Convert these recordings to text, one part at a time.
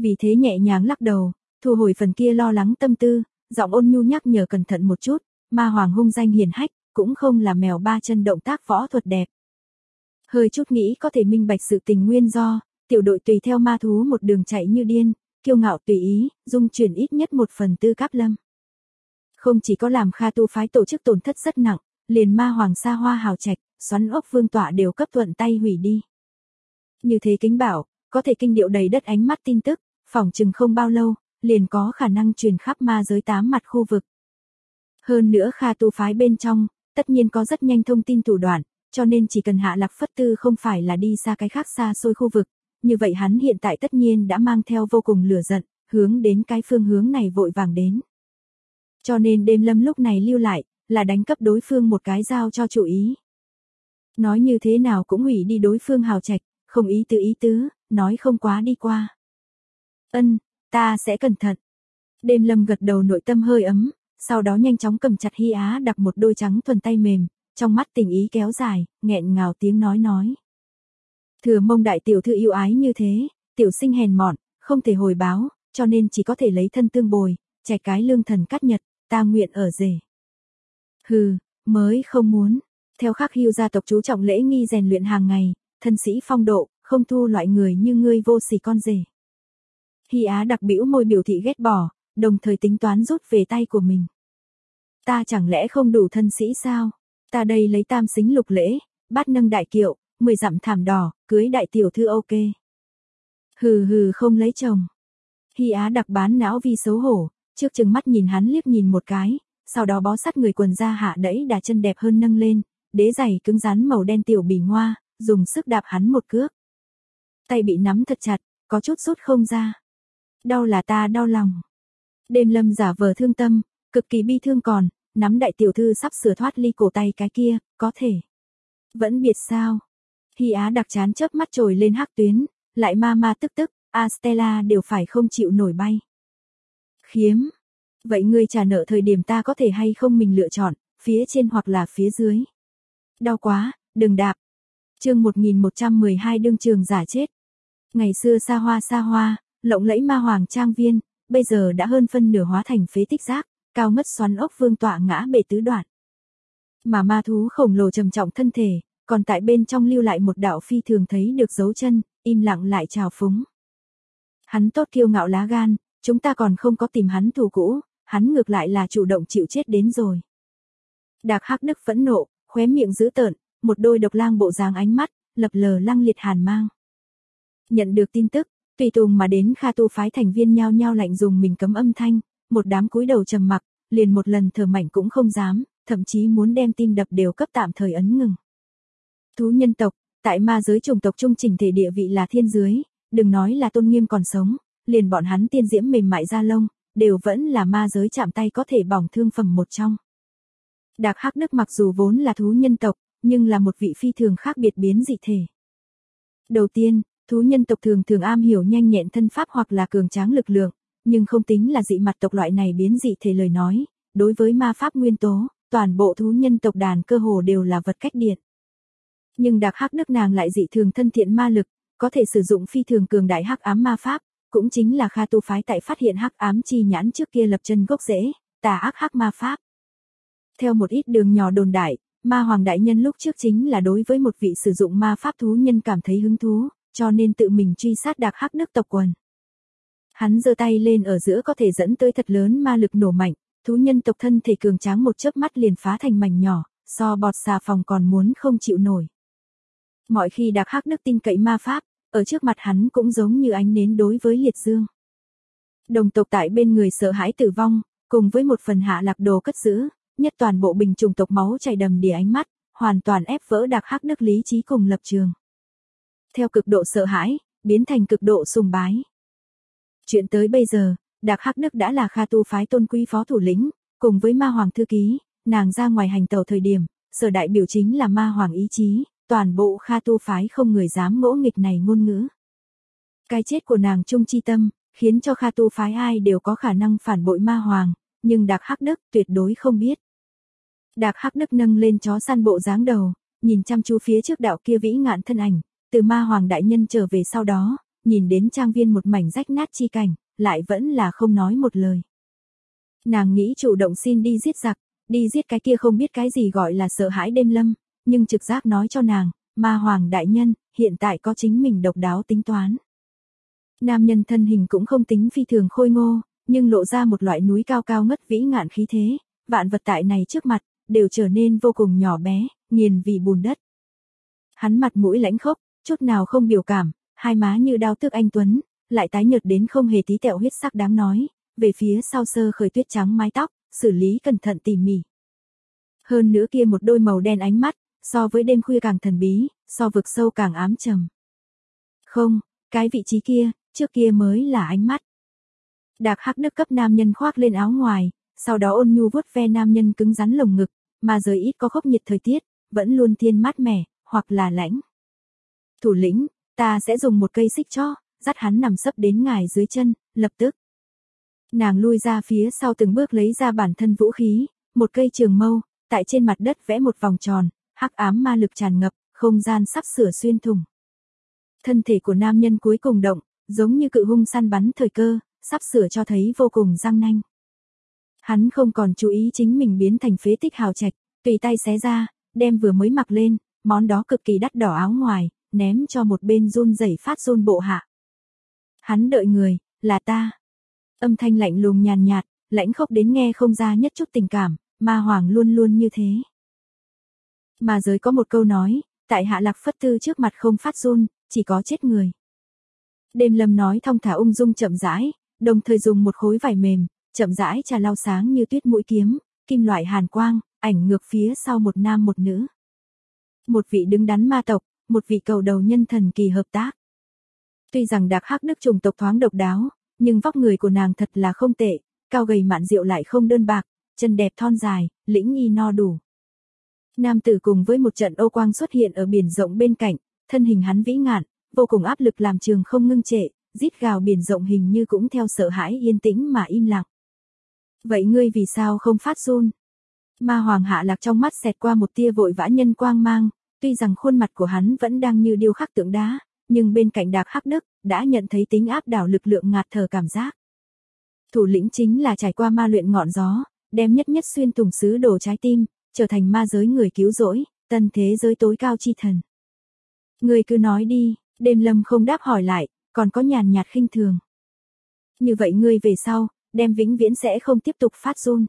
Vì thế nhẹ nhàng lắc đầu, thu hồi phần kia lo lắng tâm tư, giọng ôn nhu nhắc nhở cẩn thận một chút, ma hoàng hung danh hiển hách, cũng không là mèo ba chân động tác võ thuật đẹp. Hơi chút nghĩ có thể minh bạch sự tình nguyên do, tiểu đội tùy theo ma thú một đường chạy như điên, kiêu ngạo tùy ý, dung chuyển ít nhất 1/4 Cáp Lâm. Không chỉ có làm Kha Tu phái tổ chức tổn thất rất nặng, liền ma hoàng xa hoa hào trạch, xoắn ốc vương tọa đều cấp thuận tay hủy đi. Như thế Kính bảo, có thể kinh điệu đầy đất ánh mắt tin tức, phỏng chừng không bao lâu, liền có khả năng truyền khắp ma giới 8 mặt khu vực. Hơn nữa Kha Tu phái bên trong, tất nhiên có rất nhanh thông tin thủ đoạn, cho nên chỉ cần Hạ Lạc Phất Tư không phải là đi xa cái khác xa xôi khu vực, như vậy hắn hiện tại tất nhiên đã mang theo vô cùng lửa giận, hướng đến cái phương hướng này vội vàng đến. Cho nên Đêm Lâm lúc này lưu lại, là đánh cấp đối phương một cái giao cho chủ ý. Nói như thế nào cũng hủy đi đối phương hào trạch, không ý tứ, nói không quá đi qua. Ta sẽ cẩn thận. Đêm Lâm gật đầu, nội tâm hơi ấm, sau đó nhanh chóng cầm chặt Hy Á đặt một đôi trắng thuần tay mềm, trong mắt tình ý kéo dài, nghẹn ngào tiếng nói. Thừa Mông đại tiểu thư yêu ái như thế, tiểu sinh hèn mọn, không thể hồi báo, cho nên chỉ có thể lấy thân tương bồi, trẻ cái lương thần cắt nhật, ta nguyện ở rể. Hừ, mới không muốn. Theo Khắc Hưu gia tộc chú trọng lễ nghi rèn luyện hàng ngày, thân sĩ phong độ, không thu loại người như ngươi vô sỉ con rể. Hy Á đặc bĩu môi biểu thị ghét bỏ, đồng thời tính toán rút về tay của mình. Ta chẳng lẽ không đủ thân sĩ sao? Ta đây lấy tam xính lục lễ, bát nâng đại kiệu, 10 dặm thảm đỏ, cưới đại tiểu thư ok. Hừ không lấy chồng. Hy Á đặc bán não vì xấu hổ, trước chừng mắt nhìn hắn liếc nhìn một cái, sau đó bó sát người quần ra hạ đẩy đà chân đẹp hơn nâng lên, đế giày cứng rắn màu đen tiểu bỉ ngoa, dùng sức đạp hắn một cước. Tay bị nắm thật chặt, có chút rút không ra. Đau là ta đau lòng. Đêm Lâm giả vờ thương tâm, cực kỳ bi thương còn, nắm đại tiểu thư sắp sửa thoát ly cổ tay cái kia, có thể. Vẫn biệt sao? Hy Á đặc chán chớp mắt trồi lên hắc tuyến, lại ma tức, Stella đều phải không chịu nổi bay. Khiếm. Vậy ngươi trả nợ thời điểm ta có thể hay không mình lựa chọn, phía trên hoặc là phía dưới. Đau quá, đừng đạp. Chương 1112 đương trường giả chết. Ngày xưa xa hoa, lộng lẫy ma hoàng trang viên, bây giờ đã hơn phân nửa hóa thành phế tích rác, cao ngất xoắn ốc vương tọa ngã bể tứ đoạn. Mà ma thú khổng lồ trầm trọng thân thể, còn tại bên trong lưu lại một đạo phi thường thấy được dấu chân, im lặng lại trào phúng. Hắn tốt kiêu ngạo lá gan, chúng ta còn không có tìm hắn thù cũ, hắn ngược lại là chủ động chịu chết đến rồi. Đạc Hắc Đức phẫn nộ, khóe miệng dữ tợn, một đôi độc lang bộ dáng ánh mắt, lập lờ lăng liệt hàn mang. Nhận được tin tức, tùy tùng mà đến Kha Tu phái thành viên nhao nhao lạnh dùng mình cấm âm thanh, một đám cúi đầu trầm mặc, liền một lần thở mạnh cũng không dám, thậm chí muốn đem tim đập đều cấp tạm thời ấn ngừng. Thú nhân tộc, tại ma giới chủng tộc trung trình thể địa vị là thiên dưới, đừng nói là tôn nghiêm còn sống, liền bọn hắn tiên diễm mềm mại da lông, đều vẫn là ma giới chạm tay có thể bỏng thương phẩm một trong. Đạc Hắc Đức mặc dù vốn là thú nhân tộc, nhưng là một vị phi thường khác biệt biến dị thể. Đầu tiên, thú nhân tộc thường am hiểu nhanh nhẹn thân pháp hoặc là cường tráng lực lượng, nhưng không tính là dị mặt tộc loại này biến dị thể lời nói, đối với ma pháp nguyên tố, toàn bộ thú nhân tộc đàn cơ hồ đều là vật cách điện. Nhưng Đạc Hắc Đức nàng lại dị thường thân thiện ma lực, có thể sử dụng phi thường cường đại hắc ám ma pháp, cũng chính là Kha Tu phái tại phát hiện hắc ám chi nhãn trước kia lập chân gốc rễ, tà ác hắc ma pháp. Theo một ít đường nhỏ đồn đại, ma hoàng đại nhân lúc trước chính là đối với một vị sử dụng ma pháp thú nhân cảm thấy hứng thú, cho nên tự mình truy sát Đạc Hắc Đức tộc quần. Hắn giơ tay lên ở giữa có thể dẫn tới thật lớn ma lực nổ mạnh, thú nhân tộc thân thể cường tráng một chớp mắt liền phá thành mảnh nhỏ, so bọt xà phòng còn muốn không chịu nổi. Mọi khi Đạc Hắc Đức tin cậy ma pháp, ở trước mặt hắn cũng giống như ánh nến đối với liệt dương. Đồng tộc tại bên người sợ hãi tử vong, cùng với một phần Hạ Lạc đồ cất giữ, nhất toàn bộ bình chủng tộc máu chảy đầm đìa ánh mắt, hoàn toàn ép vỡ Đạc Hắc Đức lý trí cùng lập trường. Theo cực độ sợ hãi, biến thành cực độ sùng bái. Chuyện tới bây giờ, Đạc Hắc Đức đã là Kha Tu phái tôn quý phó thủ lĩnh, cùng với ma hoàng thư ký, nàng ra ngoài hành tàu thời điểm, sở đại biểu chính là ma hoàng ý chí, toàn bộ Kha Tu phái không người dám ngỗ nghịch này ngôn ngữ. Cái chết của nàng trung chi tâm, khiến cho Kha Tu phái ai đều có khả năng phản bội ma hoàng, nhưng Đạc Hắc Đức tuyệt đối không biết. Đạc Hắc Đức nâng lên chó săn bộ dáng đầu, nhìn chăm chú phía trước đạo kia vĩ ngạn thân ảnh, từ ma hoàng đại nhân trở về sau đó, nhìn đến trang viên một mảnh rách nát chi cảnh, lại vẫn là không nói một lời. Nàng nghĩ chủ động xin đi giết giặc, đi giết cái kia không biết cái gì gọi là sợ hãi đêm lâm, nhưng trực giác nói cho nàng, ma hoàng đại nhân, hiện tại có chính mình độc đáo tính toán. Nam nhân thân hình cũng không tính phi thường khôi ngô, nhưng lộ ra một loại núi cao cao ngất vĩ ngạn khí thế, vạn vật tại này trước mặt, đều trở nên vô cùng nhỏ bé, nghiền vì bùn đất. Hắn mặt mũi lãnh khốc, chút nào không biểu cảm, hai má như đao tước anh tuấn, lại tái nhợt đến không hề tí tẹo huyết sắc đáng nói, về phía sau sơ khởi tuyết trắng mái tóc, xử lý cẩn thận tỉ mỉ. Hơn nữa kia một đôi màu đen ánh mắt, so với đêm khuya càng thần bí, so vực sâu càng ám trầm. Không, cái vị trí kia, trước kia mới là ánh mắt. Đạc Hắc Đức cấp nam nhân khoác lên áo ngoài, sau đó ôn nhu vuốt ve nam nhân cứng rắn lồng ngực, mà giờ ít có khốc nhiệt thời tiết, vẫn luôn thiên mát mẻ, hoặc là lãnh. Thủ lĩnh, ta sẽ dùng một cây xích cho, dắt hắn nằm sấp đến ngài dưới chân, lập tức. Nàng lui ra phía sau từng bước lấy ra bản thân vũ khí, một cây trường mâu, tại trên mặt đất vẽ một vòng tròn, hắc ám ma lực tràn ngập, không gian sắp sửa xuyên thủng. Thân thể của nam nhân cuối cùng động, giống như cự hung săn bắn thời cơ, sắp sửa cho thấy vô cùng răng nanh. Hắn không còn chú ý chính mình biến thành phế tích hào trạch, tùy tay xé ra, đem vừa mới mặc lên, món đó cực kỳ đắt đỏ áo ngoài, ném cho một bên run rẩy phát run bộ hạ. Hắn đợi người, là ta. Âm thanh lạnh lùng nhàn nhạt, lãnh khốc đến nghe không ra nhất chút tình cảm, ma hoàng luôn luôn như thế. Mà giới có một câu nói, tại Hạ Lạc Phất Tư trước mặt không phát run, chỉ có chết người. Đêm Lâm nói thong thả ung dung chậm rãi, đồng thời dùng một khối vải mềm, chậm rãi trà lau sáng như tuyết mũi kiếm, kim loại hàn quang, ảnh ngược phía sau một nam một nữ. Một vị đứng đắn ma tộc, một vị cầu đầu nhân thần kỳ hợp tác. Tuy rằng Đạc Hắc Đức chủng tộc thoáng độc đáo, nhưng vóc người của nàng thật là không tệ, cao gầy mạn diệu lại không đơn bạc, chân đẹp thon dài, lĩnh y no đủ. Nam tử cùng với một trận ô quang xuất hiện ở biển rộng bên cạnh, thân hình hắn vĩ ngạn, vô cùng áp lực làm trường không ngưng trệ, rít gào biển rộng hình như cũng theo sợ hãi yên tĩnh mà im lặng. Vậy ngươi vì sao không phát run? Ma hoàng Hạ Lạc trong mắt xẹt qua một tia vội vã nhân quang mang, tuy rằng khuôn mặt của hắn vẫn đang như điêu khắc tượng đá, nhưng bên cạnh Đạc Hắc Đức, đã nhận thấy tính áp đảo lực lượng ngạt thở cảm giác. Thủ lĩnh chính là trải qua ma luyện ngọn gió, đem nhất nhất xuyên thủng sứ đồ trái tim, trở thành ma giới người cứu rỗi, tân thế giới tối cao chi thần. Ngươi cứ nói đi, Đêm Lâm không đáp hỏi lại, còn có nhàn nhạt khinh thường. Như vậy ngươi về sau, đem vĩnh viễn sẽ không tiếp tục phát run.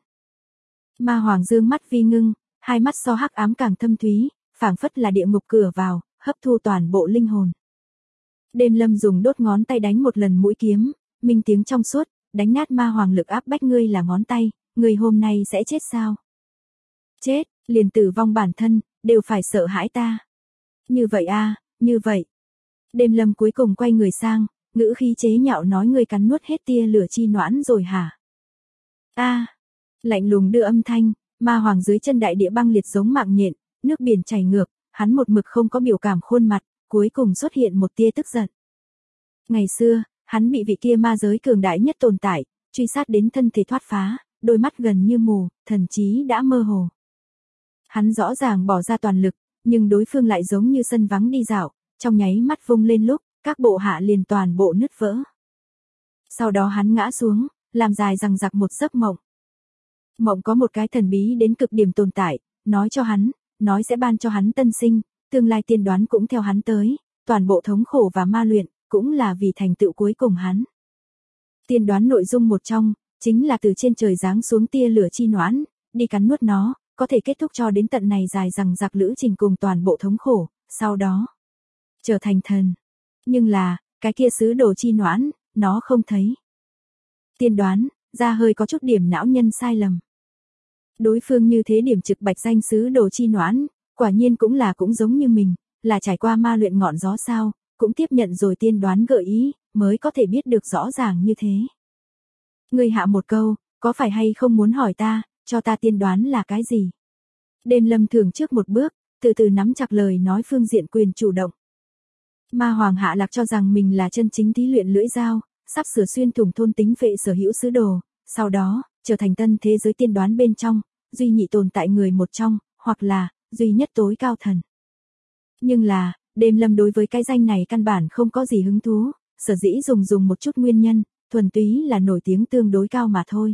Ma hoàng dương mắt vi ngưng, hai mắt so hắc ám càng thâm thúy, phảng phất là địa ngục cửa vào, hấp thu toàn bộ linh hồn. Đêm Lâm dùng đốt ngón tay đánh một lần mũi kiếm, minh tiếng trong suốt, đánh nát ma hoàng lực áp bách ngươi là ngón tay, ngươi hôm nay sẽ chết sao? Chết, liền tử vong bản thân, đều phải sợ hãi ta. Như vậy a, như vậy. Đêm Lâm cuối cùng quay người sang, ngữ khí chế nhạo nói ngươi cắn nuốt hết tia lửa chi noãn rồi hả? A, lạnh lùng đưa âm thanh, ma hoàng dưới chân đại địa băng liệt giống mạng nhện, nước biển chảy ngược, hắn một mực không có biểu cảm khuôn mặt, cuối cùng xuất hiện một tia tức giận. Ngày xưa, hắn bị vị kia ma giới cường đại nhất tồn tại, truy sát đến thân thể thoát phá, đôi mắt gần như mù, thần trí đã mơ hồ. Hắn rõ ràng bỏ ra toàn lực, nhưng đối phương lại giống như sân vắng đi dạo, trong nháy mắt vung lên lúc, các bộ hạ liền toàn bộ nứt vỡ. Sau đó hắn ngã xuống, làm dài dằng dặc một giấc mộng. Mộng có một cái thần bí đến cực điểm tồn tại, nói cho hắn, nói sẽ ban cho hắn tân sinh, tương lai tiên đoán cũng theo hắn tới, toàn bộ thống khổ và ma luyện, cũng là vì thành tựu cuối cùng hắn. Tiên đoán nội dung một trong, chính là từ trên trời giáng xuống tia lửa chi noãn, đi cắn nuốt nó, có thể kết thúc cho đến tận này dài dằng dặc lữ trình cùng toàn bộ thống khổ, sau đó trở thành thần. Nhưng là, cái kia sứ đồ chi noãn, nó không thấy. Tiên đoán, ra hơi có chút điểm não nhân sai lầm. Đối phương như thế điểm trực bạch danh sứ đồ chi noãn, quả nhiên cũng giống như mình, là trải qua ma luyện ngọn gió sao, cũng tiếp nhận rồi tiên đoán gợi ý, mới có thể biết được rõ ràng như thế. Ngươi hạ một câu, có phải hay không muốn hỏi ta, cho ta tiên đoán là cái gì? Đêm Lâm thường trước một bước, từ từ nắm chặt lời nói phương diện quyền chủ động. Ma hoàng Hạ Lạc cho rằng mình là chân chính thí luyện lưỡi dao, sắp sửa xuyên thủng thôn tính phệ sở hữu sứ đồ, sau đó, trở thành tân thế giới tiên đoán bên trong, duy nhị tồn tại người một trong, hoặc là, duy nhất tối cao thần. Nhưng là, Đêm Lâm đối với cái danh này căn bản không có gì hứng thú, sở dĩ dùng một chút nguyên nhân, thuần túy là nổi tiếng tương đối cao mà thôi.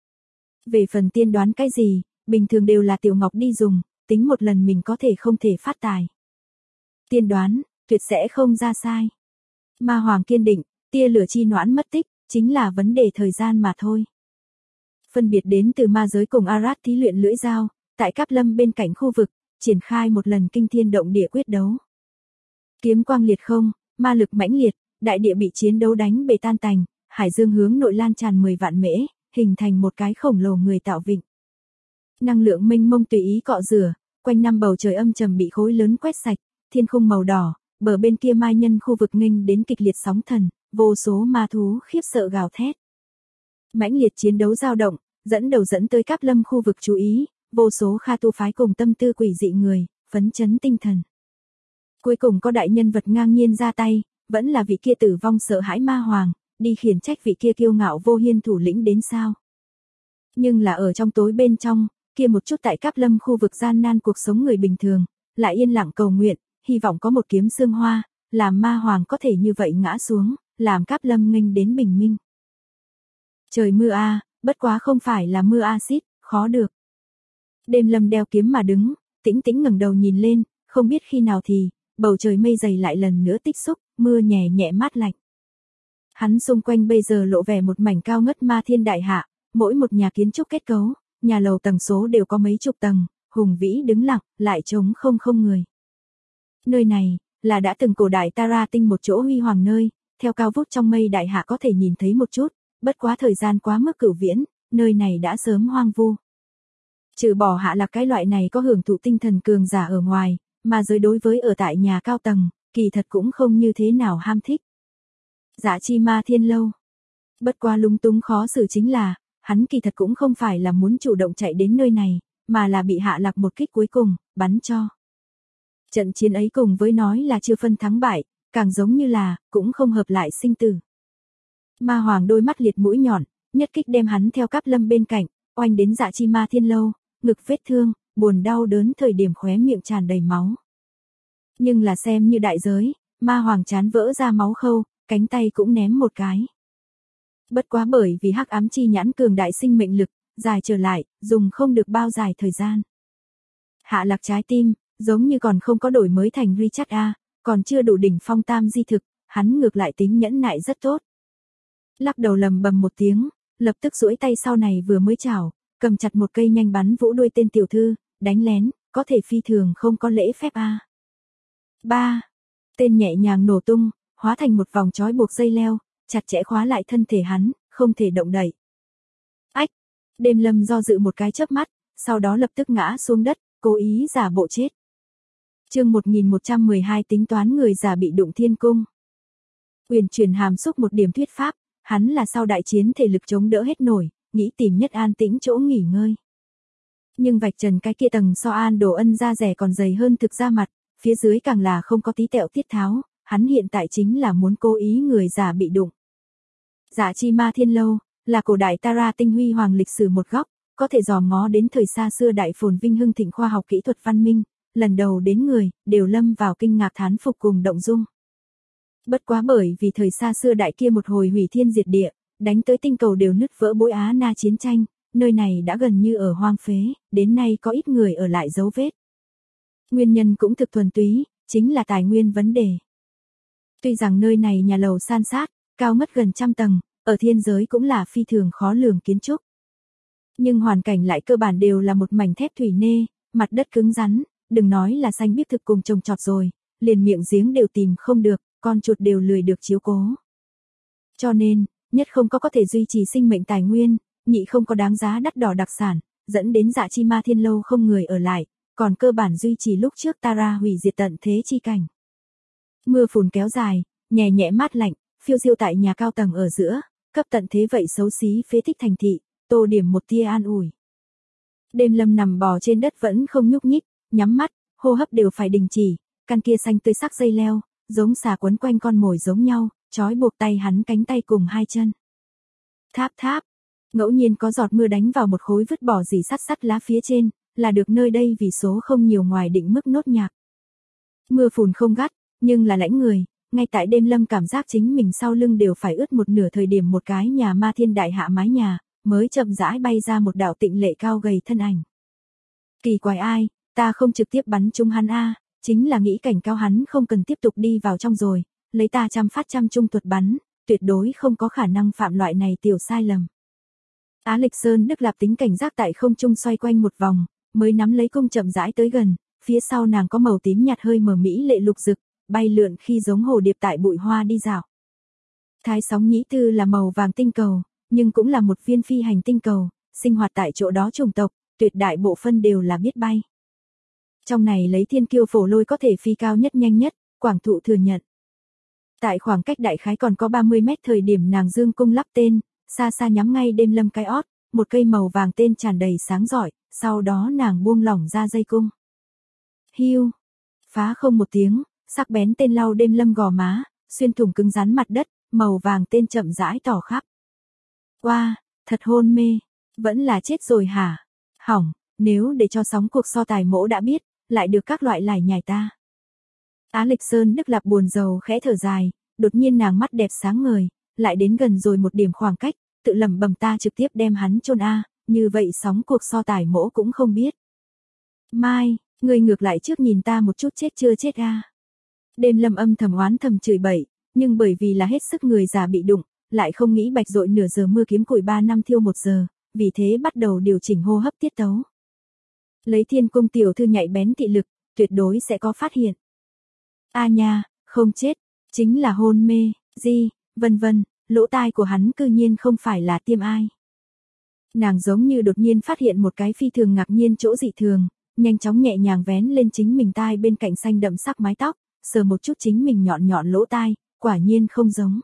Về phần tiên đoán cái gì, bình thường đều là Tiểu Ngọc đi dùng, tính một lần mình có thể không thể phát tài. Tiên đoán, tuyệt sẽ không ra sai. Ma Hoàng kiên định, tia lửa chi noãn mất tích, chính là vấn đề thời gian mà thôi. Phân biệt đến từ ma giới cùng Arad thí luyện lưỡi dao, tại Cáp Lâm bên cạnh khu vực, triển khai một lần kinh thiên động địa quyết đấu. Kiếm quang liệt không, ma lực mãnh liệt, đại địa bị chiến đấu đánh bể tan tành, hải dương hướng nội lan tràn 10 vạn mễ, hình thành một cái khổng lồ người tạo vịnh. Năng lượng mênh mông tùy ý cọ rửa, quanh năm bầu trời âm trầm bị khối lớn quét sạch, thiên khung màu đỏ, bờ bên kia mai nhân khu vực nghênh đến kịch liệt sóng thần, vô số ma thú khiếp sợ gào thét. Mãnh liệt chiến đấu dao động, dẫn tới Cáp Lâm khu vực chú ý, vô số Kha tu phái cùng tâm tư quỷ dị người, phấn chấn tinh thần. Cuối cùng có đại nhân vật ngang nhiên ra tay, vẫn là vị kia tử vong sợ hãi ma hoàng, đi khiển trách vị kia kiêu ngạo vô hiên thủ lĩnh đến sao. Nhưng là ở trong tối bên trong, kia một chút tại Cáp Lâm khu vực gian nan cuộc sống người bình thường, lại yên lặng cầu nguyện, hy vọng có một kiếm xương hoa, làm ma hoàng có thể như vậy ngã xuống, làm Cáp Lâm nghênh đến bình minh. Trời mưa a, bất quá không phải là mưa axit, khó được. Đêm Lâm đeo kiếm mà đứng, tĩnh tĩnh ngẩng đầu nhìn lên, không biết khi nào thì, bầu trời mây dày lại lần nữa tích xúc, mưa nhẹ nhẹ mát lạnh. Hắn xung quanh bây giờ lộ vẻ một mảnh cao ngất ma thiên đại hạ, mỗi một nhà kiến trúc kết cấu, nhà lầu tầng số đều có mấy chục tầng, hùng vĩ đứng lặng, lại trống không người. Nơi này, là đã từng cổ đại Tara tinh một chỗ huy hoàng nơi, theo cao vút trong mây đại hạ có thể nhìn thấy một chút, bất quá thời gian quá mức cửu viễn, nơi này đã sớm hoang vu. Trừ bỏ Hạ Lạc cái loại này có hưởng thụ tinh thần cường giả ở ngoài, mà giới đối với ở tại nhà cao tầng, kỳ thật cũng không như thế nào ham thích. Dạ chi ma thiên lâu. Bất quá lung túng khó xử chính là, hắn kỳ thật cũng không phải là muốn chủ động chạy đến nơi này, mà là bị Hạ Lạc một kích cuối cùng, bắn cho. Trận chiến ấy cùng với nói là chưa phân thắng bại, càng giống như là, cũng không hợp lại sinh tử. Ma Hoàng đôi mắt liệt mũi nhọn, nhất kích đem hắn theo Cáp Lâm bên cạnh, oanh đến Dạ chi ma thiên lâu, ngực vết thương, buồn đau đớn thời điểm khóe miệng tràn đầy máu. Nhưng là xem như đại giới, Ma Hoàng chán vỡ ra máu khâu, cánh tay cũng ném một cái. Bất quá bởi vì hắc ám chi nhãn cường đại sinh mệnh lực, dài trở lại, dùng không được bao dài thời gian. Hạ Lạc trái tim, giống như còn không có đổi mới thành Richard A, còn chưa đủ đỉnh phong tam di thực, hắn ngược lại tính nhẫn nại rất tốt. Lắc đầu lầm bầm một tiếng, lập tức duỗi tay sau này vừa mới chảo, cầm chặt một cây nhanh bắn vũ đuôi tên tiểu thư, đánh lén, có thể phi thường không có lễ phép a. 3. Tên nhẹ nhàng nổ tung, hóa thành một vòng trói buộc dây leo, chặt chẽ khóa lại thân thể hắn, không thể động đậy. Ách! Đêm Lâm do dự một cái chớp mắt, sau đó lập tức ngã xuống đất, cố ý giả bộ chết. Chương 1112 tính toán người già bị đụng thiên cung. Uyển chuyển hàm xúc một điểm thuyết pháp, hắn là sau đại chiến thể lực chống đỡ hết nổi, nghĩ tìm nhất an tĩnh chỗ nghỉ ngơi. Nhưng vạch trần cái kia tầng so an đồ ân da rẻ còn dày hơn thực ra mặt, phía dưới càng là không có tí tẹo tiết tháo, hắn hiện tại chính là muốn cố ý người già bị đụng. Dạ chi ma thiên lâu, là cổ đại Tara tinh huy hoàng lịch sử một góc, có thể dòm ngó đến thời xa xưa đại phồn vinh hưng thịnh khoa học kỹ thuật văn minh, lần đầu đến người, đều lâm vào kinh ngạc thán phục cùng động dung. Bất quá bởi vì thời xa xưa đại kia một hồi hủy thiên diệt địa, đánh tới tinh cầu đều nứt vỡ bối Á Na chiến tranh, nơi này đã gần như ở hoang phế, đến nay có ít người ở lại dấu vết. Nguyên nhân cũng thực thuần túy, chính là tài nguyên vấn đề. Tuy rằng nơi này nhà lầu san sát, cao ngất gần 100 tầng, ở thiên giới cũng là phi thường khó lường kiến trúc. Nhưng hoàn cảnh lại cơ bản đều là một mảnh thép thủy nê, mặt đất cứng rắn, đừng nói là xanh biếc thực cùng trồng trọt rồi, liền miệng giếng đều tìm không được, con chuột đều lười được chiếu cố. Cho nên, nhất không có thể duy trì sinh mệnh tài nguyên, nhị không có đáng giá đắt đỏ đặc sản, dẫn đến Dạ chi ma thiên lâu không người ở lại, còn cơ bản duy trì lúc trước Tara hủy diệt tận thế chi cảnh. Mưa phùn kéo dài, nhẹ nhẹ mát lạnh, phiêu diêu tại nhà cao tầng ở giữa, cấp tận thế vậy xấu xí phế tích thành thị, tô điểm một tia an ủi. Đêm Lâm nằm bò trên đất vẫn không nhúc nhích, nhắm mắt, hô hấp đều phải đình chỉ, căn kia xanh tươi sắc dây leo, giống xà quấn quanh con mồi giống nhau, trói buộc tay hắn cánh tay cùng hai chân. Tháp tháp, ngẫu nhiên có giọt mưa đánh vào một khối vứt bỏ dì sắt lá phía trên, là được nơi đây vì số không nhiều ngoài định mức nốt nhạc. Mưa phùn không gắt, nhưng là lãnh người, ngay tại đêm lâm cảm giác chính mình sau lưng đều phải ướt một nửa thời điểm một cái nhà ma thiên đại hạ mái nhà, mới chậm rãi bay ra một đạo tịnh lệ cao gầy thân ảnh. Kỳ quái ai, ta không trực tiếp bắn trúng hắn a, chính là nghĩ cảnh cao hắn không cần tiếp tục đi vào trong rồi, lấy ta trăm phát trăm trung thuật bắn, tuyệt đối không có khả năng phạm loại này tiểu sai lầm. Á Lịch Sơn Đức Lạp tính cảnh giác tại không trung xoay quanh một vòng, mới nắm lấy cung chậm rãi tới gần, phía sau nàng có màu tím nhạt hơi mờ mỹ lệ lục rực, bay lượn khi giống hồ điệp tại bụi hoa đi dạo. Thái sóng nhĩ tư là màu vàng tinh cầu, nhưng cũng là một viên phi hành tinh cầu, sinh hoạt tại chỗ đó chủng tộc, tuyệt đại bộ phân đều là biết bay. Trong này lấy thiên kiêu phổ lôi có thể phi cao nhất nhanh nhất, Quảng Thụ thừa nhận. Tại khoảng cách đại khái còn có 30 mét thời điểm nàng dương cung lắp tên, xa xa nhắm ngay đêm lâm cái ót, một cây màu vàng tên tràn đầy sáng rọi, sau đó nàng buông lỏng ra dây cung. Hiu, phá không một tiếng, sắc bén tên lau đêm lâm gò má, xuyên thủng cứng rắn mặt đất, màu vàng tên chậm rãi tỏ khắp. Wow, thật hôn mê, vẫn là chết rồi hả? Hỏng, nếu để cho sóng cuộc so tài mỗ đã biết, lại được các loại lải nhải ta. Á Lịch Sơn Đức Lạp buồn rầu khẽ thở dài, đột nhiên nàng mắt đẹp sáng ngời, lại đến gần rồi một điểm khoảng cách, tự lẩm bẩm ta trực tiếp đem hắn chôn a, như vậy sóng cuộc so tài mỗ cũng không biết. Mai, người ngược lại trước nhìn ta một chút chết chưa chết a. Đêm lâm âm thầm oán thầm chửi bậy, nhưng bởi vì là hết sức người già bị đụng, lại không nghĩ bạch dội nửa giờ mưa kiếm củi 3 năm thiêu 1 giờ, vì thế bắt đầu điều chỉnh hô hấp tiết tấu. Lấy thiên cung tiểu thư nhạy bén thị lực, tuyệt đối sẽ có phát hiện. A nha, không chết, chính là hôn mê, vân vân, lỗ tai của hắn cư nhiên không phải là tiêm ai. Nàng giống như đột nhiên phát hiện một cái phi thường ngạc nhiên chỗ dị thường, nhanh chóng nhẹ nhàng vén lên chính mình tai bên cạnh xanh đậm sắc mái tóc, sờ một chút chính mình nhọn nhọn lỗ tai, quả nhiên không giống.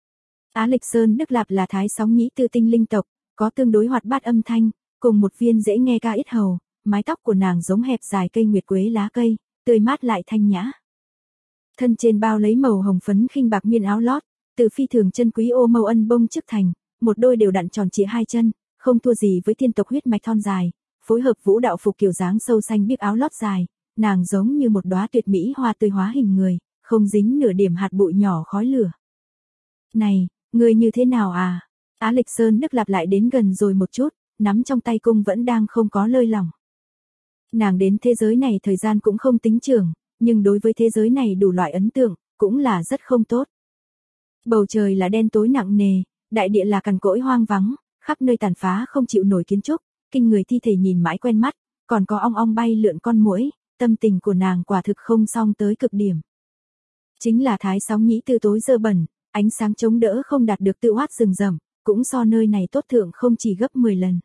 Á Lịch Sơn Đức Lạp là thái sóng nhĩ tư tinh linh tộc, có tương đối hoạt bát âm thanh, cùng một viên dễ nghe ca ít hầu, mái tóc của nàng giống hẹp dài cây nguyệt quế lá cây, tươi mát lại thanh nhã. Thân trên bao lấy màu hồng phấn khinh bạc miên áo lót, từ phi thường chân quý ô màu ân bông chức thành, một đôi đều đặn tròn trịa hai chân, không thua gì với thiên tộc huyết mạch thon dài, phối hợp vũ đạo phục kiểu dáng sâu xanh biếc áo lót dài, nàng giống như một đóa tuyệt mỹ hoa tươi hóa hình người, không dính nửa điểm hạt bụi nhỏ khói lửa. Này, người như thế nào à? Á Lịch Sơn Đức Lạp lại đến gần rồi một chút, nắm trong tay cung vẫn đang không có lơi lỏng. Nàng đến thế giới này thời gian cũng không tính trưởng, nhưng đối với thế giới này đủ loại ấn tượng, cũng là rất không tốt. Bầu trời là đen tối nặng nề, đại địa là cằn cỗi hoang vắng, khắp nơi tàn phá không chịu nổi kiến trúc, kinh người thi thể nhìn mãi quen mắt, còn có ong ong bay lượn con muỗi, tâm tình của nàng quả thực không xong tới cực điểm. Chính là thái sóng nhĩ tư tối dơ bẩn, ánh sáng chống đỡ không đạt được tự oát rừng rậm, cũng so nơi này tốt thượng không chỉ gấp 10 lần.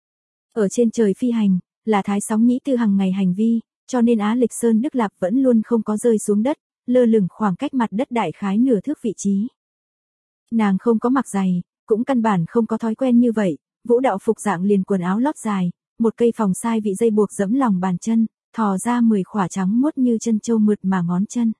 Ở trên trời phi hành, là thái sóng nhĩ tư hàng ngày hành vi, cho nên Á Lịch Sơn Đức Lạp vẫn luôn không có rơi xuống đất, lơ lửng khoảng cách mặt đất đại khái nửa thước vị trí. Nàng không có mặc giày, cũng căn bản không có thói quen như vậy, vũ đạo phục dạng liền quần áo lót dài, một cây phòng sai vị dây buộc dẫm lòng bàn chân, thò ra 10 khỏa trắng muốt như chân châu mượt mà ngón chân.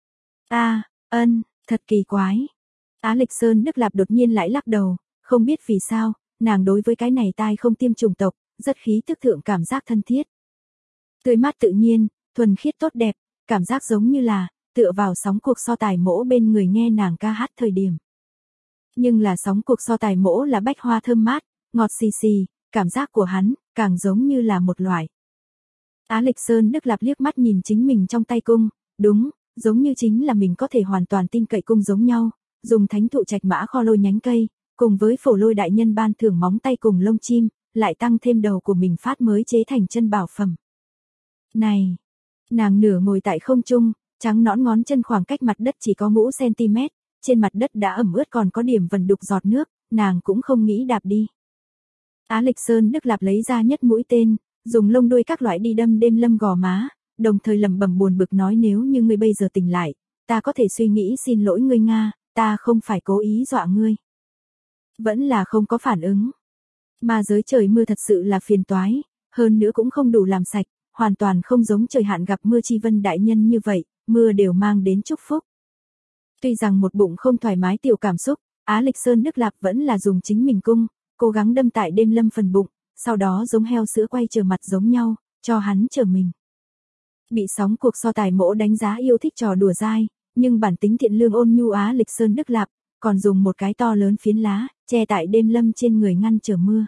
Thật kỳ quái. Á Lịch Sơn Đức Lạp đột nhiên lại lắc đầu, không biết vì sao, nàng đối với cái này tai không tiêm chủng tộc, rất khí tức thượng cảm giác thân thiết. Tươi mát tự nhiên, thuần khiết tốt đẹp, cảm giác giống như là, tựa vào sóng cuộc so tài mỗ bên người nghe nàng ca hát thời điểm. Nhưng là sóng cuộc so tài mỗ là bách hoa thơm mát, ngọt xì xì, cảm giác của hắn, càng giống như là một loại. Á Lịch Sơn Đức Lạp liếc mắt nhìn chính mình trong tay cung, đúng, giống như chính là mình có thể hoàn toàn tin cậy cung giống nhau, dùng thánh thụ trạch mã kho lôi nhánh cây, cùng với phổ lôi đại nhân ban thưởng móng tay cùng lông chim, lại tăng thêm đầu của mình phát mới chế thành chân bảo phẩm. Này, nàng nửa ngồi tại không trung, trắng nõn ngón chân khoảng cách mặt đất chỉ có ngũ cm, trên mặt đất đã ẩm ướt còn có điểm vần đục giọt nước, nàng cũng không nghĩ đạp đi. Á Lịch Sơn Đức Lạp lấy ra nhất mũi tên, dùng lông đuôi các loại đi đâm đêm lâm gò má, đồng thời lẩm bẩm buồn bực nói nếu như ngươi bây giờ tỉnh lại, ta có thể suy nghĩ xin lỗi ngươi Nga, ta không phải cố ý dọa ngươi. Vẫn là không có phản ứng. Mà giới trời mưa thật sự là phiền toái, hơn nữa cũng không đủ làm sạch, hoàn toàn không giống trời hạn gặp mưa chi vân đại nhân như vậy, mưa đều mang đến chúc phúc. Tuy rằng một bụng không thoải mái tiểu cảm xúc, Á Lịch Sơn Đức Lạp vẫn là dùng chính mình cung, cố gắng đâm tại đêm lâm phần bụng, sau đó giống heo sữa quay chờ mặt giống nhau, cho hắn chờ mình. Bị sóng cuộc so tài mỗ đánh giá yêu thích trò đùa dai, Nhưng bản tính thiện lương ôn nhu Á Lịch Sơn Đức Lạp, còn dùng một cái to lớn phiến lá, che tại đêm lâm trên người ngăn trở mưa.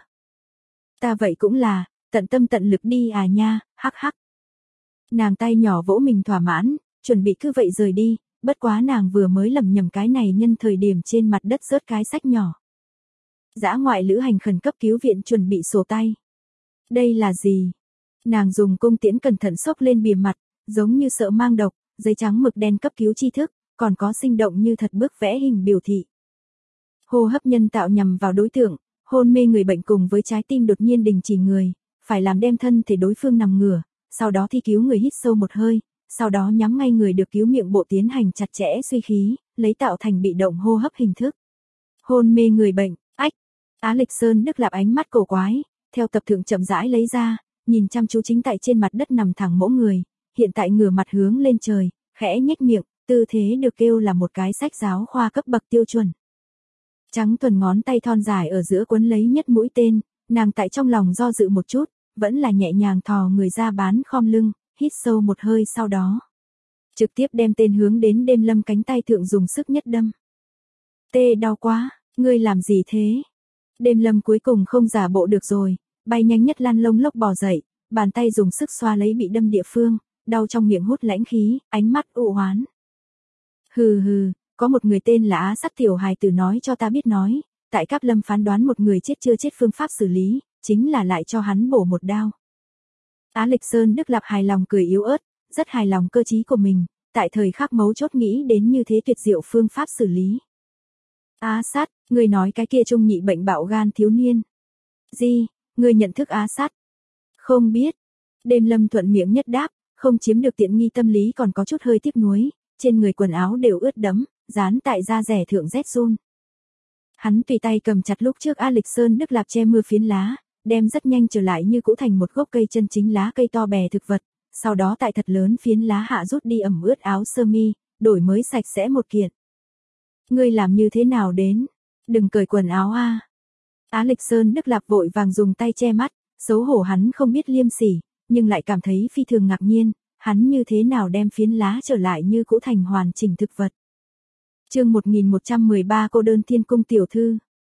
Ta vậy cũng là, tận tâm tận lực đi à nha, hắc hắc. Nàng tay nhỏ vỗ mình thỏa mãn, chuẩn bị cứ vậy rời đi, bất quá nàng vừa mới lầm nhầm cái này nhân thời điểm trên mặt đất rớt cái sách nhỏ. Dã ngoại lữ hành khẩn cấp cứu viện chuẩn bị sổ tay. Đây là gì? Nàng dùng cung tiễn cẩn thận xốc lên bìa mặt, giống như sợ mang độc, giấy trắng mực đen cấp cứu tri thức, còn có sinh động như thật bước vẽ hình biểu thị. Hô hấp nhân tạo nhằm vào đối tượng, hôn mê người bệnh cùng với trái tim đột nhiên đình chỉ người, phải làm đem thân thể đối phương nằm ngửa, sau đó thi cứu người hít sâu một hơi, sau đó nhắm ngay người được cứu miệng bộ tiến hành chặt chẽ suy khí, lấy tạo thành bị động hô hấp hình thức. Hôn mê người bệnh, ách. Á Lịch Sơn Đức Lạp ánh mắt cổ quái, theo tập thượng chậm rãi lấy ra, nhìn chăm chú chính tại trên mặt đất nằm thẳng mỗ người, hiện tại ngửa mặt hướng lên trời, khẽ nhếch miệng, tư thế được kêu là một cái sách giáo khoa cấp bậc tiêu chuẩn. Trắng thuần ngón tay thon dài ở giữa quấn lấy nhất mũi tên, nàng tại trong lòng do dự một chút, vẫn là nhẹ nhàng thò người ra bán khom lưng, hít sâu một hơi sau đó. Trực tiếp đem tên hướng đến đêm lâm cánh tay thượng dùng sức nhất đâm. Tê đau quá, ngươi làm gì thế? Đêm lâm cuối cùng không giả bộ được rồi, bay nhanh nhất lăn lông lốc bò dậy, bàn tay dùng sức xoa lấy bị đâm địa phương, đau trong miệng hút lãnh khí, ánh mắt u hoán. Hừ hừ, có một người tên là Á Sắt tiểu hài tử nói cho ta biết nói, tại Cáp Lâm phán đoán một người chết chưa chết phương pháp xử lý, chính là lại cho hắn bổ một đao. Á Lịch Sơn Đức Lạp hài lòng cười yếu ớt, rất hài lòng cơ trí của mình, tại thời khắc mấu chốt nghĩ đến như thế tuyệt diệu phương pháp xử lý. Á Sát, người nói cái kia trung nhị bệnh bạo gan thiếu niên. Gì, người nhận thức Á Sát? Không biết. Đêm lâm thuận miệng nhất đáp, không chiếm được tiện nghi tâm lý còn có chút hơi tiếc nuối, trên người quần áo đều ướt đẫm, dán tại da rẻ thượng rét run. Hắn tùy tay cầm chặt lúc trước Á Lịch Sơn Đức Lạp che mưa phiến lá, đem rất nhanh trở lại như cũ thành một gốc cây chân chính lá cây to bè thực vật, sau đó tại thật lớn phiến lá hạ rút đi ẩm ướt áo sơ mi, đổi mới sạch sẽ một kiện. Ngươi làm như thế nào đến? Đừng cởi quần áo a. Á Lịch Sơn Đức Lạp vội vàng dùng tay che mắt, xấu hổ hắn không biết liêm sỉ, nhưng lại cảm thấy phi thường ngạc nhiên, hắn như thế nào đem phiến lá trở lại như cũ thành hoàn chỉnh thực vật. Chương 1113 Cô đơn Thiên cung tiểu thư.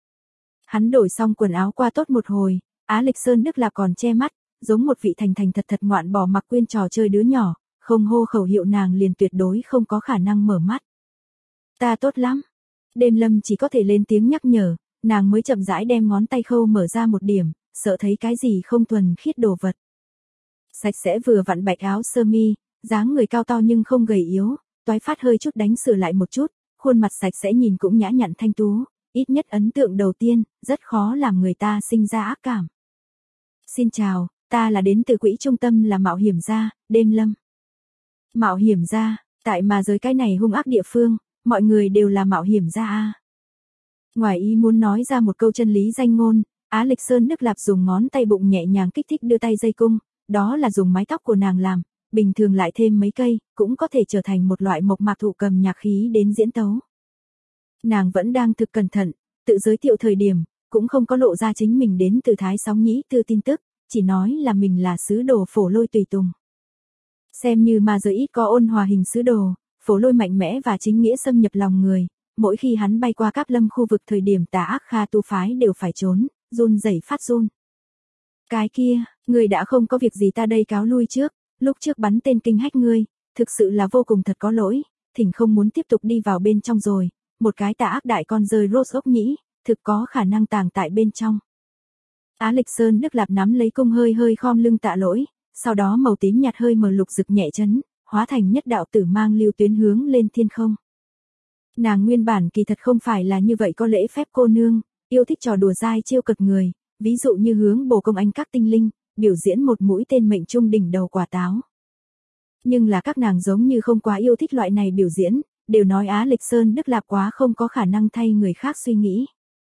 Hắn đổi xong quần áo qua tốt một hồi, Á Lịch Sơn Đức Lạp còn che mắt, giống một vị thành thành thật thật ngoạn bỏ mặc quên trò chơi đứa nhỏ, không hô khẩu hiệu nàng liền tuyệt đối không có khả năng mở mắt. Ta tốt lắm. Đêm lâm chỉ có thể lên tiếng nhắc nhở, nàng mới chậm rãi đem ngón tay khâu mở ra một điểm, sợ thấy cái gì không thuần khiết đồ vật. Sạch sẽ vừa vặn bạch áo sơ mi, dáng người cao to nhưng không gầy yếu, toái phát hơi chút đánh sửa lại một chút, khuôn mặt sạch sẽ nhìn cũng nhã nhặn thanh tú, ít nhất ấn tượng đầu tiên, rất khó làm người ta sinh ra ác cảm. Xin chào, ta là đến từ quỹ trung tâm là mạo hiểm gia, Đêm lâm. Mạo hiểm gia, tại mà giới cái này hung ác địa phương, mọi người đều là mạo hiểm gia a. Ngoài ý muốn nói ra một câu chân lý danh ngôn, Á Lịch Sơn Đức Lạp dùng ngón tay bụng nhẹ nhàng kích thích đưa tay dây cung, đó là dùng mái tóc của nàng làm, bình thường lại thêm mấy cây, cũng có thể trở thành một loại mộc mạc thụ cầm nhạc khí đến diễn tấu. Nàng vẫn đang thực cẩn thận, tự giới thiệu thời điểm, cũng không có lộ ra chính mình đến từ Thái Sóng Nhĩ Tư tin tức, chỉ nói là mình là sứ đồ Phổ Lôi tùy tùng. Xem như mà giờ ít có ôn hòa hình sứ đồ, Phổ Lôi mạnh mẽ và chính nghĩa xâm nhập lòng người, mỗi khi hắn bay qua Cáp Lâm khu vực thời điểm tà ác Kha tu phái đều phải trốn, run rẩy phát run. Cái kia, người đã không có việc gì ta đây cáo lui trước, lúc trước bắn tên kinh hách ngươi, thực sự là vô cùng thật có lỗi, thỉnh không muốn tiếp tục đi vào bên trong rồi, một cái tà ác đại con rơi rốt ốc nhĩ, thực có khả năng tàng tại bên trong. Á Lịch Sơn Đức Lạp nắm lấy cung hơi hơi khom lưng tạ lỗi, sau đó màu tím nhạt hơi mờ lục rực nhẹ chấn, hóa thành nhất đạo tử mang lưu tuyến hướng lên thiên không. Nàng nguyên bản kỳ thật không phải là như vậy có lễ phép cô nương, yêu thích trò đùa dai trêu cợt người, ví dụ như hướng bổ công anh các tinh linh, biểu diễn một mũi tên mệnh trung đỉnh đầu quả táo. Nhưng là các nàng giống như không quá yêu thích loại này biểu diễn, đều nói Á Lịch Sơn Đức Lạp quá không có khả năng thay người khác suy nghĩ.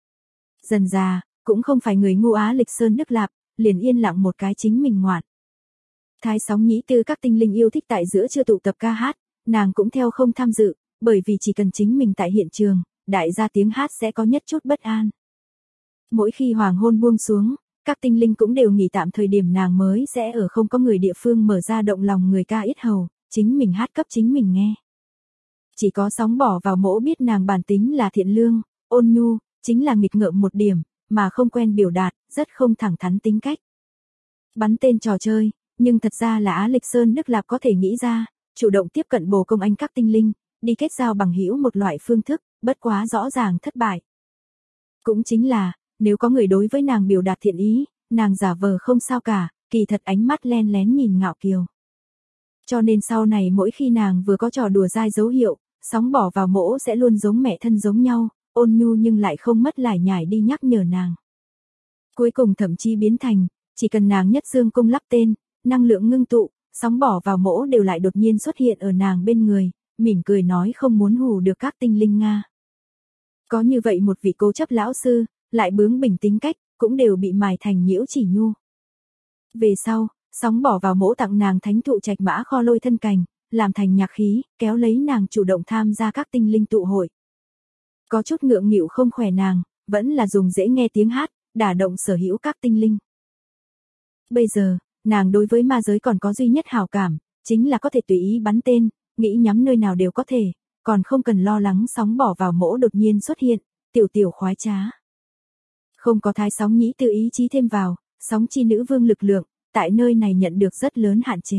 Dần già, cũng không phải người ngu Á Lịch Sơn Đức Lạp, liền yên lặng một cái chính mình ngoạn. Thái Sóng Nhĩ Tư các tinh linh yêu thích tại giữa chưa tụ tập ca hát, nàng cũng theo không tham dự, bởi vì chỉ cần chính mình tại hiện trường, đại gia tiếng hát sẽ có nhất chút bất an. Mỗi khi hoàng hôn buông xuống, các tinh linh cũng đều nghỉ tạm thời điểm nàng mới sẽ ở không có người địa phương mở ra động lòng người ca yết hầu, chính mình hát cấp chính mình nghe. Chỉ có Sóng bỏ vào mỗ biết nàng bản tính là thiện lương, ôn nhu, chính là nghịch ngợm một điểm, mà không quen biểu đạt, rất không thẳng thắn tính cách. Bắn tên trò chơi, nhưng thật ra là Á Lịch Sơn Đức Lạp có thể nghĩ ra, chủ động tiếp cận bồ công anh các tinh linh, đi kết giao bằng hữu một loại phương thức, bất quá rõ ràng thất bại. Cũng chính là, nếu có người đối với nàng biểu đạt thiện ý, nàng giả vờ không sao cả, kỳ thật ánh mắt len lén nhìn ngạo kiều. Cho nên sau này mỗi khi nàng vừa có trò đùa dai dấu hiệu, Sóng bỏ vào mỗ sẽ luôn giống mẹ thân giống nhau, ôn nhu nhưng lại không mất lải nhải đi nhắc nhở nàng. Cuối cùng thậm chí biến thành, chỉ cần nàng nhất dương cung lắp tên, năng lượng ngưng tụ, Sóng bỏ vào mỗ đều lại đột nhiên xuất hiện ở nàng bên người, mỉm cười nói không muốn hù được các tinh linh Nga. Có như vậy một vị cố chấp lão sư, lại bướng bỉnh tính cách, cũng đều bị mài thành nhiễu chỉ nhu. Về sau, Sóng bỏ vào mỗ tặng nàng thánh thụ trạch mã kho lôi thân cành, làm thành nhạc khí, kéo lấy nàng chủ động tham gia các tinh linh tụ hội. Có chút ngượng nghịu không khỏe nàng, vẫn là dùng dễ nghe tiếng hát, đả động sở hữu các tinh linh. Bây giờ, nàng đối với ma giới còn có duy nhất hảo cảm, chính là có thể tùy ý bắn tên, nghĩ nhắm nơi nào đều có thể, còn không cần lo lắng Sóng bỏ vào mỗ đột nhiên xuất hiện, tiểu tiểu khoái trá. Không có thái sóng nhĩ tự ý chí thêm vào, sóng chi nữ vương lực lượng, tại nơi này nhận được rất lớn hạn chế.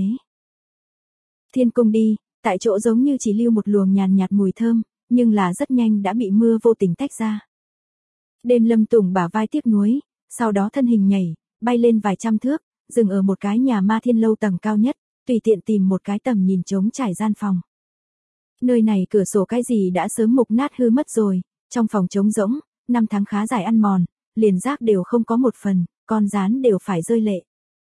Thiên cung đi, tại chỗ giống như chỉ lưu một luồng nhàn nhạt mùi thơm, nhưng là rất nhanh đã bị mưa vô tình tách ra. Đêm Lâm Tùng bả vai tiếc nuối, sau đó thân hình nhảy, bay lên vài trăm thước, dừng ở một cái nhà ma thiên lâu tầng cao nhất, tùy tiện tìm một cái tầm nhìn trống trải gian phòng. Nơi này cửa sổ cái gì đã sớm mục nát hư mất rồi, trong phòng trống rỗng, năm tháng khá dài ăn mòn, liền rác đều không có một phần, con rán đều phải rơi lệ.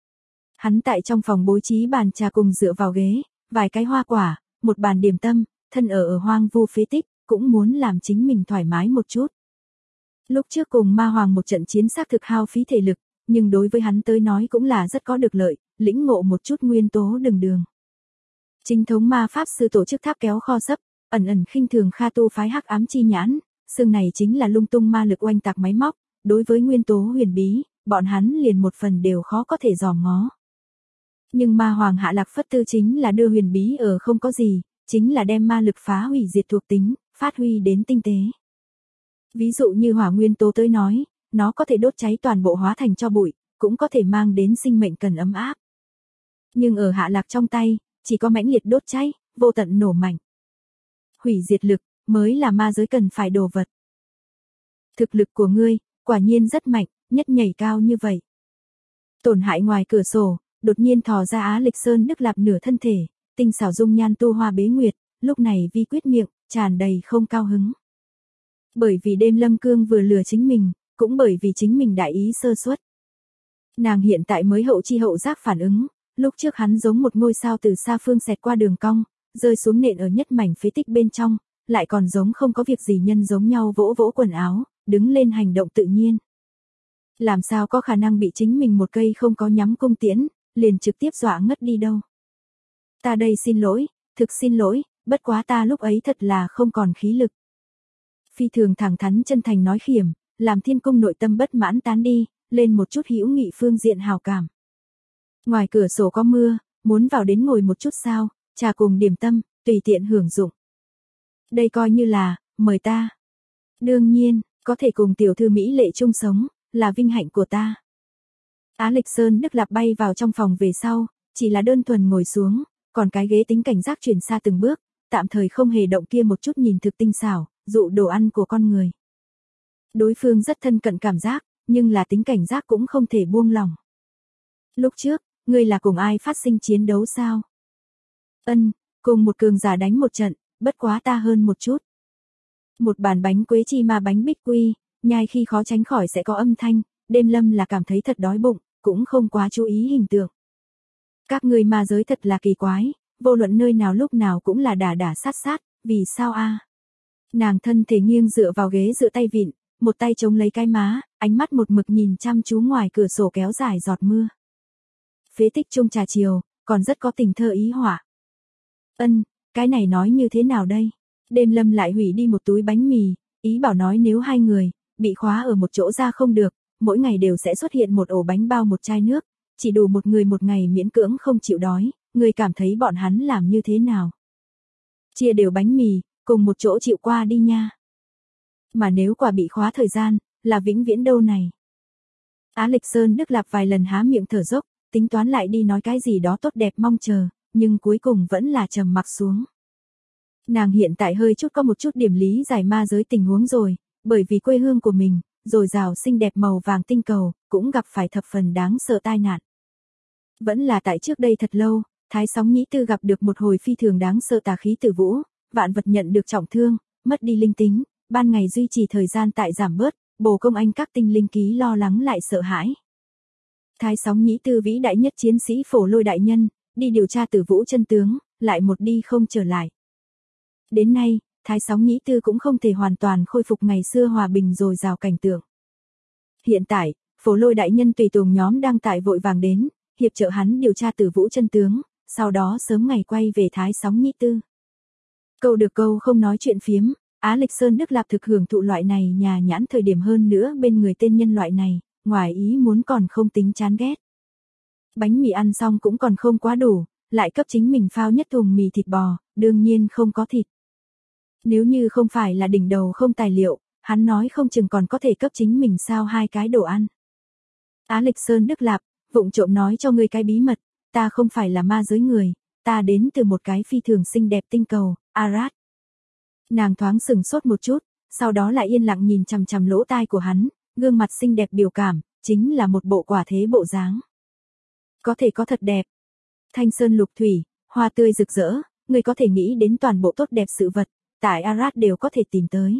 Hắn tại trong phòng bố trí bàn trà cùng dựa vào ghế, vài cái hoa quả, một bàn điểm tâm, thân ở hoang vu phế tích, cũng muốn làm chính mình thoải mái một chút. Lúc trước cùng ma hoàng một trận chiến xác thực hao phí thể lực, nhưng đối với hắn tới nói cũng là rất có được lợi, lĩnh ngộ một chút nguyên tố đường đường. Chính thống ma pháp sư tổ chức tháp kéo kho sấp, ẩn ẩn khinh thường Kha tu phái hắc ám chi nhãn, xương này chính là lung tung ma lực oanh tạc máy móc, đối với nguyên tố huyền bí, bọn hắn liền một phần đều khó có thể dòm ngó. Nhưng ma hoàng hạ lạc phất tư chính là đưa huyền bí ở không có gì, chính là đem ma lực phá hủy diệt thuộc tính, phát huy đến tinh tế. Ví dụ như hỏa nguyên tố tới nói, nó có thể đốt cháy toàn bộ hóa thành tro bụi, cũng có thể mang đến sinh mệnh cần ấm áp. Nhưng ở hạ lạc trong tay, chỉ có mãnh liệt đốt cháy, vô tận nổ mạnh. Hủy diệt lực, mới là ma giới cần phải đồ vật. Thực lực của ngươi, quả nhiên rất mạnh, nhất nhảy cao như vậy. Tổn hại ngoài cửa sổ, đột nhiên thò ra Á Lịch Sơn Đức Lạp nửa thân thể, tinh xảo dung nhan tu hoa bế nguyệt, lúc này vi quyết miệng, tràn đầy không cao hứng. Bởi vì đêm Lâm Cương vừa lừa chính mình, cũng bởi vì chính mình đại ý sơ suất. Nàng hiện tại mới hậu chi hậu giác phản ứng, lúc trước hắn giống một ngôi sao từ xa phương xẹt qua đường cong, rơi xuống nện ở nhất mảnh phế tích bên trong, lại còn giống không có việc gì nhân giống nhau vỗ vỗ quần áo, đứng lên hành động tự nhiên. Làm sao có khả năng bị chính mình một cây không có nhắm cung tiễn, liền trực tiếp dọa ngất đi đâu. Ta đây xin lỗi, thực xin lỗi, bất quá ta lúc ấy thật là không còn khí lực. Phi thường thẳng thắn chân thành nói khiểm, làm thiên cung nội tâm bất mãn tán đi, lên một chút hữu nghị phương diện hào cảm. Ngoài cửa sổ có mưa, muốn vào đến ngồi một chút sao, trà cùng điểm tâm, tùy tiện hưởng dụng. Đây coi như là, mời ta. Đương nhiên, có thể cùng tiểu thư Mỹ lệ chung sống, là vinh hạnh của ta. Á Lịch Sơn Đức Lạp bay vào trong phòng về sau, chỉ là đơn thuần ngồi xuống, còn cái ghế tính cảnh giác chuyển xa từng bước, tạm thời không hề động kia một chút nhìn thực tinh xảo, dụ đồ ăn của con người. Đối phương rất thân cận cảm giác, nhưng là tính cảnh giác cũng không thể buông lỏng. Lúc trước, ngươi là cùng ai phát sinh chiến đấu sao? Ân, cùng một cường giả đánh một trận, bất quá ta hơn một chút. Một bàn bánh quế chi ma bánh bích quy, nhai khi khó tránh khỏi sẽ có âm thanh, đêm Lâm là cảm thấy thật đói bụng, cũng không quá chú ý hình tượng. Các ngươi ma giới thật là kỳ quái, vô luận nơi nào lúc nào cũng là đả sát sát, vì sao a? Nàng thân thể nghiêng dựa vào ghế dựa tay vịn, một tay chống lấy cái má, ánh mắt một mực nhìn chăm chú ngoài cửa sổ kéo dài giọt mưa. Phế tích trung trà chiều, còn rất có tình thơ ý họa. Ân, cái này nói như thế nào đây? Đêm Lâm lại hủy đi một túi bánh mì, ý bảo nói nếu hai người bị khóa ở một chỗ ra không được, mỗi ngày đều sẽ xuất hiện một ổ bánh bao một chai nước, chỉ đủ một người một ngày miễn cưỡng không chịu đói, người cảm thấy bọn hắn làm như thế nào? Chia đều bánh mì, cùng một chỗ chịu qua đi nha. Mà nếu quả bị khóa thời gian, là vĩnh viễn đâu này. Á Lịch Sơn Đức Lạp vài lần há miệng thở dốc, tính toán lại đi nói cái gì đó tốt đẹp mong chờ, nhưng cuối cùng vẫn là trầm mặc xuống. Nàng hiện tại hơi chút có một chút điểm lý giải ma giới tình huống rồi, bởi vì quê hương của mình, dồi dào xinh đẹp màu vàng tinh cầu, cũng gặp phải thập phần đáng sợ tai nạn. Vẫn là tại trước đây thật lâu, Thái Sóng Nhĩ Tư gặp được một hồi phi thường đáng sợ tà khí tử vũ, vạn vật nhận được trọng thương, mất đi linh tính, ban ngày duy trì thời gian tại giảm bớt, bồ công anh các tinh linh ký lo lắng lại sợ hãi. Thái Sóng Nhĩ Tư vĩ đại nhất chiến sĩ Phổ Lôi đại nhân, đi điều tra tử vũ chân tướng, lại một đi không trở lại. Đến nay, Thái Sóng Nhĩ Tư cũng không thể hoàn toàn khôi phục ngày xưa hòa bình dồi dào cảnh tượng. Hiện tại, Phổ Lôi đại nhân tùy tùng nhóm đang tại vội vàng đến, hiệp trợ hắn điều tra tử vũ chân tướng, sau đó sớm ngày quay về Thái Sóng Nhĩ Tư. Câu được câu không nói chuyện phiếm, Á Lịch Sơn Đức Lạp thực hưởng thụ loại này nhà nhãn thời điểm hơn nữa bên người tên nhân loại này, ngoài ý muốn còn không tính chán ghét. Bánh mì ăn xong cũng còn không quá đủ, lại cấp chính mình phao nhất thùng mì thịt bò, đương nhiên không có thịt. Nếu như không phải là đỉnh đầu không tài liệu, hắn nói không chừng còn có thể cấp chính mình sao 2 cái đồ ăn. Á Lịch Sơn Đức Lạp, vụng trộm nói cho ngươi cái bí mật, ta không phải là ma giới người, ta đến từ một cái phi thường xinh đẹp tinh cầu, Arad. Nàng thoáng sừng sốt một chút, sau đó lại yên lặng nhìn chằm chằm lỗ tai của hắn, gương mặt xinh đẹp biểu cảm, chính là một bộ quả thế bộ dáng. Có thể có thật đẹp. Thanh sơn lục thủy, hoa tươi rực rỡ, người có thể nghĩ đến toàn bộ tốt đẹp sự vật, tại Arad đều có thể tìm tới.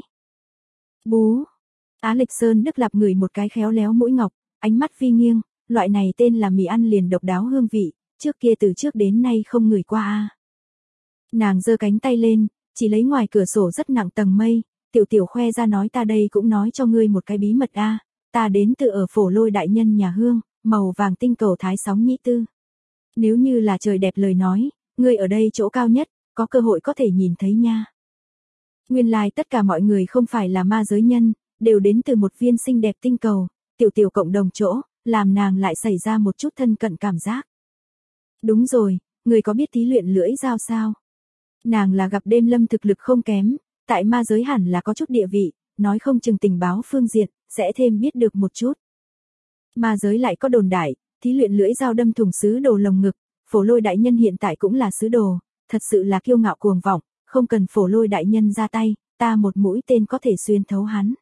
Bú. Á Lịch Sơn Đức Lạp ngửi một cái khéo léo mũi ngọc, ánh mắt phi nghiêng, loại này tên là mì ăn liền độc đáo hương vị, trước kia từ trước đến nay không ngửi qua a. Nàng giơ cánh tay lên, chỉ lấy ngoài cửa sổ rất nặng tầng mây, tiểu tiểu khoe ra nói ta đây cũng nói cho ngươi một cái bí mật a, ta đến từ ở Phổ Lôi đại nhân nhà hương, màu vàng tinh cầu Thái Sóng Nhĩ Tư. Nếu như là trời đẹp lời nói, ngươi ở đây chỗ cao nhất, có cơ hội có thể nhìn thấy nha. Nguyên lai tất cả mọi người không phải là ma giới nhân, đều đến từ một viên xinh đẹp tinh cầu, tiểu tiểu cộng đồng chỗ, làm nàng lại xảy ra một chút thân cận cảm giác. Đúng rồi, người có biết thí luyện lưỡi dao sao? Nàng là gặp đêm lâm thực lực không kém, tại ma giới hẳn là có chút địa vị, nói không chừng tình báo phương diện, sẽ thêm biết được một chút. Ma giới lại có đồn đại, thí luyện lưỡi dao đâm thủng sứ đồ lồng ngực, Phổ Lôi đại nhân hiện tại cũng là sứ đồ, thật sự là kiêu ngạo cuồng vọng, không cần Phổ Lôi đại nhân ra tay, ta một mũi tên có thể xuyên thấu hắn.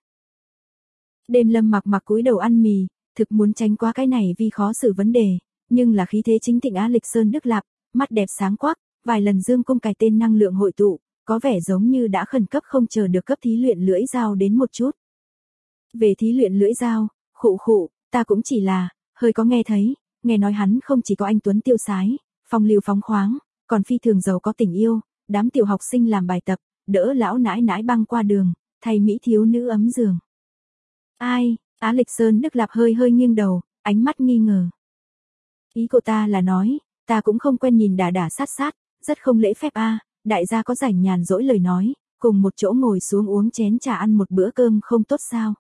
Đêm lâm mặc cúi đầu ăn mì, thực muốn tránh qua cái này vì khó xử vấn đề, nhưng là khí thế chính thịnh Á Lịch Sơn Đức Lạp, mắt đẹp sáng quắc, vài lần dương cung cài tên năng lượng hội tụ, có vẻ giống như đã khẩn cấp không chờ được cấp thí luyện lưỡi dao đến một chút. Về thí luyện lưỡi dao, khụ, ta cũng chỉ là, hơi có nghe thấy, nghe nói hắn không chỉ có anh tuấn tiêu sái, phong lưu phóng khoáng, còn phi thường giàu có tình yêu, đám tiểu học sinh làm bài tập, đỡ lão nãi nãi băng qua đường, thay mỹ thiếu nữ ấm giường. Ai, Á Lịch Sơn Đức Lạp hơi nghiêng đầu, ánh mắt nghi ngờ. Ý cô ta là nói, ta cũng không quen nhìn đả sát, rất không lễ phép a, đại gia có rảnh nhàn rỗi lời nói, cùng một chỗ ngồi xuống uống chén trà ăn một bữa cơm không tốt sao?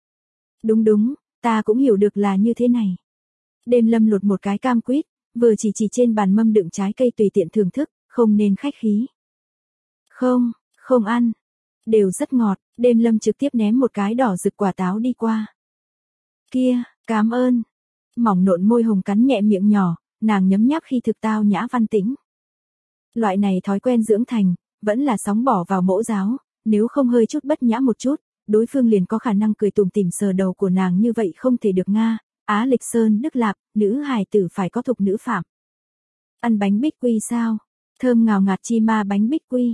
Đúng, ta cũng hiểu được là như thế này. Đêm lâm lột một cái cam quýt, vừa chỉ trên bàn mâm đựng trái cây tùy tiện thưởng thức, không nên khách khí. Không ăn. Đều rất ngọt, đêm lâm trực tiếp ném một cái đỏ rực quả táo đi qua. Kia, cảm ơn. Mỏng nộn môi hồng cắn nhẹ miệng nhỏ, nàng nhấm nháp khi thực tao nhã văn tĩnh. Loại này thói quen dưỡng thành, vẫn là sóng bỏ vào mẫu giáo, nếu không hơi chút bất nhã một chút, đối phương liền có khả năng cười tủm tỉm sờ đầu của nàng như vậy không thể được nga. Á Lịch Sơn Đức Lạp, nữ hài tử phải có thục nữ phạm. Ăn bánh bích quy sao? Thơm ngào ngạt chi ma bánh bích quy.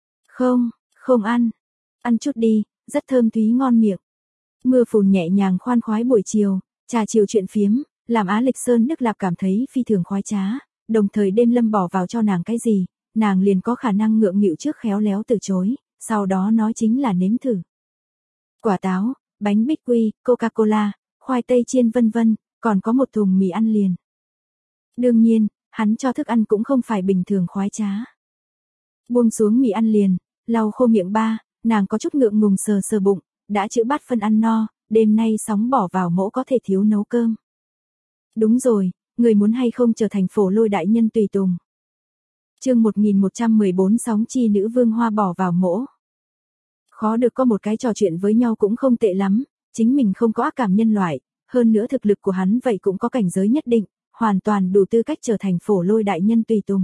Không ăn. Ăn chút đi, rất thơm thúy ngon miệng. Mưa phùn nhẹ nhàng khoan khoái buổi chiều, trà chiều chuyện phiếm, làm Á Lịch Sơn Đức Lạp cảm thấy phi thường khoái trá, đồng thời đêm lâm bỏ vào cho nàng cái gì, nàng liền có khả năng ngượng nghịu trước khéo léo từ chối, sau đó nói chính là nếm thử. Quả táo, bánh bích quy, Coca-Cola, khoai tây chiên vân vân, còn có một thùng mì ăn liền. Đương nhiên, hắn cho thức ăn cũng không phải bình thường khoái trá. Buông xuống mì ăn liền, lau khô miệng ba, nàng có chút ngượng ngùng sờ bụng, đã chữ bát phân ăn no, đêm nay sóng bỏ vào mỗ có thể thiếu nấu cơm. Đúng rồi, người muốn hay không trở thành Phổ Lôi đại nhân tùy tùng. Chương 1114 sóng chi nữ vương hoa bỏ vào mỗ. Khó được có một cái trò chuyện với nhau cũng không tệ lắm, chính mình không có ác cảm nhân loại, hơn nữa thực lực của hắn vậy cũng có cảnh giới nhất định, hoàn toàn đủ tư cách trở thành Phổ Lôi đại nhân tùy tùng.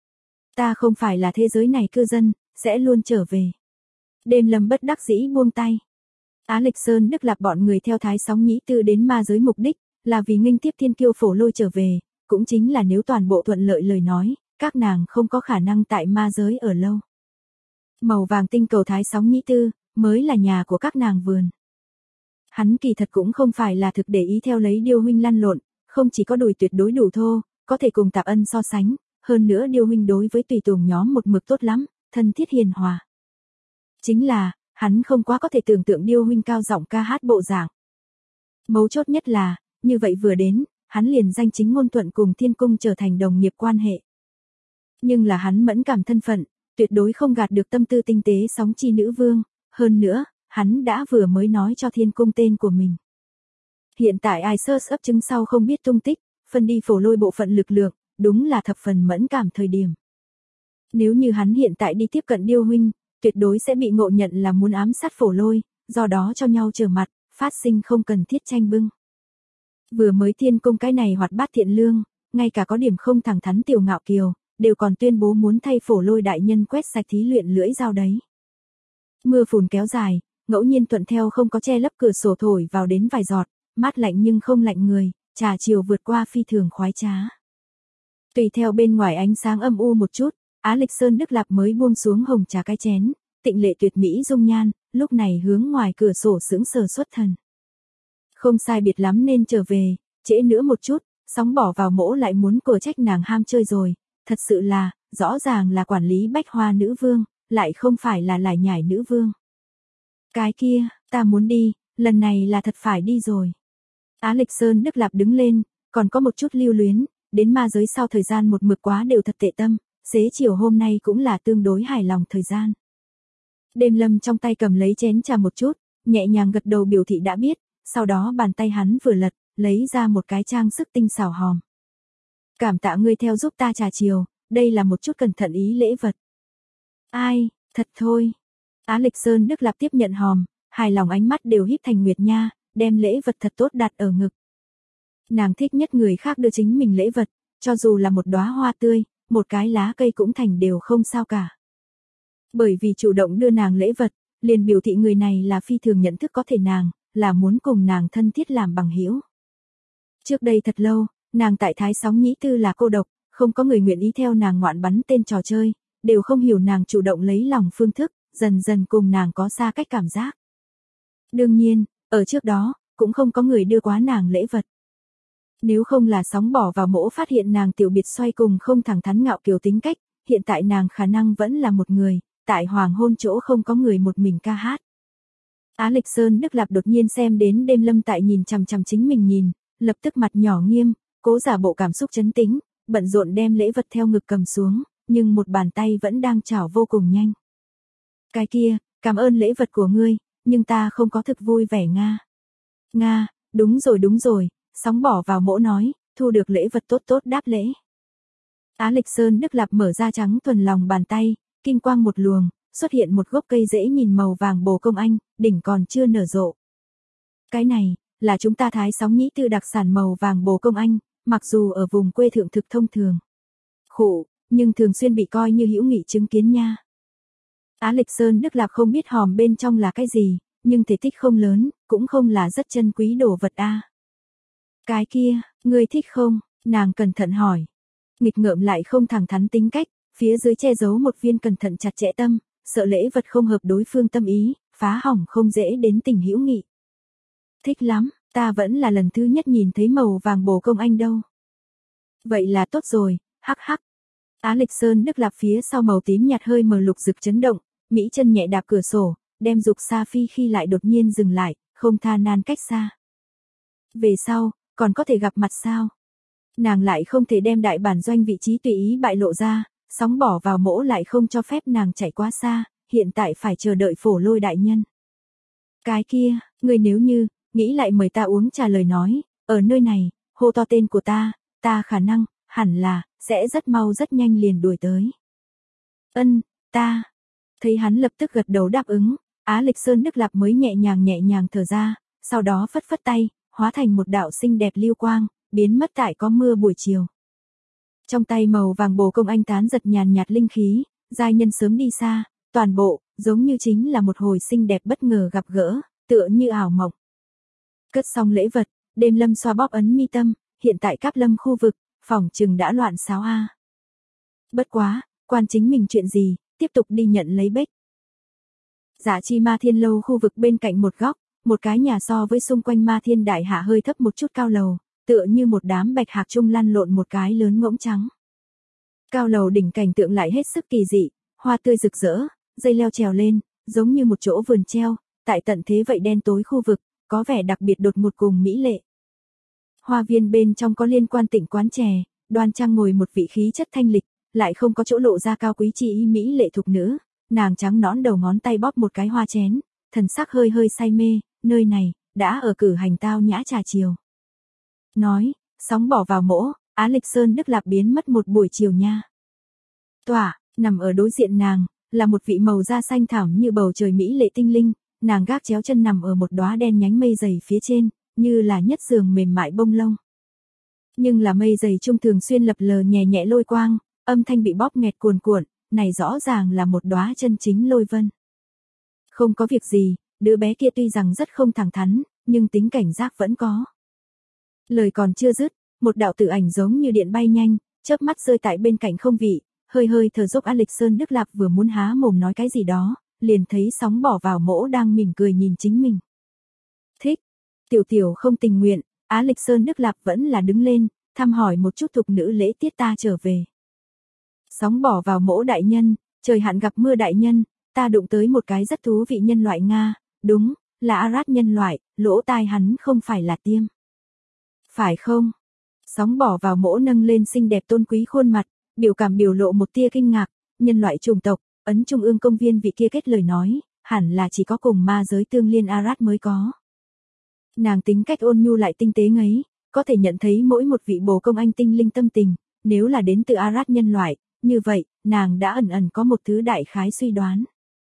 Ta không phải là thế giới này cư dân, sẽ luôn trở về. Đêm Lâm bất đắc dĩ buông tay. Á Lịch Sơn Đức Lạp bọn người theo Thái Sóng Nhĩ Tư đến ma giới mục đích, là vì nghênh tiếp thiên kiêu Phổ Lôi trở về, cũng chính là nếu toàn bộ thuận lợi lời nói, các nàng không có khả năng tại ma giới ở lâu. Màu vàng tinh cầu Thái Sóng Nhĩ Tư, mới là nhà của các nàng vườn. Hắn kỳ thật cũng không phải là thực để ý theo lấy Điêu huynh lăn lộn, không chỉ có đùi tuyệt đối đủ thô, có thể cùng Tạp Ân so sánh, hơn nữa Điêu huynh đối với tùy tùng nhóm một mực tốt lắm, thân thiết hiền hòa. Chính là, hắn không quá có thể tưởng tượng Điêu huynh cao giọng ca hát bộ dạng. Mấu chốt nhất là, như vậy vừa đến, hắn liền danh chính ngôn thuận cùng Thiên Cung trở thành đồng nghiệp quan hệ. Nhưng là hắn mẫn cảm thân phận, tuyệt đối không gạt được tâm tư tinh tế sóng chi nữ vương, hơn nữa, hắn đã vừa mới nói cho Thiên Cung tên của mình. Hiện tại ai search ấp chứng sau không biết tung tích, phân đi Phổ Lôi bộ phận lực lượng, đúng là thập phần mẫn cảm thời điểm. Nếu như hắn hiện tại đi tiếp cận Điêu huynh, tuyệt đối sẽ bị ngộ nhận là muốn ám sát Phổ Lôi, do đó cho nhau trở mặt, phát sinh không cần thiết tranh bưng. Vừa mới Thiên Cung cái này hoạt bát thiện lương, ngay cả có điểm không thẳng thắn tiểu ngạo kiều, đều còn tuyên bố muốn thay Phổ Lôi đại nhân quét sạch thí luyện lưỡi dao đấy. Mưa phùn kéo dài, ngẫu nhiên thuận theo không có che lấp cửa sổ thổi vào đến vài giọt, mát lạnh nhưng không lạnh người, trà chiều vượt qua phi thường khoái trá. Tùy theo bên ngoài ánh sáng âm u một chút, Á Lịch Sơn Đức Lạp mới buông xuống hồng trà cái chén, tịnh lệ tuyệt mỹ dung nhan, lúc này hướng ngoài cửa sổ sững sờ xuất thần. Không sai biệt lắm nên trở về, trễ nữa một chút, sóng bỏ vào mỗ lại muốn cổ trách nàng ham chơi rồi, thật sự là, rõ ràng là quản lý bách hoa nữ vương, lại không phải là lải nhải nữ vương. Cái kia, ta muốn đi, lần này là thật phải đi rồi. Á Lịch Sơn Đức Lạp đứng lên, còn có một chút lưu luyến, đến ma giới sau thời gian một mực quá đều thật tệ tâm, xế chiều hôm nay cũng là tương đối hài lòng thời gian. Đêm Lâm trong tay cầm lấy chén trà một chút, nhẹ nhàng gật đầu biểu thị đã biết, sau đó bàn tay hắn vừa lật, lấy ra một cái trang sức tinh xảo hòm. Cảm tạ ngươi theo giúp ta trà chiều, đây là một chút cẩn thận ý lễ vật. Ai, thật thôi. Á Lịch Sơn Đức Lạp tiếp nhận hòm, hài lòng ánh mắt đều híp thành nguyệt nha, đem lễ vật thật tốt đặt ở ngực. Nàng thích nhất người khác đưa chính mình lễ vật, cho dù là một đóa hoa tươi, một cái lá cây cũng thành đều không sao cả. Bởi vì chủ động đưa nàng lễ vật, liền biểu thị người này là phi thường nhận thức có thể nàng, là muốn cùng nàng thân thiết làm bằng hữu. Trước đây thật lâu, nàng tại Thái Sóng Nhĩ Tư là cô độc, không có người nguyện ý theo nàng ngoạn bắn tên trò chơi, đều không hiểu nàng chủ động lấy lòng phương thức, dần dần cùng nàng có xa cách cảm giác. Đương nhiên, ở trước đó, cũng không có người đưa quá nàng lễ vật. Nếu không là sóng bỏ vào mỗ phát hiện nàng tiểu biệt xoay cùng không thẳng thắn ngạo kiều tính cách, hiện tại nàng khả năng vẫn là một người, tại hoàng hôn chỗ không có người một mình ca hát. Á Lịch Sơn Đức Lạp đột nhiên xem đến Đêm Lâm tại nhìn chằm chằm chính mình nhìn, lập tức mặt nhỏ nghiêm, cố giả bộ cảm xúc trấn tĩnh, bận rộn đem lễ vật theo ngực cầm xuống, nhưng một bàn tay vẫn đang chảo vô cùng nhanh. Cái kia, cảm ơn lễ vật của ngươi, nhưng ta không có thực vui vẻ Nga. Nga, đúng rồi, sóng bỏ vào mỗ nói, thu được lễ vật tốt tốt đáp lễ. Á Lịch Sơn Đức Lạp mở ra trắng thuần lòng bàn tay, kinh quang một luồng, xuất hiện một gốc cây dễ nhìn màu vàng bồ công anh, đỉnh còn chưa nở rộ. Cái này, là chúng ta Thái Sóng Nhĩ Tư đặc sản màu vàng bồ công anh, mặc dù ở vùng quê thượng thực thông thường. Khụ, nhưng thường xuyên bị coi như hữu nghị chứng kiến nha. Á Lịch Sơn Đức Lạp không biết hòm bên trong là cái gì, nhưng thể tích không lớn, cũng không là rất chân quý đồ vật a. Cái kia, ngươi thích không? Nàng cẩn thận hỏi. Nghịch ngợm lại không thẳng thắn tính cách, phía dưới che giấu một viên cẩn thận chặt chẽ tâm, sợ lễ vật không hợp đối phương tâm ý, phá hỏng không dễ đến tình hữu nghị. Thích lắm, ta vẫn là lần thứ nhất nhìn thấy màu vàng bồ công anh đâu. Vậy là tốt rồi, hắc hắc. Á Lịch Sơn Đức Lạp phía sau màu tím nhạt hơi mờ lục rực chấn động, mỹ chân nhẹ đạp cửa sổ, đem dục xa phi khi lại đột nhiên dừng lại, không tha nan cách xa. Về sau, còn có thể gặp mặt sao? Nàng lại không thể đem đại bản doanh vị trí tùy ý bại lộ ra, sóng bỏ vào mỗ lại không cho phép nàng chạy quá xa, hiện tại phải chờ đợi Phổ Lôi đại nhân. Cái kia, người nếu như, nghĩ lại mời ta uống trà lời nói, ở nơi này, hô to tên của ta khả năng, hẳn là, sẽ rất mau rất nhanh liền đuổi tới. Ta. Thấy hắn lập tức gật đầu đáp ứng, Á Lịch Sơn Đức Lạp mới nhẹ nhàng thở ra, sau đó phất phất tay, hóa thành một đạo xinh đẹp lưu quang, biến mất tại có mưa buổi chiều. Trong tay màu vàng bồ công anh tán giật nhàn nhạt linh khí, giai nhân sớm đi xa, toàn bộ, giống như chính là một hồi xinh đẹp bất ngờ gặp gỡ, tựa như ảo mộng. Cất xong lễ vật, Đêm Lâm xoa bóp ấn mi tâm, hiện tại Cáp Lâm khu vực, phỏng chừng đã loạn xáo a. Bất quá, quan chính mình chuyện gì, tiếp tục đi nhận lấy bếch. Dạ Chi Ma Thiên lâu khu vực bên cạnh một góc, một cái nhà so với xung quanh Ma Thiên đại hạ hơi thấp một chút cao lầu, tựa như một đám bạch hạc trung lăn lộn một cái lớn ngỗng trắng. Cao lầu đỉnh cảnh tượng lại hết sức kỳ dị, hoa tươi rực rỡ, dây leo trèo lên, giống như một chỗ vườn treo, tại tận thế vậy đen tối khu vực, có vẻ đặc biệt đột ngột cùng mỹ lệ. Hoa viên bên trong có liên quan tịnh quán chè, đoan trang ngồi một vị khí chất thanh lịch, lại không có chỗ lộ ra cao quý chi ý mỹ lệ thục nữ, nàng trắng nõn đầu ngón tay bóp một cái hoa chén, thần sắc hơi hơi say mê, nơi này, đã ở cử hành tao nhã trà chiều. Nói, sóng bỏ vào mỗ, Á Lịch Sơn Đức Lạp biến mất một buổi chiều nha. Tỏa, nằm ở đối diện nàng, là một vị màu da xanh thẳm như bầu trời mỹ lệ tinh linh, nàng gác chéo chân nằm ở một đóa đen nhánh mây dày phía trên, như là nhất giường mềm mại bông lông. Nhưng là mây dày trung thường xuyên lập lờ nhẹ nhẹ lôi quang, âm thanh bị bóp nghẹt cuồn cuộn, này rõ ràng là một đóa chân chính lôi vân. Không có việc gì, đứa bé kia tuy rằng rất không thẳng thắn, nhưng tính cảnh giác vẫn có. Lời còn chưa dứt, một đạo tử ảnh giống như điện bay nhanh, chớp mắt rơi tại bên cạnh không vị, hơi hơi thở dốc. Á Lịch Sơn Đức Lạp vừa muốn há mồm nói cái gì đó, liền thấy sóng bỏ vào mỗ đang mỉm cười nhìn chính mình. Thích. Tiểu tiểu không tình nguyện, Á Lịch Sơn Đức Lạp vẫn là đứng lên, thăm hỏi một chút thục nữ lễ tiết ta trở về. Sóng bỏ vào mỗ đại nhân, trời hạn gặp mưa đại nhân, ta đụng tới một cái rất thú vị nhân loại Nga, đúng, là Arat nhân loại, lỗ tai hắn không phải là tiêm. Phải không? Sóng bỏ vào mỗ nâng lên xinh đẹp tôn quý khuôn mặt, biểu cảm biểu lộ một tia kinh ngạc, nhân loại chủng tộc, ấn trung ương công viên vị kia kết lời nói, hẳn là chỉ có cùng ma giới tương liên Arat mới có. Nàng tính cách ôn nhu lại tinh tế ngấy, có thể nhận thấy mỗi một vị bồ công anh tinh linh tâm tình, nếu là đến từ Arat nhân loại, như vậy, nàng đã ẩn ẩn có một thứ đại khái suy đoán.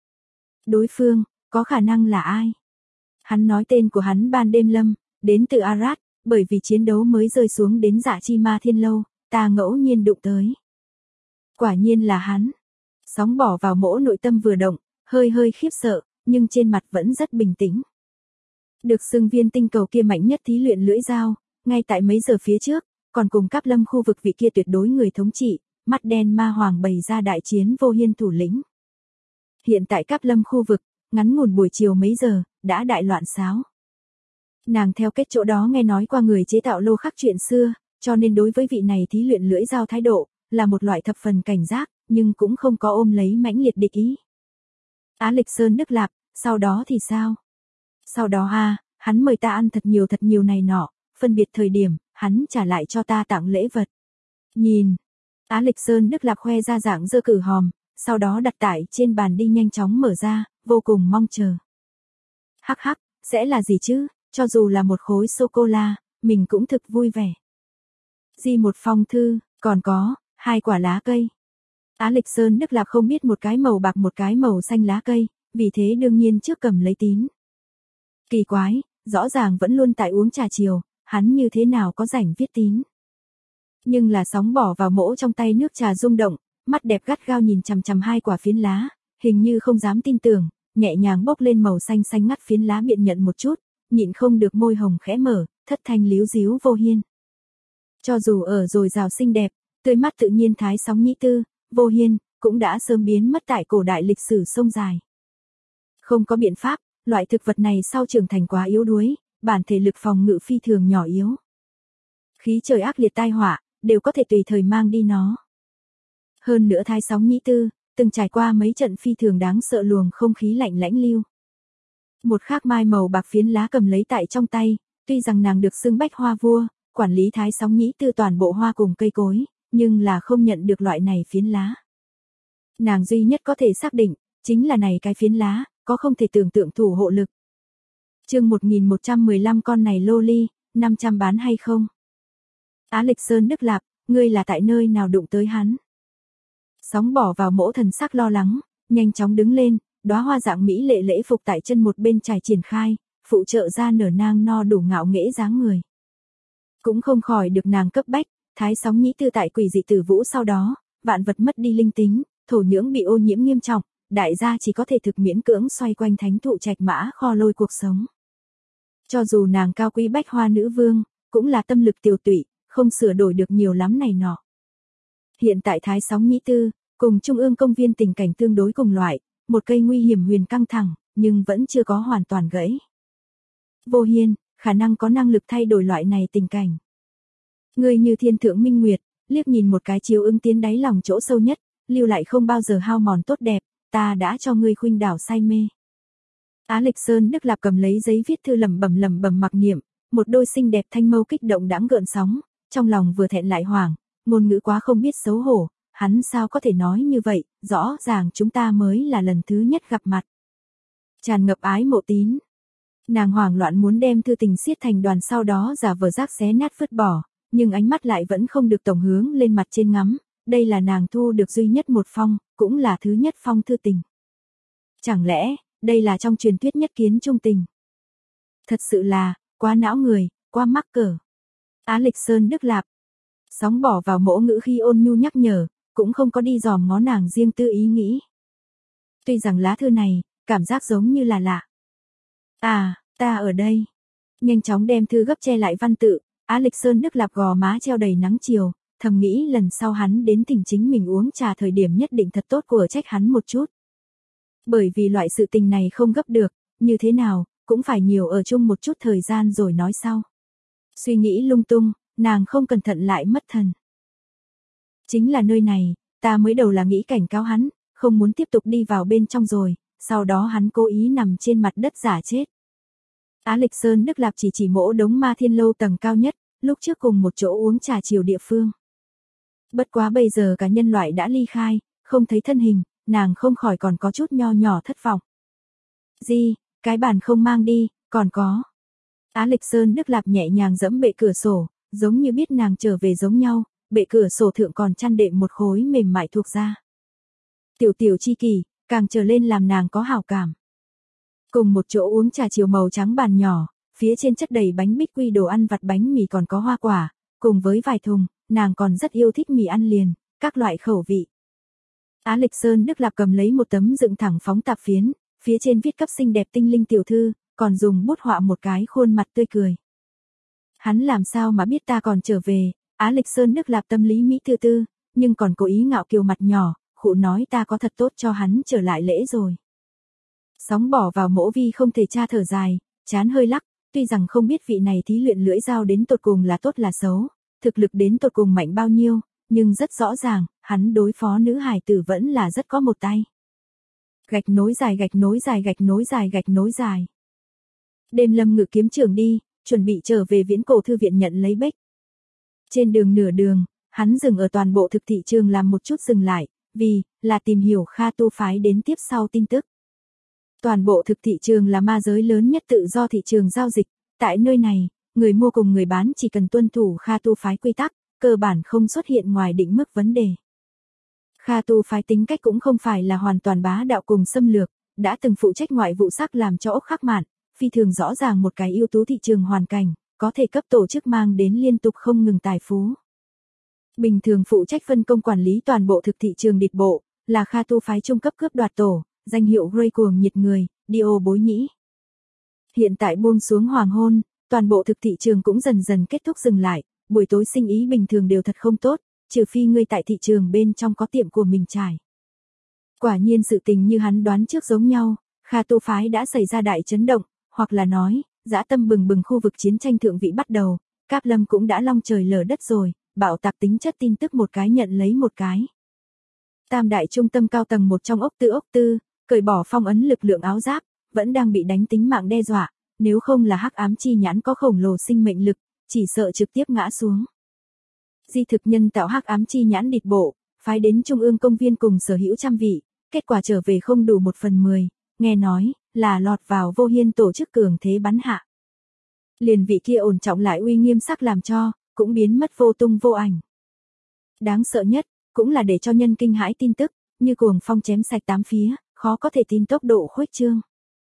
Đối phương, có khả năng là ai? Hắn nói tên của hắn Ban Đêm Lâm, đến từ Arat, bởi vì chiến đấu mới rơi xuống đến Dạ Chi Ma Thiên lâu, ta ngẫu nhiên đụng tới. Quả nhiên là hắn. Sóng bỏ vào mỗ nội tâm vừa động, hơi hơi khiếp sợ, nhưng trên mặt vẫn rất bình tĩnh. Được xưng viên tinh cầu kia mạnh nhất thí luyện lưỡi dao, ngay tại mấy giờ phía trước, còn cùng Cáp Lâm khu vực vị kia tuyệt đối người thống trị, mắt đen ma hoàng bày ra đại chiến vô hiên thủ lĩnh. Hiện tại Cáp Lâm khu vực, ngắn ngủn buổi chiều mấy giờ, đã đại loạn xáo. Nàng theo kết chỗ đó nghe nói qua người chế tạo lô khắc chuyện xưa, cho nên đối với vị này thí luyện lưỡi dao thái độ, là một loại thập phần cảnh giác, nhưng cũng không có ôm lấy mãnh liệt địch ý. Á Lịch Sơn Đức Lạp, sau đó thì sao? Sau đó hắn mời ta ăn thật nhiều này nọ, phân biệt thời điểm, hắn trả lại cho ta tặng lễ vật. Nhìn, Á Lịch Sơn Đức Lạp khoe ra dạng dơ cử hòm, sau đó đặt tải trên bàn đi nhanh chóng mở ra, vô cùng mong chờ. Hắc hắc, sẽ là gì chứ, cho dù là một khối sô-cô-la, mình cũng thực vui vẻ. Một phong thư, còn có 2 quả lá cây. Á Lịch Sơn Đức Lạp không biết một cái màu bạc một cái màu xanh lá cây, vì thế đương nhiên trước cầm lấy tín. Kỳ quái, rõ ràng vẫn luôn tại uống trà chiều, hắn như thế nào có rảnh viết tín. Nhưng là sóng bỏ vào mỗ trong tay nước trà rung động, mắt đẹp gắt gao nhìn chằm chằm 2 quả phiến lá, hình như không dám tin tưởng, nhẹ nhàng bốc lên màu xanh xanh ngắt phiến lá biện nhận một chút, nhịn không được môi hồng khẽ mở, thất thanh líu díu vô hiên. Cho dù ở dồi dào xinh đẹp, tươi mắt tự nhiên thái sóng nhĩ tư, vô hiên, cũng đã sớm biến mất tại cổ đại lịch sử sông dài. Không có biện pháp, loại thực vật này sau trưởng thành quá yếu đuối, bản thể lực phòng ngự phi thường nhỏ yếu. Khí trời ác liệt tai họa, đều có thể tùy thời mang đi nó. Hơn nữa thái sóng nhĩ tư, từng trải qua mấy trận phi thường đáng sợ luồng không khí lạnh lãnh lưu. Một khác mai màu bạc phiến lá cầm lấy tại trong tay, tuy rằng nàng được xưng bách hoa vua, quản lý thái sóng nhĩ tư toàn bộ hoa cùng cây cối, nhưng là không nhận được loại này phiến lá. Nàng duy nhất có thể xác định, chính là này cái phiến lá, có không thể tưởng tượng thủ hộ lực. Chương 1115 con này lô ly, 500 bán hay không? Á Lịch Sơn Đức Lạp, ngươi là tại nơi nào đụng tới hắn? Sóng bỏ vào mỗ thần sắc lo lắng, nhanh chóng đứng lên, đóa hoa dạng mỹ lệ lễ phục tại chân một bên trải triển khai, phụ trợ ra nở nang no đủ ngạo nghễ dáng người. Cũng không khỏi được nàng cấp bách, thái sóng nhĩ tư tại quỷ dị tử vũ sau đó, vạn vật mất đi linh tính, thổ nhưỡng bị ô nhiễm nghiêm trọng, đại gia chỉ có thể thực miễn cưỡng xoay quanh thánh thụ trạch mã kho lôi cuộc sống. Cho dù nàng cao quý bách hoa nữ vương, cũng là tâm lực tiều tụy, không sửa đổi được nhiều lắm này nọ. Hiện tại thái sóng nhĩ tư, cùng trung ương công viên tình cảnh tương đối cùng loại, một cây nguy hiểm huyền căng thẳng, nhưng vẫn chưa có hoàn toàn gãy. Vô Hiên, khả năng có năng lực thay đổi loại này tình cảnh. Ngươi như thiên thượng minh nguyệt, liếc nhìn một cái chiếu ứng tiến đáy lòng chỗ sâu nhất, lưu lại không bao giờ hao mòn tốt đẹp, ta đã cho ngươi khuynh đảo say mê. Á Lịch Sơn Đức Lạp cầm lấy giấy viết thư lẩm bẩm mặc niệm, một đôi xinh đẹp thanh mâu kích động đãng gợn sóng, trong lòng vừa thẹn lại hoảng, ngôn ngữ quá không biết xấu hổ, hắn sao có thể nói như vậy, rõ ràng chúng ta mới là lần thứ nhất gặp mặt. Tràn ngập ái mộ tín. Nàng hoảng loạn muốn đem thư tình siết thành đoàn sau đó giả vờ rác xé nát vứt bỏ, nhưng ánh mắt lại vẫn không được tổng hướng lên mặt trên ngắm, đây là nàng thu được duy nhất một phong, cũng là thứ nhất phong thư tình. Chẳng lẽ, đây là trong truyền thuyết nhất kiến trung tình? Thật sự là, quá não người, quá mắc cỡ. Á Lịch Sơn Đức Lạp. Sóng bỏ vào mỗ ngữ khi ôn nhu nhắc nhở, cũng không có đi dòm ngó nàng riêng tư ý nghĩ. Tuy rằng lá thư này, cảm giác giống như là lạ. À, ta ở đây. Nhanh chóng đem thư gấp che lại văn tự, Á Lịch Sơn Đức Lạp gò má treo đầy nắng chiều, thầm nghĩ lần sau hắn đến thỉnh chính mình uống trà thời điểm nhất định thật tốt của trách hắn một chút. Bởi vì loại sự tình này không gấp được, như thế nào, cũng phải nhiều ở chung một chút thời gian rồi nói sau. Suy nghĩ lung tung, nàng không cẩn thận lại mất thần. Chính là nơi này, ta mới đầu là nghĩ cảnh cáo hắn, không muốn tiếp tục đi vào bên trong rồi, sau đó hắn cố ý nằm trên mặt đất giả chết. Á Lịch Sơn Đức Lạp chỉ mỗ đống ma thiên lâu tầng cao nhất, lúc trước cùng một chỗ uống trà chiều địa phương. Bất quá bây giờ cả nhân loại đã ly khai, không thấy thân hình, nàng không khỏi còn có chút nho nhỏ thất vọng. Gì, cái bàn không mang đi, còn có. Á Lịch Sơn Đức Lạp nhẹ nhàng giẫm bệ cửa sổ, giống như biết nàng trở về giống nhau, bệ cửa sổ thượng còn chăn đệm một khối mềm mại thuộc da. Tiểu chi kỷ, càng trở lên làm nàng có hảo cảm. Cùng một chỗ uống trà chiều màu trắng bàn nhỏ, phía trên chất đầy bánh bích quy đồ ăn vặt bánh mì còn có hoa quả, cùng với vài thùng, nàng còn rất yêu thích mì ăn liền, các loại khẩu vị. Á Lịch Sơn Đức Lạp cầm lấy một tấm dựng thẳng phóng tạp phiến, phía trên viết cấp xinh đẹp tinh linh tiểu thư, còn dùng bút họa một cái khuôn mặt tươi cười. Hắn làm sao mà biết ta còn trở về, Á Lịch Sơn Đức Lạp tâm lý mỹ tư tư, nhưng còn cố ý ngạo kiều mặt nhỏ, khụ nói ta có thật tốt cho hắn trở lại lễ rồi. Sóng bỏ vào mỗ vi không thể tra thở dài, chán hơi lắc, tuy rằng không biết vị này thí luyện lưỡi dao đến tột cùng là tốt là xấu, thực lực đến tột cùng mạnh bao nhiêu, nhưng rất rõ ràng, hắn đối phó nữ hải tử vẫn là rất có một tay. Gạch nối dài gạch nối dài gạch nối dài gạch nối dài. Đêm Lâm Ngự kiếm trường đi, chuẩn bị trở về Viễn Cổ thư viện nhận lấy bếch. Trên đường nửa đường, hắn dừng ở toàn bộ thực thị trường làm một chút dừng lại, vì là tìm hiểu Kha Tu phái đến tiếp sau tin tức. Toàn bộ thực thị trường là ma giới lớn nhất tự do thị trường giao dịch, tại nơi này, người mua cùng người bán chỉ cần tuân thủ Kha Tu phái quy tắc, cơ bản không xuất hiện ngoài định mức vấn đề. Kha Tu phái tính cách cũng không phải là hoàn toàn bá đạo cùng xâm lược, đã từng phụ trách ngoại vụ sắc làm cho ốc khắc mạn, phi thường rõ ràng một cái ưu tú thị trường hoàn cảnh, có thể cấp tổ chức mang đến liên tục không ngừng tài phú. Bình thường phụ trách phân công quản lý toàn bộ thực thị trường địch bộ, là Kha Tu phái trung cấp cướp đoạt tổ, danh hiệu Grey cuồng nhiệt người, Dio bối nhĩ. Hiện tại buông xuống hoàng hôn, toàn bộ thực thị trường cũng dần dần kết thúc dừng lại, buổi tối sinh ý bình thường đều thật không tốt, trừ phi ngươi tại thị trường bên trong có tiệm của mình trải. Quả nhiên sự tình như hắn đoán trước giống nhau, Kha Tu phái đã xảy ra đại chấn động, hoặc là nói, dã tâm bừng bừng khu vực chiến tranh thượng vị bắt đầu, Cáp Lâm cũng đã long trời lở đất rồi, bạo tạc tính chất tin tức một cái nhận lấy một cái. Tam đại trung tâm cao tầng một trong ốc tư, cởi bỏ phong ấn lực lượng áo giáp, vẫn đang bị đánh tính mạng đe dọa, nếu không là hắc ám chi nhãn có khổng lồ sinh mệnh lực, chỉ sợ trực tiếp ngã xuống. Di thực nhân tạo hắc ám chi nhãn địch bộ, phái đến trung ương công viên cùng sở hữu trăm vị, kết quả trở về không đủ 1/10, nghe nói là lọt vào Vô Hiên tổ chức cường thế bắn hạ. Liền vị kia ổn trọng lại uy nghiêm sắc làm cho, cũng biến mất vô tung vô ảnh. Đáng sợ nhất, cũng là để cho nhân kinh hãi tin tức, như cuồng phong chém sạch tám phía, khó có thể tin tốc độ khuếch trương.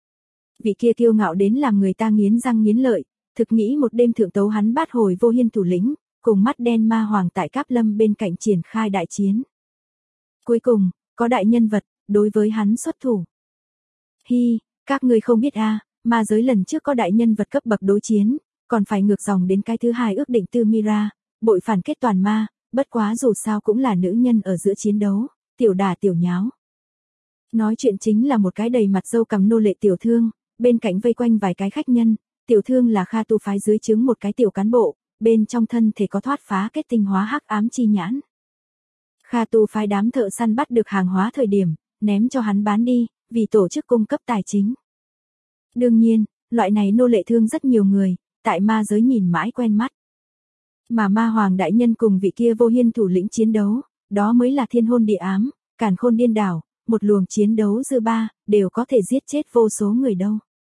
Vị kia kiêu ngạo đến làm người ta nghiến răng nghiến lợi, thực nghĩ một đêm thượng tấu hắn bát hồi vô hiên thủ lĩnh, cùng mắt đen ma hoàng tại Cáp Lâm bên cạnh triển khai đại chiến. Cuối cùng, có đại nhân vật, đối với hắn xuất thủ. Hi, các ngươi không biết a, ma giới lần trước có đại nhân vật cấp bậc đối chiến, còn phải ngược dòng đến cái thứ hai ước định Tư Mira, bội phản kết toàn ma, bất quá dù sao cũng là nữ nhân ở giữa chiến đấu, tiểu đả tiểu nháo. Nói chuyện chính là một cái đầy mặt râu cằm nô lệ tiểu thương, bên cạnh vây quanh vài cái khách nhân, tiểu thương là Kha Tu phái dưới trướng một cái tiểu cán bộ, bên trong thân thể có thoát phá kết tinh hóa hắc ám chi nhãn. Kha Tu phái đám thợ săn bắt được hàng hóa thời điểm, ném cho hắn bán đi, vì tổ chức cung cấp tài chính. Đương nhiên, loại này nô lệ thương rất nhiều người, tại ma giới nhìn mãi quen mắt. Mà ma hoàng đại nhân cùng vị kia vô hiên thủ lĩnh chiến đấu, đó mới là thiên hôn địa ám, càn khôn điên đảo, một luồng chiến đấu dư ba, đều có thể giết chết vô số người đâu.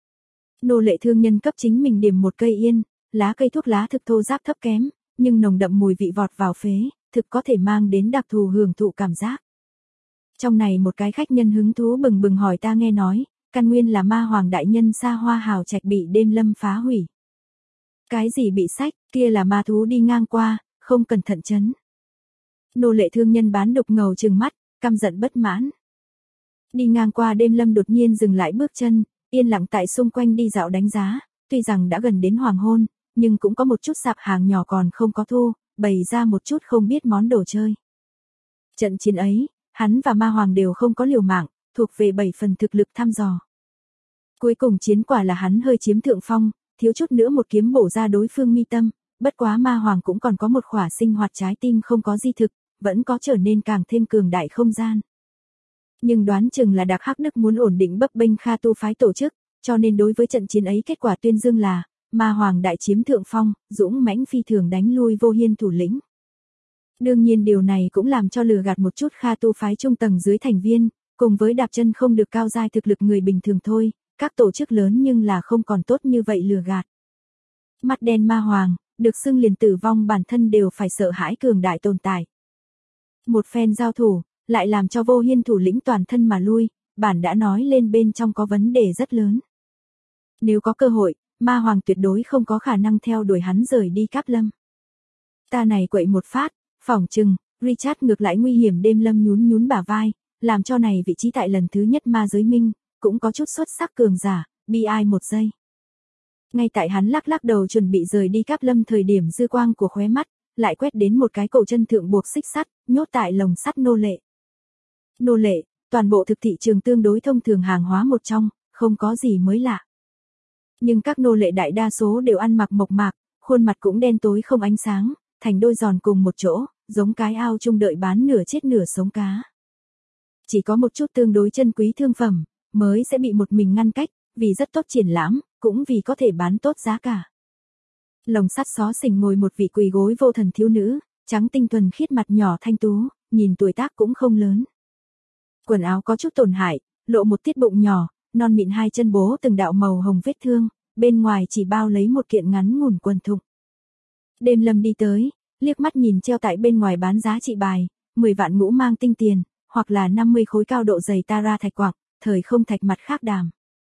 Nô lệ thương nhân cấp chính mình điểm một cây yên, lá cây thuốc lá thực thô ráp thấp kém, nhưng nồng đậm mùi vị vọt vào phế, thực có thể mang đến đặc thù hưởng thụ cảm giác. Trong này một cái khách nhân hứng thú bừng bừng hỏi ta nghe nói, căn nguyên là ma hoàng đại nhân xa hoa hào trạch bị đêm lâm phá hủy. Cái gì bị sách, kia là ma thú đi ngang qua, không cẩn thận chấn. Nô lệ thương nhân bán đục ngầu trừng mắt, căm giận bất mãn. Đi ngang qua đêm lâm đột nhiên dừng lại bước chân, yên lặng tại xung quanh đi dạo đánh giá, tuy rằng đã gần đến hoàng hôn, nhưng cũng có một chút sạp hàng nhỏ còn không có thu, bày ra một chút không biết món đồ chơi. Trận chiến ấy, hắn và ma hoàng đều không có liều mạng, thuộc về 7 phần thực lực thăm dò. Cuối cùng chiến quả là hắn hơi chiếm thượng phong, thiếu chút nữa một kiếm bổ ra đối phương mi tâm, bất quá ma hoàng cũng còn có một khỏa sinh hoạt trái tim không có di thực, vẫn có trở nên càng thêm cường đại không gian. Nhưng đoán chừng là Đạc Hắc Đức muốn ổn định bấp bênh Kha Tu phái tổ chức, cho nên đối với trận chiến ấy kết quả tuyên dương là ma hoàng đại chiếm thượng phong, dũng mãnh phi thường đánh lui vô hiên thủ lĩnh. Đương nhiên điều này cũng làm cho lừa gạt một chút Kha Tu phái trung tầng dưới thành viên, cùng với đạp chân không được cao giai thực lực người bình thường thôi, các tổ chức lớn nhưng là không còn tốt như vậy lừa gạt. Mắt đen ma hoàng, được xưng liền tử vong bản thân đều phải sợ hãi cường đại tồn tại. Một phen giao thủ, lại làm cho vô hiên thủ lĩnh toàn thân mà lui, bản đã nói lên bên trong có vấn đề rất lớn. Nếu có cơ hội, ma hoàng tuyệt đối không có khả năng theo đuổi hắn rời đi Cáp Lâm. Ta này quậy một phát, phỏng chừng, Richard ngược lại nguy hiểm đêm lâm nhún nhún bả vai, làm cho này vị trí tại lần thứ nhất ma giới minh, cũng có chút xuất sắc cường giả, bi ai một giây. Ngay tại hắn lắc lắc đầu chuẩn bị rời đi Cáp Lâm thời điểm dư quang của khóe mắt, lại quét đến một cái cổ chân thượng buộc xích sắt, nhốt tại lồng sắt nô lệ. Nô lệ, toàn bộ thực thị trường tương đối thông thường hàng hóa một trong, không có gì mới lạ. Nhưng các nô lệ đại đa số đều ăn mặc mộc mạc, khuôn mặt cũng đen tối không ánh sáng, thành đôi giòn cùng một chỗ, giống cái ao chung đợi bán nửa chết nửa sống cá. Chỉ có một chút tương đối chân quý thương phẩm, mới sẽ bị một mình ngăn cách, vì rất tốt triển lãm, cũng vì có thể bán tốt giá cả. Lồng sắt xó xỉnh ngồi một vị quỳ gối vô thần thiếu nữ, trắng tinh thuần khiết mặt nhỏ thanh tú, nhìn tuổi tác cũng không lớn. Quần áo có chút tổn hại, lộ một tiết bụng nhỏ, non mịn hai chân bố từng đạo màu hồng vết thương, bên ngoài chỉ bao lấy một kiện ngắn ngủn quần thụng. Đêm lâm đi tới, liếc mắt nhìn treo tại bên ngoài bán giá trị bài, 10 vạn ngũ mang tinh tiền, hoặc là 50 khối cao độ dày tara thạch quặng, thời không thạch mặt khác đàm.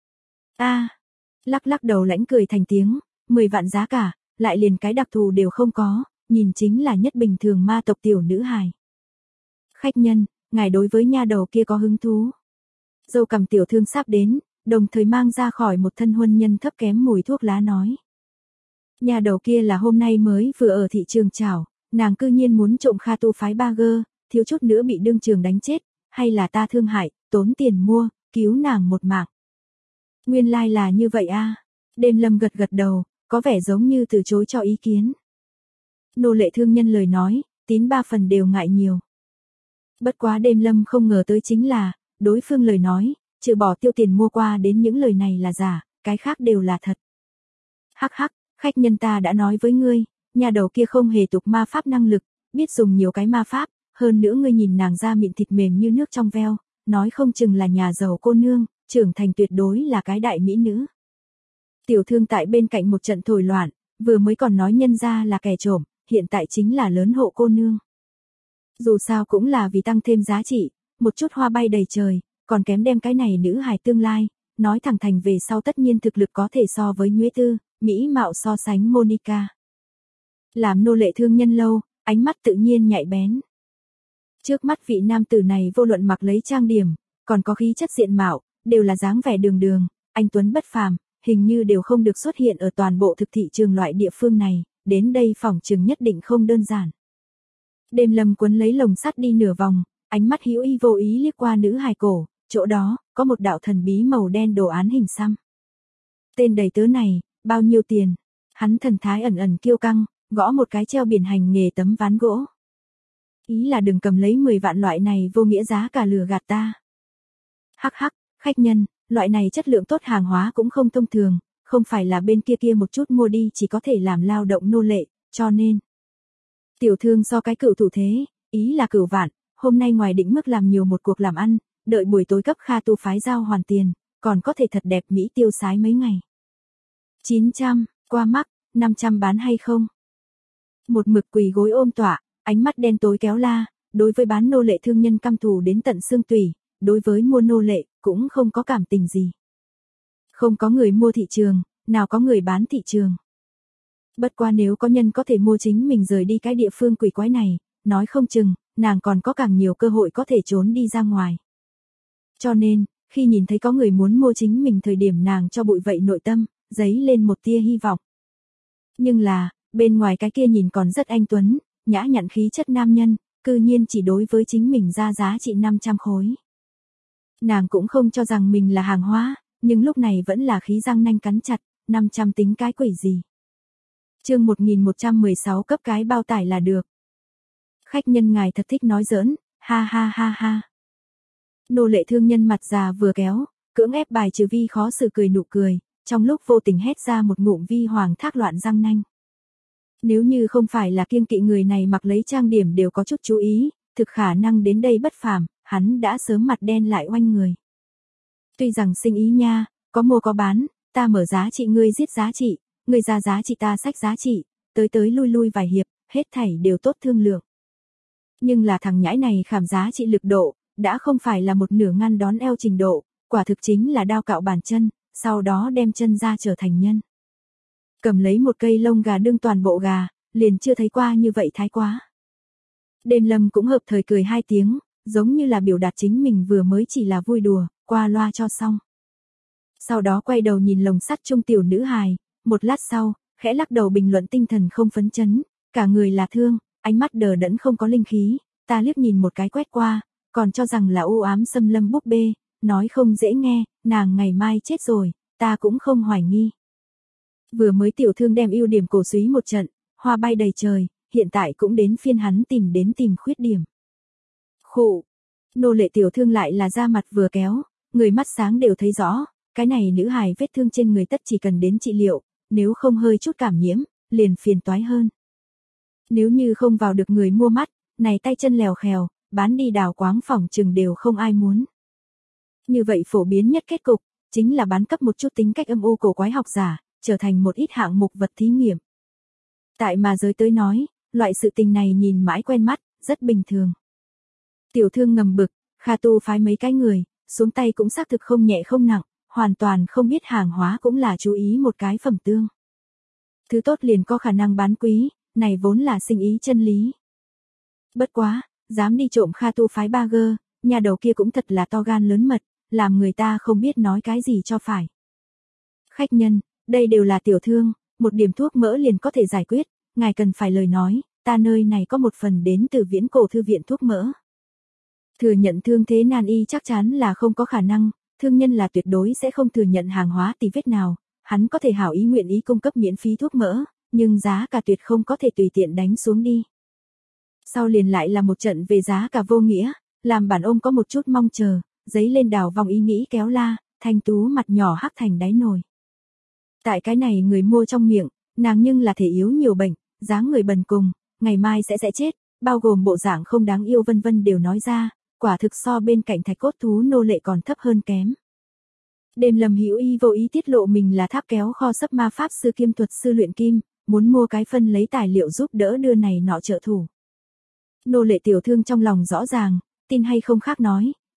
Lắc lắc đầu lãnh cười thành tiếng, 10 vạn giá cả, lại liền cái đặc thù đều không có, nhìn chính là nhất bình thường ma tộc tiểu nữ hài. Khách nhân, ngài đối với nha đầu kia có hứng thú. Dâu cầm tiểu thương sắp đến, đồng thời mang ra khỏi một thân huân nhân thấp kém mùi thuốc lá nói. Nhà đầu kia là hôm nay mới vừa ở thị trường chảo, nàng cư nhiên muốn trộm Kha Tu phái Bagger, thiếu chút nữa bị đương trường đánh chết, hay là ta thương hại, tốn tiền mua, cứu nàng một mạng. Nguyên lai là như vậy a. Đêm lâm gật gật đầu, có vẻ giống như từ chối cho ý kiến. Nô lệ thương nhân lời nói, tín 3 phần đều ngại nhiều. Bất quá đêm lâm không ngờ tới chính là, đối phương lời nói, trừ bỏ tiêu tiền mua qua đến những lời này là giả, cái khác đều là thật. Hắc hắc, khách nhân ta đã nói với ngươi, nhà đầu kia không hề tục ma pháp năng lực, biết dùng nhiều cái ma pháp, hơn nữa ngươi nhìn nàng da mịn thịt mềm như nước trong veo, nói không chừng là nhà giàu cô nương, trưởng thành tuyệt đối là cái đại mỹ nữ. Tiểu thương tại bên cạnh một trận thổi loạn, vừa mới còn nói nhân ra là kẻ trộm, hiện tại chính là lớn hộ cô nương. Dù sao cũng là vì tăng thêm giá trị, một chút hoa bay đầy trời, còn kém đem cái này nữ hài tương lai, nói thẳng thành về sau tất nhiên thực lực có thể so với Nhuế Tư, mỹ mạo so sánh Monica. Làm nô lệ thương nhân lâu, ánh mắt tự nhiên nhạy bén. Trước mắt vị nam tử này vô luận mặc lấy trang điểm, còn có khí chất diện mạo, đều là dáng vẻ đường đường, anh tuấn bất phàm, hình như đều không được xuất hiện ở toàn bộ thực thị trường loại địa phương này, đến đây phỏng chừng nhất định không đơn giản. Đêm Lâm quấn lấy lồng sắt đi nửa vòng, ánh mắt hữu ý vô ý liếc qua nữ hài cổ, chỗ đó có một đạo thần bí màu đen đồ án hình xăm. Tên đầy tớ này, bao nhiêu tiền? Hắn thần thái ẩn ẩn kiêu căng, gõ một cái treo biển hành nghề tấm ván gỗ. Ý là đừng cầm lấy 10 vạn loại này vô nghĩa giá cả lừa gạt ta. Hắc hắc, khách nhân, loại này chất lượng tốt hàng hóa cũng không thông thường, không phải là bên kia một chút mua đi chỉ có thể làm lao động nô lệ, cho nên. Tiểu thương so cái cựu thủ thế, ý là cửu vạn, hôm nay ngoài định mức làm nhiều một cuộc làm ăn, đợi buổi tối cấp Kha Tu phái giao hoàn tiền, còn có thể thật đẹp mỹ tiêu sái mấy ngày. 900, qua mắc, 500 bán hay không? Một mực quỳ gối ôm tọa, ánh mắt đen tối kéo la, đối với bán nô lệ thương nhân căm thù đến tận xương tủy, đối với mua nô lệ cũng không có cảm tình gì. Không có người mua thị trường, nào có người bán thị trường. Bất qua nếu có nhân có thể mua chính mình rời đi cái địa phương quỷ quái này, nói không chừng, nàng còn có càng nhiều cơ hội có thể trốn đi ra ngoài. Cho nên, khi nhìn thấy có người muốn mua chính mình thời điểm nàng cho bụi vậy nội tâm, dấy lên một tia hy vọng. Nhưng là, bên ngoài cái kia nhìn còn rất anh tuấn, nhã nhặn khí chất nam nhân, cư nhiên chỉ đối với chính mình ra giá trị 500 khối. Nàng cũng không cho rằng mình là hàng hóa, nhưng lúc này vẫn là khí răng nanh cắn chặt, 500 tính cái quỷ gì. Chương 1116 cấp cái bao tải là được. Khách nhân ngài thật thích nói giỡn, ha ha ha ha. Nô lệ thương nhân mặt già vừa kéo, cưỡng ép bài trừ vi khó xử cười nụ cười, trong lúc vô tình hét ra một ngụm vi hoàng thác loạn răng nanh. Nếu như không phải là kiêng kỵ người này mặc lấy trang điểm đều có chút chú ý, thực khả năng đến đây bất phàm, hắn đã sớm mặt đen lại oanh người. Tuy rằng sinh ý nha, có mua có bán, ta mở giá trị ngươi giết giá trị, ngươi ra giá trị ta sách giá trị, tới lui vài hiệp, hết thảy đều tốt thương lượng. Nhưng là thằng nhãi này khảm giá trị lực độ, đã không phải là một nửa ngăn đón eo trình độ, quả thực chính là đao cạo bàn chân, sau đó đem chân ra trở thành nhân. Cầm lấy một cây lông gà đương toàn bộ gà, liền chưa thấy qua như vậy thái quá. Đêm Lâm cũng hợp thời cười hai tiếng, giống như là biểu đạt chính mình vừa mới chỉ là vui đùa, qua loa cho xong. Sau đó quay đầu nhìn lồng sắt trung tiểu nữ hài, một lát sau, khẽ lắc đầu bình luận tinh thần không phấn chấn, cả người là thương, ánh mắt đờ đẫn không có linh khí, ta liếc nhìn một cái quét qua, còn cho rằng là u ám xâm lâm búp bê, nói không dễ nghe, nàng ngày mai chết rồi, ta cũng không hoài nghi. Vừa mới tiểu thương đem ưu điểm cổ súy một trận, hoa bay đầy trời, hiện tại cũng đến phiên hắn tìm khuyết điểm. Khụ, nô lệ tiểu thương lại là da mặt vừa kéo, người mắt sáng đều thấy rõ, cái này nữ hài vết thương trên người tất chỉ cần đến trị liệu, nếu không hơi chút cảm nhiễm, liền phiền toái hơn. Nếu như không vào được người mua mắt, này tay chân lèo khèo, bán đi đào quáng phỏng chừng đều không ai muốn. Như vậy phổ biến nhất kết cục, chính là bán cấp một chút tính cách âm u cổ quái học giả, trở thành một ít hạng mục vật thí nghiệm. Tại mà giới tới nói, loại sự tình này nhìn mãi quen mắt, rất bình thường. Tiểu thương ngầm bực, Kha Tu phái mấy cái người, xuống tay cũng xác thực không nhẹ không nặng, hoàn toàn không biết hàng hóa cũng là chú ý một cái phẩm tương. Thứ tốt liền có khả năng bán quý, này vốn là sinh ý chân lý. Bất quá, dám đi trộm Kha Tu phái ba gơ, nhà đầu kia cũng thật là to gan lớn mật, làm người ta không biết nói cái gì cho phải. Khách nhân, đây đều là tiểu thương, một điểm thuốc mỡ liền có thể giải quyết, ngài cần phải lời nói, ta nơi này có một phần đến từ Viễn Cổ thư viện thuốc mỡ. Thừa nhận thương thế nan y chắc chắn là không có khả năng, thương nhân là tuyệt đối sẽ không thừa nhận hàng hóa tì vết nào, hắn có thể hảo ý nguyện ý cung cấp miễn phí thuốc mỡ, nhưng giá cả tuyệt không có thể tùy tiện đánh xuống đi. Sau liền lại là một trận về giá cả vô nghĩa, làm bản ông có một chút mong chờ, giấy lên đảo vòng ý nghĩ kéo la, thanh tú mặt nhỏ hắc thành đáy nồi. Tại cái này người mua trong miệng, nàng nhưng là thể yếu nhiều bệnh, dáng người bần cùng, ngày mai sẽ chết, bao gồm bộ dạng không đáng yêu vân vân đều nói ra, quả thực so bên cạnh thạch cốt thú nô lệ còn thấp hơn kém. Đêm Lâm hữu y vô ý tiết lộ mình là tháp kéo kho sấp ma pháp sư kiêm thuật sư luyện kim, muốn mua cái phân lấy tài liệu giúp đỡ đưa này nọ trợ thủ. Nô lệ tiểu thương trong lòng rõ ràng, tin hay không khác nói,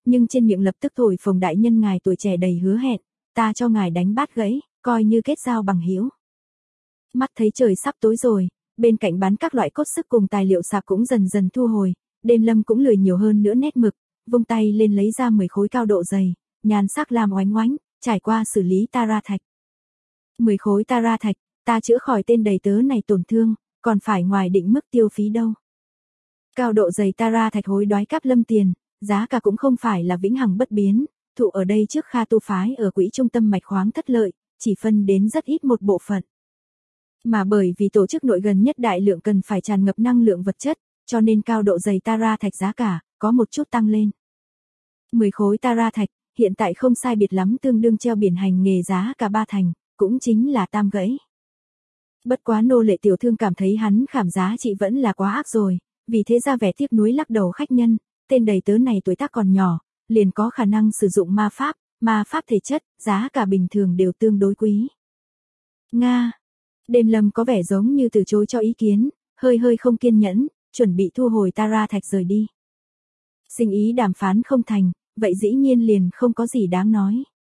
nhưng trên miệng lập tức thổi phồng đại nhân ngài tuổi trẻ đầy hứa hẹn, ta cho ngài đánh bát gãy, coi như kết giao bằng hữu. Mắt thấy trời sắp tối rồi, bên cạnh bán các loại cốt sức cùng tài liệu sạc cũng dần dần thu hồi, Đêm Lâm cũng lười nhiều hơn nữa nét mực, vung tay lên lấy ra 10 khối cao độ dày, nhan sắc lam oánh oánh, trải qua xử lý tara thạch. 10 khối tara thạch, ta chữa khỏi tên đầy tớ này tổn thương, còn phải ngoài định mức tiêu phí đâu. Cao độ dày tara thạch hối đoái cáp lâm tiền, giá cả cũng không phải là vĩnh hằng bất biến, thụ ở đây trước Kha tu phái ở quỹ trung tâm mạch khoáng thất lợi, chỉ phân đến rất ít một bộ phận. Mà bởi vì tổ chức nội gần nhất đại lượng cần phải tràn ngập năng lượng vật chất, cho nên cao độ dày tara thạch giá cả có một chút tăng lên. 10 khối tara thạch, hiện tại không sai biệt lắm tương đương treo biển hành nghề giá cả 3 thành, cũng chính là tam gãy. Bất quá nô lệ tiểu thương cảm thấy hắn khảm giá trị vẫn là quá ác rồi, vì thế ra vẻ tiếc nuối lắc đầu khách nhân, tên đầy tớ này tuổi tác còn nhỏ, liền có khả năng sử dụng ma pháp thể chất, giá cả bình thường đều tương đối quý. Nga. Đêm Lâm có vẻ giống như từ chối cho ý kiến, hơi không kiên nhẫn, chuẩn bị thu hồi tara thạch rời đi. Sinh ý đàm phán không thành, vậy dĩ nhiên liền không có gì đáng nói.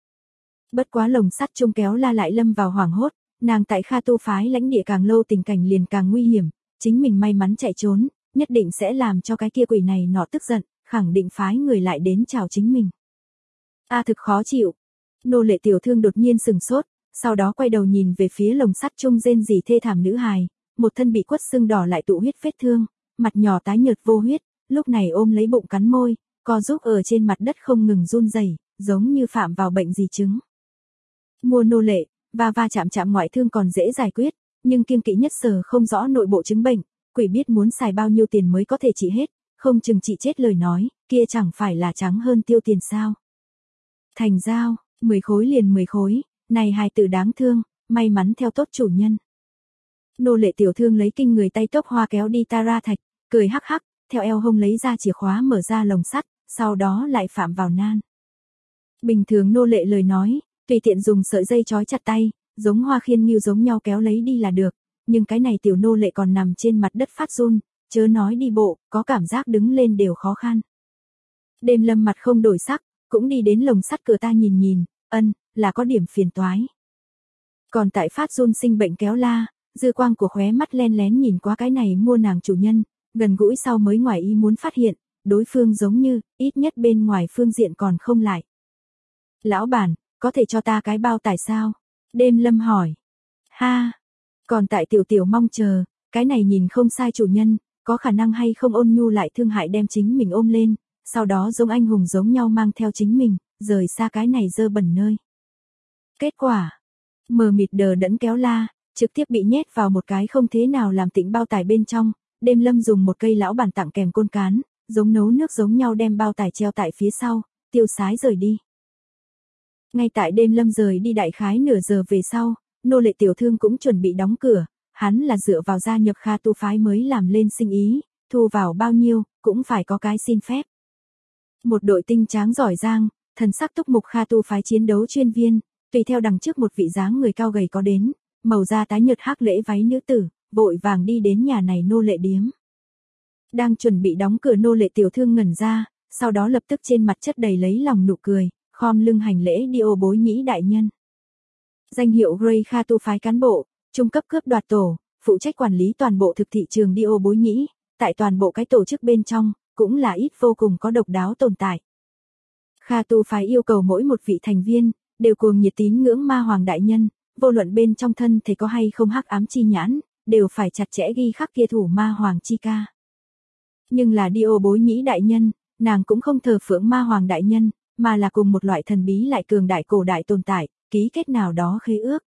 Bất quá lồng sắt chung kéo la lại lâm vào hoảng hốt, nàng tại Kha tu phái lãnh địa càng lâu tình cảnh liền càng nguy hiểm, chính mình may mắn chạy trốn, nhất định sẽ làm cho cái kia quỷ này nọ tức giận, khẳng định phái người lại đến chào chính mình. Thực khó chịu. Nô lệ tiểu thương đột nhiên sừng sốt, sau đó quay đầu nhìn về phía lồng sắt chung rên rỉ thê thảm nữ hài, một thân bị quất sưng đỏ lại tụ huyết vết thương, mặt nhỏ tái nhợt vô huyết, lúc này ôm lấy bụng cắn môi, co giúp ở trên mặt đất không ngừng run rẩy, giống như phạm vào bệnh gì chứng. Mua nô lệ, va chạm ngoại thương còn dễ giải quyết, nhưng kiêng kỵ nhất sở không rõ nội bộ chứng bệnh, quỷ biết muốn xài bao nhiêu tiền mới có thể trị hết, không chừng trị chết lời nói, kia chẳng phải là trắng hơn tiêu tiền sao. Thành giao, 10 khối liền 10 khối, này hài tử đáng thương, may mắn theo tốt chủ nhân. Nô lệ tiểu thương lấy kinh người tay tốc hoa kéo đi tara thạch, cười hắc hắc, theo eo hông lấy ra chìa khóa mở ra lồng sắt, sau đó lại phạm vào nan. Bình thường nô lệ lời nói, tùy tiện dùng sợi dây trói chặt tay, giống hoa khiên ngưu giống nhau kéo lấy đi là được, nhưng cái này tiểu nô lệ còn nằm trên mặt đất phát run, chớ nói đi bộ, có cảm giác đứng lên đều khó khăn. Đêm Lâm mặt không đổi sắc, cũng đi đến lồng sắt cửa ta nhìn, là có điểm phiền toái. Còn tại phát run sinh bệnh kéo la, dư quang của khóe mắt len lén nhìn qua cái này mua nàng chủ nhân, gần gũi sau mới ngoài ý muốn phát hiện, đối phương giống như, ít nhất bên ngoài phương diện còn không lại. Lão bản, có thể cho ta cái bao tải sao? Đêm Lâm hỏi. Ha, còn tại tiểu mong chờ, cái này nhìn không sai chủ nhân, có khả năng hay không ôn nhu lại thương hại đem chính mình ôm lên, sau đó giống anh hùng giống nhau mang theo chính mình, rời xa cái này dơ bẩn nơi. Kết quả, mờ mịt đờ đẫn kéo la, trực tiếp bị nhét vào một cái không thế nào làm tĩnh bao tải bên trong, Đêm Lâm dùng một cây lão bản tặng kèm côn cán, giống nấu nước giống nhau đem bao tải treo tại phía sau, tiêu sái rời đi. Ngay tại Đêm Lâm rời đi đại khái nửa giờ về sau, nô lệ tiểu thương cũng chuẩn bị đóng cửa, hắn là dựa vào gia nhập Kha tu phái mới làm lên sinh ý, thu vào bao nhiêu, cũng phải có cái xin phép. Một đội tinh tráng giỏi giang, thần sắc túc mục Kha tu phái chiến đấu chuyên viên, tùy theo đằng trước một vị dáng người cao gầy có đến, màu da tái nhợt hắc lễ váy nữ tử, vội vàng đi đến nhà này nô lệ điếm. Đang chuẩn bị đóng cửa nô lệ tiểu thương ngẩn ra, sau đó lập tức trên mặt chất đầy lấy lòng nụ cười, khom lưng hành lễ đi ô bối nhĩ đại nhân. Danh hiệu Grey Kha tu phái cán bộ, trung cấp cướp đoạt tổ, phụ trách quản lý toàn bộ thực thị trường đi ô bối nhĩ, tại toàn bộ cái tổ chức bên trong, cũng là ít vô cùng có độc đáo tồn tại. Kha tu phái yêu cầu mỗi một vị thành viên, đều cuồng nhiệt tín ngưỡng ma hoàng đại nhân, vô luận bên trong thân thể có hay không hắc ám chi nhãn, đều phải chặt chẽ ghi khắc kia thủ ma hoàng chi ca. Nhưng là đi ô bối nhĩ đại nhân, nàng cũng không thờ phượng ma hoàng đại nhân, mà là cùng một loại thần bí lại cường đại cổ đại tồn tại, ký kết nào đó khế ước.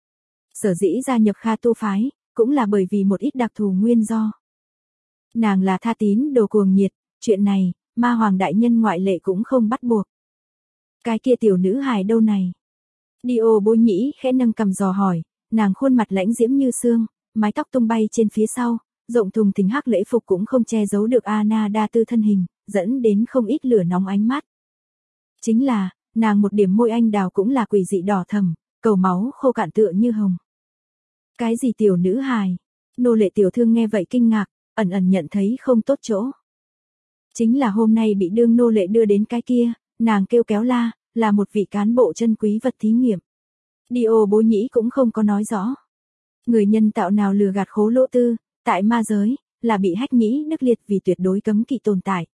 Sở dĩ gia nhập Kha tu phái, cũng là bởi vì một ít đặc thù nguyên do. Nàng là tha tín đồ cuồng nhiệt, chuyện này, ma hoàng đại nhân ngoại lệ cũng không bắt buộc. Cái kia tiểu nữ hài đâu này? Đi ô bối nhĩ khẽ nâng cằm dò hỏi, nàng khuôn mặt lãnh diễm như sương, mái tóc tung bay trên phía sau, rộng thùng thình hắc lễ phục cũng không che giấu được Ana đa tư thân hình, dẫn đến không ít lửa nóng ánh mắt. Chính là, nàng một điểm môi anh đào cũng là quỷ dị đỏ thầm, cầu máu khô cạn tựa như hồng. Cái gì tiểu nữ hài? Nô lệ tiểu thương nghe vậy kinh ngạc, ẩn nhận thấy không tốt chỗ. Chính là hôm nay bị đương nô lệ đưa đến cái kia, nàng kêu Kéo La, là một vị cán bộ chân quý vật thí nghiệm. Dio Bối Nhĩ cũng không có nói rõ. Người nhân tạo nào lừa gạt Khố Lỗ Tư, tại ma giới, là bị Hách Nhĩ Đức liệt vì tuyệt đối cấm kỵ tồn tại.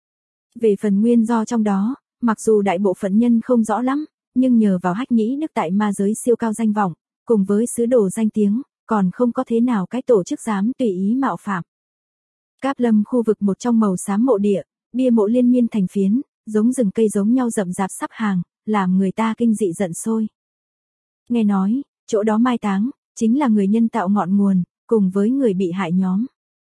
Về phần nguyên do trong đó, mặc dù đại bộ phận nhân không rõ lắm, nhưng nhờ vào Hách Nhĩ Đức tại ma giới siêu cao danh vọng, cùng với sứ đồ danh tiếng, còn không có thế nào cái tổ chức dám tùy ý mạo phạm. Cáp Lâm khu vực một trong màu xám mộ địa, bia mộ liên miên thành phiến, giống rừng cây giống nhau rậm rạp sắp hàng, làm người ta kinh dị giận sôi. Nghe nói, chỗ đó mai táng, chính là người nhân tạo ngọn nguồn, cùng với người bị hại nhóm.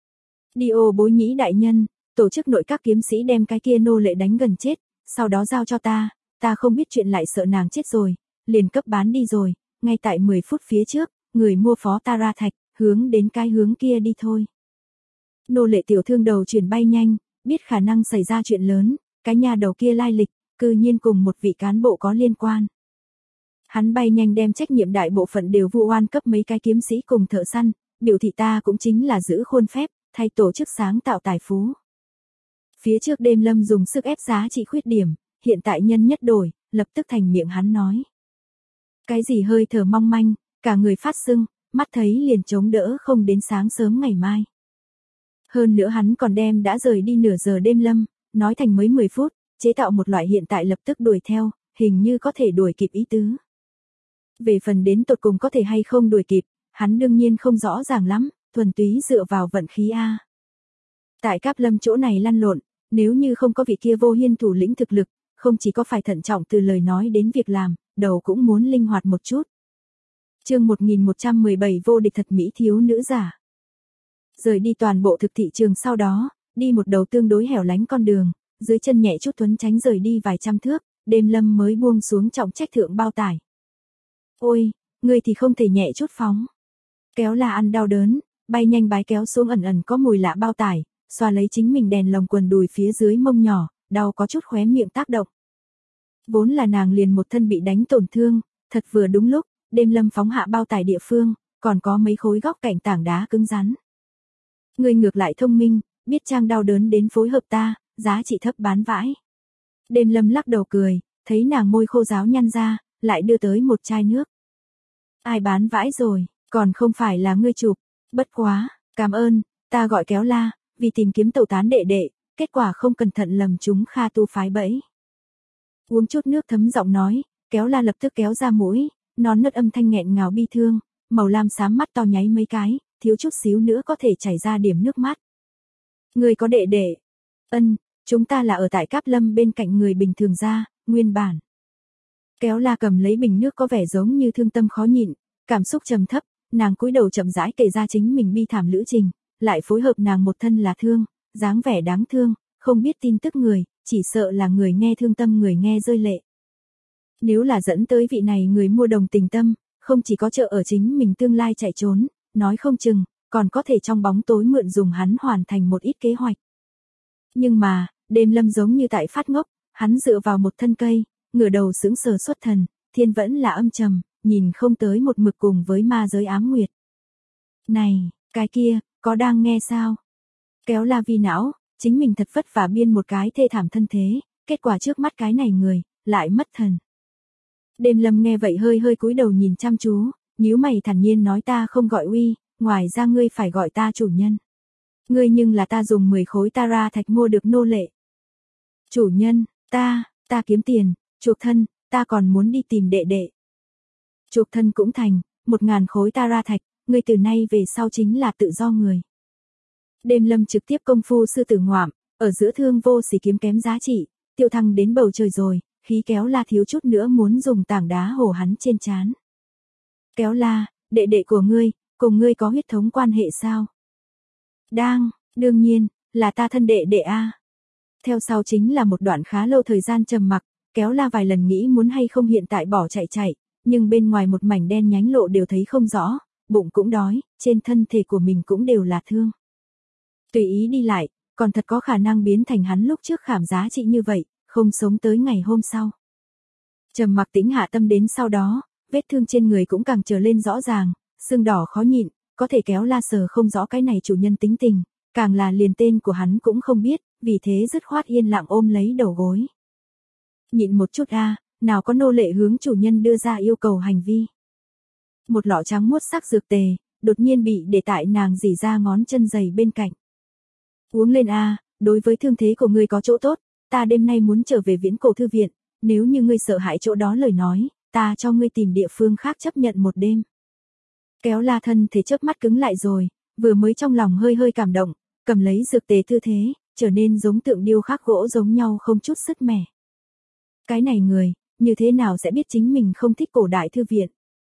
Dio Bối Nhĩ đại nhân, tổ chức nội các kiếm sĩ đem cái kia nô lệ đánh gần chết, sau đó giao cho ta không biết chuyện lại sợ nàng chết rồi, liền cấp bán đi rồi, ngay tại 10 phút phía trước, người mua phó ta ra thạch, hướng đến cái hướng kia đi thôi. Nô lệ tiểu thương đầu chuyển bay nhanh, biết khả năng xảy ra chuyện lớn, cái nhà đầu kia lai lịch, cư nhiên cùng một vị cán bộ có liên quan. Hắn bay nhanh đem trách nhiệm đại bộ phận đều vu oan cấp mấy cái kiếm sĩ cùng thợ săn, biểu thị ta cũng chính là giữ khuôn phép, thay tổ chức sáng tạo tài phú. Phía trước Đêm Lâm dùng sức ép giá trị khuyết điểm, hiện tại nhân nhất đổi, lập tức thành miệng hắn nói. Cái gì hơi thở mong manh, cả người phát sưng, mắt thấy liền chống đỡ không đến sáng sớm ngày mai. Hơn nữa hắn còn đem đã rời đi nửa giờ Đêm Lâm, nói thành mới 10 phút, chế tạo một loại hiện tại lập tức đuổi theo, hình như có thể đuổi kịp ý tứ. Về phần đến tột cùng có thể hay không đuổi kịp, hắn đương nhiên không rõ ràng lắm, thuần túy dựa vào vận khí A. Tại Cáp Lâm chỗ này lăn lộn, nếu như không có vị kia Vô Hiên thủ lĩnh thực lực, không chỉ có phải thận trọng từ lời nói đến việc làm, đầu cũng muốn linh hoạt một chút. Chương 1117 vô địch thật mỹ thiếu nữ giả. Rời đi toàn bộ thực thị trường sau đó, đi một đầu tương đối hẻo lánh con đường, dưới chân nhẹ chút Tuấn tránh rời đi vài trăm thước, Đêm Lâm mới buông xuống trọng trách thượng bao tải. Ôi, ngươi thì không thể nhẹ chút phóng. Kéo là ăn đau đớn, bay nhanh bái kéo xuống ẩn ẩn có mùi lạ bao tải, xoa lấy chính mình đèn lồng quần đùi phía dưới mông nhỏ, đau có chút khóe miệng tác động. Vốn là nàng liền một thân bị đánh tổn thương, thật vừa đúng lúc, Đêm Lâm phóng hạ bao tải địa phương, còn có mấy khối góc cạnh tảng đá cứng rắn. Ngươi ngược lại thông minh, biết trang đau đớn đến phối hợp ta, giá trị thấp bán vãi. Đêm Lâm lắc đầu cười, thấy nàng môi khô ráo nhăn ra, lại đưa tới một chai nước. Ai bán vãi rồi, còn không phải là ngươi chụp, bất quá, cảm ơn, ta gọi Kéo La, vì tìm kiếm tẩu tán đệ đệ, kết quả không cẩn thận lầm chúng Kha Tu phái bẫy. Uống chút nước thấm giọng nói, Kéo La lập tức kéo ra mũi, non nớt âm thanh nghẹn ngào bi thương, màu lam xám mắt to nháy mấy cái, thiếu chút xíu nữa có thể chảy ra điểm nước mắt. Người có đệ đệ? Ân, chúng ta là ở tại Cáp Lâm bên cạnh người bình thường ra, nguyên bản. Kéo La cầm lấy bình nước có vẻ giống như thương tâm khó nhịn, cảm xúc trầm thấp, nàng cúi đầu chậm rãi kể ra chính mình bi thảm lữ trình, lại phối hợp nàng một thân là thương, dáng vẻ đáng thương, không biết tin tức người, chỉ sợ là người nghe thương tâm người nghe rơi lệ. Nếu là dẫn tới vị này người mua đồng tình tâm, không chỉ có trợ ở chính mình tương lai chạy trốn, nói không chừng, còn có thể trong bóng tối mượn dùng hắn hoàn thành một ít kế hoạch. Nhưng mà, Đêm Lâm giống như tại phát ngốc, hắn dựa vào một thân cây, ngửa đầu sững sờ xuất thần, thiên vẫn là âm trầm, nhìn không tới một mực cùng với ma giới ám nguyệt. Này, cái kia, có đang nghe sao? Kéo La vi não, chính mình thật vất vả biên một cái thê thảm thân thế, kết quả trước mắt cái này người, lại mất thần. Đêm Lâm nghe vậy hơi hơi cúi đầu nhìn chăm chú, nhíu mày thản nhiên nói ta không gọi uy, ngoài ra ngươi phải gọi ta chủ nhân. Ngươi nhưng là ta dùng 10 khối tara thạch mua được nô lệ. Chủ nhân, ta kiếm tiền, chuộc thân, ta còn muốn đi tìm đệ đệ. Chuộc thân cũng thành, 1000 khối tara thạch, ngươi từ nay về sau chính là tự do người. Đêm Lâm trực tiếp công phu sư tử ngoạm, ở giữa thương vô sỉ kiếm kém giá trị, tiêu thăng đến bầu trời rồi, khí Kéo La thiếu chút nữa muốn dùng tảng đá hổ hắn trên trán. Kéo La, đệ đệ của ngươi, cùng ngươi có huyết thống quan hệ sao? Đương nhiên, là ta thân đệ đệ a. Theo sau chính là một đoạn khá lâu thời gian trầm mặc, Kéo La vài lần nghĩ muốn hay không hiện tại bỏ chạy, nhưng bên ngoài một mảnh đen nhánh lộ đều thấy không rõ, bụng cũng đói, trên thân thể của mình cũng đều là thương. Tùy ý đi lại, còn thật có khả năng biến thành hắn lúc trước khảm giá trị như vậy, không sống tới ngày hôm sau. Trầm mặc tĩnh hạ tâm đến sau đó, vết thương trên người cũng càng trở lên rõ ràng, sưng đỏ khó nhịn, có thể Kéo La sờ không rõ cái này chủ nhân tính tình, càng là liền tên của hắn cũng không biết, vì thế dứt khoát yên lặng ôm lấy đầu gối. Nhịn một chút a, nào có nô lệ hướng chủ nhân đưa ra yêu cầu hành vi. Một lọ trắng muốt sắc dược tề, đột nhiên bị để tại nàng rỉ ra ngón chân giày bên cạnh. Uống lên a, đối với thương thế của ngươi có chỗ tốt, ta đêm nay muốn trở về Viễn Cổ thư viện, nếu như ngươi sợ hãi chỗ đó lời nói, ta cho ngươi tìm địa phương khác chấp nhận một đêm. Kéo La thân thể chớp mắt cứng lại rồi, vừa mới trong lòng hơi hơi cảm động, cầm lấy dược tề tư thế, trở nên giống tượng điêu khắc gỗ giống nhau không chút sức mẻ. Cái này người, như thế nào sẽ biết chính mình không thích cổ đại thư viện.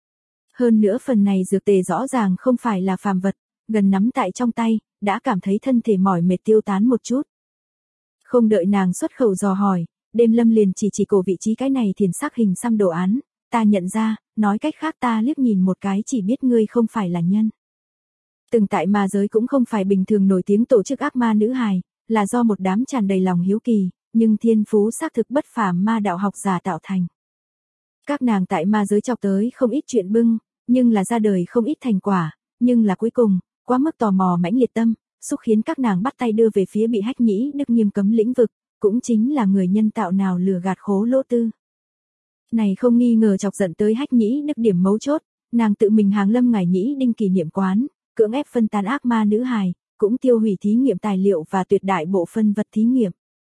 Hơn nữa phần này dược tề rõ ràng không phải là phàm vật, gần nắm tại trong tay, đã cảm thấy thân thể mỏi mệt tiêu tán một chút. Không đợi nàng xuất khẩu dò hỏi, Đêm Lâm liền chỉ cổ vị trí cái này thiền sắc hình xăm đồ án, ta nhận ra, nói cách khác ta liếc nhìn một cái chỉ biết ngươi không phải là nhân. Từng tại ma giới cũng không phải bình thường nổi tiếng tổ chức ác ma nữ hài, là do một đám tràn đầy lòng hiếu kỳ, nhưng thiên phú xác thực bất phàm ma đạo học giả tạo thành. Các nàng tại ma giới chọc tới không ít chuyện bưng, nhưng là ra đời không ít thành quả, nhưng là cuối cùng, quá mức tò mò mãnh liệt tâm, xúc khiến các nàng bắt tay đưa về phía bị Hách Nhĩ Đức nghiêm cấm lĩnh vực, cũng chính là người nhân tạo nào lừa gạt Khố Lỗ Tư. Này không nghi ngờ chọc giận tới Hách Nhĩ Đức điểm mấu chốt, nàng tự mình hàng lâm Ngải Nhĩ Đinh kỷ niệm quán, cưỡng ép phân tán ác ma nữ hài, cũng tiêu hủy thí nghiệm tài liệu và tuyệt đại bộ phân vật thí nghiệm.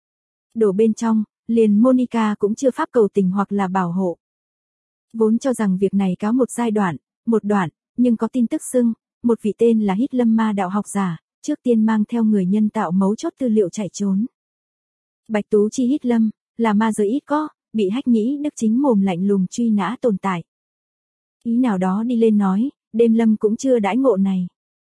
Đổ bên trong, liền Monica cũng chưa pháp cầu tình hoặc là bảo hộ. Vốn cho rằng việc này cáo một giai đoạn, một đoạn, nhưng có tin tức xưng, một vị tên là Hít Lâm ma đạo học giả, trước tiên mang theo người nhân tạo mấu chốt tư liệu chạy trốn. Bạch Tú Chi Hít Lâm, là ma giới ít có, bị Hách Nhĩ Đức chính mồm lạnh lùng truy nã tồn tại. Ý nào đó đi lên nói, Đêm Lâm cũng chưa đãi ngộ này.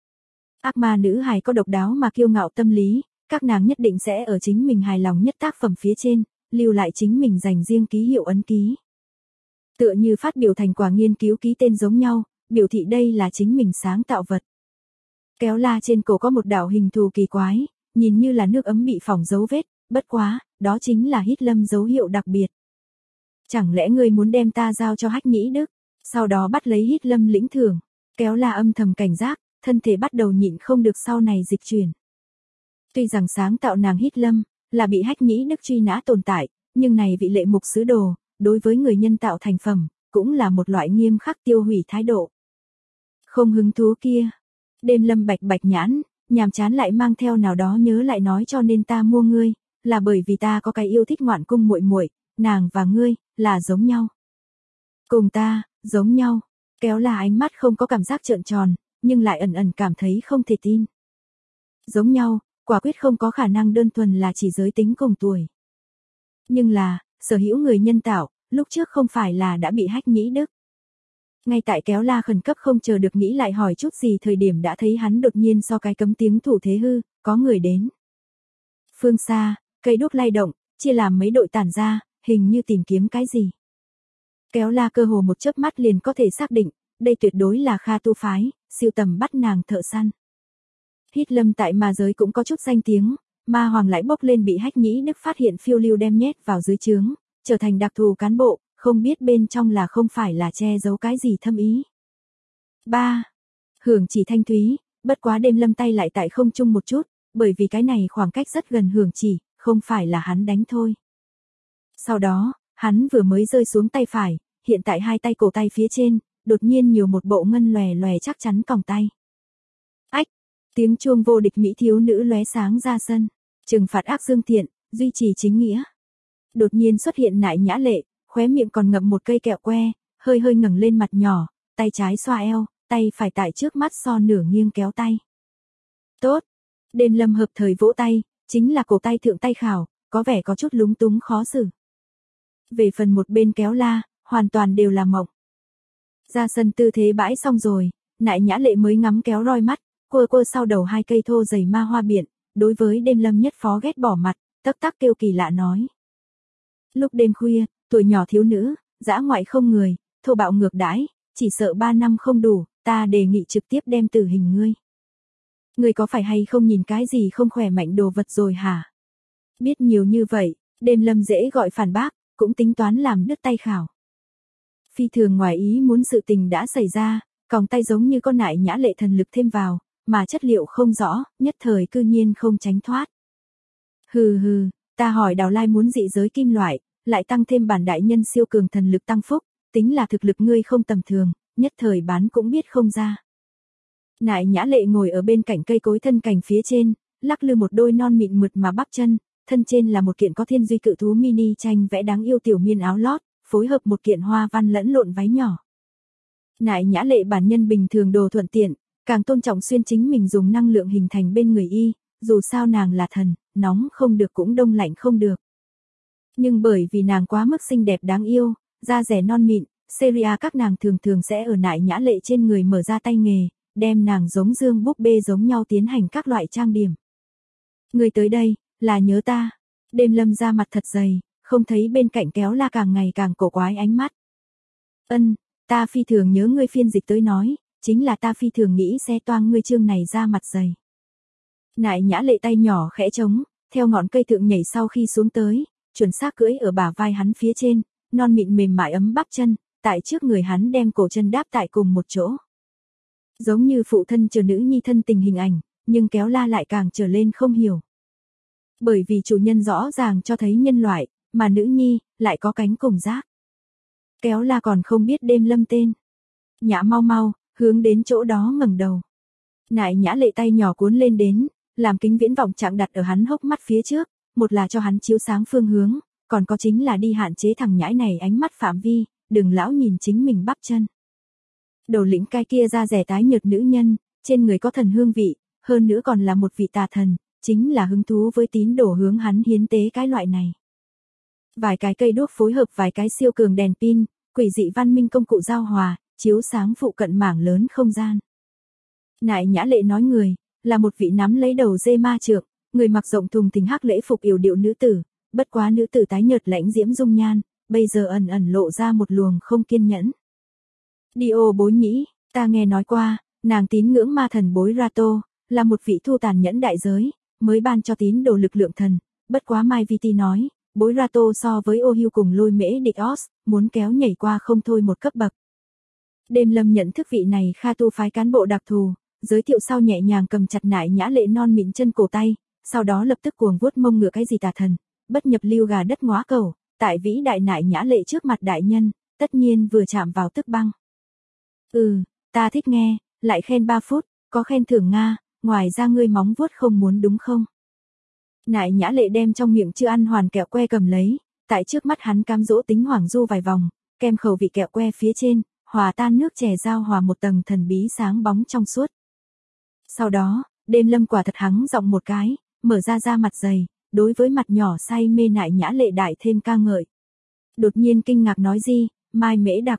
Ác ma nữ hài có độc đáo mà kiêu ngạo tâm lý, các nàng nhất định sẽ ở chính mình hài lòng nhất tác phẩm phía trên, lưu lại chính mình dành riêng ký hiệu ấn ký. Tựa như phát biểu thành quả nghiên cứu ký tên giống nhau, biểu thị đây là chính mình sáng tạo vật. Kéo La trên cổ có một đạo hình thù kỳ quái, nhìn như là nước ấm bị phỏng dấu vết, bất quá, đó chính là Hít Lâm dấu hiệu đặc biệt. Chẳng lẽ ngươi muốn đem ta giao cho Hách Nhĩ Đức, sau đó bắt lấy Hít Lâm lĩnh thưởng? Kéo La âm thầm cảnh giác, thân thể bắt đầu nhịn không được sau này dịch chuyển. Tuy rằng sáng tạo nàng Hít Lâm, là bị Hách Nhĩ Đức truy nã tồn tại, nhưng này vị lệ mục sứ đồ, đối với người nhân tạo thành phẩm, cũng là một loại nghiêm khắc tiêu hủy thái độ. Không hứng thú kia. Đêm Lâm bạch bạch nhãn, nhàm chán lại mang theo nào đó nhớ lại nói cho nên ta mua ngươi, là bởi vì ta có cái yêu thích ngoạn cung muội muội, nàng và ngươi, là giống nhau. Cùng ta, giống nhau. Kéo La ánh mắt không có cảm giác trợn tròn, nhưng lại ẩn ẩn cảm thấy không thể tin. Giống nhau, quả quyết không có khả năng đơn thuần là chỉ giới tính cùng tuổi. Nhưng là, sở hữu người nhân tạo, lúc trước không phải là đã bị Hách Nhĩ Đức. Ngay tại Kéo La khẩn cấp không chờ được nghĩ lại hỏi chút gì thời điểm đã thấy hắn đột nhiên so cái cấm tiếng thủ thế hư, có người đến. Phương xa, cây đuốc lay động, chia làm mấy đội tản ra, hình như tìm kiếm cái gì. Kéo La cơ hồ một chớp mắt liền có thể xác định, đây tuyệt đối là Kha tu phái, siêu tầm bắt nàng thợ săn. Hít Lâm tại ma giới cũng có chút danh tiếng, ma hoàng lại bốc lên bị Hách Nhĩ Đức phát hiện phiêu lưu đem nhét vào dưới trướng, trở thành đặc thù cán bộ, không biết bên trong là không phải là che giấu cái gì thâm ý. 3. Hưởng chỉ thanh thúy, bất quá Đêm Lâm tay lại tại không chung một chút, bởi vì cái này khoảng cách rất gần hưởng chỉ, không phải là hắn đánh thôi. Sau đó, hắn vừa mới rơi xuống tay phải, hiện tại hai tay cổ tay phía trên, đột nhiên nhiều một bộ ngân lòe lòe chắc chắn còng tay. Ách! Tiếng chuông vô địch mỹ thiếu nữ lóe sáng ra sân, trừng phạt ác dương thiện, duy trì chính nghĩa. Đột nhiên xuất hiện Nại Nhã Lệ, khóe miệng còn ngậm một cây kẹo que, hơi hơi ngẩng lên mặt nhỏ, tay trái xoa eo, tay phải tại trước mắt so nửa nghiêng kéo tay. Tốt! Đêm Lâm hợp thời vỗ tay, chính là cổ tay thượng tay khảo, có vẻ có chút lúng túng khó xử. Về phần một bên Kéo La, hoàn toàn đều là mộng. Ra sân tư thế bãi xong rồi, Nại Nhã Lệ mới ngắm kéo roi mắt, quơ quơ sau đầu hai cây thô dày ma hoa biển, đối với Đêm Lâm nhất phó ghét bỏ mặt, tắc tắc kêu kỳ lạ nói. Lúc đêm khuya, tuổi nhỏ thiếu nữ, dã ngoại không người, thô bạo ngược đãi, chỉ sợ 3 năm không đủ, ta đề nghị trực tiếp đem tử hình ngươi. Ngươi có phải hay không nhìn cái gì không khỏe mạnh đồ vật rồi hả? Biết nhiều như vậy, Đêm Lâm dễ gọi phản bác, cũng tính toán làm đứt tay khảo. Phi thường ngoài ý muốn sự tình đã xảy ra, còng tay giống như con Nại Nhã Lệ thần lực thêm vào, mà chất liệu không rõ, nhất thời cư nhiên không tránh thoát. Hừ hừ, ta hỏi Đào Lai muốn dị giới kim loại, lại tăng thêm bản đại nhân siêu cường thần lực tăng phúc, tính là thực lực ngươi không tầm thường, nhất thời bán cũng biết không ra. Nại Nhã Lệ ngồi ở bên cạnh cây cối thân cành phía trên, lắc lư một đôi non mịn mượt mà bắp chân, thân trên là một kiện có thiên duy cự thú mini tranh vẽ đáng yêu tiểu miên áo lót, phối hợp một kiện hoa văn lẫn lộn váy nhỏ. Nại Nhã Lệ bản nhân bình thường đồ thuận tiện, càng tôn trọng xuyên chính mình dùng năng lượng hình thành bên người y, dù sao nàng là thần, nóng không được cũng đông lạnh không được. Nhưng bởi vì nàng quá mức xinh đẹp đáng yêu, da rẻ non mịn, Seria các nàng thường thường sẽ ở Nại Nhã Lệ trên người mở ra tay nghề, đem nàng giống dương búp bê giống nhau tiến hành các loại trang điểm. Người tới đây, là nhớ ta. Đêm Lâm ra mặt thật dày, không thấy bên cạnh Kéo La càng ngày càng cổ quái ánh mắt. Ta phi thường nhớ ngươi, phiên dịch tới nói, chính là ta phi thường nghĩ sẽ toang ngươi chương này ra mặt dày. Nại Nhã Lệ tay nhỏ khẽ trống, theo ngọn cây thượng nhảy sau khi xuống tới, chuẩn xác cưỡi ở bả vai hắn phía trên, non mịn mềm mại ấm bắp chân, tại trước người hắn đem cổ chân đáp tại cùng một chỗ. Giống như phụ thân chờ nữ nhi thân tình hình ảnh, nhưng Kéo La lại càng trở lên không hiểu. Bởi vì chủ nhân rõ ràng cho thấy nhân loại, mà nữ nhi, lại có cánh cùng giác. Kéo La còn không biết Đêm Lâm tên. Nhã mau mau, hướng đến chỗ đó ngẩng đầu. Nại Nhã Lệ tay nhỏ cuốn lên đến, làm kính viễn vọng trạng đặt ở hắn hốc mắt phía trước, một là cho hắn chiếu sáng phương hướng, còn có chính là đi hạn chế thằng nhãi này ánh mắt phạm vi, đừng lão nhìn chính mình bắp chân. Đầu lĩnh cái kia da rẻ tái nhợt nữ nhân, trên người có thần hương vị, hơn nữa còn là một vị tà thần, chính là hứng thú với tín đồ hướng hắn hiến tế cái loại này. Vài cái cây đuốc phối hợp vài cái siêu cường đèn pin, quỷ dị văn minh công cụ giao hòa, chiếu sáng phụ cận mảng lớn không gian. Nại Nhã Lệ nói người, là một vị nắm lấy đầu dê ma trượng, người mặc rộng thùng thình hắc lễ phục yểu điệu nữ tử, bất quá nữ tử tái nhợt lãnh diễm dung nhan, bây giờ ẩn ẩn lộ ra một luồng không kiên nhẫn. Dio Bối Nhĩ, ta nghe nói qua, nàng tín ngưỡng ma thần Bối Rato, là một vị thu tàn nhẫn đại giới, mới ban cho tín đồ lực lượng thần, bất quá Mai Viti nói, Bối Rato so với Ô Hưu cùng Lôi Mễ Địch Os, muốn kéo nhảy qua không thôi một cấp bậc. Đêm Lâm nhận thức vị này Kha tu phái cán bộ đặc thù, giới thiệu sau nhẹ nhàng cầm chặt Nại Nhã Lệ non mịn chân cổ tay, sau đó lập tức cuồng vuốt mông ngựa cái gì tà thần, bất nhập lưu gà đất ngóa cẩu, tại vĩ đại Nại Nhã Lệ trước mặt đại nhân, tất nhiên vừa chạm vào tức băng. Ta thích nghe, lại khen 3 phút, có khen thưởng Nga, ngoài ra ngươi móng vuốt không muốn đúng không? Nại Nhã Lệ đem trong miệng chưa ăn hoàn kẹo que cầm lấy, tại trước mắt hắn cám dỗ tính hoảng du vài vòng, kem khẩu vị kẹo que phía trên, hòa tan nước chè giao hòa một tầng thần bí sáng bóng trong suốt. Sau đó, Đêm Lâm quả thật hắng giọng một cái, mở ra mặt dày, đối với mặt nhỏ say mê Nại Nhã Lệ đại thêm ca ngợi. Đột nhiên kinh ngạc nói gì, Mai Mễ Đặc.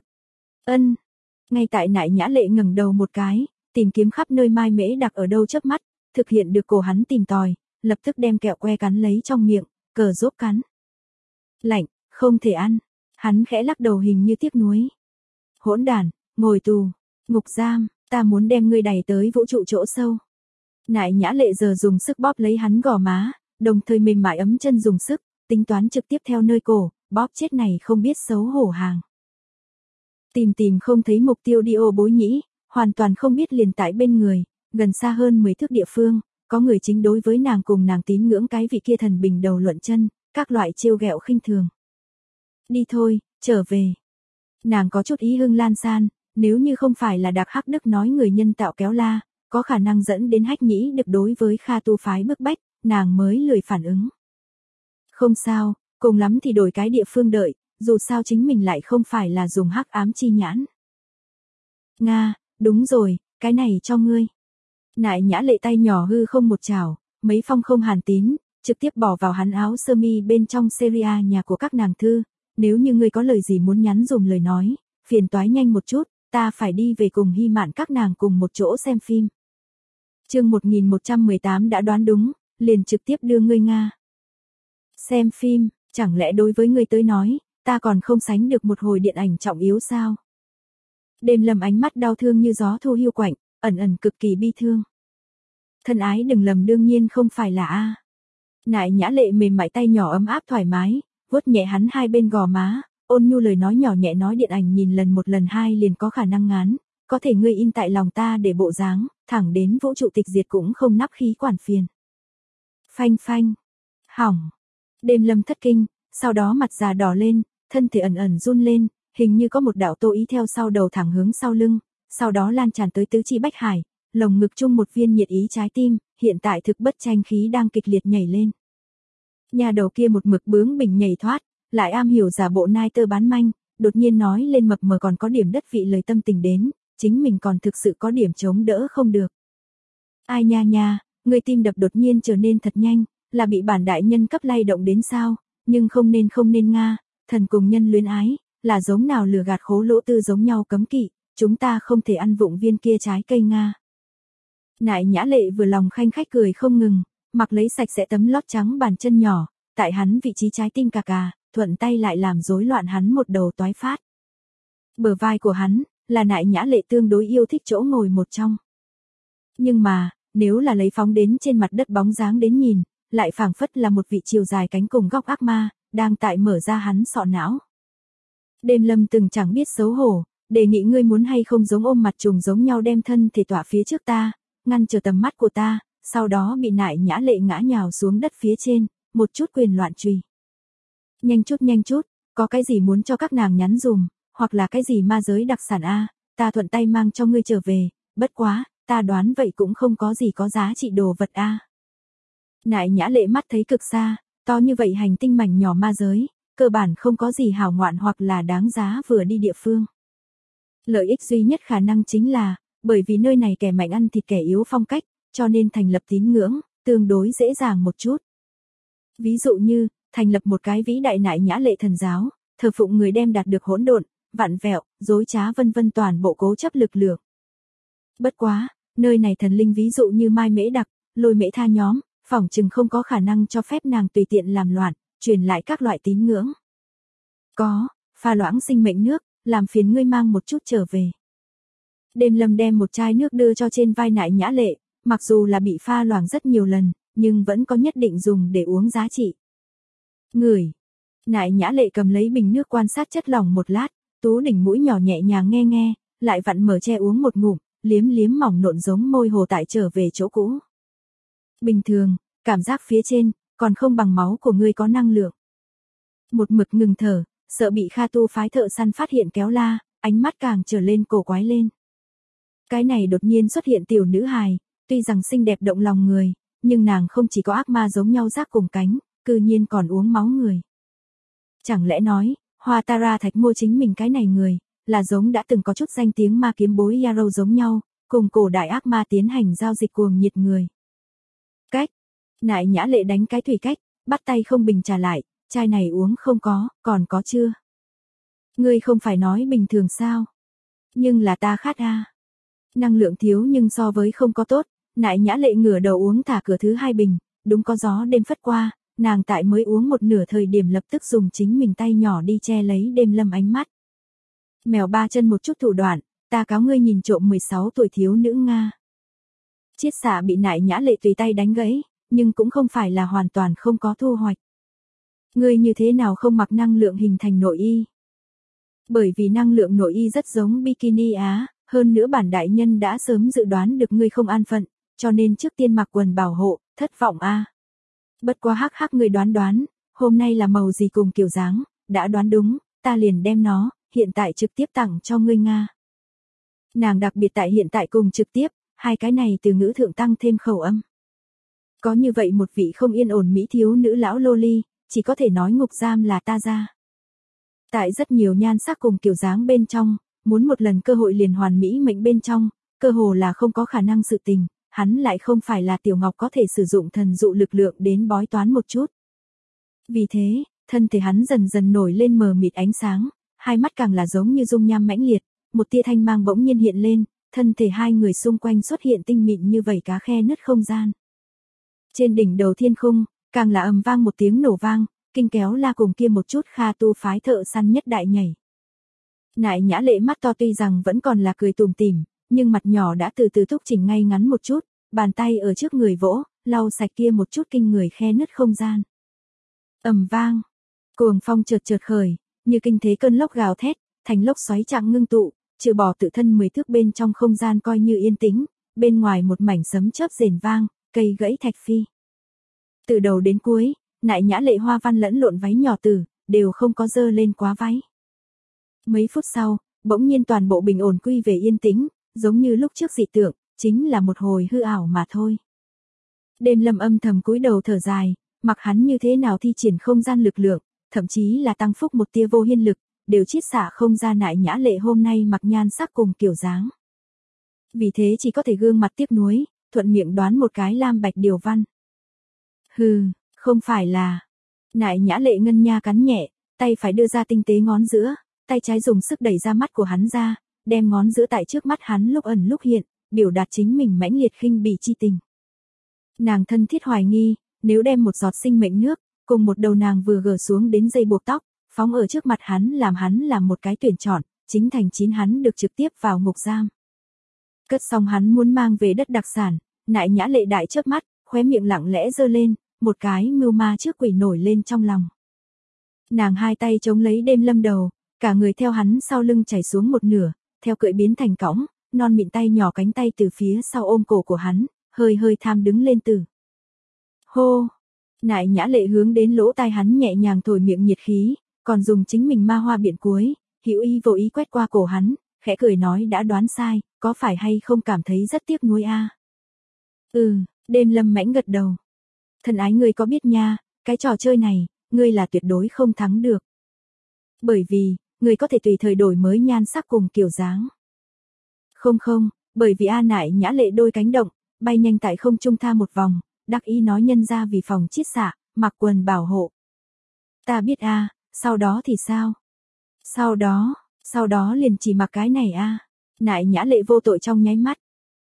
Ngay tại Nại Nhã Lệ ngẩng đầu một cái, tìm kiếm khắp nơi Mai Mễ Đặc ở đâu chớp mắt, thực hiện được cổ hắn tìm tòi, lập tức đem kẹo que cắn lấy trong miệng, cờ rốt cắn. Lạnh, không thể ăn. Hắn khẽ lắc đầu hình như tiếc nuối. Hỗn đản, ngồi tù, ngục giam, ta muốn đem ngươi đẩy tới vũ trụ chỗ sâu. Nại Nhã Lệ giờ dùng sức bóp lấy hắn gò má, đồng thời mềm mại ấm chân dùng sức, tính toán trực tiếp theo nơi cổ, bóp chết này không biết xấu hổ hàng. Tìm không thấy mục tiêu Dio Bối Nhĩ, hoàn toàn không biết liền tại bên người, gần xa hơn 10 thước địa phương, có người chính đối với nàng cùng nàng tín ngưỡng cái vị kia thần bình đầu luận chân, các loại trêu ghẹo khinh thường. Đi thôi, trở về. Nàng có chút ý hưng lan san, nếu như không phải là Đạc Hắc Đức nói người nhân tạo Kéo La, có khả năng dẫn đến Hách Nhĩ được đối với Kha tu phái bức bách, nàng mới lười phản ứng. Không sao, cùng lắm thì đổi cái địa phương đợi, dù sao chính mình lại không phải là dùng hắc ám chi nhãn. Nga, đúng rồi, cái này cho ngươi. Nại Nhã Lệ tay nhỏ hư không một chảo, mấy phong không hàn tín, trực tiếp bỏ vào hắn áo sơ mi bên trong Seria nhà của các nàng thư, nếu như ngươi có lời gì muốn nhắn dùm lời nói, phiền toái nhanh một chút, ta phải đi về cùng Hy Mạn các nàng cùng một chỗ xem phim. Chương 1118 đã đoán đúng, liền trực tiếp đưa ngươi Nga. Xem phim, chẳng lẽ đối với ngươi tới nói, ta còn không sánh được một hồi điện ảnh trọng yếu sao? Đêm Lâm ánh mắt đau thương như gió thu hiu quạnh, ẩn cực kỳ bi thương. Thân ái đừng lầm, đương nhiên không phải là a. Nại Nhã Lệ mềm mại tay nhỏ ấm áp thoải mái, vuốt nhẹ hắn hai bên gò má, ôn nhu lời nói nhỏ nhẹ nói điện ảnh nhìn lần một lần hai liền có khả năng ngán, có thể ngươi in tại lòng ta để bộ dáng, thẳng đến vũ trụ tịch diệt cũng không nắp khí quản phiền. Phanh phanh. Hỏng. Đêm Lâm thất kinh, sau đó mặt già đỏ lên, thân thể ẩn ẩn run lên, hình như có một đạo tô ý theo sau đầu thẳng hướng sau lưng, sau đó lan tràn tới tứ chi bách hải, lồng ngực chung một viên nhiệt ý trái tim, hiện tại thực bất tranh khí đang kịch liệt nhảy lên. Nhà đầu kia một mực bướng bỉnh nhảy thoát, lại am hiểu giả bộ nai tơ bán manh, đột nhiên nói lên mập mờ còn có điểm đất vị lời tâm tình đến, chính mình còn thực sự có điểm chống đỡ không được. Ai nha nha, người tim đập đột nhiên trở nên thật nhanh, là bị bản đại nhân cấp lay động đến sao, nhưng không nên nga, thần cùng nhân luyến ái, là giống nào lừa gạt khố lỗ tư giống nhau cấm kỵ, chúng ta không thể ăn vụng viên kia trái cây nga. Nại Nhã Lệ vừa lòng khanh khách cười không ngừng, mặc lấy sạch sẽ tấm lót trắng bàn chân nhỏ, tại hắn vị trí trái tim cà, thuận tay lại làm rối loạn hắn một đầu toái phát. Bờ vai của hắn, là Nại Nhã Lệ tương đối yêu thích chỗ ngồi một trong. Nhưng mà, nếu là lấy phóng đến trên mặt đất bóng dáng đến nhìn, lại phảng phất là một vị chiều dài cánh cùng góc ác ma, đang tại mở ra hắn sọ não. Đêm Lâm từng chẳng biết xấu hổ, đề nghị ngươi muốn hay không giống ôm mặt trùng giống nhau đem thân thể tỏa phía trước ta, ngăn trở tầm mắt của ta, sau đó bị Nại Nhã Lệ ngã nhào xuống đất phía trên, một chút quyền loạn truy. Nhanh chút, có cái gì muốn cho các nàng nhắn dùm, hoặc là cái gì ma giới đặc sản a, ta thuận tay mang cho ngươi trở về, bất quá, ta đoán vậy cũng không có gì có giá trị đồ vật a. Nại Nhã Lệ mắt thấy cực xa, to như vậy hành tinh mảnh nhỏ ma giới, cơ bản không có gì hảo ngoạn hoặc là đáng giá vừa đi địa phương. Lợi ích duy nhất khả năng chính là, bởi vì nơi này kẻ mạnh ăn thịt kẻ yếu phong cách, cho nên thành lập tín ngưỡng, tương đối dễ dàng một chút. Ví dụ như, thành lập một cái vĩ đại Nại Nhã Lệ thần giáo, thờ phụng người đem đạt được hỗn độn, vặn vẹo, dối trá vân vân toàn bộ cố chấp lực lượng. Bất quá, nơi này thần linh ví dụ như Mai Mễ Đặc, Lôi Mễ Tha nhóm, phỏng chừng không có khả năng cho phép nàng tùy tiện làm loạn, truyền lại các loại tín ngưỡng. Có, pha loãng sinh mệnh nước, làm phiền ngươi mang một chút trở về. Đêm Lâm đem một chai nước đưa cho trên vai Nại Nhã Lệ, mặc dù là bị pha loãng rất nhiều lần, nhưng vẫn có nhất định dùng để uống giá trị. Ngửi. Nại Nhã Lệ cầm lấy bình nước quan sát chất lỏng một lát, tú đỉnh mũi nhỏ nhẹ nhàng nghe, lại vặn mở che uống một ngụm, liếm mỏng nộn giống môi hồ tại trở về chỗ cũ. Bình thường, cảm giác phía trên, còn không bằng máu của ngươi có năng lượng. Một mực ngừng thở, sợ bị Kha Tu phái thợ săn phát hiện kéo la, ánh mắt càng trở lên cổ quái lên. Cái này đột nhiên xuất hiện tiểu nữ hài, tuy rằng xinh đẹp động lòng người, nhưng nàng không chỉ có ác ma giống nhau rác cùng cánh, cư nhiên còn uống máu người. Chẳng lẽ nói, Hoa Tara Thạch mua chính mình cái này người, là giống đã từng có chút danh tiếng ma kiếm bối Yarrow giống nhau, cùng cổ đại ác ma tiến hành giao dịch cuồng nhiệt người. Cách. Nại Nhã Lệ đánh cái thủy cách, bắt tay không bình trả lại, chai này uống không có, còn có chưa? Ngươi không phải nói bình thường sao? Nhưng là ta khát a. Năng lượng thiếu nhưng so với không có tốt, Nại Nhã Lệ ngửa đầu uống thả cửa thứ 2 bình, đúng có gió đêm phất qua, nàng tại mới uống một nửa thời điểm lập tức dùng chính mình tay nhỏ đi che lấy Đêm Lâm ánh mắt. Mèo ba chân một chút thủ đoạn, ta cáo ngươi nhìn trộm 16 tuổi thiếu nữ Nga. Chiết xạ bị Nại Nhã Lệ tùy tay đánh gãy, nhưng cũng không phải là hoàn toàn không có thu hoạch. Ngươi như thế nào không mặc năng lượng hình thành nội y? Bởi vì năng lượng nội y rất giống bikini á, hơn nữa bản đại nhân đã sớm dự đoán được ngươi không an phận, cho nên trước tiên mặc quần bảo hộ, thất vọng a. Bất quá hắc ngươi đoán, hôm nay là màu gì cùng kiểu dáng, đã đoán đúng, ta liền đem nó, hiện tại trực tiếp tặng cho ngươi Nga. Nàng đặc biệt tại hiện tại cùng trực tiếp, hai cái này từ ngữ thượng tăng thêm khẩu âm. Có như vậy một vị không yên ổn mỹ thiếu nữ lão loli, chỉ có thể nói ngục giam là ta ra. Tại rất nhiều nhan sắc cùng kiểu dáng bên trong, muốn một lần cơ hội liền hoàn mỹ mệnh bên trong, cơ hồ là không có khả năng sự tình, hắn lại không phải là tiểu ngọc có thể sử dụng thần dụ lực lượng đến bói toán một chút. Vì thế, thân thể hắn dần dần nổi lên mờ mịt ánh sáng, hai mắt càng là giống như dung nham mãnh liệt, một tia thanh mang bỗng nhiên hiện lên, thân thể hai người xung quanh xuất hiện tinh mịn như vảy cá khe nứt không gian. Trên đỉnh đầu thiên khung, càng là ầm vang một tiếng nổ vang, kinh kéo la cùng kia một chút Kha Tu phái thợ săn nhất đại nhảy. Nại Nhã Lệ mắt to tuy rằng vẫn còn là cười tủm tỉm, nhưng mặt nhỏ đã từ từ thúc chỉnh ngay ngắn một chút, bàn tay ở trước người vỗ, lau sạch kia một chút kinh người khe nứt không gian. Ầm vang, cuồng phong chợt khởi, như kinh thế cơn lốc gào thét, thành lốc xoáy chạm ngưng tụ, trừ bỏ tự thân 10 thước bên trong không gian coi như yên tĩnh, bên ngoài một mảnh sấm chớp rền vang, cây gãy thạch phi. Từ đầu đến cuối, Nại Nhã Lệ hoa văn lẫn lộn váy nhỏ tử, đều không có dơ lên quá váy. Mấy phút sau, bỗng nhiên toàn bộ bình ổn quy về yên tĩnh, giống như lúc trước dị tượng, chính là một hồi hư ảo mà thôi. Đêm Lâm âm thầm cúi đầu thở dài, mặc hắn như thế nào thi triển không gian lực lượng, thậm chí là tăng phúc một tia vô hiên lực, đều chiết xạ không ra Nại Nhã Lệ hôm nay mặc nhan sắc cùng kiểu dáng. Vì thế chỉ có thể gương mặt tiếc nuối, thuận miệng đoán một cái lam bạch điều văn. Hừ, không phải là. Nại Nhã Lệ ngân nha cắn nhẹ, tay phải đưa ra tinh tế ngón giữa, tay trái dùng sức đẩy ra mắt của hắn ra, đem ngón giữa tại trước mắt hắn lúc ẩn lúc hiện, biểu đạt chính mình mãnh liệt khinh bỉ chi tình. Nàng thân thiết hoài nghi, nếu đem một giọt sinh mệnh nước, cùng một đầu nàng vừa gỡ xuống đến dây buộc tóc, phóng ở trước mặt hắn làm một cái tuyển chọn, chính thành chín hắn được trực tiếp vào ngục giam. Cất xong hắn muốn mang về đất đặc sản, Nại Nhã Lệ đại chớp mắt, khóe miệng lặng lẽ giơ lên, một cái mưu ma trước quỷ nổi lên trong lòng. Nàng hai tay chống lấy Đêm Lâm đầu, cả người theo hắn sau lưng chảy xuống một nửa, theo cưỡi biến thành cõng, non mịn tay nhỏ cánh tay từ phía sau ôm cổ của hắn, hơi hơi tham đứng lên từ. Hô! Nại Nhã Lệ hướng đến lỗ tai hắn nhẹ nhàng thổi miệng nhiệt khí, còn dùng chính mình ma hoa biện cuối, hữu ý vô ý quét qua cổ hắn, khẽ cười nói đã đoán sai, có phải hay không cảm thấy rất tiếc nuối a? Đêm Lâm mãnh gật đầu. Thân ái ngươi có biết nha, cái trò chơi này, ngươi là tuyệt đối không thắng được. Bởi vì, ngươi có thể tùy thời đổi mới nhan sắc cùng kiểu dáng. Không, bởi vì Nại Nhã Lệ đôi cánh động, bay nhanh tại không trung tha một vòng, đắc ý nói nhân ra vì phòng chiết xạ, mặc quần bảo hộ. Ta biết sau đó thì sao? Sau đó liền chỉ mặc cái này Nại Nhã Lệ vô tội trong nháy mắt.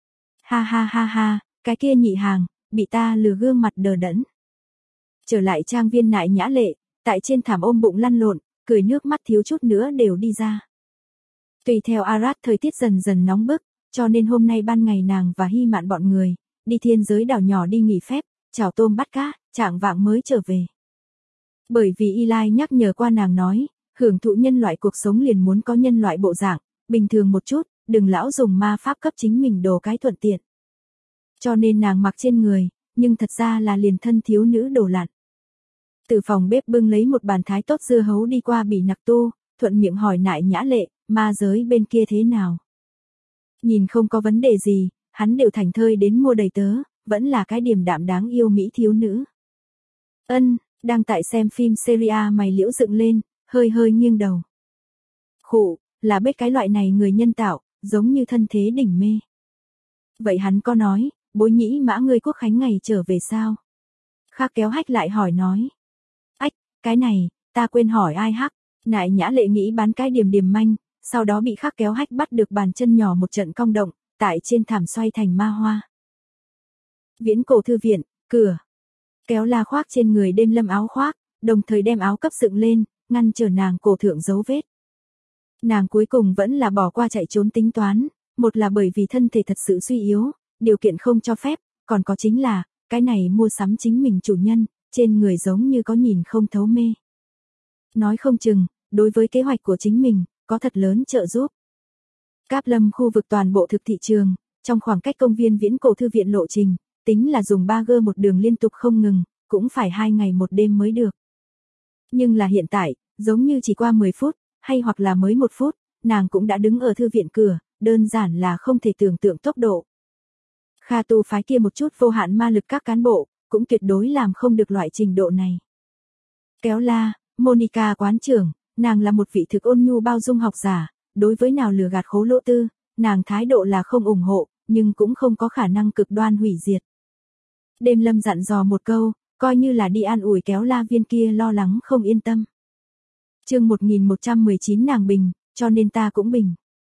Ha, cái kia nhị hàng, bị ta lừa gương mặt đờ đẫn. Trở lại trang viên Nại Nhã Lệ, tại trên thảm ôm bụng lăn lộn, cười nước mắt thiếu chút nữa đều đi ra. Tùy theo Arad thời tiết dần dần nóng bức, cho nên hôm nay ban ngày nàng và Hy Mạn bọn người, đi thiên giới đảo nhỏ đi nghỉ phép, chào tôm bắt cá, trạng vạng mới trở về. Bởi vì Eli nhắc nhở qua nàng nói, hưởng thụ nhân loại cuộc sống liền muốn có nhân loại bộ dạng, bình thường một chút, đừng lão dùng ma pháp cấp chính mình đồ cái thuận tiện. Cho nên nàng mặc trên người, nhưng thật ra là liền thân thiếu nữ đồ lặn. Từ phòng bếp bưng lấy một bàn thái tốt dưa hấu đi qua Bỉ Nặc Tu, thuận miệng hỏi Nại Nhã Lệ, ma giới bên kia thế nào? Nhìn không có vấn đề gì, hắn đều thành thơi đến mua đầy tớ, vẫn là cái điềm đạm đáng yêu mỹ thiếu nữ. Đang tại xem phim series mày liễu dựng lên, hơi nghiêng đầu. Khụ, là biết cái loại này người nhân tạo, giống như thân thế đỉnh mê. Vậy hắn có nói, Bối Nhĩ Mã ngươi quốc khánh ngày trở về sao? Khác kéo hách lại hỏi nói. Cái này, ta quên hỏi ai hắc. Nại Nhã Lệ nghĩ bán cái điềm manh, sau đó bị Khác kéo hách bắt được bàn chân nhỏ một trận cong động, tại trên thảm xoay thành ma hoa. Viễn Cổ thư viện, cửa. Kéo la khoác trên người Đêm Lâm áo khoác, đồng thời đem áo cấp dựng lên, ngăn trở nàng cổ thượng dấu vết. Nàng cuối cùng vẫn là bỏ qua chạy trốn tính toán, một là bởi vì thân thể thật sự suy yếu, điều kiện không cho phép, còn có chính là, cái này mua sắm chính mình chủ nhân, trên người giống như có nhìn không thấu mê. Nói không chừng, đối với kế hoạch của chính mình, có thật lớn trợ giúp. Cáp Lâm khu vực toàn bộ thực thị trường, trong khoảng cách công viên Viễn Cổ thư viện lộ trình, tính là dùng 3G một đường liên tục không ngừng, cũng phải 2 ngày một đêm mới được. Nhưng là hiện tại, giống như chỉ qua 10 phút, hay hoặc là mới 1 phút, nàng cũng đã đứng ở thư viện cửa, đơn giản là không thể tưởng tượng tốc độ. Kha tu phái kia một chút vô hạn ma lực các cán bộ, cũng tuyệt đối làm không được loại trình độ này. Kéo la, Monica quán trưởng, nàng là một vị thực ôn nhu bao dung học giả, đối với nào lừa gạt khố lỗ tư, nàng thái độ là không ủng hộ, nhưng cũng không có khả năng cực đoan hủy diệt. Đêm Lâm dặn dò một câu, coi như là đi an ủi kéo la viên kia lo lắng không yên tâm. Chương 1119 nàng bình, cho nên ta cũng bình.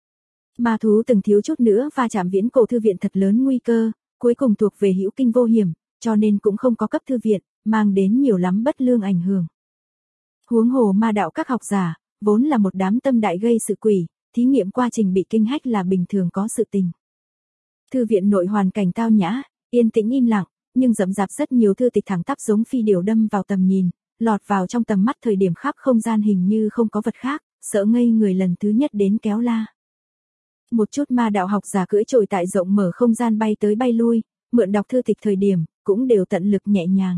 Ma thú từng thiếu chút nữa va chạm Viễn Cổ thư viện thật lớn nguy cơ, cuối cùng thuộc về hữu kinh vô hiểm, cho nên cũng không có cấp thư viện, mang đến nhiều lắm bất lương ảnh hưởng. Huống hồ ma đạo các học giả, vốn là một đám tâm đại gây sự quỷ, thí nghiệm quá trình bị kinh hách là bình thường có sự tình. Thư viện nội hoàn cảnh tao nhã, yên tĩnh im lặng, nhưng rậm rạp rất nhiều thư tịch thẳng tắp giống phi điểu đâm vào tầm nhìn, lọt vào trong tầm mắt thời điểm khắp không gian hình như không có vật khác, sợ ngây người lần thứ nhất đến kéo la. Một chút ma đạo học giả cưỡi trồi tại rộng mở không gian bay tới bay lui, mượn đọc thư tịch thời điểm, cũng đều tận lực nhẹ nhàng.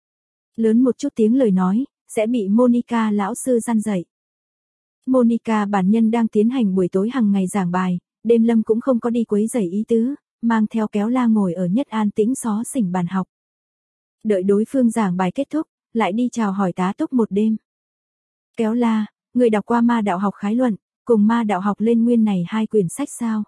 Lớn một chút tiếng lời nói, sẽ bị Monica lão sư gian dạy. Monica bản nhân đang tiến hành buổi tối hàng ngày giảng bài, đêm lâm cũng không có đi quấy rầy ý tứ, mang theo kéo la ngồi ở nhất an tĩnh xó xỉnh bàn học. Đợi đối phương giảng bài kết thúc, lại đi chào hỏi tá túc một đêm. Kéo la, người đọc qua ma đạo học khái luận, cùng ma đạo học lên nguyên này 2 quyển sách sao?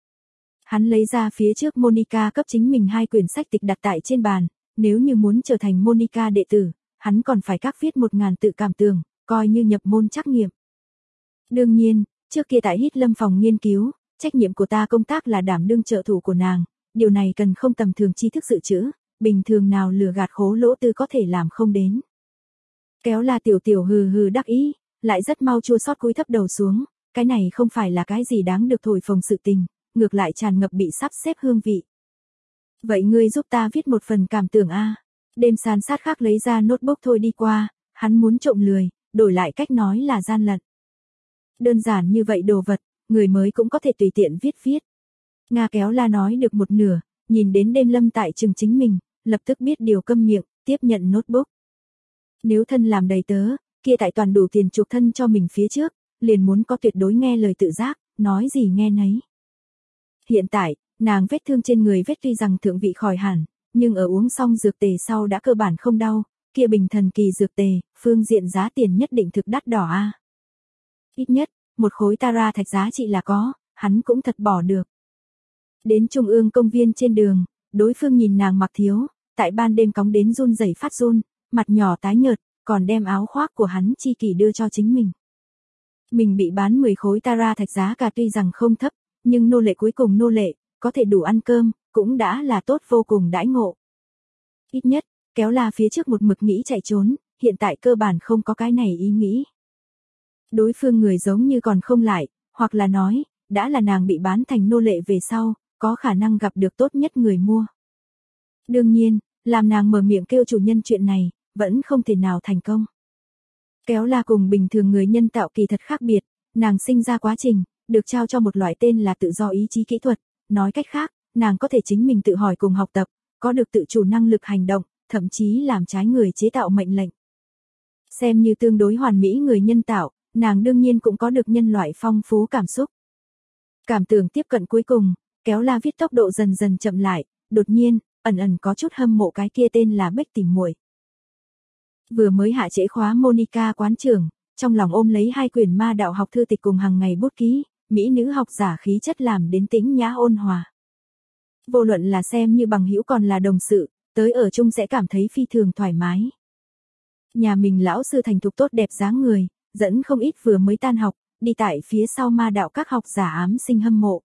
Hắn lấy ra phía trước Monica cấp chính mình 2 quyển sách tịch đặt tại trên bàn, nếu như muốn trở thành Monica đệ tử, hắn còn phải các viết 1000 tự cảm tưởng, coi như nhập môn trắc nghiệm. Đương nhiên, trước kia tại Hít Lâm phòng nghiên cứu, trách nhiệm của ta công tác là đảm đương trợ thủ của nàng, điều này cần không tầm thường tri thức dự trữ, bình thường nào lừa gạt khố lỗ tư có thể làm không đến. Kéo la tiểu tiểu hừ hừ đắc ý, lại rất mau chua xót cúi thấp đầu xuống, cái này không phải là cái gì đáng được thổi phồng sự tình, ngược lại tràn ngập bị sắp xếp hương vị. Vậy ngươi giúp ta viết một phần cảm tưởng a. Đêm san sát khác lấy ra notebook thôi đi qua, hắn muốn trộm lười, đổi lại cách nói là gian lận. Đơn giản như vậy đồ vật, người mới cũng có thể tùy tiện viết. Nga kéo la nói được một nửa, nhìn đến đêm lâm tại chừng chính mình, lập tức biết điều câm miệng, tiếp nhận notebook. Nếu thân làm đầy tớ, kia tại toàn đủ tiền chuộc thân cho mình phía trước, liền muốn có tuyệt đối nghe lời tự giác, nói gì nghe nấy. Hiện tại, nàng vết thương trên người vết tuy rằng thượng vị khỏi hẳn, nhưng ở uống xong dược tề sau đã cơ bản không đau, kia bình thần kỳ dược tề, phương diện giá tiền nhất định thực đắt đỏ a. Ít nhất, một khối tara thạch giá trị là có, hắn cũng thật bỏ được. Đến trung ương công viên trên đường, đối phương nhìn nàng mặc thiếu, tại ban đêm cóng đến run rẩy phát run, mặt nhỏ tái nhợt, còn đem áo khoác của hắn chi kỷ đưa cho chính mình. Mình bị bán 10 khối tara thạch giá cả tuy rằng không thấp, nhưng nô lệ cuối cùng nô lệ, có thể đủ ăn cơm, cũng đã là tốt vô cùng đãi ngộ. Ít nhất, kéo la phía trước một mực nghĩ chạy trốn, hiện tại cơ bản không có cái này ý nghĩ. Đối phương người giống như còn không lại, hoặc là nói, đã là nàng bị bán thành nô lệ về sau, có khả năng gặp được tốt nhất người mua. Đương nhiên, làm nàng mở miệng kêu chủ nhân chuyện này, vẫn không thể nào thành công. Kéo la cùng bình thường người nhân tạo kỳ thật khác biệt, nàng sinh ra quá trình, được trao cho một loại tên là tự do ý chí kỹ thuật, nói cách khác, nàng có thể chính mình tự hỏi cùng học tập, có được tự chủ năng lực hành động, thậm chí làm trái người chế tạo mệnh lệnh. Xem như tương đối hoàn mỹ người nhân tạo, nàng đương nhiên cũng có được nhân loại phong phú cảm xúc. Cảm tưởng tiếp cận cuối cùng, kéo la viết tốc độ dần dần chậm lại, đột nhiên, ẩn ẩn có chút hâm mộ cái kia tên là Bích Tìm Muội. Vừa mới hạ trễ khóa Monica quán trưởng, trong lòng ôm lấy 2 quyển ma đạo học thư tịch cùng hàng ngày bút ký, mỹ nữ học giả khí chất làm đến tĩnh nhã ôn hòa. Vô luận là xem như bằng hữu còn là đồng sự, tới ở chung sẽ cảm thấy phi thường thoải mái. Nhà mình lão sư thành thục tốt đẹp dáng người, dẫn không ít vừa mới tan học, đi tại phía sau ma đạo các học giả ám sinh hâm mộ.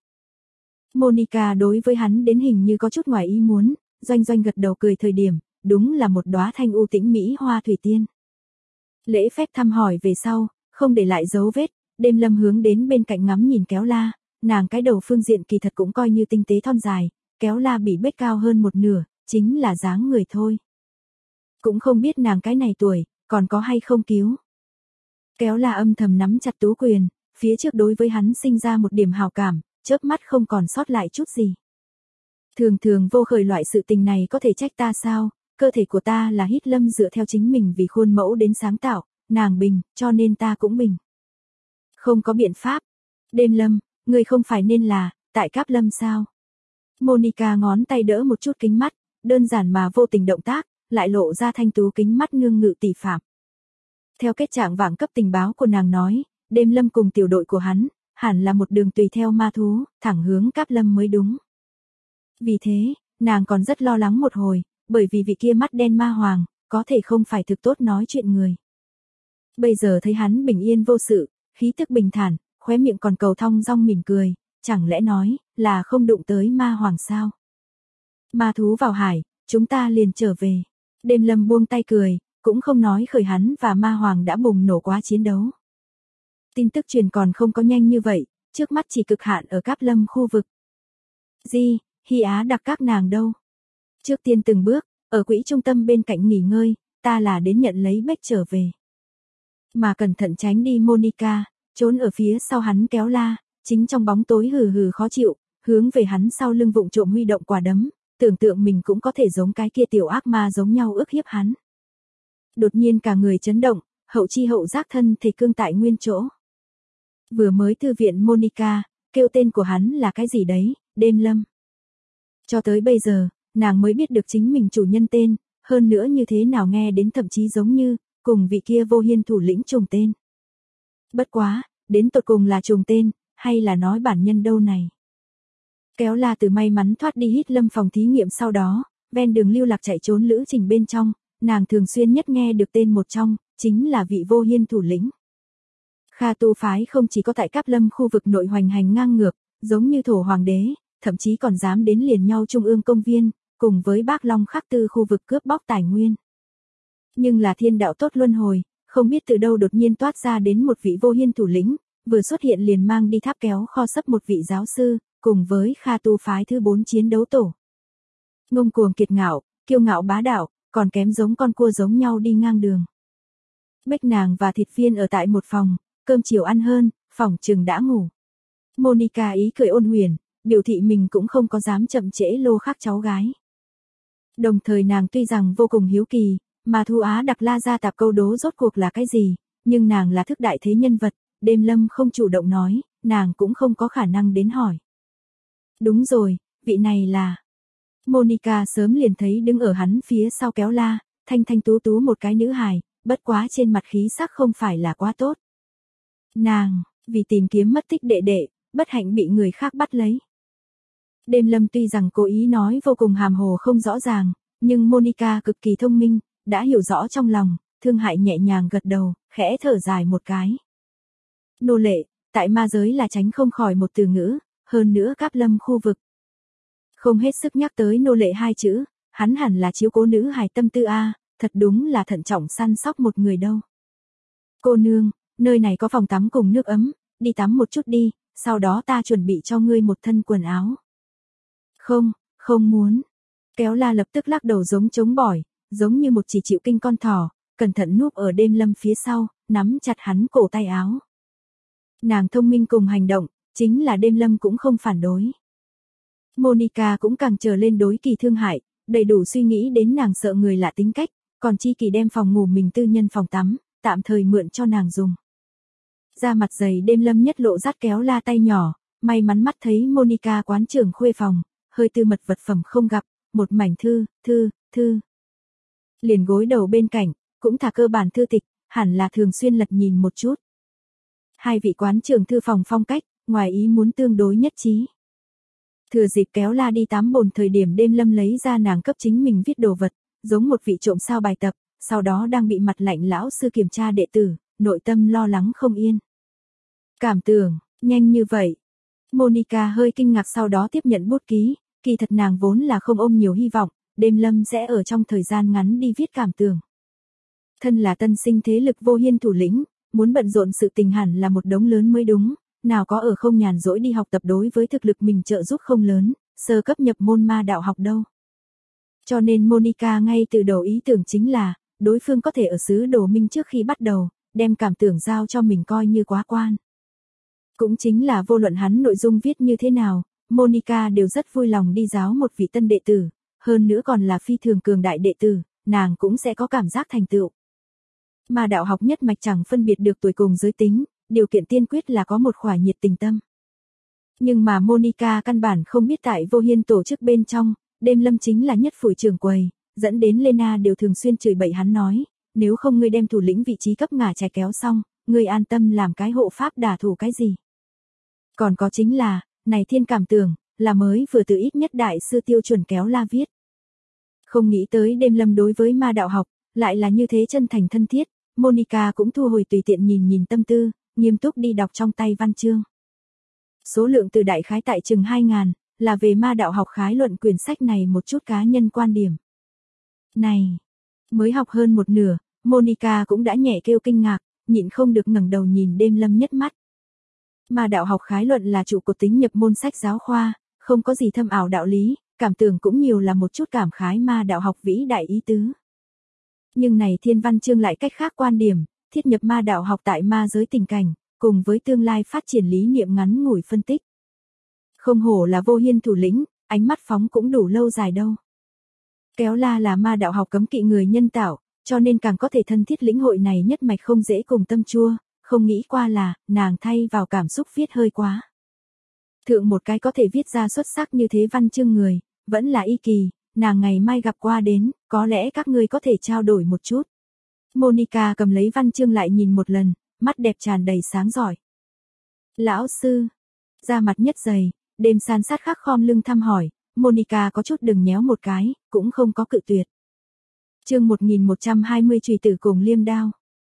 Monica đối với hắn đến hình như có chút ngoài ý muốn, doanh doanh gật đầu cười thời điểm, đúng là một đóa thanh u tĩnh mỹ hoa thủy tiên. Lễ phép thăm hỏi về sau, không để lại dấu vết, đêm lâm hướng đến bên cạnh ngắm nhìn kéo la, nàng cái đầu phương diện kỳ thật cũng coi như tinh tế thon dài, kéo la bị bết cao hơn một nửa, chính là dáng người thôi. Cũng không biết nàng cái này tuổi, còn có hay không cứu. Kéo la âm thầm nắm chặt tú quyền, phía trước đối với hắn sinh ra một điểm hào cảm, chớp mắt không còn sót lại chút gì. Thường thường vô khởi loại sự tình này có thể trách ta sao, cơ thể của ta là Hít Lâm dựa theo chính mình vì khuôn mẫu đến sáng tạo, nàng bình, cho nên ta cũng bình. Không có biện pháp. Đêm lâm, người không phải nên là, tại Cáp Lâm sao? Monica ngón tay đỡ một chút kính mắt, đơn giản mà vô tình động tác, lại lộ ra thanh tú kính mắt nương ngự tỷ phạm. Theo kết trạng vàng cấp tình báo của nàng nói, đêm lâm cùng tiểu đội của hắn, hẳn là một đường tùy theo ma thú, thẳng hướng Cáp Lâm mới đúng. Vì thế, nàng còn rất lo lắng một hồi, bởi vì vị kia mắt đen ma hoàng, có thể không phải thực tốt nói chuyện người. Bây giờ thấy hắn bình yên vô sự, khí tức bình thản, khóe miệng còn cầu thong dong mỉm cười, chẳng lẽ nói, là không đụng tới ma hoàng sao? Ma thú vào hải, chúng ta liền trở về. Đêm lâm buông tay cười, cũng không nói khởi hắn và ma hoàng đã bùng nổ quá chiến đấu. Tin tức truyền còn không có nhanh như vậy, trước mắt chỉ cực hạn ở Cáp Lâm khu vực. Di, Hy Á đặc các nàng đâu? Trước tiên từng bước, ở quỹ trung tâm bên cạnh nghỉ ngơi, ta là đến nhận lấy Bách trở về. Mà cẩn thận tránh đi Monica, trốn ở phía sau hắn kéo la, chính trong bóng tối hừ hừ khó chịu, hướng về hắn sau lưng vụng trộm huy động quả đấm, tưởng tượng mình cũng có thể giống cái kia tiểu ác ma giống nhau ức hiếp hắn. Đột nhiên cả người chấn động, hậu chi hậu giác thân thể cương tại nguyên chỗ. Vừa mới thư viện Monica, kêu tên của hắn là cái gì đấy, Đêm Lâm. Cho tới bây giờ, nàng mới biết được chính mình chủ nhân tên, hơn nữa như thế nào nghe đến thậm chí giống như, cùng vị kia Vô Hiên thủ lĩnh trùng tên. Bất quá, đến tột cùng là trùng tên, hay là nói bản nhân đâu này. Kéo La từ may mắn thoát đi Hít Lâm phòng thí nghiệm sau đó, ven đường lưu lạc chạy trốn lữ trình bên trong, nàng thường xuyên nhất nghe được tên một trong, chính là vị Vô Hiên thủ lĩnh. Kha tu phái không chỉ có tại Cáp Lâm khu vực nội hoành hành ngang ngược, giống như thổ hoàng đế, thậm chí còn dám đến liền nhau trung ương công viên, cùng với Bác Long Khắc Tư khu vực cướp bóc tài nguyên. Nhưng là thiên đạo tốt luân hồi, không biết từ đâu đột nhiên toát ra đến một vị Vô Hiên thủ lĩnh, vừa xuất hiện liền mang đi tháp kéo kho sấp một vị giáo sư, cùng với Kha tu phái thứ 4 chiến đấu tổ. Ngông cuồng kiệt ngạo, kiêu ngạo bá đạo, còn kém giống con cua giống nhau đi ngang đường. Bách nàng và thịt viên ở tại một phòng, cơm chiều ăn hơn, phòng chừng đã ngủ. Monica ý cười ôn huyền, biểu thị mình cũng không có dám chậm trễ lô khác cháu gái. Đồng thời nàng tuy rằng vô cùng hiếu kỳ, mà Thu Á Đặc La ra tạp câu đố rốt cuộc là cái gì, nhưng nàng là thức đại thế nhân vật, Đêm Lâm không chủ động nói, nàng cũng không có khả năng đến hỏi. Đúng rồi, vị này là... Monica sớm liền thấy đứng ở hắn phía sau Kéo La, thanh thanh tú tú một cái nữ hài, bất quá trên mặt khí sắc không phải là quá tốt. Nàng, vì tìm kiếm mất tích đệ đệ, bất hạnh bị người khác bắt lấy. Đêm Lâm tuy rằng cố ý nói vô cùng hàm hồ không rõ ràng, nhưng Monica cực kỳ thông minh, đã hiểu rõ trong lòng, thương hại nhẹ nhàng gật đầu, khẽ thở dài một cái. Nô lệ, tại ma giới là tránh không khỏi một từ ngữ, hơn nữa Cáp Lâm khu vực. Không hết sức nhắc tới nô lệ hai chữ, hắn hẳn là chiếu cố nữ hài tâm tư a, thật đúng là thận trọng săn sóc một người đâu. Cô nương, nơi này có phòng tắm cùng nước ấm, đi tắm một chút đi, sau đó ta chuẩn bị cho ngươi một thân quần áo. Không, không muốn. Kéo La lập tức lắc đầu giống chống bỏi, giống như một chỉ chịu kinh con thỏ, cẩn thận núp ở Đêm Lâm phía sau, nắm chặt hắn cổ tay áo. Nàng thông minh cùng hành động, chính là Đêm Lâm cũng không phản đối. Monica cũng càng trở lên đối kỳ thương hại, đầy đủ suy nghĩ đến nàng sợ người lạ tính cách, còn chi kỳ đem phòng ngủ mình tư nhân phòng tắm, tạm thời mượn cho nàng dùng. Ra mặt dày Đêm Lâm nhất lộ dắt Kéo La tay nhỏ, may mắn mắt thấy Monica quán trưởng khuê phòng, hơi tư mật vật phẩm không gặp, một mảnh thư. Liền gối đầu bên cạnh, cũng thả cơ bản thư tịch, hẳn là thường xuyên lật nhìn một chút. Hai vị quán trưởng thư phòng phong cách, ngoài ý muốn tương đối nhất trí. Thừa dịp Kéo La đi tắm bồn thời điểm Đêm Lâm lấy ra nàng cấp chính mình viết đồ vật, giống một vị trộm sao bài tập, sau đó đang bị mặt lạnh lão sư kiểm tra đệ tử, nội tâm lo lắng không yên. Cảm tưởng, nhanh như vậy. Monica hơi kinh ngạc sau đó tiếp nhận bút ký, kỳ thật nàng vốn là không ôm nhiều hy vọng, Đêm Lâm sẽ ở trong thời gian ngắn đi viết cảm tưởng. Thân là tân sinh thế lực Vô Hiên thủ lĩnh, muốn bận rộn sự tình hẳn là một đống lớn mới đúng, nào có ở không nhàn rỗi đi học tập đối với thực lực mình trợ giúp không lớn, sơ cấp nhập môn ma đạo học đâu. Cho nên Monica ngay từ đầu ý tưởng chính là, đối phương có thể ở xứ Đồ Minh trước khi bắt đầu, đem cảm tưởng giao cho mình coi như quá quan. Cũng chính là vô luận hắn nội dung viết như thế nào, Monica đều rất vui lòng đi giáo một vị tân đệ tử, hơn nữa còn là phi thường cường đại đệ tử, nàng cũng sẽ có cảm giác thành tựu. Mà đạo học nhất mạch chẳng phân biệt được tuổi cùng giới tính, điều kiện tiên quyết là có một khỏa nhiệt tình tâm. Nhưng mà Monica căn bản không biết tại Vô Hiên tổ chức bên trong, Đêm Lâm chính là nhất phủi trưởng quầy, dẫn đến Lena đều thường xuyên chửi bậy hắn nói, nếu không ngươi đem thủ lĩnh vị trí cấp ngả trẻ kéo xong, ngươi an tâm làm cái hộ pháp đả thủ cái gì. Còn có chính là, này thiên cảm tưởng, là mới vừa từ ít nhất đại sư tiêu chuẩn Kéo La viết. Không nghĩ tới Đêm Lâm đối với ma đạo học, lại là như thế chân thành thân thiết, Monica cũng thu hồi tùy tiện nhìn tâm tư, nghiêm túc đi đọc trong tay văn chương. Số lượng từ đại khái tại chừng 2.000, là về ma đạo học khái luận quyển sách này một chút cá nhân quan điểm. Này, mới học hơn một nửa, Monica cũng đã nhẹ kêu kinh ngạc, nhịn không được ngẩng đầu nhìn Đêm Lâm nhất mắt. Ma đạo học khái luận là trụ cột tính nhập môn sách giáo khoa, không có gì thâm ảo đạo lý, cảm tưởng cũng nhiều là một chút cảm khái ma đạo học vĩ đại ý tứ. Nhưng này thiên văn chương lại cách khác quan điểm, thiết nhập ma đạo học tại ma giới tình cảnh, cùng với tương lai phát triển lý niệm ngắn ngủi phân tích. Không hổ là Vô Hiên thủ lĩnh, ánh mắt phóng cũng đủ lâu dài đâu. Kéo La là ma đạo học cấm kỵ người nhân tạo, cho nên càng có thể thân thiết lĩnh hội này nhất mạch không dễ cùng tâm chua, không nghĩ qua là, nàng thay vào cảm xúc viết hơi quá. Thượng một cái có thể viết ra xuất sắc như thế văn chương người, vẫn là Y Kỳ, nàng ngày mai gặp qua đến, có lẽ các ngươi có thể trao đổi một chút. Monica cầm lấy văn chương lại nhìn một lần, mắt đẹp tràn đầy sáng giỏi. Lão sư, da mặt nhất dày, đêm san sát khắc khom lưng thăm hỏi, Monica có chút đừng nhéo một cái, cũng không có cự tuyệt. Chương 1120 chùy tử cùng liêm đao.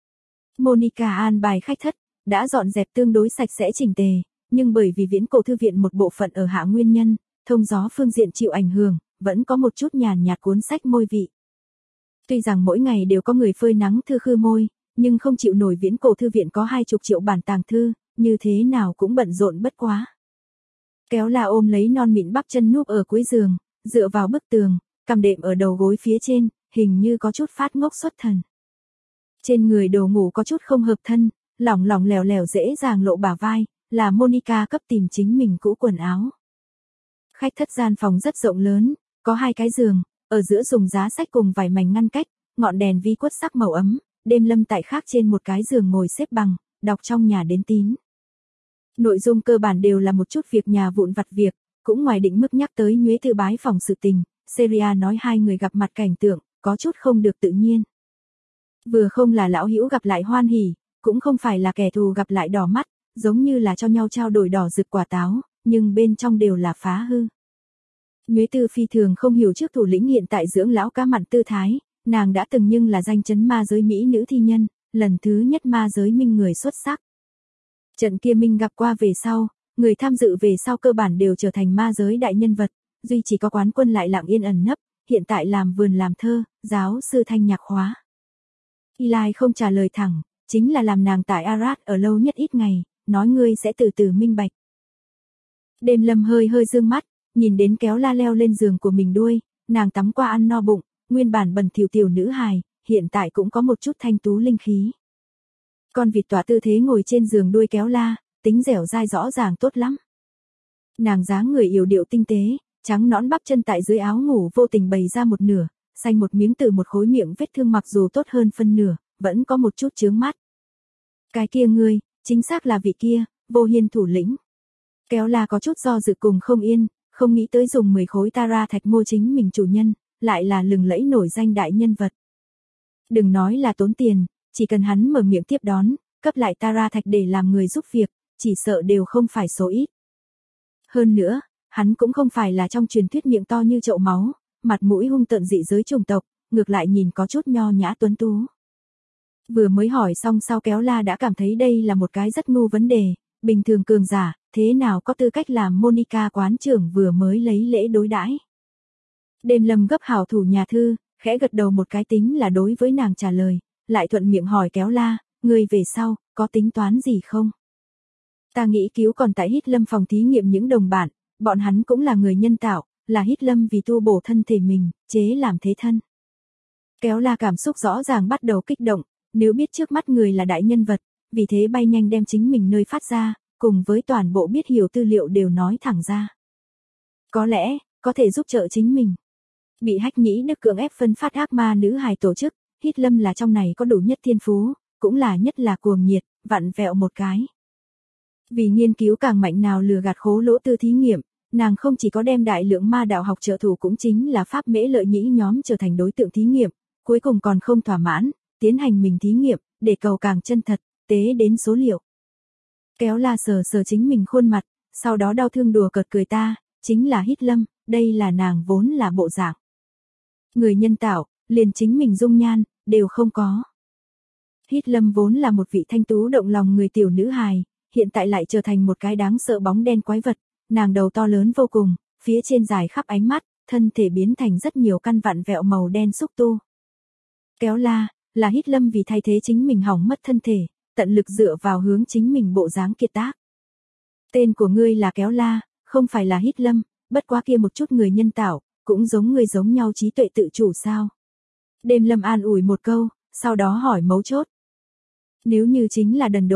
Monica an bài khách thất, đã dọn dẹp tương đối sạch sẽ chỉnh tề, nhưng bởi vì Viễn Cổ thư viện một bộ phận ở hạ nguyên nhân, thông gió phương diện chịu ảnh hưởng, vẫn có một chút nhàn nhạt cuốn sách môi vị. Tuy rằng mỗi ngày đều có người phơi nắng thư khư môi, nhưng không chịu nổi Viễn Cổ thư viện có 20 triệu bản tàng thư, như thế nào cũng bận rộn bất quá. Kéo La ôm lấy non mịn bắp chân núp ở cuối giường, dựa vào bức tường, cầm đệm ở đầu gối phía trên, hình như có chút phát ngốc xuất thần. Trên người đồ ngủ có chút không hợp thân, lỏng lỏng lẻo lẻo dễ dàng lộ bả vai, là Monica cấp tìm chính mình cũ quần áo. Khách thất gian phòng rất rộng lớn, có 2 cái giường, ở giữa dùng giá sách cùng vải mảnh ngăn cách, ngọn đèn vi quất sắc màu ấm, Đêm Lâm tại khác trên một cái giường ngồi xếp bằng, đọc trong nhà đến tín. Nội dung cơ bản đều là một chút việc nhà vụn vặt việc, cũng ngoài định mức nhắc tới Nhuế Tư bái phòng sự tình, Seria nói 2 người gặp mặt cảnh tượng, có chút không được tự nhiên. Vừa không là lão hữu gặp lại hoan hỉ, cũng không phải là kẻ thù gặp lại đỏ mắt, giống như là cho nhau trao đổi đỏ rực quả táo, nhưng bên trong đều là phá hư. Nhuế Tư phi thường không hiểu trước thủ lĩnh hiện tại dưỡng lão cá mặn tư thái, nàng đã từng nhưng là danh chấn ma giới mỹ nữ thi nhân, lần thứ nhất ma giới minh người xuất sắc. Trận kia minh gặp qua về sau, người tham dự về sau cơ bản đều trở thành ma giới đại nhân vật, duy chỉ có quán quân lại lặng yên ẩn nấp, hiện tại làm vườn làm thơ, giáo sư thanh nhạc khóa. Eli không trả lời thẳng, chính là làm nàng tại Arad ở lâu nhất ít ngày, nói ngươi sẽ từ từ minh bạch. Đêm Lâm hơi hơi dương mắt, nhìn đến Kéo La leo lên giường của mình đuôi, nàng tắm qua ăn no bụng, nguyên bản bẩn thỉu tiểu nữ hài, hiện tại cũng có một chút thanh tú linh khí. Con vịt tỏa tư thế ngồi trên giường đuôi Kéo La, tính dẻo dai rõ ràng tốt lắm. Nàng dáng người yểu điệu tinh tế, trắng nõn bắp chân tại dưới áo ngủ vô tình bày ra một nửa, xanh một miếng từ một khối miệng vết thương mặc dù tốt hơn phân nửa, vẫn có một chút chướng mắt. Cái kia ngươi, chính xác là vị kia, Vô Hiên thủ lĩnh. Kéo La có chút do dự cùng không yên, không nghĩ tới dùng 10 khối Tara thạch mua chính mình chủ nhân, lại là lừng lẫy nổi danh đại nhân vật. Đừng nói là tốn tiền, chỉ cần hắn mở miệng tiếp đón, cấp lại Tara thạch để làm người giúp việc, chỉ sợ đều không phải số ít. Hơn nữa, hắn cũng không phải là trong truyền thuyết miệng to như chậu máu, mặt mũi hung tợn dị giới chủng tộc, ngược lại nhìn có chút nho nhã tuấn tú. Vừa mới hỏi xong sau Kéo La đã cảm thấy đây là một cái rất ngu vấn đề, bình thường cường giả, thế nào có tư cách làm Monica quán trưởng vừa mới lấy lễ đối đãi. Đêm Lâm gấp hảo thủ nhà thư, khẽ gật đầu một cái tính là đối với nàng trả lời, lại thuận miệng hỏi Kéo La, người về sau, có tính toán gì không? Ta nghĩ cứu còn tại Hít Lâm phòng thí nghiệm những đồng bạn, bọn hắn cũng là người nhân tạo, là Hít Lâm vì tu bổ thân thể mình, chế làm thế thân. Kéo La cảm xúc rõ ràng bắt đầu kích động, nếu biết trước mắt người là đại nhân vật, vì thế bay nhanh đem chính mình nơi phát ra, cùng với toàn bộ biết hiểu tư liệu đều nói thẳng ra. Có lẽ, có thể giúp trợ chính mình. Bị Hách Nhĩ Đức cưỡng ép phân phát ác ma nữ hài tổ chức, Hít Lâm là trong này có đủ nhất thiên phú, cũng là nhất là cuồng nhiệt, vặn vẹo một cái. Vì nghiên cứu càng mạnh nào lừa gạt khố lỗ tư thí nghiệm, nàng không chỉ có đem đại lượng ma đạo học trợ thủ cũng chính là Pháp Mễ Lợi Nhĩ nhóm trở thành đối tượng thí nghiệm, cuối cùng còn không thỏa mãn, tiến hành mình thí nghiệm, để cầu càng chân thật, tế đến số liệu. Kéo La sờ sờ chính mình khuôn mặt, sau đó đau thương đùa cợt cười ta, chính là Hít Lâm, đây là nàng vốn là bộ dạng. Người nhân tạo, liền chính mình dung nhan, đều không có. Hít Lâm vốn là một vị thanh tú động lòng người tiểu nữ hài, hiện tại lại trở thành một cái đáng sợ bóng đen quái vật, nàng đầu to lớn vô cùng, phía trên dài khắp ánh mắt, thân thể biến thành rất nhiều căn vặn vẹo màu đen xúc tu. Kéo La, là Hít Lâm vì thay thế chính mình hỏng mất thân thể, tận lực dựa vào hướng chính mình bộ dáng kiệt tác. Tên của ngươi là Kéo La, không phải là Hít Lâm, bất quá kia một chút người nhân tạo, cũng giống người giống nhau trí tuệ tự chủ sao. Đêm Lâm an ủi một câu, sau đó hỏi mấu chốt. Nếu như chính là đần độn,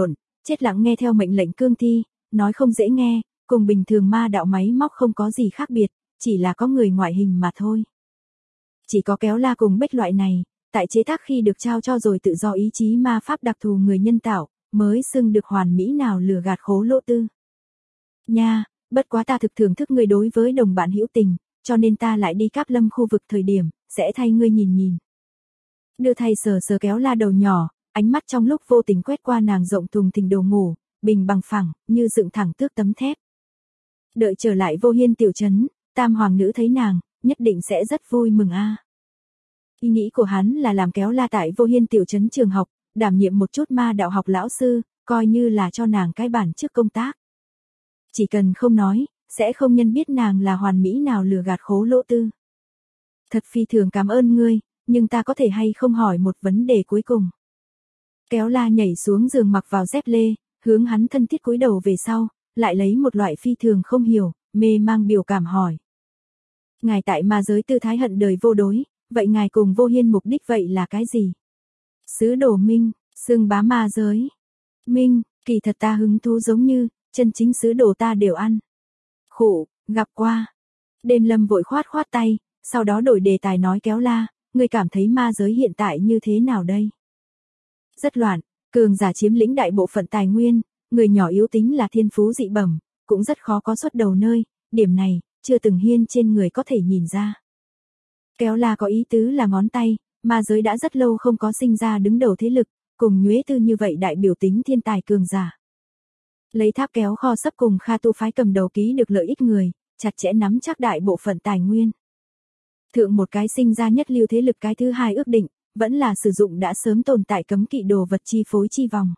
Chết lặng nghe theo mệnh lệnh cương thi, nói không dễ nghe, cùng bình thường ma đạo máy móc không có gì khác biệt, chỉ là có người ngoại hình mà thôi. Chỉ có Kéo La cùng Bách loại này, tại chế tác khi được trao cho rồi tự do ý chí ma pháp đặc thù người nhân tạo, mới xưng được hoàn mỹ nào lừa gạt khố lỗ tư. Nha, bất quá ta thực thưởng thức ngươi đối với đồng bạn hữu tình, cho nên ta lại đi Cáp Lâm khu vực thời điểm, sẽ thay ngươi nhìn nhìn. Đưa thay sờ sờ Kéo La đầu nhỏ, ánh mắt trong lúc vô tình quét qua nàng rộng thùng thình đồ ngủ, bình bằng phẳng, như dựng thẳng tước tấm thép. Đợi trở lại Vô Hiên tiểu trấn, Tam hoàng nữ thấy nàng, nhất định sẽ rất vui mừng a. Ý nghĩ của hắn là làm Kéo La tại Vô Hiên tiểu trấn trường học, đảm nhiệm một chút ma đạo học lão sư, coi như là cho nàng cái bản trước công tác. Chỉ cần không nói, sẽ không nhân biết nàng là hoàn mỹ nào lừa gạt khố lỗ tư. Thật phi thường cảm ơn ngươi, nhưng ta có thể hay không hỏi một vấn đề cuối cùng. Kéo La nhảy xuống giường mặc vào dép lê, hướng hắn thân thiết cúi đầu về sau, lại lấy một loại phi thường không hiểu, mê mang biểu cảm hỏi. Ngài tại ma giới tư thái hận đời vô đối, vậy ngài cùng Vô Hiên mục đích vậy là cái gì? Sứ đồ Minh, xưng bá ma giới. Minh, kỳ thật ta hứng thú giống như, chân chính sứ đồ ta đều ăn. Khụ, gặp qua. Đêm Lâm vội khoát khoát tay, sau đó đổi đề tài nói Kéo La, ngươi cảm thấy ma giới hiện tại như thế nào đây? Rất loạn, cường giả chiếm lĩnh đại bộ phận tài nguyên, người nhỏ yếu tính là thiên phú dị bẩm, cũng rất khó có xuất đầu nơi, điểm này, chưa từng Hiên trên người có thể nhìn ra. Kéo La có ý tứ là ngón tay, ma giới đã rất lâu không có sinh ra đứng đầu thế lực, cùng Nhuế Tư như vậy đại biểu tính thiên tài cường giả. Lấy Tháp Kéo kho sấp cùng Kha Tu phái cầm đầu ký được lợi ích người, chặt chẽ nắm chắc đại bộ phận tài nguyên. Thượng một cái sinh ra nhất lưu thế lực, cái thứ hai ước định, vẫn là sử dụng đã sớm tồn tại cấm kỵ đồ vật chi phối chi vòng.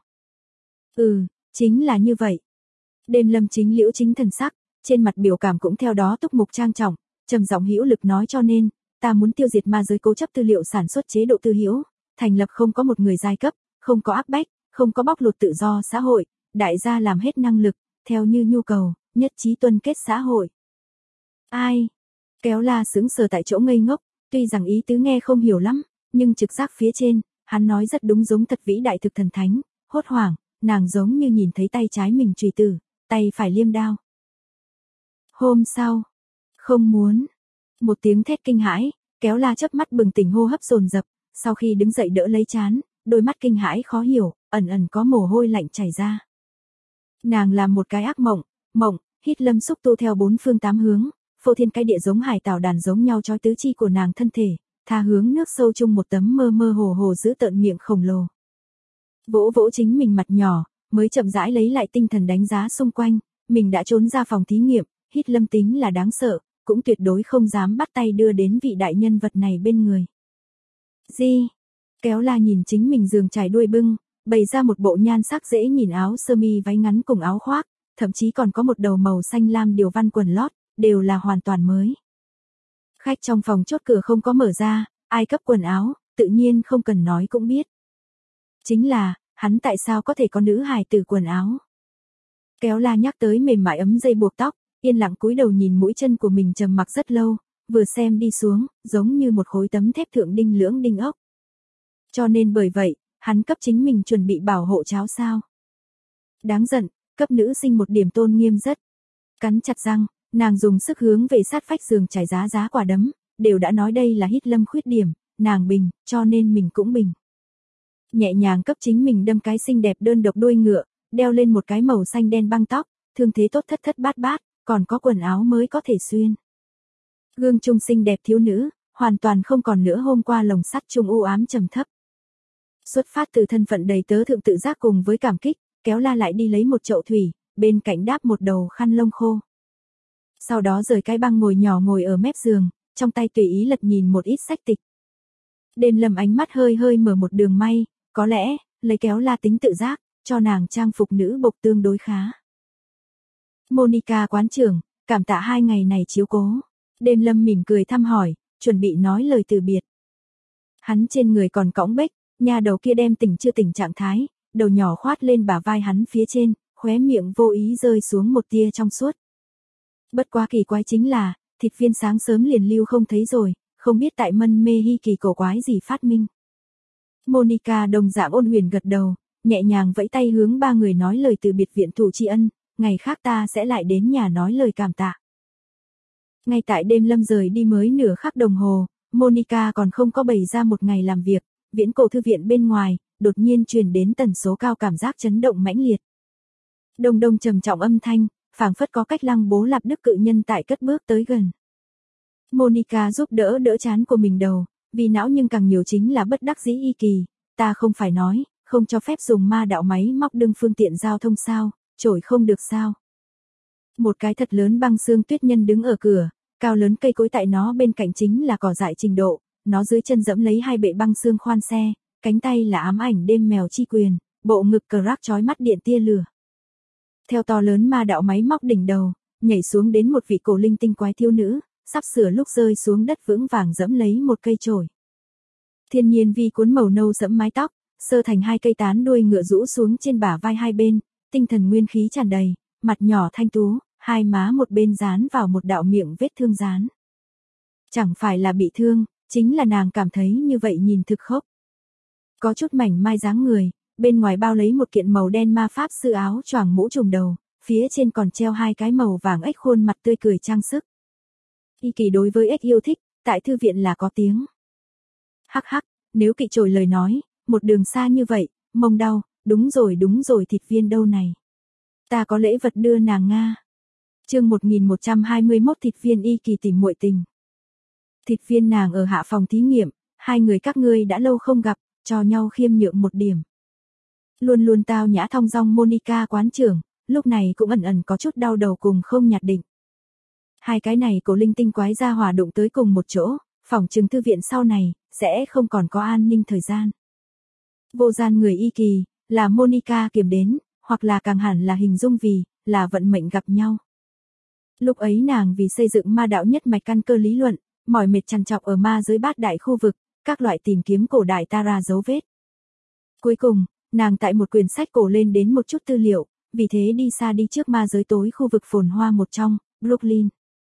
Chính là như vậy. Đêm Lâm chính liễu chính thần sắc, trên mặt biểu cảm cũng theo đó túc mục trang trọng, trầm giọng hữu lực nói cho nên, ta muốn tiêu diệt ma giới cố chấp tư liệu sản xuất chế độ tư hữu, thành lập không có một người giai cấp, không có áp bách, không có bóc lột tự do xã hội, đại gia làm hết năng lực, theo như nhu cầu, nhất trí tuân kết xã hội. Ai? Kéo La sững sờ tại chỗ ngây ngốc, tuy rằng ý tứ nghe không hiểu lắm, nhưng trực giác phía trên, hắn nói rất đúng, giống thật vĩ đại thực thần thánh, hốt hoảng, nàng giống như nhìn thấy tay trái mình chùy tử, tay phải liêm đao. Hôm sau, không muốn. Một tiếng thét kinh hãi, Kéo La chớp mắt bừng tỉnh, hô hấp dồn dập, sau khi đứng dậy đỡ lấy trán, đôi mắt kinh hãi khó hiểu, ẩn ẩn có mồ hôi lạnh chảy ra. Nàng làm một cái ác mộng, hít lâm xúc tu theo bốn phương tám hướng, phô thiên cái địa giống hải tảo đàn giống nhau trói tứ chi của nàng thân thể, tha hướng nước sâu chung một tấm mơ mơ hồ hồ giữ tợn miệng khổng lồ. Vỗ vỗ chính mình mặt nhỏ, mới chậm rãi lấy lại tinh thần đánh giá xung quanh, mình đã trốn ra phòng thí nghiệm, hít lâm tính là đáng sợ, cũng tuyệt đối không dám bắt tay đưa đến vị đại nhân vật này bên người. Gì? Kéo La nhìn chính mình giường trải đuôi bưng, bày ra một bộ nhan sắc dễ nhìn áo sơ mi váy ngắn cùng áo khoác, thậm chí còn có một đầu màu xanh lam điều văn quần lót, đều là hoàn toàn mới. Khách trong phòng chốt cửa không có mở ra, ai cấp quần áo, tự nhiên không cần nói cũng biết. Chính là, hắn tại sao có thể có nữ hài tử quần áo? Kéo La nhắc tới mềm mại ấm dây buộc tóc, yên lặng cúi đầu nhìn mũi chân của mình trầm mặc rất lâu, vừa xem đi xuống, giống như một khối tấm thép thượng đinh lưỡng đinh ốc. Cho nên bởi vậy, hắn cấp chính mình chuẩn bị bảo hộ cháo sao. Đáng giận, cấp nữ sinh một điểm tôn nghiêm rất. Cắn chặt răng, nàng dùng sức hướng về sát vách giường trải giá quả đấm, đều đã nói đây là hít lâm khuyết điểm, nàng bình, cho nên mình cũng bình. Nhẹ nhàng cấp chính mình đâm cái xinh đẹp đơn độc đuôi ngựa, đeo lên một cái màu xanh đen băng tóc, thương thế tốt thất thất bát bát, còn có quần áo mới có thể xuyên. Gương trung xinh đẹp thiếu nữ, hoàn toàn không còn nữa hôm qua lồng sắt trung u ám trầm thấp. Xuất phát từ thân phận đầy tớ thượng tự giác cùng với cảm kích, Kéo La lại đi lấy một chậu thủy, bên cạnh đáp một đầu khăn lông khô. Sau đó rời cái băng ngồi nhỏ ngồi ở mép giường, trong tay tùy ý lật nhìn một ít sách tịch. Đêm Lâm ánh mắt hơi hơi mở một đường may, có lẽ, lấy Kéo La tính tự giác, cho nàng trang phục nữ bộc tương đối khá. Monica quán trưởng, cảm tạ 2 ngày này chiếu cố. Đêm Lâm mỉm cười thăm hỏi, chuẩn bị nói lời từ biệt. Hắn trên người còn cõng bếch, nhà đầu kia đem tỉnh chưa tỉnh trạng thái, đầu nhỏ khoát lên bả vai hắn phía trên, khóe miệng vô ý rơi xuống một tia trong suốt. Bất quá kỳ quái chính là, thịt viên sáng sớm liền lưu không thấy rồi, không biết tại mân mê hi kỳ cổ quái gì phát minh. Monica đồng dạng ôn huyền gật đầu, nhẹ nhàng vẫy tay hướng ba người nói lời từ biệt viện thủ tri ân, ngày khác ta sẽ lại đến nhà nói lời cảm tạ. Ngay tại đêm Lâm rời đi mới nửa khắc đồng hồ, Monica còn không có bày ra một ngày làm việc, viễn cổ thư viện bên ngoài, đột nhiên truyền đến tần số cao cảm giác chấn động mãnh liệt. Đông đông trầm trọng âm thanh, phảng phất có cách Lăng Bố Lạp Đức cự nhân tại cất bước tới gần. Monica giúp đỡ trán của mình đầu, vì não nhưng càng nhiều chính là bất đắc dĩ y kỳ, ta không phải nói, không cho phép dùng ma đạo máy móc đương phương tiện giao thông sao, trổi không được sao. Một cái thật lớn băng xương tuyết nhân đứng ở cửa, cao lớn cây cối tại nó bên cạnh chính là cỏ dại trình độ, nó dưới chân dẫm lấy hai bệ băng xương khoan xe, cánh tay là ám ảnh đêm mèo chi quyền, bộ ngực cờ rác chói mắt điện tia lửa. Theo to lớn ma đạo máy móc đỉnh đầu, nhảy xuống đến một vị cổ linh tinh quái thiếu nữ, sắp sửa lúc rơi xuống đất vững vàng dẫm lấy một cây chổi. Thiên nhiên vi cuốn màu nâu dẫm mái tóc, sơ thành hai cây tán đuôi ngựa rũ xuống trên bả vai hai bên, tinh thần nguyên khí tràn đầy, mặt nhỏ thanh tú, hai má một bên dán vào một đạo miệng vết thương dán. Chẳng phải là bị thương, chính là nàng cảm thấy như vậy nhìn thực khốc. Có chút mảnh mai dáng người, bên ngoài bao lấy một kiện màu đen ma pháp sư áo choàng mũ trùm đầu, phía trên còn treo hai cái màu vàng ếch khuôn mặt tươi cười trang sức. Y kỳ đối với ếch yêu thích, tại thư viện là có tiếng. Hắc hắc, nếu kỵ trồi lời nói, một đường xa như vậy, mông đau, đúng rồi thịt viên đâu này. Ta có lễ vật đưa nàng Nga. Chương 1121 thịt viên y kỳ tìm muội tình. Thịt viên nàng ở hạ phòng thí nghiệm, hai người các ngươi đã lâu không gặp, cho nhau khiêm nhượng một điểm. Luôn luôn tao nhã thong dong Monica quán trưởng, lúc này cũng ẩn ẩn có chút đau đầu cùng không nhạt định. Hai cái này cổ linh tinh quái ra hòa đụng tới cùng một chỗ, phòng trừng thư viện sau này, sẽ không còn có an ninh thời gian. Vô gian người y kỳ, là Monica kiểm đến, hoặc là càng hẳn là hình dung vì, là vận mệnh gặp nhau. Lúc ấy nàng vì xây dựng ma đạo nhất mạch căn cơ lý luận, mỏi mệt trằn trọc ở ma giới bát đại khu vực, các loại tìm kiếm cổ đại Tara dấu vết. Cuối cùng, nàng tại một quyển sách cổ lên đến một chút tư liệu, vì thế đi xa đi trước ma giới tối khu vực phồn hoa một trong, Brooklyn.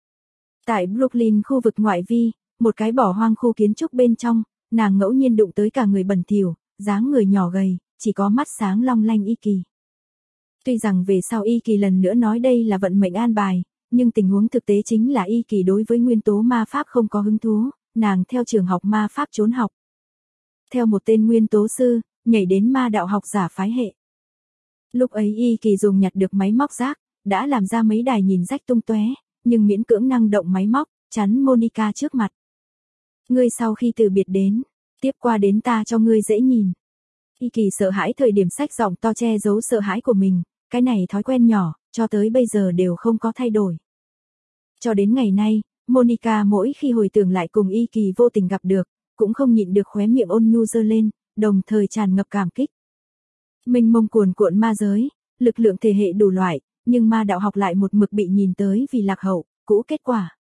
Tại Brooklyn khu vực ngoại vi, một cái bỏ hoang khu kiến trúc bên trong, nàng ngẫu nhiên đụng tới cả người bẩn thỉu, dáng người nhỏ gầy, chỉ có mắt sáng long lanh y kỳ. Tuy rằng về sau y kỳ lần nữa nói đây là vận mệnh an bài, nhưng tình huống thực tế chính là y kỳ đối với nguyên tố ma pháp không có hứng thú, nàng theo trường học ma pháp trốn học. Theo một tên nguyên tố sư, nhảy đến ma đạo học giả phái hệ. Lúc ấy y kỳ dùng nhặt được máy móc rác, đã làm ra mấy đài nhìn rách tung tóe, nhưng miễn cưỡng năng động máy móc, chắn Monica trước mặt. Ngươi sau khi từ biệt đến, tiếp qua đến ta cho ngươi dễ nhìn. Y kỳ sợ hãi thời điểm sách giọng to che giấu sợ hãi của mình, cái này thói quen nhỏ, cho tới bây giờ đều không có thay đổi. Cho đến ngày nay, Monica mỗi khi hồi tưởng lại cùng y kỳ vô tình gặp được, cũng không nhịn được khóe miệng ôn nhu giơ lên, đồng thời tràn ngập cảm kích. Mênh mông cuồn cuộn ma giới, lực lượng thể hệ đủ loại, nhưng ma đạo học lại một mực bị nhìn tới vì lạc hậu, cũ kết quả.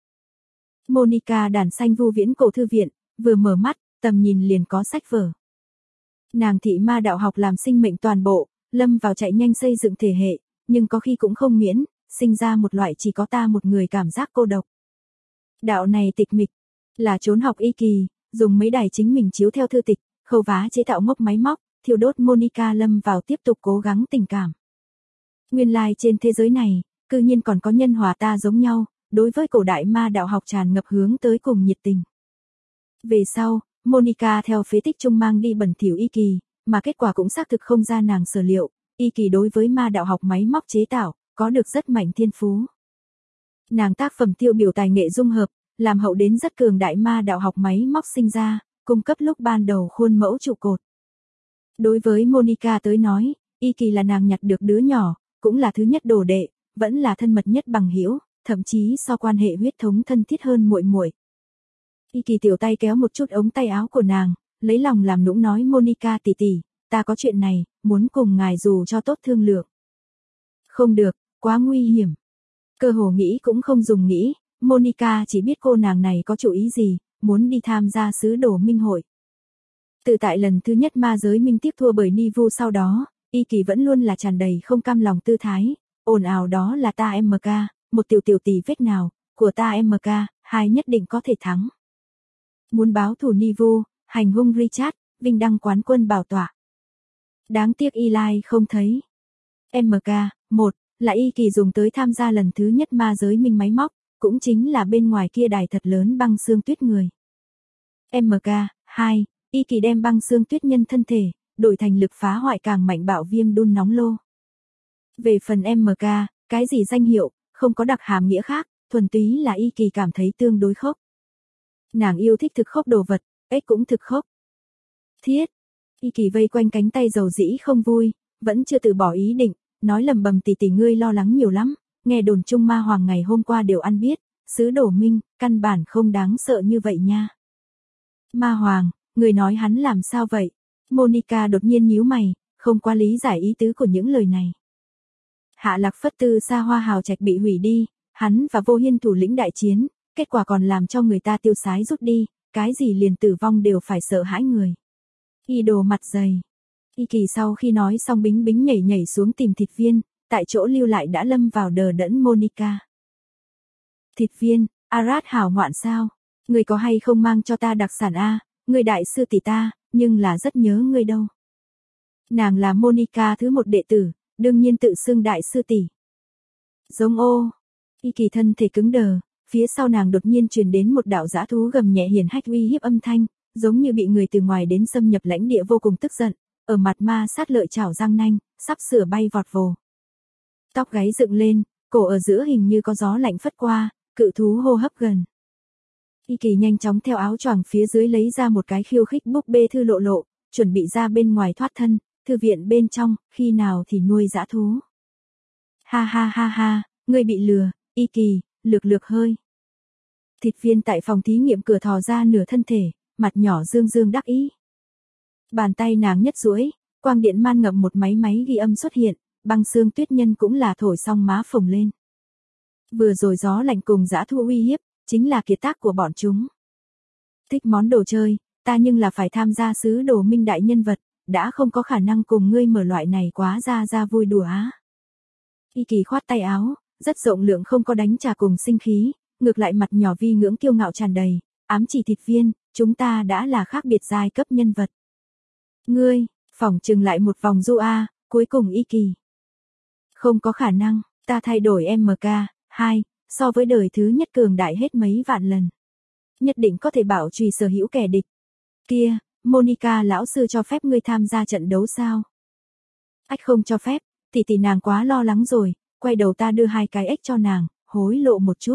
Monica đàn xanh vu viễn cổ thư viện, vừa mở mắt, tầm nhìn liền có sách vở. Nàng thị ma đạo học làm sinh mệnh toàn bộ, lâm vào chạy nhanh xây dựng thể hệ, nhưng có khi cũng không miễn, sinh ra một loại chỉ có ta một người cảm giác cô độc. Đạo này tịch mịch, là trốn học y kỳ, dùng mấy đài chính mình chiếu theo thư tịch, khâu vá chế tạo ngốc máy móc, thiêu đốt Monica lâm vào tiếp tục cố gắng tình cảm. Nguyên lai trên thế giới này, cư nhiên còn có nhân hòa ta giống nhau, đối với cổ đại ma đạo học tràn ngập hướng tới cùng nhiệt tình. Về sau, Monica theo phế tích trung mang đi bẩn thỉu y kỳ, mà kết quả cũng xác thực không ra nàng sở liệu, y kỳ đối với ma đạo học máy móc chế tạo, có được rất mạnh thiên phú. Nàng tác phẩm tiêu biểu tài nghệ dung hợp, làm hậu đến rất cường đại ma đạo học máy móc sinh ra, cung cấp lúc ban đầu khuôn mẫu trụ cột. Đối với Monica tới nói, y kỳ là nàng nhặt được đứa nhỏ, cũng là thứ nhất đồ đệ, vẫn là thân mật nhất bằng hữu, thậm chí so quan hệ huyết thống thân thiết hơn muội muội. Y kỳ tiểu tay kéo một chút ống tay áo của nàng, lấy lòng làm nũng nói Monica tỷ tỷ, ta có chuyện này, muốn cùng ngài dù cho tốt thương lượng. Không được, quá nguy hiểm. Cơ hồ nghĩ cũng không dùng nghĩ, Monica chỉ biết cô nàng này có chủ ý gì, muốn đi tham gia sứ đồ minh hội. Từ tại lần thứ nhất ma giới minh tiếp thua bởi Nivu sau đó, y kỳ vẫn luôn là tràn đầy không cam lòng tư thái, ồn ào đó là ta MK, một tiểu tỷ vết nào, của ta MK, hai nhất định có thể thắng. Muốn báo thù Nivu, hành hung Richard, vinh đăng quán quân bảo tọa. Đáng tiếc Eli không thấy. MK1 là Y Kỳ dùng tới tham gia lần thứ nhất ma giới minh máy móc, cũng chính là bên ngoài kia đài thật lớn băng xương tuyết người. MK2, Y Kỳ đem băng xương tuyết nhân thân thể, đổi thành lực phá hoại càng mạnh bạo viêm đun nóng lô. Về phần MK, cái gì danh hiệu, không có đặc hàm nghĩa khác, thuần túy là Y Kỳ cảm thấy tương đối khốc. Nàng yêu thích thực khốc đồ vật, cũng thực khốc. Thiết. Y Kỳ vây quanh cánh tay dầu dĩ không vui, vẫn chưa từ bỏ ý định, nói lầm bầm tỷ ngươi lo lắng nhiều lắm, nghe đồn Trung Ma Hoàng ngày hôm qua đều ăn biết, sứ đồ minh, căn bản không đáng sợ như vậy nha. Ma Hoàng, người nói hắn làm sao vậy? Monica đột nhiên nhíu mày, không quá lý giải ý tứ của những lời này. Hạ Lạc Phất Tư Sa Hoa Hào Trạch bị hủy đi, hắn và Vô Hiên thủ lĩnh đại chiến, kết quả còn làm cho người ta tiêu sái rút đi, cái gì liền tử vong đều phải sợ hãi người. Y đồ mặt dày. Y Kỳ sau khi nói xong bính bính nhảy xuống tìm thịt viên, tại chỗ lưu lại đã lâm vào đờ đẫn Monica. Thịt viên, Arad hảo ngoạn sao? Người có hay không mang cho ta đặc sản a? Người đại sư tỷ ta, nhưng là rất nhớ người đâu. Nàng là Monica thứ một đệ tử, đương nhiên tự xưng đại sư tỷ. Giống ô. Y Kỳ thân thể cứng đờ, phía sau nàng đột nhiên truyền đến một đạo dã thú gầm nhẹ hiển hách uy hiếp âm thanh, giống như bị người từ ngoài đến xâm nhập lãnh địa vô cùng tức giận, ở mặt ma sát lợi chảo răng nanh, sắp sửa bay vọt vồ. Tóc gáy dựng lên, cổ ở giữa hình như có gió lạnh phất qua, cự thú hô hấp gần. Y Kỳ nhanh chóng theo áo choàng phía dưới lấy ra một cái khiêu khích búp bê thư lộ lộ, chuẩn bị ra bên ngoài thoát thân, thư viện bên trong, khi nào thì nuôi dã thú. Ha ha ha ha, ngươi bị lừa, Y Kỳ, lược hơi. Thịt viên tại phòng thí nghiệm cửa thò ra nửa thân thể, mặt nhỏ dương dương đắc ý. Bàn tay nàng nhất duỗi, quang điện man ngậm một máy ghi âm xuất hiện, băng xương tuyết nhân cũng là thổi xong má phồng lên. Vừa rồi gió lạnh cùng dã thu uy hiếp, chính là kiệt tác của bọn chúng. Thích món đồ chơi, ta nhưng là phải tham gia sứ đồ minh đại nhân vật, đã không có khả năng cùng ngươi mở loại này quá ra vui đùa á. Y Kỳ khoát tay áo, rất rộng lượng không có đánh trả cùng sinh khí, ngược lại mặt nhỏ vi ngưỡng kiêu ngạo tràn đầy, ám chỉ thịt viên, chúng ta đã là khác biệt giai cấp nhân vật. Ngươi, phỏng chừng lại một vòng du a, cuối cùng Y Kỳ. Không có khả năng, ta thay đổi MK2, so với đời thứ nhất cường đại hết mấy vạn lần. Nhất định có thể bảo trì sở hữu kẻ địch. Kia, Monica lão sư cho phép ngươi tham gia trận đấu sao? Ách không cho phép, tỷ nàng quá lo lắng rồi, quay đầu ta đưa 2 cái ếch cho nàng, hối lộ một chút.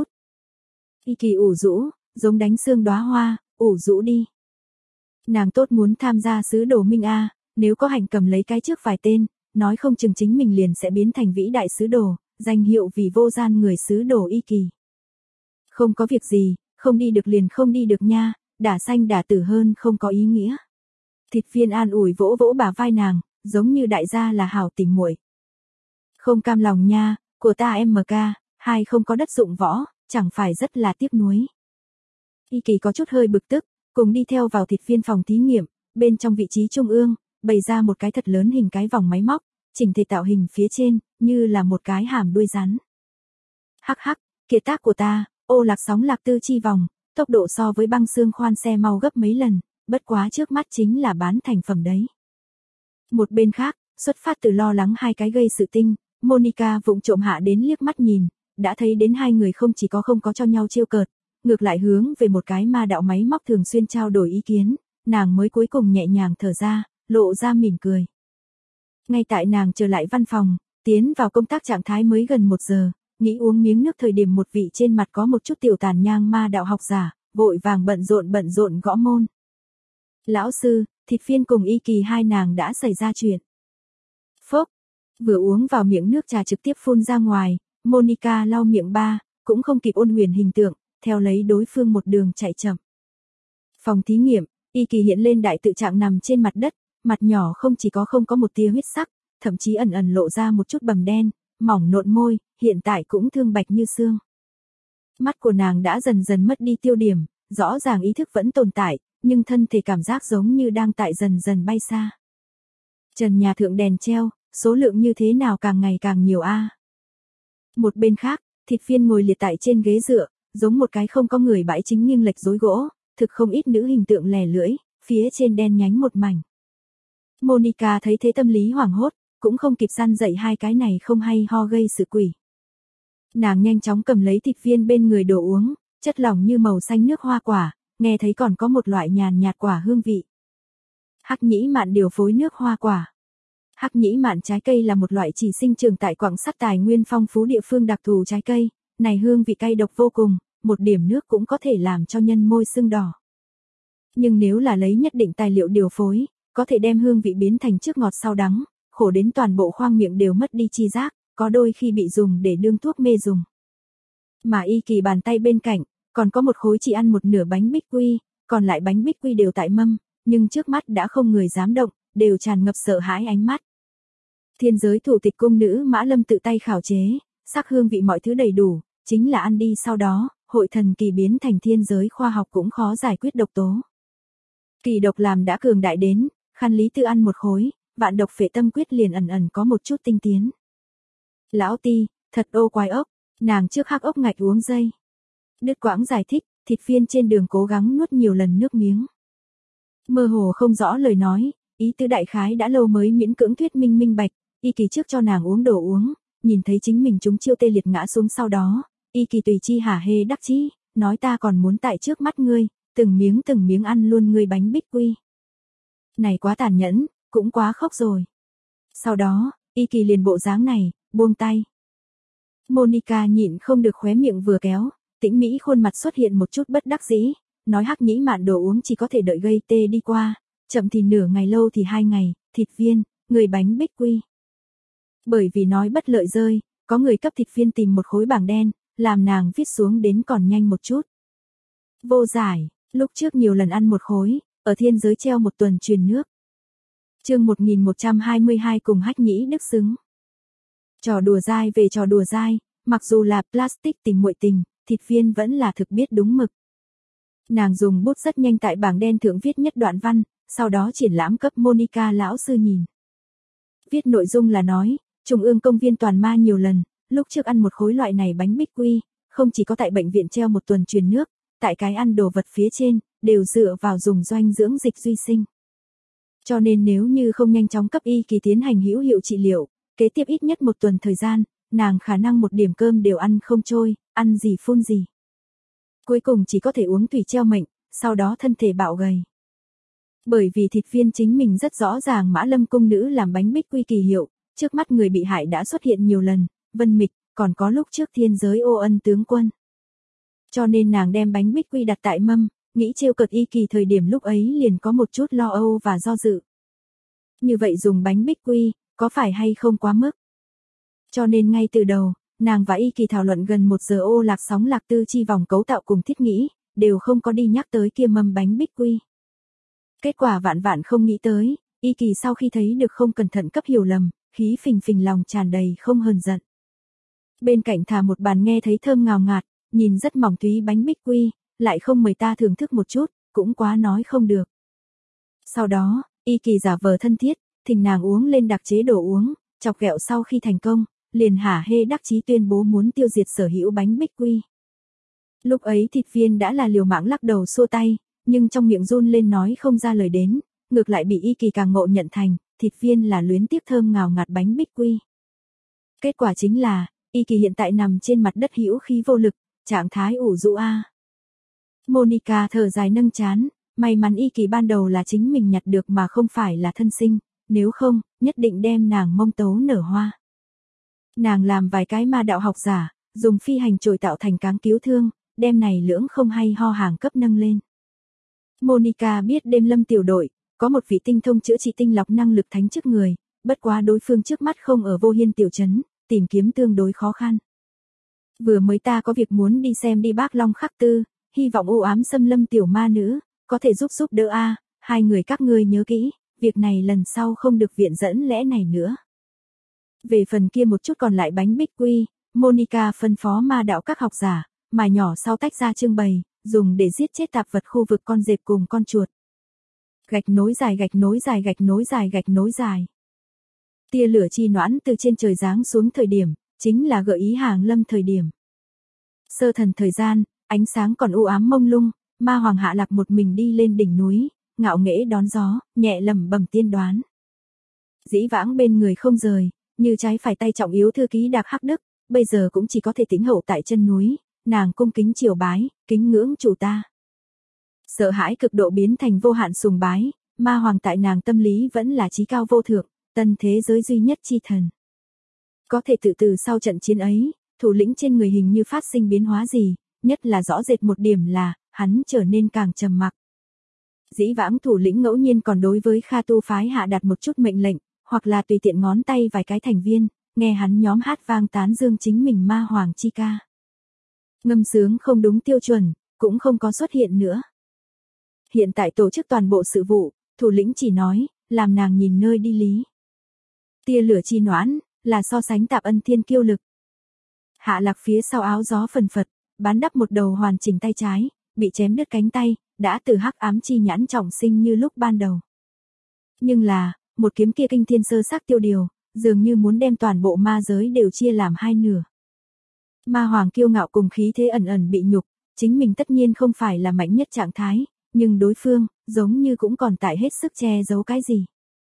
Y Kỳ ủ rũ, giống đánh xương đóa hoa, ủ rũ đi. Nàng tốt muốn tham gia sứ đồ minh a, nếu có hành cầm lấy cái trước vài tên, nói không chừng chính mình liền sẽ biến thành vĩ đại sứ đồ, danh hiệu vì vô gian người sứ đồ Y Kỳ. Không có việc gì, không đi được liền không đi được nha, đả xanh đả tử hơn không có ý nghĩa. Thịt viên an ủi vỗ vỗ bả vai nàng, giống như đại gia là hảo tình muội. Không cam lòng nha, của ta MK2 không có đất dụng võ, chẳng phải rất là tiếc nuối. Y Kỳ có chút hơi bực tức, cùng đi theo vào thịt viên phòng thí nghiệm, bên trong vị trí trung ương, bày ra một cái thật lớn hình cái vòng máy móc, chỉnh thể tạo hình phía trên, như là một cái hàm đuôi rắn. Hắc hắc, kiệt tác của ta, ô lạc sóng lạc tư chi vòng, tốc độ so với băng xương khoan xe mau gấp mấy lần, bất quá trước mắt chính là bán thành phẩm đấy. Một bên khác, xuất phát từ lo lắng 2 cái gây sự tinh, Monica vụng trộm hạ đến liếc mắt nhìn, đã thấy đến 2 người không có cho nhau trêu cợt, ngược lại hướng về một cái ma đạo máy móc thường xuyên trao đổi ý kiến, nàng mới cuối cùng nhẹ nhàng thở ra, lộ ra mỉm cười. Ngay tại nàng trở lại văn phòng, tiến vào công tác trạng thái mới gần 1 giờ, nghĩ uống miếng nước thời điểm một vị trên mặt có một chút tiểu tàn nhang ma đạo học giả, vội vàng bận rộn gõ môn. Lão sư, thịt viên cùng Y Kỳ 2 nàng đã xảy ra chuyện. Phốc, vừa uống vào miệng nước trà trực tiếp phun ra ngoài, Monica lau miệng cũng không kịp ôn huyền hình tượng, theo lấy đối phương một đường chạy chậm. Phòng thí nghiệm, Y Kỳ hiện lên đại tự trạng nằm trên mặt đất, mặt nhỏ không có một tia huyết sắc, thậm chí ẩn lộ ra một chút bầm đen, mỏng nộn môi, hiện tại cũng thương bạch như xương. Mắt của nàng đã dần mất đi tiêu điểm, rõ ràng ý thức vẫn tồn tại, nhưng thân thể cảm giác giống như đang tại dần bay xa. Trần nhà thượng đèn treo, số lượng như thế nào càng ngày càng nhiều a. Một bên khác, thịt viên ngồi liệt tại trên ghế dựa, giống một cái không có người bãi chính nghiêng lệch rối gỗ, thực không ít nữ hình tượng lẻ lưỡi, phía trên đen nhánh một mảnh. Monica thấy thế tâm lý hoảng hốt, cũng không kịp săn dậy hai cái này không hay ho gây sự quỷ. Nàng nhanh chóng cầm lấy thịt viên bên người đổ uống, chất lỏng như màu xanh nước hoa quả, nghe thấy còn có một loại nhàn nhạt quả hương vị. Hắc nhĩ mạn điều phối nước hoa quả. Hắc nhĩ mạn trái cây là một loại chỉ sinh trưởng tại quặng sắt tài nguyên phong phú địa phương đặc thù trái cây, này hương vị cay độc vô cùng, một điểm nước cũng có thể làm cho nhân môi sưng đỏ. Nhưng nếu là lấy nhất định tài liệu điều phối, có thể đem hương vị biến thành trước ngọt sau đắng, khổ đến toàn bộ khoang miệng đều mất đi chi giác, có đôi khi bị dùng để đương thuốc mê dùng. Mà Y Kỳ bàn tay bên cạnh, còn có một khối chỉ ăn một nửa bánh bích quy, còn lại bánh bích quy đều tại mâm, nhưng trước mắt đã không người dám động, đều tràn ngập sợ hãi ánh mắt. Thiên giới thủ tịch cung nữ Mã Lâm tự tay khảo chế, sắc hương vị mọi thứ đầy đủ, chính là ăn đi sau đó, hội thần kỳ biến thành thiên giới khoa học cũng khó giải quyết độc tố. Kỳ độc làm đã cường đại đến, Khăn Lý Tư ăn một khối, vạn độc phệ tâm quyết liền ẩn ẩn có một chút tinh tiến. Lão Ti, thật ô quái ốc, nàng trước khắc ốc ngạch uống dây. Đứt quãng giải thích, thịt viên trên đường cố gắng nuốt nhiều lần nước miếng. Mơ hồ không rõ lời nói, ý tứ đại khái đã lâu mới miễn cưỡng thuyết minh bạch, Y Kỳ trước cho nàng uống đồ uống, nhìn thấy chính mình chúng chiêu tê liệt ngã xuống sau đó, Y Kỳ tùy chi hả hê đắc chí, nói ta còn muốn tại trước mắt ngươi, từng miếng ăn luôn ngươi bánh bích quy. Này quá tàn nhẫn, cũng quá khóc rồi. Sau đó, Y Kỳ liền bộ dáng này, buông tay. Monica nhịn không được khóe miệng vừa kéo, tĩnh mỹ khuôn mặt xuất hiện một chút bất đắc dĩ, nói hắc nhĩ mạn đồ uống chỉ có thể đợi gây tê đi qua, chậm thì nửa ngày lâu thì 2 ngày, thịt viên, người bánh bích quy. Bởi vì nói bất lợi rơi, có người cấp thịt viên tìm một khối bảng đen, làm nàng viết xuống đến còn nhanh một chút. Vô giải, lúc trước nhiều lần ăn một khối, ở thiên giới treo một tuần truyền nước. Chương 1122 cùng hách nhĩ đức xứng. Trò đùa dai về trò đùa dai, mặc dù là plastic tình muội tình, thịt viên vẫn là thực biết đúng mực. Nàng dùng bút rất nhanh tại bảng đen thượng viết nhất đoạn văn, sau đó triển lãm cấp Monica lão sư nhìn. Viết nội dung là nói, Trung ương công viên toàn ma nhiều lần, lúc trước ăn một khối loại này bánh bích quy, không chỉ có tại bệnh viện treo một tuần truyền nước, tại cái ăn đồ vật phía trên, đều dựa vào dùng doanh dưỡng dịch duy sinh. Cho nên nếu như không nhanh chóng cấp Y Kỳ tiến hành hữu hiệu trị liệu, kế tiếp ít nhất một tuần thời gian, nàng khả năng một điểm cơm đều ăn không trôi, ăn gì phun gì. Cuối cùng chỉ có thể uống tùy treo mệnh, sau đó thân thể bạo gầy. Bởi vì thịt viên chính mình rất rõ ràng Mã Lâm cung nữ làm bánh bích quy kỳ hiệu, trước mắt người bị hại đã xuất hiện nhiều lần, Vân Mịch, còn có lúc trước thiên giới Ô Ân tướng quân. Cho nên nàng đem bánh bích quy đặt tại mâm, nghĩ trêu cợt Y Kỳ thời điểm lúc ấy liền có một chút lo âu và do dự. Như vậy dùng bánh bích quy, có phải hay không quá mức? Cho nên ngay từ đầu, nàng và Y Kỳ thảo luận gần 1 giờ ô lạc sóng lạc tư chi vòng cấu tạo cùng thiết nghĩ, đều không có đi nhắc tới kia mâm bánh bích quy. Kết quả vạn không nghĩ tới, Y Kỳ sau khi thấy được không cẩn thận cấp hiểu lầm, khí phình lòng tràn đầy không hờn giận. Bên cạnh thả một bàn nghe thấy thơm ngào ngạt, nhìn rất mỏng túy bánh bích quy, lại không mời ta thưởng thức một chút, cũng quá nói không được. Sau đó, Y Kỳ giả vờ thân thiết, thỉnh nàng uống lên đặc chế đồ uống, chọc ghẹo sau khi thành công, liền hả hê đắc chí tuyên bố muốn tiêu diệt sở hữu bánh bích quy. Lúc ấy thịt viên đã là liều mạng lắc đầu xua tay, nhưng trong miệng run lên nói không ra lời đến, ngược lại bị Y Kỳ càng ngộ nhận thành, thịt viên là luyến tiếc thơm ngào ngạt bánh bích quy. Kết quả chính là, Y Kỳ hiện tại nằm trên mặt đất hữu khí vô lực, trạng thái ủ rũ a. Monica thở dài nâng chán, may mắn Y Kỳ ban đầu là chính mình nhặt được mà không phải là thân sinh, nếu không, nhất định đem nàng mông tấu nở hoa. Nàng làm vài cái ma đạo học giả, dùng phi hành chổi tạo thành cáng cứu thương, đem này lưỡng không hay ho hàng cấp nâng lên. Monica biết đêm lâm tiểu đội, có một vị tinh thông chữa trị tinh lọc năng lực thánh chức người, bất quá đối phương trước mắt không ở Vô Hiên tiểu trấn, tìm kiếm tương đối khó khăn. Vừa mới ta có việc muốn đi xem đi Bác Long Khắc Tư, hy vọng u ám xâm lâm tiểu ma nữ, có thể giúp đỡ a, hai người các ngươi nhớ kỹ, việc này lần sau không được viện dẫn lẽ này nữa. Về phần kia một chút còn lại bánh bích quy, Monica phân phó ma đạo các học giả, mài nhỏ sau tách ra trưng bày, dùng để giết chết tạp vật khu vực con dẹp cùng con chuột. Gạch nối dài gạch nối dài gạch nối dài gạch nối dài. Tia lửa chi noãn từ trên trời giáng xuống thời điểm, chính là gợi ý hàng lâm thời điểm. Sơ thần thời gian, ánh sáng còn u ám mông lung, ma hoàng Hạ Lạc một mình đi lên đỉnh núi, ngạo nghễ đón gió, nhẹ lẩm bẩm tiên đoán. Dĩ vãng bên người không rời, như trái phải tay trọng yếu thư ký Đạc Hắc Đức, bây giờ cũng chỉ có thể tĩnh hậu tại chân núi, nàng cung kính triều bái, kính ngưỡng chủ ta. Sợ hãi cực độ biến thành vô hạn sùng bái, ma hoàng tại nàng tâm lý vẫn là chí cao vô thượng, tân thế giới duy nhất chi thần. Có thể từ sau trận chiến ấy, thủ lĩnh trên người hình như phát sinh biến hóa gì, nhất là rõ rệt một điểm là, hắn trở nên càng trầm mặc. Dĩ vãng thủ lĩnh ngẫu nhiên còn đối với Kha Tu phái hạ đặt một chút mệnh lệnh, hoặc là tùy tiện ngón tay vài cái thành viên, nghe hắn nhóm hát vang tán dương chính mình ma hoàng chi ca. Ngâm sướng không đúng tiêu chuẩn, cũng không có xuất hiện nữa. Hiện tại tổ chức toàn bộ sự vụ, thủ lĩnh chỉ nói, làm nàng nhìn nơi đi lý. Tia lửa chi noãn, là so sánh Tạp Ân thiên kiêu lực. Hạ Lạc phía sau áo gió phần phật, bán đắp một đầu hoàn chỉnh tay trái, bị chém đứt cánh tay, đã từ hắc ám chi nhãn trọng sinh như lúc ban đầu. Nhưng là, một kiếm kia kinh thiên sơ xác tiêu điều, dường như muốn đem toàn bộ ma giới đều chia làm hai nửa. Ma hoàng kiêu ngạo cùng khí thế ẩn ẩn bị nhục, chính mình tất nhiên không phải là mạnh nhất trạng thái, nhưng đối phương, giống như cũng còn tại hết sức che giấu cái gì.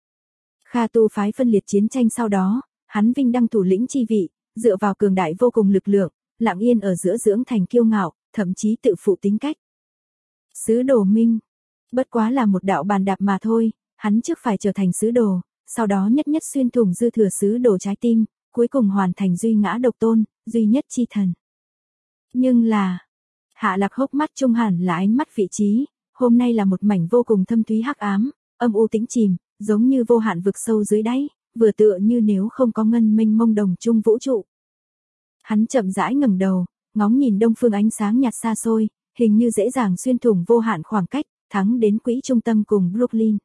Kha Tu phái phân liệt chiến tranh sau đó, hắn vinh đăng thủ lĩnh chi vị, dựa vào cường đại vô cùng lực lượng, lặng yên ở giữa dưỡng thành kiêu ngạo, thậm chí tự phụ tính cách. Sứ đồ Minh, bất quá là một đạo bàn đạp mà thôi, hắn trước phải trở thành sứ đồ, sau đó nhất nhất xuyên thủng dư thừa sứ đồ trái tim, cuối cùng hoàn thành duy ngã độc tôn, duy nhất chi thần. Nhưng là, Hạ Lạc hốc mắt trung hẳn là ánh mắt vị trí, hôm nay là một mảnh vô cùng thâm thúy hắc ám, âm u tĩnh chìm, giống như vô hạn vực sâu dưới đáy, vừa tựa như nếu không có ngân mênh mông đồng trung vũ trụ. Hắn chậm rãi ngẩng đầu, ngóng nhìn đông phương ánh sáng nhạt xa xôi, hình như dễ dàng xuyên thủng vô hạn khoảng cách, thắng đến quỹ trung tâm cùng Brooklyn.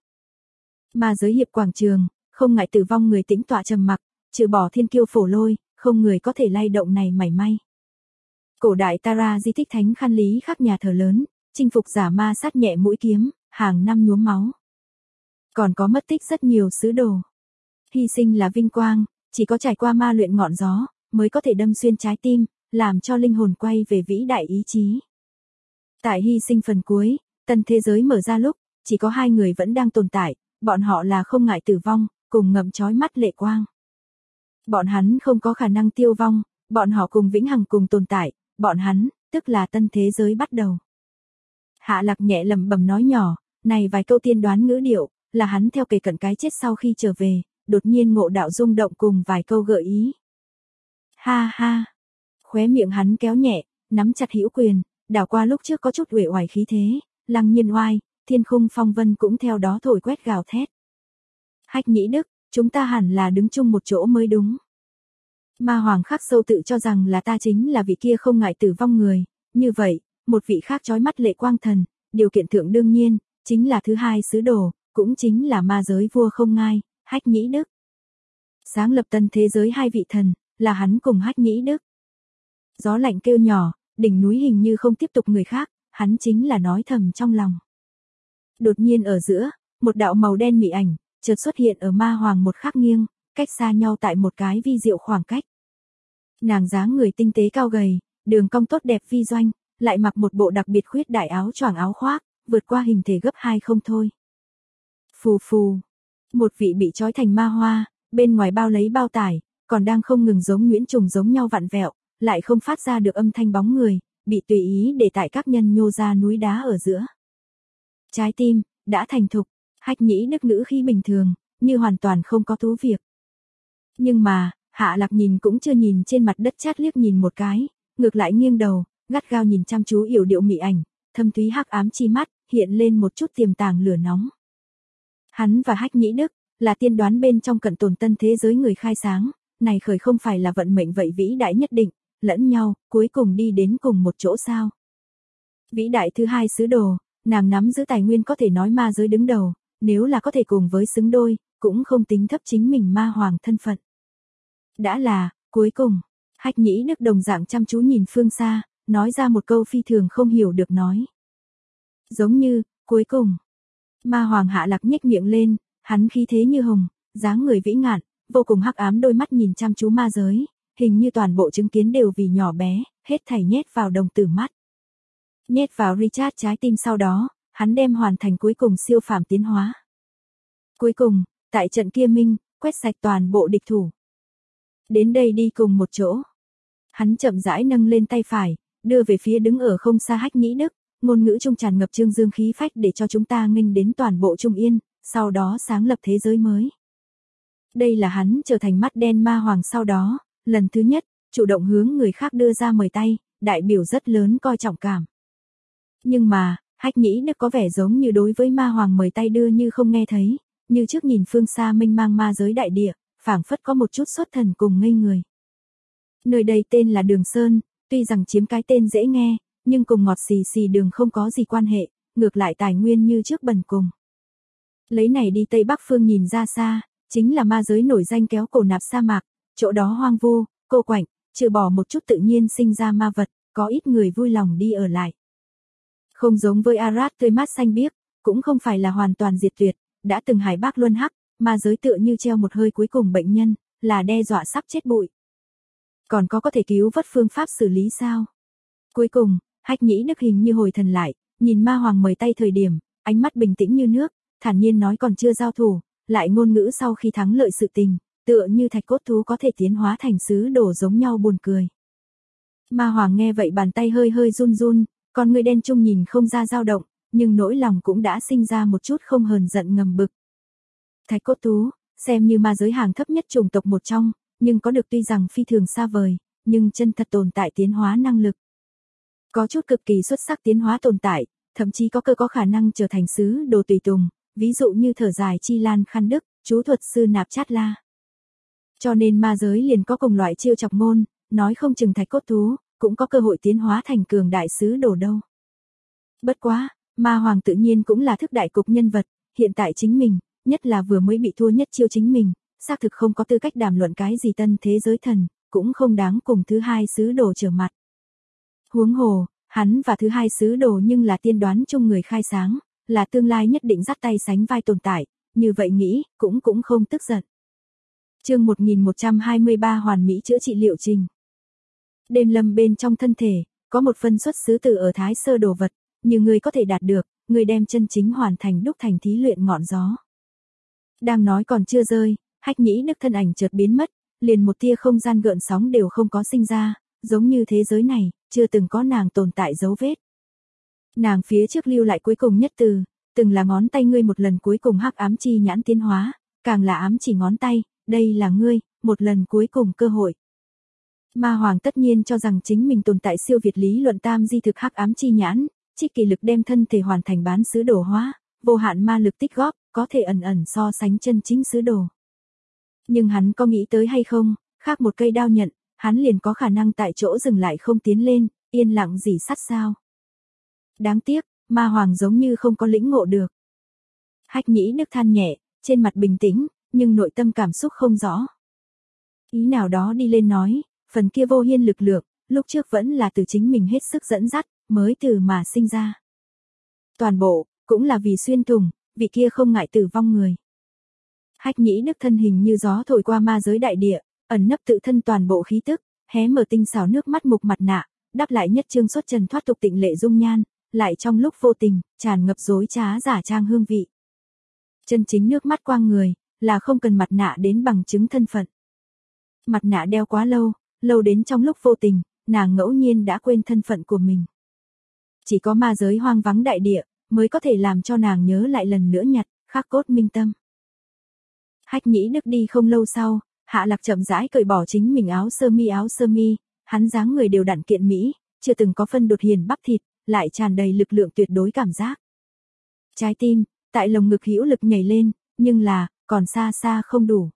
Mà giới hiệp quảng trường, không ngại tử vong người tĩnh tọa trầm mặc, trừ bỏ thiên kiêu phổ lôi, không người có thể lay động này mảy may. Cổ đại Tara di tích thánh khăn lý khắc nhà thờ lớn, chinh phục giả ma sát nhẹ mũi kiếm, hàng năm nhuốm máu. Còn có mất tích rất nhiều sứ đồ. Hy sinh là vinh quang, chỉ có trải qua ma luyện ngọn gió, mới có thể đâm xuyên trái tim, làm cho linh hồn quay về vĩ đại ý chí. Tại hy sinh phần cuối, tân thế giới mở ra lúc, chỉ có hai người vẫn đang tồn tại, bọn họ là không ngại tử vong, cùng ngậm chói mắt lệ quang. Bọn hắn không có khả năng tiêu vong, bọn họ cùng vĩnh hằng cùng tồn tại, bọn hắn, tức là tân thế giới bắt đầu. Hạ Lạc nhẹ lẩm bẩm nói nhỏ, này vài câu tiên đoán ngữ điệu, là hắn theo kề cận cái chết sau khi trở về, đột nhiên ngộ đạo rung động cùng vài câu gợi ý. Ha ha, khóe miệng hắn kéo nhẹ, nắm chặt hữu quyền, đảo qua lúc trước có chút uể oải khí thế, lăng nhiên oai, thiên khung phong vân cũng theo đó thổi quét gào thét. Hách Nhĩ Đức, chúng ta hẳn là đứng chung một chỗ mới đúng. Ma hoàng khắc sâu tự cho rằng là ta chính là vị kia không ngại tử vong người, như vậy, một vị khác chói mắt lệ quang thần, điều kiện thượng đương nhiên, chính là thứ hai sứ đồ, cũng chính là ma giới vua không ngai, Hách Nhĩ Đức. Sáng lập tân thế giới hai vị thần, là hắn cùng Hách Nhĩ Đức. Gió lạnh kêu nhỏ, đỉnh núi hình như không tiếp tục người khác, hắn chính là nói thầm trong lòng. Đột nhiên ở giữa, một đạo màu đen mị ảnh, chợt xuất hiện ở ma hoàng một khắc nghiêng, cách xa nhau tại một cái vi diệu khoảng cách. Nàng dáng người tinh tế cao gầy, đường cong tốt đẹp vi doanh, lại mặc một bộ đặc biệt khuyết đại áo choàng áo khoác, vượt qua hình thể gấp 2 không thôi. Phù phù, một vị bị trói thành ma hoa, bên ngoài bao lấy bao tải, còn đang không ngừng giống nhuyễn trùng giống nhau vặn vẹo, lại không phát ra được âm thanh bóng người, bị tùy ý để tại các nhân nhô ra núi đá ở giữa. Trái tim, đã thành thục, Hách Nhĩ Đức ngữ khi bình thường, như hoàn toàn không có thú việc. Nhưng mà, Hạ Lạc nhìn cũng chưa nhìn trên mặt đất chát liếc nhìn một cái, ngược lại nghiêng đầu, gắt gao nhìn chăm chú yểu điệu mị ảnh, thâm thúy hắc ám chi mắt, hiện lên một chút tiềm tàng lửa nóng. Hắn và Hách Nhĩ Đức, là tiên đoán bên trong cận tồn tân thế giới người khai sáng, này khởi không phải là vận mệnh vậy vĩ đại nhất định, lẫn nhau, cuối cùng đi đến cùng một chỗ sao. Vĩ đại thứ hai sứ đồ, nàng nắm giữ tài nguyên có thể nói ma giới đứng đầu, nếu là có thể cùng với xứng đôi, cũng không tính thấp chính mình ma hoàng thân phận. Đã là, cuối cùng, Hách Nhĩ Đức đồng dạng chăm chú nhìn phương xa, nói ra một câu phi thường không hiểu được nói. Giống như, cuối cùng, ma hoàng Hạ Lạc nhếch miệng lên, hắn khí thế như hồng, dáng người vĩ ngạn, vô cùng hắc ám đôi mắt nhìn chăm chú ma giới, hình như toàn bộ chứng kiến đều vì nhỏ bé, hết thảy nhét vào đồng tử mắt. Nhét vào Richard trái tim sau đó, hắn đem hoàn thành cuối cùng siêu phàm tiến hóa. Cuối cùng, tại trận kia minh, quét sạch toàn bộ địch thủ. Đến đây đi cùng một chỗ. Hắn chậm rãi nâng lên tay phải, đưa về phía đứng ở không xa Hách Nhĩ Đức, ngôn ngữ trung tràn ngập trương dương khí phách để cho chúng ta nghênh đến toàn bộ Trung Yên, sau đó sáng lập thế giới mới. Đây là hắn trở thành mắt đen ma hoàng sau đó, lần thứ nhất, chủ động hướng người khác đưa ra mời tay, đại biểu rất lớn coi trọng cảm. Nhưng mà, Hách Nhĩ Đức có vẻ giống như đối với ma hoàng mời tay đưa như không nghe thấy, như trước nhìn phương xa mênh mang ma giới đại địa, phảng phất có một chút xuất thần cùng ngây người. Nơi đây tên là Đường Sơn, tuy rằng chiếm cái tên dễ nghe, nhưng cùng ngọt xì xì đường không có gì quan hệ, ngược lại tài nguyên như trước bần cùng. Lấy này đi Tây Bắc phương nhìn ra xa, chính là ma giới nổi danh kéo cổ nạp sa mạc, chỗ đó hoang vu, cô quạnh, trừ bỏ một chút tự nhiên sinh ra ma vật, có ít người vui lòng đi ở lại. Không giống với Arad tươi mát xanh biếc, cũng không phải là hoàn toàn diệt tuyệt, đã từng hải bác luân hắc, ma giới tựa như treo một hơi cuối cùng bệnh nhân, là đe dọa sắp chết bụi. Còn có thể cứu vớt phương pháp xử lý sao? Cuối cùng, Hách Nhĩ Đức hình như hồi thần lại, nhìn ma hoàng mời tay thời điểm, ánh mắt bình tĩnh như nước, thản nhiên nói còn chưa giao thủ, lại ngôn ngữ sau khi thắng lợi sự tình, tựa như thạch cốt thú có thể tiến hóa thành sứ đồ giống nhau buồn cười. Ma hoàng nghe vậy bàn tay hơi hơi run run, con người đen trung nhìn không ra dao động, nhưng nỗi lòng cũng đã sinh ra một chút không hờn giận ngầm bực. Thạch cốt thú, xem như ma giới hàng thấp nhất chủng tộc một trong, nhưng có được tuy rằng phi thường xa vời, nhưng chân thật tồn tại tiến hóa năng lực. Có chút cực kỳ xuất sắc tiến hóa tồn tại, thậm chí có khả năng trở thành sứ đồ tùy tùng, ví dụ như thở dài Chi Lan Khăn Đức, chú thuật sư Nạp Chát La. Cho nên ma giới liền có cùng loại chiêu chọc ngôn, nói không chừng thạch cốt thú, cũng có cơ hội tiến hóa thành cường đại sứ đồ đâu. Bất quá, ma hoàng tự nhiên cũng là thức đại cục nhân vật, hiện tại chính mình, nhất là vừa mới bị thua nhất chiêu chính mình, xác thực không có tư cách đàm luận cái gì tân thế giới thần, cũng không đáng cùng thứ hai sứ đồ trở mặt. Huống hồ, hắn và thứ hai sứ đồ nhưng là tiên đoán chung người khai sáng, là tương lai nhất định dắt tay sánh vai tồn tại, như vậy nghĩ, cũng không tức giận. Chương 1123 hoàn mỹ chữa trị liệu trình. Đêm lâm bên trong thân thể, có một phân xuất xứ từ ở Thái Sơ đồ vật, như người có thể đạt được, người đem chân chính hoàn thành đúc thành thí luyện ngọn gió. Đang nói còn chưa rơi, Hách Nhĩ Đức thân ảnh chợt biến mất, liền một tia không gian gợn sóng đều không có sinh ra, giống như thế giới này, chưa từng có nàng tồn tại dấu vết. Nàng phía trước lưu lại cuối cùng nhất từ, từng là ngón tay ngươi một lần cuối cùng hắc ám chi nhãn tiến hóa, càng là ám chỉ ngón tay, đây là ngươi, một lần cuối cùng cơ hội. Ma hoàng tất nhiên cho rằng chính mình tồn tại siêu việt lý luận tam di thực hắc ám chi nhãn, trích kỳ lực đem thân thể hoàn thành bán sứ đồ hóa, vô hạn ma lực tích góp, có thể ẩn ẩn so sánh chân chính sứ đồ. Nhưng hắn có nghĩ tới hay không, khác một cây đao nhận, hắn liền có khả năng tại chỗ dừng lại không tiến lên, yên lặng dỉ sắt sao. Đáng tiếc, ma hoàng giống như không có lĩnh ngộ được. Hách Nhĩ Đức than nhẹ, trên mặt bình tĩnh, nhưng nội tâm cảm xúc không rõ. Ý nào đó đi lên nói, phần kia vô hiên lực lượng, lúc trước vẫn là từ chính mình hết sức dẫn dắt, mới từ mà sinh ra. Toàn bộ, cũng là vì xuyên thủng, vị kia không ngại tử vong người. Hách Nhĩ Đức thân hình như gió thổi qua ma giới đại địa, ẩn nấp tự thân toàn bộ khí tức, hé mở tinh xảo nước mắt mục mặt nạ, đáp lại nhất trương xuất trần thoát tục tịnh lệ dung nhan, lại trong lúc vô tình, tràn ngập dối trá giả trang hương vị. Chân chính nước mắt quang người, là không cần mặt nạ đến bằng chứng thân phận. Mặt nạ đeo quá lâu, lâu đến trong lúc vô tình, nàng ngẫu nhiên đã quên thân phận của mình. Chỉ có ma giới hoang vắng đại địa, mới có thể làm cho nàng nhớ lại lần nữa nhặt, khắc cốt minh tâm. Hách Nhĩ Đức đi không lâu sau, Hạ Lạc chậm rãi cởi bỏ chính mình áo sơ mi, hắn dáng người đều đặn kiện mỹ, chưa từng có phân đột hiền bắp thịt, lại tràn đầy lực lượng tuyệt đối cảm giác. Trái tim, tại lồng ngực hữu lực nhảy lên, nhưng là, còn xa xa không đủ.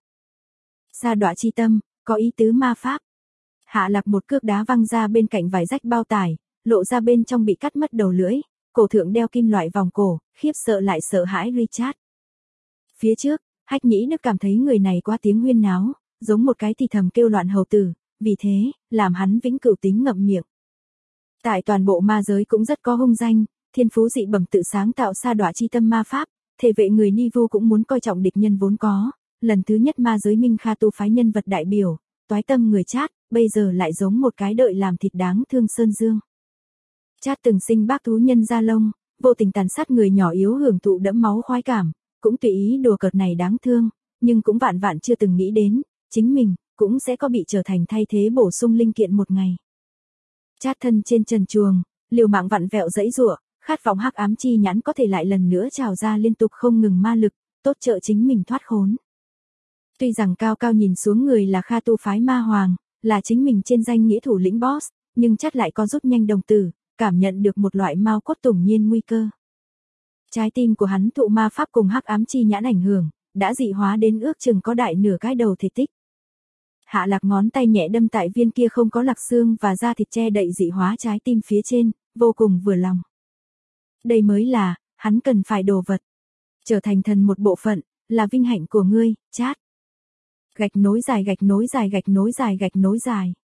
Sa đọa chi tâm, có ý tứ ma pháp. Hạ Lạc một cước đá văng ra bên cạnh vải rách bao tải, lộ ra bên trong bị cắt mất đầu lưỡi, cổ thượng đeo kim loại vòng cổ, khiếp sợ lại sợ hãi Richard. Phía trước, Hách Nhĩ Đức cảm thấy người này quá tiếng huyên náo, giống một cái thì thầm kêu loạn hầu tử, vì thế, làm hắn vĩnh cửu tính ngậm miệng. Tại toàn bộ ma giới cũng rất có hung danh, thiên phú dị bẩm tự sáng tạo sa đọa chi tâm ma pháp, thể vệ người Nivu cũng muốn coi trọng địch nhân vốn có, lần thứ nhất ma giới Minh Kha tu phái nhân vật đại biểu, toái tâm người Chát, bây giờ lại giống một cái đợi làm thịt đáng thương sơn dương. Chát từng sinh bác thú nhân da lông, vô tình tàn sát người nhỏ yếu hưởng thụ đẫm máu khoái cảm, cũng tùy ý đùa cợt này đáng thương, nhưng cũng vạn vạn chưa từng nghĩ đến, chính mình cũng sẽ có bị trở thành thay thế bổ sung linh kiện một ngày. Chát thân trên trần truồng, liều mạng vặn vẹo giãy giụa, khát vọng hắc ám chi nhãn có thể lại lần nữa trào ra liên tục không ngừng ma lực, tốt trợ chính mình thoát khốn. Tuy rằng cao cao nhìn xuống người là Kha Tu phái ma hoàng, là chính mình trên danh nghĩa thủ lĩnh boss, nhưng Chát lại có rút nhanh đồng tử, cảm nhận được một loại mau cốt tủng nhiên nguy cơ. Trái tim của hắn thụ ma pháp cùng hắc ám chi nhãn ảnh hưởng, đã dị hóa đến ước chừng có đại nửa cái đầu thể tích. Hạ Lạc ngón tay nhẹ đâm tại viên kia không có lạc xương và da thịt che đậy dị hóa trái tim phía trên, vô cùng vừa lòng. Đây mới là, hắn cần phải đồ vật. Trở thành thần một bộ phận, là vinh hạnh của ngươi, Chát. Gạch nối dài gạch nối dài gạch nối dài gạch nối dài.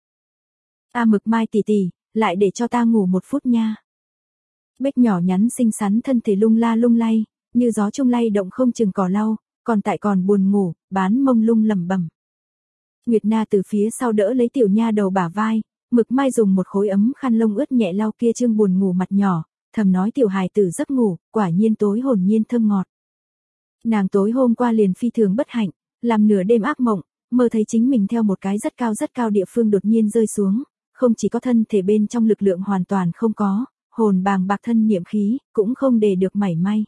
A Mực Mai tỷ tỷ, lại để cho ta ngủ một phút nha. Bích nhỏ nhắn xinh xắn thân thể lung la lung lay, như gió trung lay động không chừng cỏ lau, còn buồn ngủ, bán mông lung lẩm bẩm. Nguyệt Na từ phía sau đỡ lấy tiểu nha đầu bả vai, Mực Mai dùng một khối ấm khăn lông ướt nhẹ lau kia trương buồn ngủ mặt nhỏ, thầm nói tiểu hài tử giấc ngủ, quả nhiên tối hồn nhiên thơm ngọt. Nàng tối hôm qua liền phi thường bất hạnh, làm nửa đêm ác mộng, mơ thấy chính mình theo một cái rất cao địa phương đột nhiên rơi xuống, không chỉ có thân thể bên trong lực lượng hoàn toàn không có, hồn bàng bạc thân niệm khí, cũng không để được mảy may.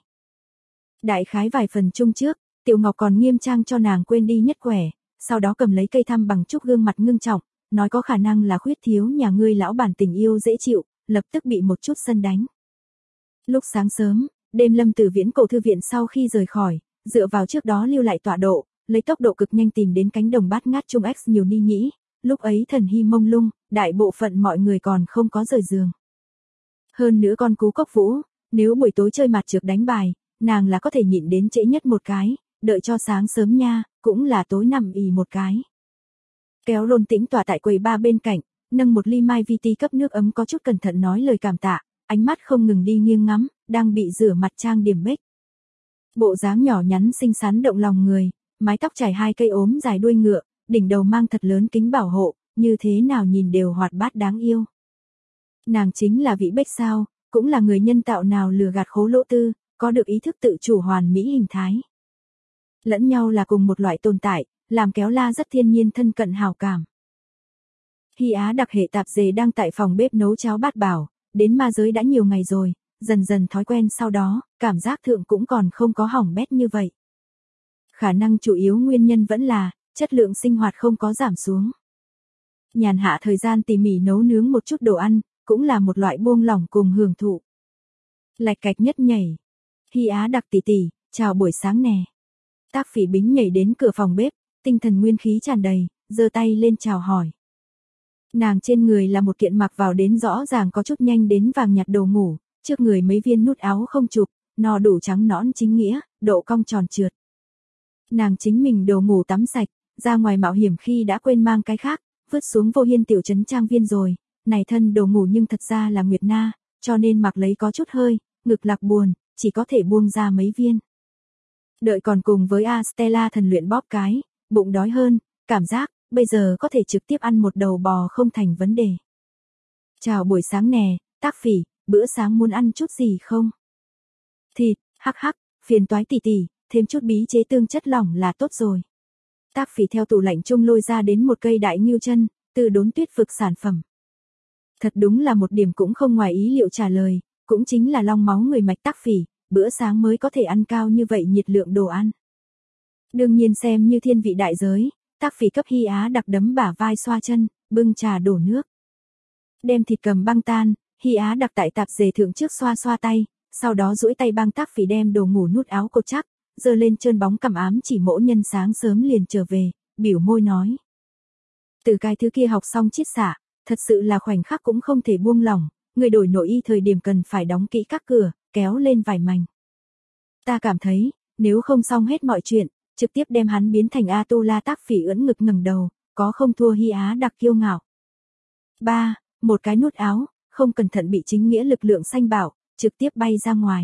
Đại khái vài phần chung trước, Tiểu Ngọc còn nghiêm trang cho nàng quên đi nhất quẻ, sau đó cầm lấy cây thăm bằng trúc gương mặt ngưng trọng, nói có khả năng là khuyết thiếu nhà ngươi lão bản tình yêu dễ chịu, lập tức bị một chút sân đánh. Lúc sáng sớm, đêm Lâm từ Viễn Cổ thư viện sau khi rời khỏi, dựa vào trước đó lưu lại tọa độ, lấy tốc độ cực nhanh tìm đến cánh đồng bát ngát trung X nhiều ni nhĩ, lúc ấy thần hy mông lung, đại bộ phận mọi người còn không có rời giường. Hơn nữa con cú cốc vũ, nếu buổi tối chơi mặt trược đánh bài, nàng là có thể nhịn đến trễ nhất một cái, đợi cho sáng sớm nha, cũng là tối nằm ì một cái. Kéo Rôn tĩnh tỏa tại quầy ba bên cạnh, nâng một ly mai vi ti cấp nước ấm có chút cẩn thận nói lời cảm tạ, ánh mắt không ngừng đi nghiêng ngắm, đang bị rửa mặt trang điểm Bích. Bộ dáng nhỏ nhắn xinh xắn động lòng người, mái tóc trải hai cây ốm dài đuôi ngựa, đỉnh đầu mang thật lớn kính bảo hộ, như thế nào nhìn đều hoạt bát đáng yêu. Nàng chính là vị Bích sao, cũng là người nhân tạo nào lừa gạt khố lỗ tư, có được ý thức tự chủ hoàn mỹ hình thái. Lẫn nhau là cùng một loại tồn tại, làm Kéo La rất thiên nhiên thân cận hào cảm. Hy Á đặc hệ tạp dề đang tại phòng bếp nấu cháo bát bảo, đến ma giới đã nhiều ngày rồi, dần dần thói quen sau đó, cảm giác thượng cũng còn không có hỏng bét như vậy. Khả năng chủ yếu nguyên nhân vẫn là, chất lượng sinh hoạt không có giảm xuống. Nhàn hạ thời gian tỉ mỉ nấu nướng một chút đồ ăn, cũng là một loại buông lỏng cùng hưởng thụ. Lạch cạch nhất nhảy. Hy Á đặc tỷ tỷ, chào buổi sáng nè. Tác Phỉ Bính nhảy đến cửa phòng bếp, tinh thần nguyên khí tràn đầy, giơ tay lên chào hỏi. Nàng trên người là một kiện mặc vào đến rõ ràng có chút nhanh đến vàng nhạt đồ ngủ, trước người mấy viên nút áo không chụp, no đủ trắng nõn chính nghĩa, độ cong tròn trượt. Nàng chính mình đồ ngủ tắm sạch, ra ngoài mạo hiểm khi đã quên mang cái khác, vứt xuống Vô Hiên tiểu trấn trang viên rồi, này thân đồ ngủ nhưng thật ra là Nguyệt Na, cho nên mặc lấy có chút hơi, ngực lạc buồn, chỉ có thể buông ra mấy viên. Đợi còn cùng với Stella thần luyện bóp cái, bụng đói hơn, cảm giác, bây giờ có thể trực tiếp ăn một đầu bò không thành vấn đề. Chào buổi sáng nè, Tác Phỉ, bữa sáng muốn ăn chút gì không? Thịt, hắc hắc, phiền toái tỷ tỷ, thêm chút bí chế tương chất lỏng là tốt rồi. Tác Phỉ theo tủ lạnh chung lôi ra đến một cây đại ngưu chân, từ đốn tuyết vực sản phẩm. Thật đúng là một điểm cũng không ngoài ý liệu trả lời, cũng chính là long máu người mạch Tác Phỉ, bữa sáng mới có thể ăn cao như vậy nhiệt lượng đồ ăn. Đương nhiên xem như thiên vị đại giới, Tác Phỉ cấp Hy Á đặc đấm bả vai xoa chân, bưng trà đổ nước. Đem thịt cầm băng tan, Hy Á đặc tại tạp dề thượng trước xoa xoa tay, sau đó duỗi tay băng Tác Phỉ đem đồ ngủ nút áo cột chắc, giơ lên trơn bóng cằm ám chỉ mỗ nhân sáng sớm liền trở về, biểu môi nói. Từ cái thứ kia học xong chiết xạ, thật sự là khoảnh khắc cũng không thể buông lỏng, người đổi nội y thời điểm cần phải đóng kỹ các cửa, kéo lên vải mảnh. Ta cảm thấy, nếu không xong hết mọi chuyện, trực tiếp đem hắn biến thành A-tu-la. Tác Phỉ ưỡn ngực ngẩng đầu, có không thua Hy Á đặc kiêu ngạo. 3. Một cái nút áo, không cẩn thận bị chính nghĩa lực lượng xanh bảo, trực tiếp bay ra ngoài.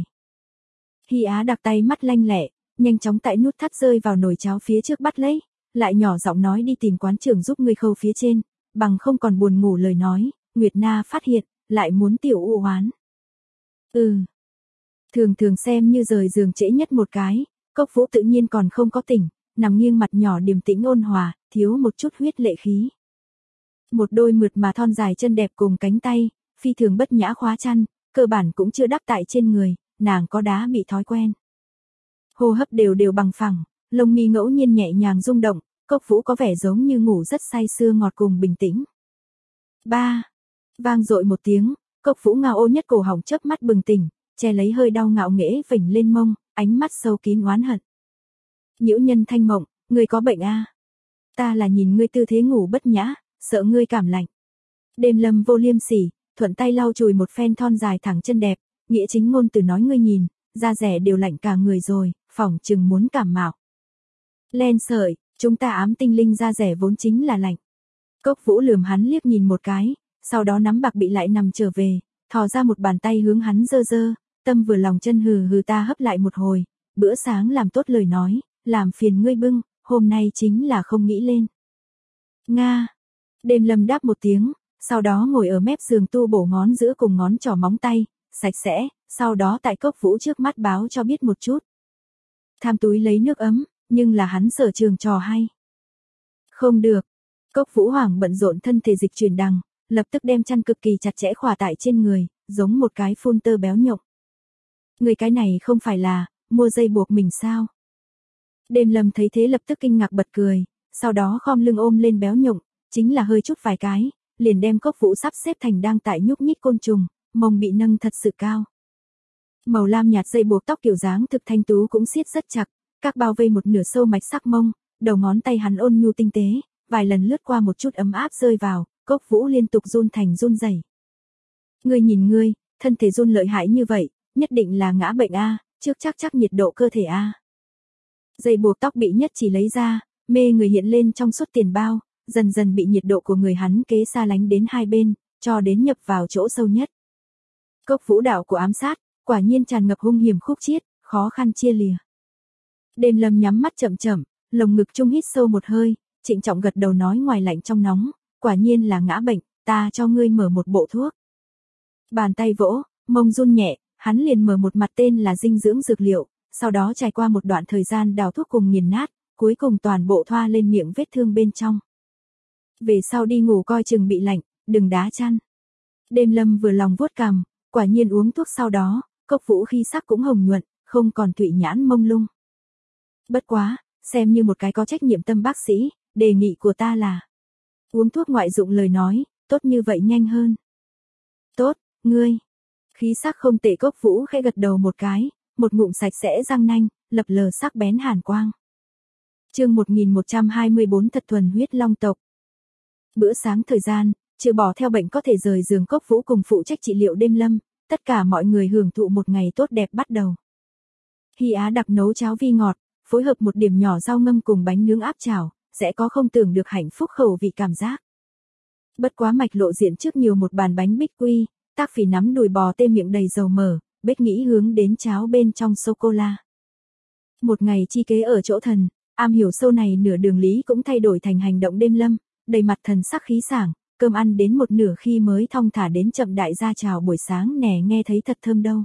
Hy Á đặc tay mắt lanh lẹ, nhanh chóng tại nút thắt rơi vào nồi cháo phía trước bắt lấy, lại nhỏ giọng nói đi tìm quán trưởng giúp ngươi khâu phía trên, bằng không còn buồn ngủ lời nói, Nguyệt Na phát hiện, lại muốn tiểu u oán. Thường xem như rời giường trễ nhất một cái, Cốc Vũ tự nhiên còn không có tỉnh, nằm nghiêng mặt nhỏ điềm tĩnh ôn hòa, thiếu một chút huyết lệ khí. Một đôi mượt mà thon dài chân đẹp cùng cánh tay, phi thường bất nhã khóa chăn, cơ bản cũng chưa đắp tại trên người, nàng có đã bị thói quen. Hô hấp đều đều bằng phẳng, lông mi ngẫu nhiên nhẹ nhàng rung động, Cốc Vũ có vẻ giống như ngủ rất say sưa ngọt cùng bình tĩnh. Ba, vang dội một tiếng, Cốc Vũ ngao ô nhất cổ họng chớp mắt bừng tỉnh, che lấy hơi đau ngạo nghễ vểnh lên mông, ánh mắt sâu kín oán hận. Nhiễu Nhân Thanh Mộng, ngươi có bệnh a? Ta là nhìn ngươi tư thế ngủ bất nhã, sợ ngươi cảm lạnh. Đêm Lâm vô liêm sỉ, thuận tay lau chùi một phen thon dài thẳng chân đẹp, nghĩa chính ngôn từ nói ngươi nhìn, da rẻ đều lạnh cả người rồi, phỏng chừng muốn cảm mạo. Len sợi, chúng ta ám tinh linh da rẻ vốn chính là lạnh. Cốc Vũ lườm hắn liếc nhìn một cái, sau đó nắm bạc bị lại nằm trở về, thò ra một bàn tay hướng hắn giơ giơ, tâm vừa lòng chân hừ hừ ta hấp lại một hồi, bữa sáng làm tốt lời nói, làm phiền ngươi bưng, hôm nay chính là không nghĩ lên. Nga. Đêm Lâm đáp một tiếng, sau đó ngồi ở mép giường tu bổ ngón giữa cùng ngón trỏ móng tay, sạch sẽ, sau đó tại Cốc Vũ trước mắt báo cho biết một chút. Tham túi lấy nước ấm, nhưng là hắn sở trường trò hay. Không được. Cốc Vũ hoảng bận rộn thân thể dịch chuyển đằng, lập tức đem chăn cực kỳ chặt chẽ khỏa tại trên người, giống một cái phun tơ béo nhộng. Người cái này không phải là, mua dây buộc mình sao? Đêm Lâm thấy thế lập tức kinh ngạc bật cười, sau đó khom lưng ôm lên béo nhộng, chính là hơi chút vài cái, liền đem Cốc Vũ sắp xếp thành đang tại nhúc nhích côn trùng, mông bị nâng thật sự cao. Màu lam nhạt dây buộc tóc kiểu dáng thực thanh tú cũng siết rất chặt, các bao vây một nửa sâu mạch sắc mông, đầu ngón tay hắn ôn nhu tinh tế, vài lần lướt qua một chút ấm áp rơi vào, Cốc Vũ liên tục run thành run rẩy. Ngươi nhìn ngươi, thân thể run lợi hại như vậy, nhất định là ngã bệnh a, trước chắc nhiệt độ cơ thể a. Dây buộc tóc bị nhất chỉ lấy ra, mê người hiện lên trong suốt tiền bao, dần dần bị nhiệt độ của người hắn kế xa lánh đến hai bên, cho đến nhập vào chỗ sâu nhất. Cốc Vũ đạo của ám sát, quả nhiên tràn ngập hung hiểm khúc chiết, khó khăn chia lìa. Đêm Lâm nhắm mắt chậm chậm, lồng ngực trung hít sâu một hơi, trịnh trọng gật đầu nói ngoài lạnh trong nóng, quả nhiên là ngã bệnh, ta cho ngươi mở một bộ thuốc. Bàn tay vỗ, mông run nhẹ, hắn liền mở một mặt tên là dinh dưỡng dược liệu, sau đó trải qua một đoạn thời gian đào thuốc cùng nghiền nát, cuối cùng toàn bộ thoa lên miệng vết thương bên trong. Về sau đi ngủ coi chừng bị lạnh, đừng đá chăn. Đêm Lâm vừa lòng vuốt cằm, quả nhiên uống thuốc sau đó, Cốc Vũ khi sắc cũng hồng nhuận, không còn thụy nhãn mông lung. Bất quá, xem như một cái có trách nhiệm tâm bác sĩ, đề nghị của ta là uống thuốc ngoại dụng lời nói, tốt như vậy nhanh hơn. Tốt, ngươi. Khí sắc không tệ Cốc Vũ khẽ gật đầu một cái, một ngụm sạch sẽ răng nanh, lập lờ sắc bén hàn quang. Chương 1124 thật thuần huyết long tộc. Bữa sáng thời gian, trừ bỏ theo bệnh có thể rời giường Cốc Vũ cùng phụ trách trị liệu Đêm Lâm, tất cả mọi người hưởng thụ một ngày tốt đẹp bắt đầu. Hy Á đặc nấu cháo vi ngọt, phối hợp một điểm nhỏ rau ngâm cùng bánh nướng áp chảo, sẽ có không tưởng được hạnh phúc khẩu vị cảm giác. Bất quá Mạch lộ diện trước nhiều một bàn bánh bích quy, Tác Phỉ nắm đùi bò tê miệng đầy dầu mỡ, Bích nghĩ hướng đến cháo bên trong sô-cô-la. Một ngày chi kế ở chỗ thần, am hiểu sâu này nửa đường lý cũng thay đổi thành hành động Đêm Lâm, đầy mặt thần sắc khí sảng, cơm ăn đến một nửa khi mới thong thả đến chậm đại gia chào buổi sáng nè nghe thấy thật thơm đâu.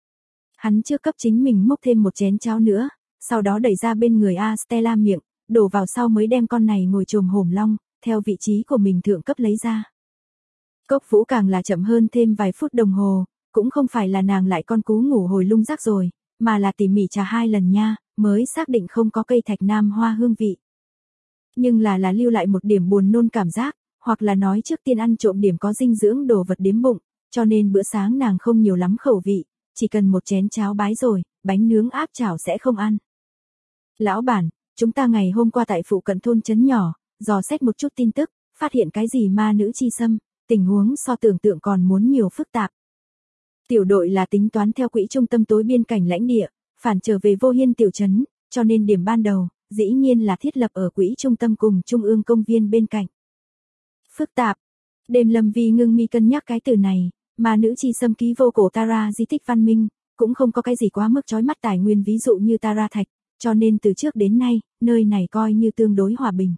Hắn chưa cấp chính mình múc thêm một chén cháo nữa, sau đó đẩy ra bên người Stella miệng, đổ vào sau mới đem con này ngồi chồm hổm long, theo vị trí của mình thượng cấp lấy ra. Cốc Vũ càng là chậm hơn thêm vài phút đồng hồ, cũng không phải là nàng lại con cú ngủ hồi lung rác rồi, mà là tỉ mỉ trà 2 lần nha, mới xác định không có cây thạch nam hoa hương vị. Nhưng là lưu lại một điểm buồn nôn cảm giác, hoặc là nói trước tiên ăn trộm điểm có dinh dưỡng đồ vật điếm bụng, cho nên bữa sáng nàng không nhiều lắm khẩu vị, chỉ cần một chén cháo bái rồi, bánh nướng áp chảo sẽ không ăn. Lão bản, chúng ta ngày hôm qua tại phụ cận thôn trấn nhỏ, dò xét một chút tin tức, phát hiện cái gì ma nữ chi xâm, tình huống so tưởng tượng còn muốn nhiều phức tạp. Tiểu đội là tính toán theo quỹ trung tâm tối biên cảnh lãnh địa, phản trở về Vô Hiên tiểu trấn, cho nên điểm ban đầu, dĩ nhiên là thiết lập ở quỹ trung tâm cùng trung ương công viên bên cạnh. Phức tạp. Đêm Lâm vi ngưng mi cân nhắc cái từ này, mà nữ chi xâm ký vô cổ Tara di tích văn minh, cũng không có cái gì quá mức chói mắt tài nguyên ví dụ như Tara thạch, cho nên từ trước đến nay, nơi này coi như tương đối hòa bình.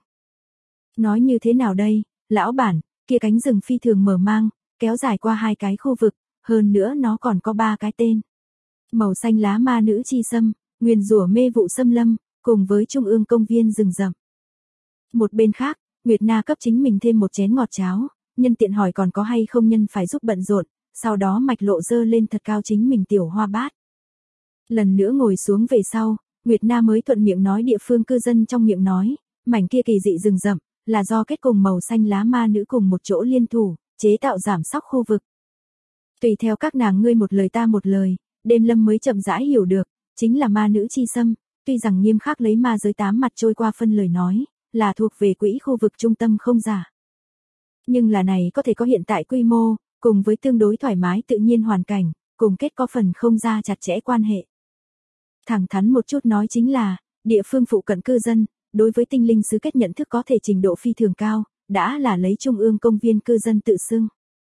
Nói như thế nào đây, lão bản, kia cánh rừng phi thường mở mang, kéo dài qua 2 cái khu vực, hơn nữa nó còn có 3 cái tên. Màu xanh lá ma nữ chi xâm, nguyền rủa mê vụ xâm lâm, cùng với trung ương công viên rừng rậm. Một bên khác, Nguyệt Na cấp chính mình thêm một chén ngọt cháo, nhân tiện hỏi còn có hay không nhân phải giúp bận rộn, sau đó mạch lộ dơ lên thật cao chính mình tiểu hoa bát. Lần nữa ngồi xuống về sau, Nguyệt Na mới thuận miệng nói địa phương cư dân trong miệng nói, mảnh kia kỳ dị rừng rậm, là do kết cùng màu xanh lá ma nữ cùng một chỗ liên thủ, chế tạo giảm sóc khu vực. Tùy theo các nàng ngươi một lời ta một lời, Đêm Lâm mới chậm rãi hiểu được, chính là ma nữ chi xâm, tuy rằng nghiêm khắc lấy ma giới 8 mặt trôi qua phân lời nói, là thuộc về quỹ khu vực trung tâm không giả. Nhưng là này có thể có hiện tại quy mô, cùng với tương đối thoải mái tự nhiên hoàn cảnh, cùng kết có phần không ra chặt chẽ quan hệ. Thẳng thắn một chút nói chính là, địa phương phụ cận cư dân, đối với tinh linh xứ kết nhận thức có thể trình độ phi thường cao, đã là lấy trung ương công viên cư dân tự xưng.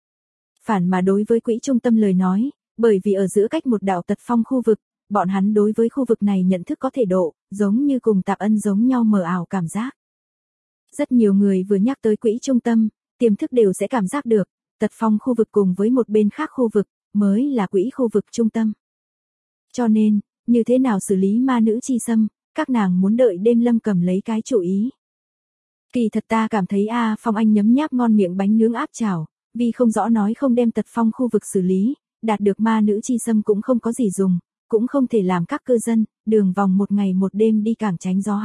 Phản mà đối với quỹ trung tâm lời nói, bởi vì ở giữa cách một đạo tật phong khu vực, bọn hắn đối với khu vực này nhận thức có thể độ, giống như cùng Tạp Ân giống nhau mờ ảo cảm giác. Rất nhiều người vừa nhắc tới quỹ trung tâm, tiềm thức đều sẽ cảm giác được, tật phong khu vực cùng với một bên khác khu vực, mới là quỹ khu vực trung tâm. Cho nên, như thế nào xử lý ma nữ chi xâm, các nàng muốn đợi Đêm Lâm cầm lấy cái chủ ý. Kỳ thật ta cảm thấy Phong Anh nhấm nháp ngon miệng bánh nướng áp chảo, vì không rõ nói không đem tật phong khu vực xử lý, đạt được ma nữ chi xâm cũng không có gì dùng, cũng không thể làm các cư dân, đường vòng một ngày một đêm đi cảng tránh gió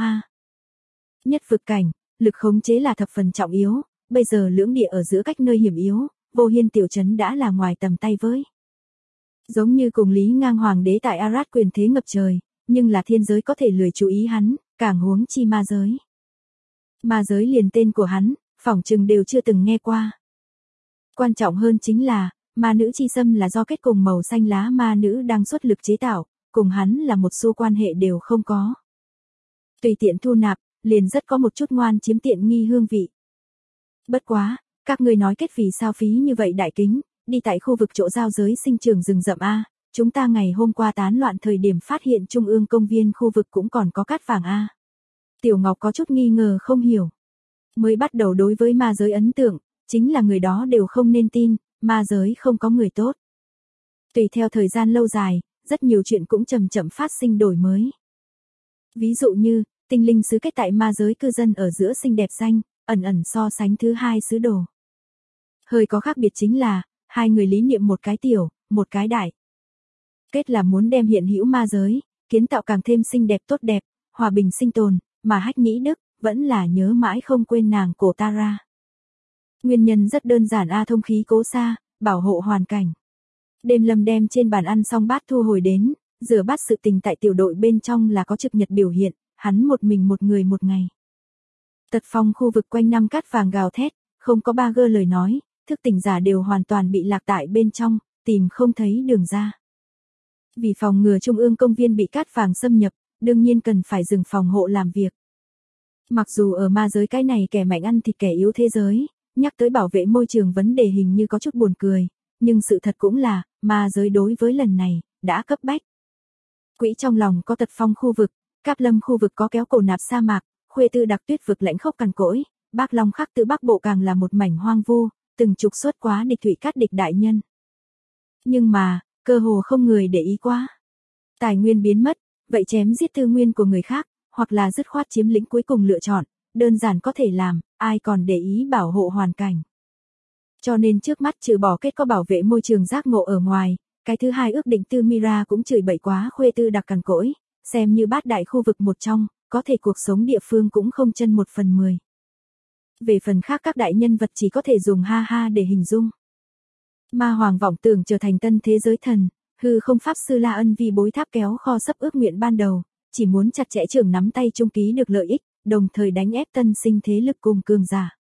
Nhất vực cảnh, lực khống chế là thập phần trọng yếu, bây giờ lưỡng địa ở giữa cách nơi hiểm yếu, Vô Hiên tiểu trấn đã là ngoài tầm tay với. Giống như cùng Lý Ngang Hoàng đế tại Arad quyền thế ngập trời, nhưng là thiên giới có thể lười chú ý hắn, càng huống chi ma giới. Ma giới liền tên của hắn, phỏng chừng đều chưa từng nghe qua. Quan trọng hơn chính là, ma nữ chi xâm là do kết cùng màu xanh lá ma nữ đang xuất lực chế tạo, cùng hắn là một xu quan hệ đều không có. Tùy tiện thu nạp, liền rất có một chút ngoan chiếm tiện nghi hương vị. Bất quá, các ngươi nói kết vì sao phí như vậy đại kính, đi tại khu vực chỗ giao giới sinh trường rừng rậm chúng ta ngày hôm qua tán loạn thời điểm phát hiện trung ương công viên khu vực cũng còn có cát vàng Tiểu Ngọc có chút nghi ngờ không hiểu. Mới bắt đầu đối với ma giới ấn tượng, chính là người đó đều không nên tin, ma giới không có người tốt. Tùy theo thời gian lâu dài, rất nhiều chuyện cũng chậm chậm phát sinh đổi mới. Ví dụ như, tinh linh xứ kết tại ma giới cư dân ở giữa xinh đẹp xanh, ẩn ẩn so sánh thứ hai xứ đồ. Hơi có khác biệt chính là, hai người lý niệm một cái tiểu, một cái đại. Kết là muốn đem hiện hữu ma giới, kiến tạo càng thêm xinh đẹp tốt đẹp, hòa bình sinh tồn, mà Hách Nhĩ Đức, vẫn là nhớ mãi không quên nàng cổ Tara. Nguyên nhân rất đơn giản thông khí cố xa, bảo hộ hoàn cảnh. Đêm Lâm đem trên bàn ăn xong bát thu hồi đến, rửa bát sự tình tại tiểu đội bên trong là có trực nhật biểu hiện, hắn một mình một người một ngày. Tật phong khu vực quanh năm cát vàng gào thét, không có ba gơ lời nói, thức tỉnh giả đều hoàn toàn bị lạc tại bên trong, tìm không thấy đường ra. Vì phòng ngừa trung ương công viên bị cát vàng xâm nhập, đương nhiên cần phải dừng phòng hộ làm việc. Mặc dù ở ma giới cái này kẻ mạnh ăn thịt kẻ yếu thế giới, nhắc tới bảo vệ môi trường vấn đề hình như có chút buồn cười, nhưng sự thật cũng là, ma giới đối với lần này, đã cấp bách. Quỹ trong lòng có tật phong khu vực, Cáp Lâm khu vực có kéo cổ nạp sa mạc, Khuê Tư đặc tuyết vực lãnh khốc cằn cỗi, Bác Long khắc tự Bắc Bộ càng là một mảnh hoang vu, từng trục xuất quá địch thủy cát địch đại nhân. Nhưng mà, cơ hồ không người để ý quá. Tài nguyên biến mất, vậy chém giết tư nguyên của người khác, hoặc là dứt khoát chiếm lĩnh cuối cùng lựa chọn, đơn giản có thể làm, ai còn để ý bảo hộ hoàn cảnh. Cho nên trước mắt trừ bỏ kết có bảo vệ môi trường giác ngộ ở ngoài, cái thứ hai ước định Tư Mira cũng chửi bậy quá Khuê Tư đặc cằn cỗi, xem như bát đại khu vực một trong, có thể cuộc sống địa phương cũng không chân 1/10. Về phần khác các đại nhân vật chỉ có thể dùng ha ha để hình dung. Ma Hoàng vọng tưởng trở thành tân thế giới thần, hư không pháp sư La Ân vì bối tháp kéo kho sắp ước nguyện ban đầu, chỉ muốn chặt chẽ trưởng nắm tay trung ký được lợi ích, đồng thời đánh ép tân sinh thế lực cùng cường giả.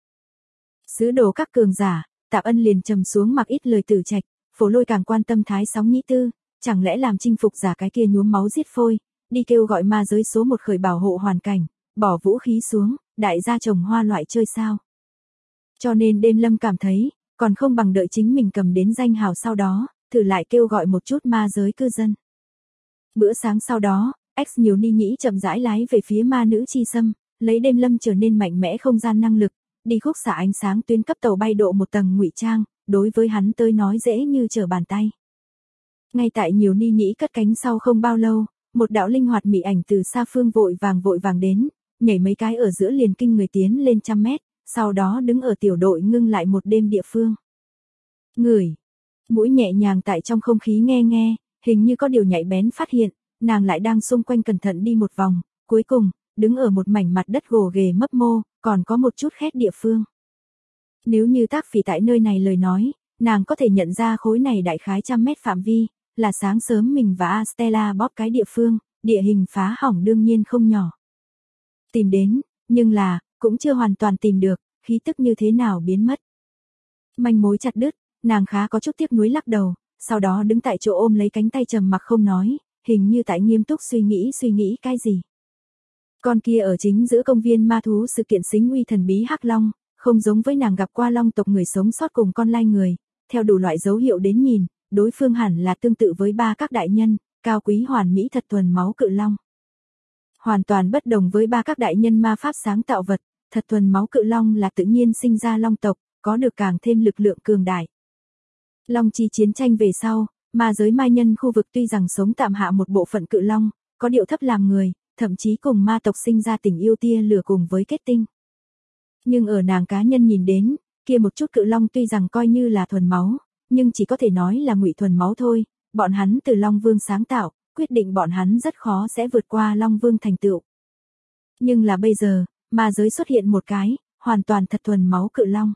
Sứ đồ các cường giả, Tạp Ân liền trầm xuống mặc ít lời tử trạch, Phổ Lôi càng quan tâm Thái Sóng Nhĩ Tư, chẳng lẽ làm chinh phục giả cái kia nhuốm máu giết phôi, đi kêu gọi ma giới số một khởi bảo hộ hoàn cảnh, bỏ vũ khí xuống, đại gia trồng hoa loại chơi sao. Cho nên Đêm Lâm cảm thấy, còn không bằng đợi chính mình cầm đến danh hào sau đó, thử lại kêu gọi một chút ma giới cư dân. Bữa sáng sau đó, X nhiều ni nhĩ chậm rãi lái về phía ma nữ chi xâm, lấy Đêm Lâm trở nên mạnh mẽ không gian năng lực, đi khúc xạ ánh sáng tuyến cấp tàu bay độ một tầng ngụy trang, đối với hắn tới nói dễ như trở bàn tay. Ngay tại nhiều ni nhĩ cất cánh sau không bao lâu, Một đạo linh hoạt mị ảnh từ xa phương vội vàng đến, nhảy mấy cái ở giữa liền kinh người tiến lên trăm mét, sau đó đứng ở tiểu đội ngưng lại một đêm địa phương. Ngửi, mũi nhẹ nhàng tại trong không khí nghe, hình như có điều nhạy bén phát hiện, nàng lại đang xung quanh cẩn thận đi một vòng, cuối cùng, đứng ở một mảnh mặt đất gồ ghề mấp mô, còn có một chút khét địa phương. Nếu như Tác Phỉ tại nơi này lời nói, nàng có thể nhận ra khối này đại khái trăm mét phạm vi, là sáng sớm mình và Astella bóp cái địa phương, địa hình phá hỏng đương nhiên không nhỏ. Tìm đến, nhưng là, cũng chưa hoàn toàn tìm được, khí tức như thế nào biến mất. Manh mối chặt đứt, nàng khá có chút tiếc nuối lắc đầu, sau đó đứng tại chỗ ôm lấy cánh tay trầm mặc không nói, hình như tại nghiêm túc suy nghĩ cái gì. Con kia ở chính giữa công viên ma thú sự kiện xính uy thần bí hắc long, không giống với nàng gặp qua long tộc người sống sót cùng con lai người, theo đủ loại dấu hiệu đến nhìn, đối phương hẳn là tương tự với ba các đại nhân, cao quý hoàn mỹ thật thuần máu cự long. Hoàn toàn bất đồng với ba các đại nhân ma pháp sáng tạo vật, thật thuần máu cự long là tự nhiên sinh ra long tộc, có được càng thêm lực lượng cường đại. Long chi chiến tranh về sau, ma giới mai nhân khu vực tuy rằng sống tạm hạ một bộ phận cự long, có điệu thấp làm người, thậm chí cùng ma tộc sinh ra tình yêu tia lửa cùng với kết tinh. Nhưng ở nàng cá nhân nhìn đến, kia một chút cự long tuy rằng coi như là thuần máu, nhưng chỉ có thể nói là ngụy thuần máu thôi, bọn hắn từ Long Vương sáng tạo, quyết định bọn hắn rất khó sẽ vượt qua Long Vương thành tựu. Nhưng là bây giờ, ma giới xuất hiện một cái, hoàn toàn thật thuần máu cự long.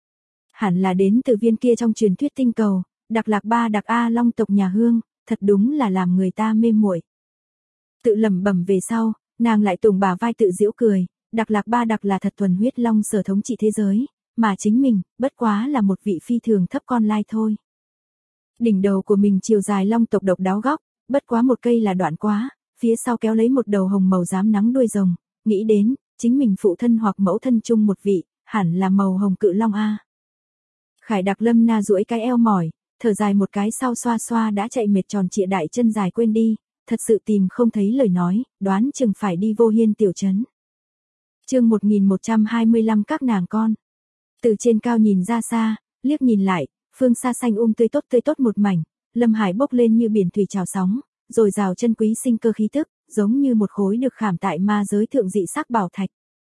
Hẳn là đến từ viên kia trong truyền thuyết tinh cầu, đặc lạc ba đặc A long tộc nhà Hương, thật đúng là làm người ta mê muội. Tự lẩm bẩm về sau, nàng lại tùng bả vai tự giễu cười, đặc lạc ba đặc là thật thuần huyết long sở thống trị thế giới, mà chính mình, bất quá là một vị phi thường thấp con lai thôi. Đỉnh đầu của mình chiều dài long tộc độc đáo góc, bất quá một cây là đoạn quá, phía sau kéo lấy một đầu hồng màu rám nắng đuôi rồng, nghĩ đến, chính mình phụ thân hoặc mẫu thân chung một vị, hẳn là màu hồng cự long A. Khải Đặc Lâm Na duỗi cái eo mỏi, thở dài một cái sau xoa xoa đã chạy mệt tròn trịa đại chân dài quên đi, thật sự tìm không thấy lời nói, đoán chừng phải đi Vô Hiên tiểu trấn. Chương 1125 các nàng con. Từ trên cao nhìn ra xa, liếc nhìn lại, phương xa xanh tươi tốt một mảnh, Lâm Hải bốc lên như biển thủy trào sóng, rồi rào chân quý sinh cơ khí tức, giống như một khối được khảm tại ma giới thượng dị sắc bảo thạch.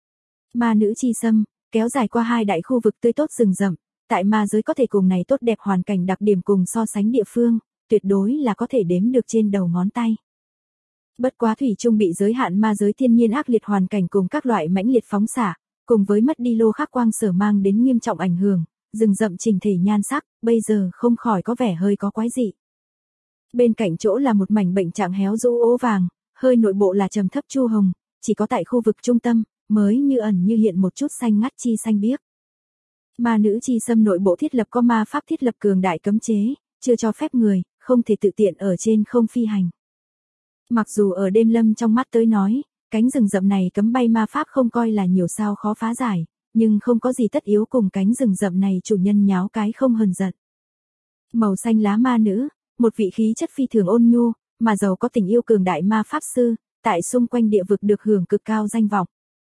Ma nữ chi sâm, kéo dài qua hai đại khu vực tươi tốt rừng rậm, tại ma giới có thể cùng này tốt đẹp hoàn cảnh đặc điểm cùng so sánh địa phương, tuyệt đối là có thể đếm được trên đầu ngón tay. Bất quá thủy chung bị giới hạn ma giới thiên nhiên ác liệt hoàn cảnh cùng các loại mãnh liệt phóng xạ, cùng với mất đi lô khắc quang sở mang đến nghiêm trọng ảnh hưởng, rừng rậm chỉnh thể nhan sắc, bây giờ không khỏi có vẻ hơi có quái dị. Bên cạnh chỗ là một mảnh bệnh trạng héo rũ ố vàng, hơi nội bộ là trầm thấp chu hồng, chỉ có tại khu vực trung tâm, mới như ẩn như hiện một chút xanh ngắt chi xanh biếc. Ma nữ chi sâm nội bộ thiết lập có ma pháp thiết lập cường đại cấm chế, chưa cho phép người, không thể tự tiện ở trên không phi hành. Mặc dù ở đêm lâm trong mắt tới nói, cánh rừng rậm này cấm bay ma pháp không coi là nhiều sao khó phá giải, nhưng không có gì tất yếu cùng cánh rừng rậm này chủ nhân nháo cái không hờn giận. Màu xanh lá ma nữ, một vị khí chất phi thường ôn nhu, mà giàu có tình yêu cường đại ma pháp sư, tại xung quanh địa vực được hưởng cực cao danh vọng.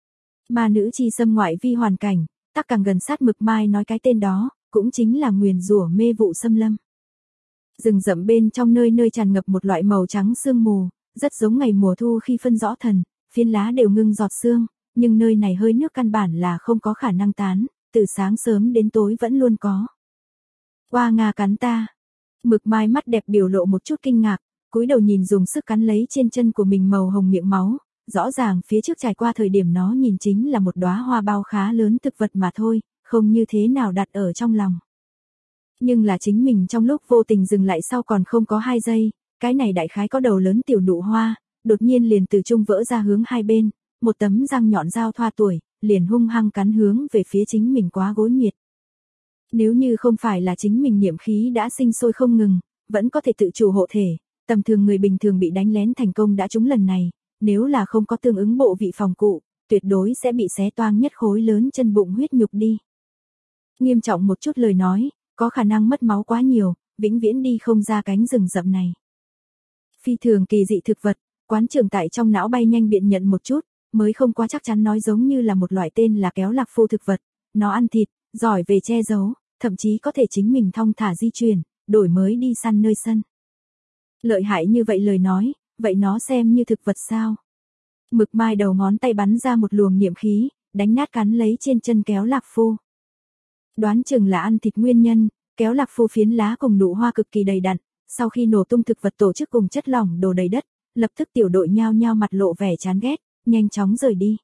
Ma nữ chi sâm ngoại vi hoàn cảnh, tắc càng gần sát mực mai nói cái tên đó, cũng chính là nguyền rủa mê vụ xâm lâm. Rừng rậm bên trong nơi nơi tràn ngập một loại màu trắng sương mù, rất giống ngày mùa thu khi phân rõ thần, phiến lá đều ngưng giọt sương, nhưng nơi này hơi nước căn bản là không có khả năng tán, từ sáng sớm đến tối vẫn luôn có. Qua Nga cắn ta. Mực mai mắt đẹp biểu lộ một chút kinh ngạc, cúi đầu nhìn dùng sức cắn lấy trên chân của mình màu hồng miệng máu, rõ ràng phía trước trải qua thời điểm nó nhìn chính là một đóa hoa bao khá lớn thực vật mà thôi, không như thế nào đặt ở trong lòng. Nhưng là chính mình trong lúc vô tình dừng lại sau còn không có 2 giây, cái này đại khái có đầu lớn tiểu nụ hoa, đột nhiên liền từ trung vỡ ra hướng hai bên, một tấm răng nhọn dao thoa tuổi, liền hung hăng cắn hướng về phía chính mình quá gối miệt. Nếu như không phải là chính mình niệm khí đã sinh sôi không ngừng, vẫn có thể tự chủ hộ thể, tầm thường người bình thường bị đánh lén thành công đã trúng lần này, nếu là không có tương ứng bộ vị phòng cụ, tuyệt đối sẽ bị xé toang nhất khối lớn chân bụng huyết nhục đi. Nghiêm trọng một chút lời nói, có khả năng mất máu quá nhiều, vĩnh viễn đi không ra cánh rừng rậm này. Phi thường kỳ dị thực vật, quán trưởng tại trong não bay nhanh biện nhận một chút, mới không quá chắc chắn nói giống như là một loại tên là kéo lạc phu thực vật, nó ăn thịt, giỏi về che giấu, thậm chí có thể chính mình thong thả di chuyển, đổi mới đi săn nơi sân. Lợi hại như vậy lời nói, vậy nó xem như thực vật sao? Mực mai đầu ngón tay bắn ra một luồng niệm khí, đánh nát cắn lấy trên chân Kéo Lạc Phu. Đoán chừng là ăn thịt nguyên nhân, Kéo Lạc Phu phiến lá cùng nụ hoa cực kỳ đầy đặn, sau khi nổ tung thực vật tổ chức cùng chất lỏng đổ đầy đất, lập tức tiểu đội nhao nhao mặt lộ vẻ chán ghét, nhanh chóng rời đi.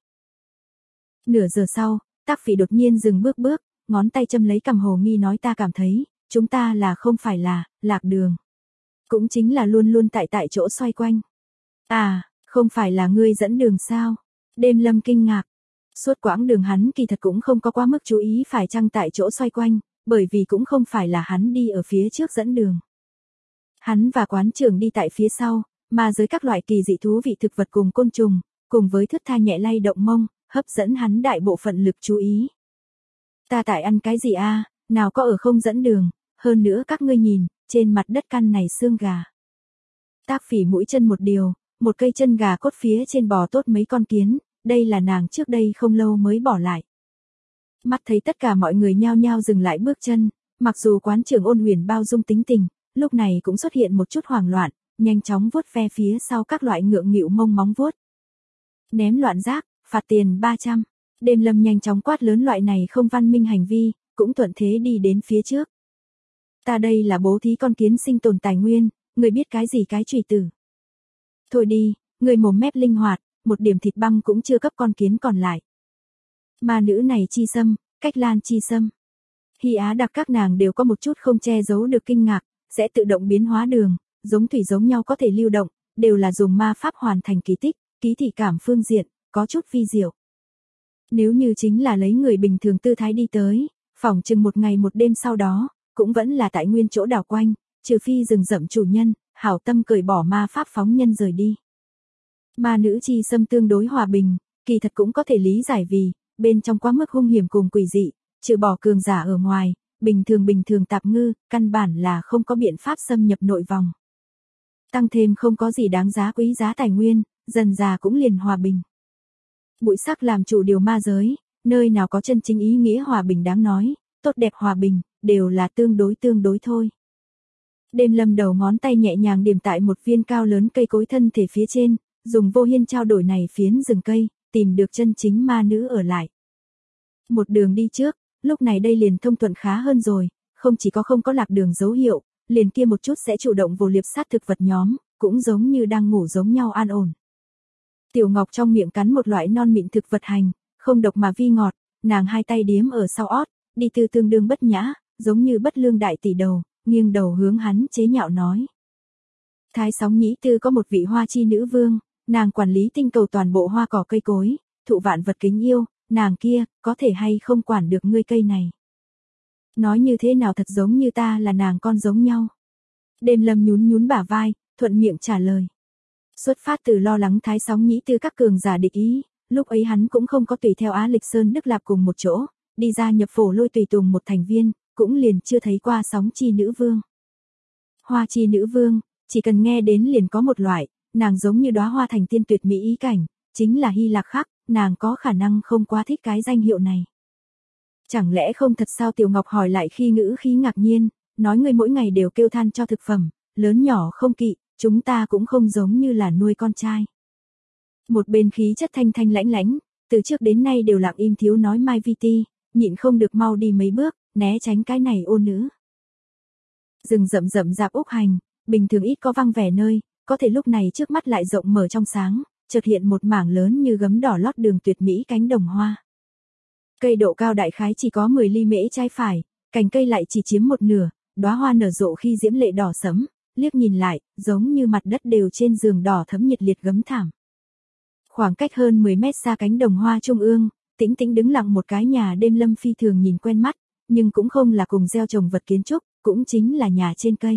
Nửa giờ sau, Tác Phỉ đột nhiên dừng bước, ngón tay châm lấy cằm hồ nghi nói ta cảm thấy, chúng ta là không phải là, lạc đường. Cũng chính là luôn luôn tại chỗ xoay quanh. À, không phải là ngươi dẫn đường sao? Đêm Lâm kinh ngạc. Suốt quãng đường hắn kỳ thật cũng không có quá mức chú ý phải chăng tại chỗ xoay quanh, bởi vì cũng không phải là hắn đi ở phía trước dẫn đường. Hắn và quán trưởng đi tại phía sau, mà dưới các loại kỳ dị thú vị thực vật cùng côn trùng, cùng với thướt tha nhẹ lay động mông, hấp dẫn hắn đại bộ phận lực chú ý. Ta tại ăn cái gì a? Nào có ở không dẫn đường, hơn nữa các ngươi nhìn, trên mặt đất căn này xương gà. Tác Phỉ mũi chân một điều, một cây chân gà cốt phía trên bò tốt mấy con kiến, đây là nàng trước đây không lâu mới bỏ lại. Mắt thấy tất cả mọi người nhao nhao dừng lại bước chân, mặc dù quán trưởng Ôn Huyền bao dung tính tình, lúc này cũng xuất hiện một chút hoảng loạn, nhanh chóng vuốt ve phía sau các loại ngượng nghịu mông móng vuốt. Ném loạn rác, phạt tiền 300. Đêm Lâm nhanh chóng quát lớn loại này không văn minh hành vi, cũng thuận thế đi đến phía trước. Ta đây là bố thí con kiến sinh tồn tài nguyên, người biết cái gì cái chùy tử. Thôi đi, người mồm mép linh hoạt, một điểm thịt băm cũng chưa cấp con kiến còn lại. Ma nữ này chi xâm, Cách Lan chi xâm. Hy Á Đặc các nàng đều có một chút không che giấu được kinh ngạc, sẽ tự động biến hóa đường, giống thủy giống nhau có thể lưu động, đều là dùng ma pháp hoàn thành kỳ tích, ký thị cảm phương diện, có chút vi diệu. Nếu như chính là lấy người bình thường tư thái đi tới, phỏng chừng một ngày một đêm sau đó, cũng vẫn là tại nguyên chỗ đảo quanh, trừ phi rừng rậm chủ nhân, hảo tâm cởi bỏ ma pháp phóng nhân rời đi. Ma nữ chi xâm tương đối hòa bình, kỳ thật cũng có thể lý giải vì, bên trong quá mức hung hiểm cùng quỷ dị, trừ bỏ cường giả ở ngoài, bình thường tạp ngư, căn bản là không có biện pháp xâm nhập nội vòng. Tăng thêm không có gì đáng giá quý giá tài nguyên, dần già cũng liền hòa bình. Bụi sắc làm chủ điều ma giới, nơi nào có chân chính ý nghĩa hòa bình đáng nói, tốt đẹp hòa bình, đều là tương đối thôi. Đêm Lâm đầu ngón tay nhẹ nhàng điểm tại một viên cao lớn cây cối thân thể phía trên, dùng vô hiên trao đổi này phiến rừng cây, tìm được chân chính ma nữ ở lại. Một đường đi trước, lúc này đây liền thông thuận khá hơn rồi, không chỉ có không có lạc đường dấu hiệu, liền kia một chút sẽ chủ động vồ liệp sát thực vật nhóm, cũng giống như đang ngủ giống nhau an ổn. Tiểu Ngọc trong miệng cắn một loại non mịn thực vật hành, không độc mà vi ngọt, nàng hai tay điếm ở sau ót, đi từ tương đương bất nhã, giống như bất lương đại tỷ đầu, nghiêng đầu hướng hắn chế nhạo nói. Thái Sóng Nhĩ Tư có một vị hoa chi nữ vương, nàng quản lý tinh cầu toàn bộ hoa cỏ cây cối, thụ vạn vật kính yêu, nàng kia, có thể hay không quản được ngươi cây này. Nói như thế nào thật giống như ta là nàng con giống nhau. Đêm Lâm nhún bả vai, thuận miệng trả lời. Xuất phát từ lo lắng Thái Sóng Nhĩ Tư các cường giả địch ý, lúc ấy hắn cũng không có tùy theo Á Lịch Sơn Đức Lạp cùng một chỗ, đi ra nhập Phổ Lôi tùy tùng một thành viên, cũng liền chưa thấy qua Sóng chi nữ vương. Hoa chi nữ vương, chỉ cần nghe đến liền có một loại, nàng giống như đóa hoa thành tiên tuyệt mỹ ý cảnh, chính là Hy Lạc Khắc, nàng có khả năng không quá thích cái danh hiệu này. Chẳng lẽ không thật sao? Tiểu Ngọc hỏi lại khi ngữ khí ngạc nhiên, nói ngươi mỗi ngày đều kêu than cho thực phẩm, lớn nhỏ không kỵ, chúng ta cũng không giống như là nuôi con trai. Một bên khí chất thanh lãnh, từ trước đến nay đều lặng im thiếu nói Mai Vi Ti, nhịn không được mau đi mấy bước, né tránh cái này ô nữ. Rừng rậm rạp úc hành, bình thường ít có vắng vẻ nơi, có thể lúc này trước mắt lại rộng mở trong sáng, chợt hiện một mảng lớn như gấm đỏ lót đường tuyệt mỹ cánh đồng hoa. Cây độ cao đại khái chỉ có 10 ly mễ trái phải, cành cây lại chỉ chiếm một nửa, đóa hoa nở rộ khi diễm lệ đỏ sẫm, liếc nhìn lại, giống như mặt đất đều trên giường đỏ thấm nhiệt liệt gấm thảm. Khoảng cách hơn 10 mét xa cánh đồng hoa trung ương, tĩnh đứng lặng một cái nhà Đêm Lâm phi thường nhìn quen mắt, nhưng cũng không là cùng gieo trồng vật kiến trúc, cũng chính là nhà trên cây.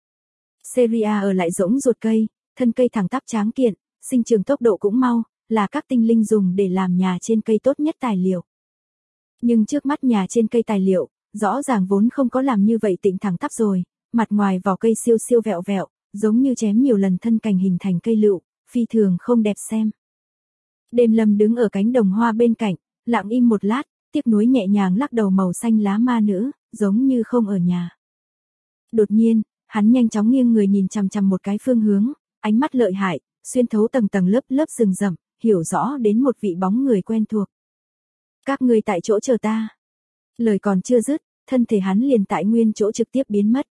Seria ở lại rỗng ruột cây, thân cây thẳng tắp tráng kiện, sinh trưởng tốc độ cũng mau, là các tinh linh dùng để làm nhà trên cây tốt nhất tài liệu. Nhưng trước mắt nhà trên cây tài liệu, rõ ràng vốn không có làm như vậy tịnh thẳng tắp rồi, mặt ngoài vỏ cây siêu vẹo vẹo, giống như chém nhiều lần thân cành hình thành cây lựu, phi thường không đẹp xem. Đêm Lâm đứng ở cánh đồng hoa bên cạnh, lặng im một lát, tiếc nuối nhẹ nhàng lắc đầu màu xanh lá ma nữ, giống như không ở nhà. Đột nhiên, hắn nhanh chóng nghiêng người nhìn chằm một cái phương hướng, ánh mắt lợi hại, xuyên thấu tầng tầng lớp lớp rừng rậm, hiểu rõ đến một vị bóng người quen thuộc. Các ngươi tại chỗ chờ ta. Lời còn chưa dứt, thân thể hắn liền tại nguyên chỗ trực tiếp biến mất.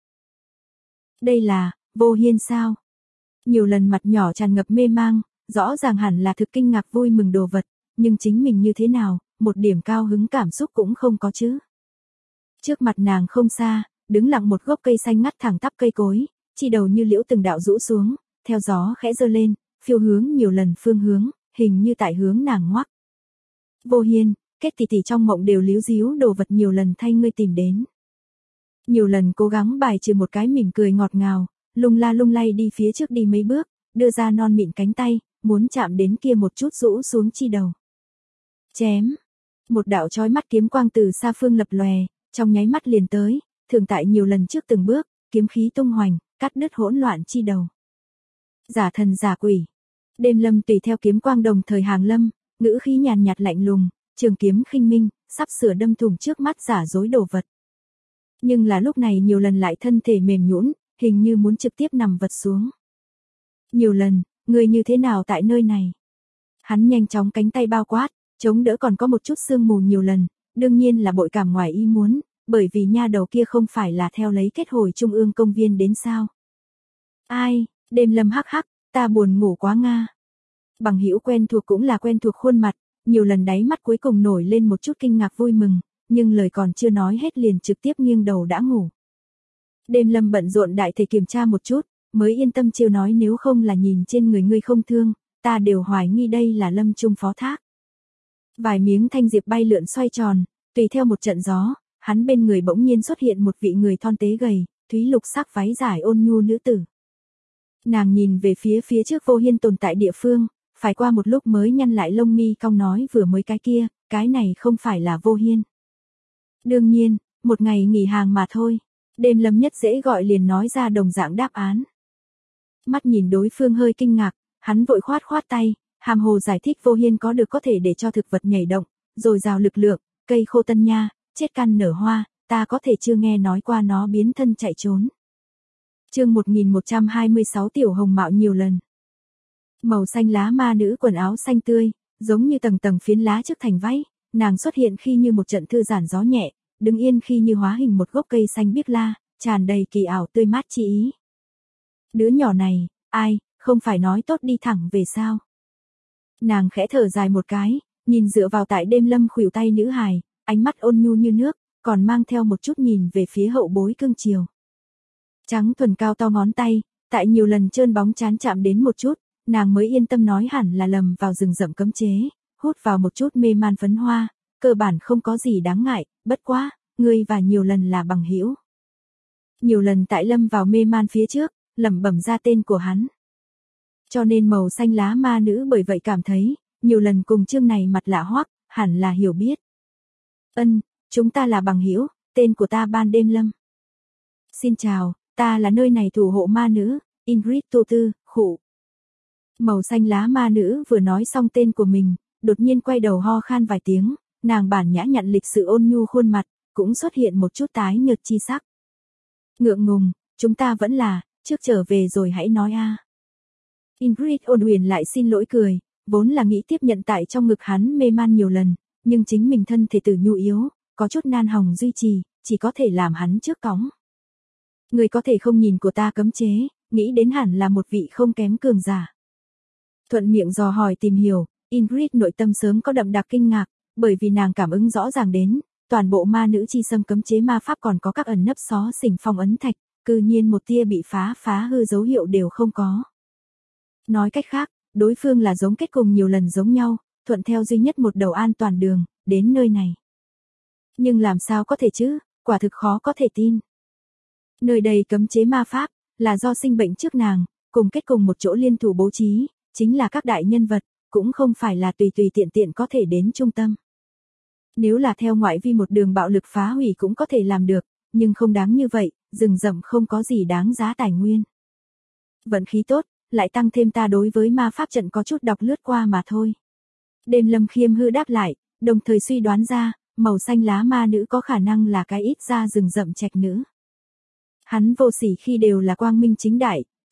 Đây là, Vô Hiên sao? Nhiều lần mặt nhỏ tràn ngập mê mang, rõ ràng hẳn là thực kinh ngạc vui mừng đồ vật, nhưng chính mình như thế nào, một điểm cao hứng cảm xúc cũng không có chứ. Trước mặt nàng không xa, đứng lặng một gốc cây xanh ngắt thẳng tắp cây cối, chi đầu như liễu từng đạo rũ xuống, theo gió khẽ giơ lên, phiêu hướng nhiều lần phương hướng, hình như tại hướng nàng ngoắc. Vô Hiên, kết tỷ tỷ trong mộng đều líu díu đồ vật nhiều lần thay ngươi tìm đến. Nhiều lần cố gắng bài trừ một cái mỉm cười ngọt ngào, lung la lung lay đi phía trước đi mấy bước, đưa ra non mịn cánh tay, muốn chạm đến kia một chút rũ xuống chi đầu. Chém. Một đạo chói mắt kiếm quang từ xa phương lập lòe, trong nháy mắt liền tới, thường tại nhiều lần trước từng bước, kiếm khí tung hoành, cắt đứt hỗn loạn chi đầu. Giả thần giả quỷ. Đêm Lâm tùy theo kiếm quang đồng thời hàng lâm, ngữ khí nhàn nhạt lạnh lùng, trường kiếm khinh minh, sắp sửa đâm thủng trước mắt giả dối đồ vật. Nhưng là lúc này nhiều lần lại thân thể mềm nhũn, hình như muốn trực tiếp nằm vật xuống. Nhiều lần, người như thế nào tại nơi này? Hắn nhanh chóng cánh tay bao quát, chống đỡ còn có một chút sương mù nhiều lần, đương nhiên là bội cảm ngoài ý muốn, bởi vì nha đầu kia không phải là theo lấy kết hồi trung ương công viên đến sao? Ai, Đêm Lâm hắc hắc, ta buồn ngủ quá nga. Bằng hữu quen thuộc cũng là quen thuộc khuôn mặt, nhiều lần đáy mắt cuối cùng nổi lên một chút kinh ngạc vui mừng, nhưng lời còn chưa nói hết liền trực tiếp nghiêng đầu đã ngủ. Đêm Lâm bận rộn đại thể kiểm tra một chút, mới yên tâm chiêu nói nếu không là nhìn trên người ngươi không thương, ta đều hoài nghi đây là Lâm Trung phó thác. Vài miếng thanh diệp bay lượn xoay tròn, tùy theo một trận gió, hắn bên người bỗng nhiên xuất hiện một vị người thon tế gầy, thúy lục sắc váy dài ôn nhu nữ tử. Nàng nhìn về phía trước Vô Hiên tồn tại địa phương, phải qua một lúc mới nhăn lại lông mi cong nói vừa mới cái này không phải là Vô Hiên. Đương nhiên, một ngày nghỉ hàng mà thôi. Đêm Lâm nhất dễ gọi liền nói ra đồng dạng đáp án. Mắt nhìn đối phương hơi kinh ngạc, hắn vội khoát tay, hàm hồ giải thích Vô Hiên có được có thể để cho thực vật nhảy động, rồi rào lực lượng, cây khô tân nha, chết căn nở hoa, ta có thể chưa nghe nói qua nó biến thân chạy trốn. Chương 1126 Tiểu Hồng mạo nhiều lần. Màu xanh lá ma nữ quần áo xanh tươi, giống như tầng tầng phiến lá trước thành váy, nàng xuất hiện khi như một trận thư giãn gió nhẹ, đứng yên khi như hóa hình một gốc cây xanh biếc la, tràn đầy kỳ ảo tươi mát chi ý. Đứa nhỏ này, ai, không phải nói tốt đi thẳng về sao? Nàng khẽ thở dài một cái, nhìn dựa vào tại Đêm Lâm khuỷu tay nữ hài, ánh mắt ôn nhu như nước, còn mang theo một chút nhìn về phía hậu bối cương chiều. Trắng thuần cao to ngón tay, tại nhiều lần trơn bóng chán chạm đến một chút, nàng mới yên tâm nói hẳn là lầm vào rừng rậm cấm chế, hút vào một chút mê man phấn hoa, cơ bản không có gì đáng ngại, bất quá, ngươi và nhiều lần là bằng hữu. Nhiều lần tại lâm vào mê man phía trước, lẩm bẩm ra tên của hắn. Cho nên màu xanh lá ma nữ bởi vậy cảm thấy, nhiều lần cùng chương này mặt lạ hoắc, hẳn là hiểu biết. Chúng ta là bằng hữu, tên của ta Ban Đêm Lâm. Xin chào, ta là nơi này thủ hộ ma nữ, Ingrid Tô Tư, khụ. Màu xanh lá ma nữ vừa nói xong tên của mình, đột nhiên quay đầu ho khan vài tiếng, nàng bản nhã nhặn lịch sự ôn nhu khuôn mặt, cũng xuất hiện một chút tái nhợt chi sắc. Ngượng ngùng, chúng ta vẫn là, trước trở về rồi hãy nói a. Ingrid ôn huyền lại xin lỗi cười, vốn là nghĩ tiếp nhận tại trong ngực hắn mê man nhiều lần, nhưng chính mình thân thể tử nhu yếu, có chút nan hồng duy trì, chỉ có thể làm hắn trước cõng. Người có thể không nhìn của ta cấm chế, nghĩ đến hẳn là một vị không kém cường giả. Thuận miệng dò hỏi tìm hiểu, Ingrid nội tâm sớm có đậm đặc kinh ngạc, bởi vì nàng cảm ứng rõ ràng đến, toàn bộ ma nữ chi xâm cấm chế ma pháp còn có các ẩn nấp xó xỉnh phong ấn thạch, cư nhiên một tia bị phá hư dấu hiệu đều không có. Nói cách khác, đối phương là giống kết cùng nhiều lần giống nhau, thuận theo duy nhất một đầu an toàn đường, đến nơi này. Nhưng làm sao có thể chứ, quả thực khó có thể tin. Nơi đây cấm chế ma pháp, là do sinh bệnh trước nàng, cùng kết cùng một chỗ liên thủ bố trí, chính là các đại nhân vật, cũng không phải là tùy tiện có thể đến trung tâm. Nếu là theo ngoại vi một đường bạo lực phá hủy cũng có thể làm được, nhưng không đáng như vậy, rừng rậm không có gì đáng giá tài nguyên. Vận khí tốt, lại tăng thêm ta đối với ma pháp trận có chút đọc lướt qua mà thôi. Đêm Lâm khiêm hư đáp lại, đồng thời suy đoán ra, màu xanh lá ma nữ có khả năng là cái ít ra rừng rậm trạch nữ. Hắn vô sỉ khi đều là quang minh chính đại,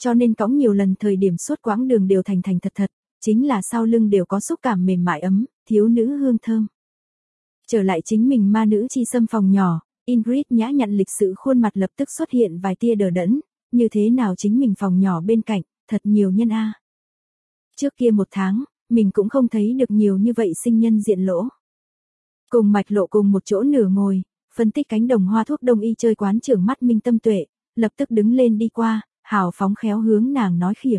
cho nên cõng nhiều lần thời điểm suốt quãng đường đều thành thành thật thật, chính là sau lưng đều có xúc cảm mềm mại ấm, thiếu nữ hương thơm. Trở lại chính mình ma nữ chi xâm phòng nhỏ, Ingrid nhã nhặn lịch sự khuôn mặt lập tức xuất hiện vài tia đờ đẫn, như thế nào chính mình phòng nhỏ bên cạnh, thật nhiều nhân a. Trước kia 1 tháng, mình cũng không thấy được nhiều như vậy sinh nhân diện lỗ. Cùng Mạch Lộ cùng một chỗ nửa ngồi, phân tích cánh đồng hoa thuốc đông y chơi quán trưởng mắt minh tâm tuệ, lập tức đứng lên đi qua, hào phóng khéo hướng nàng nói khiểm.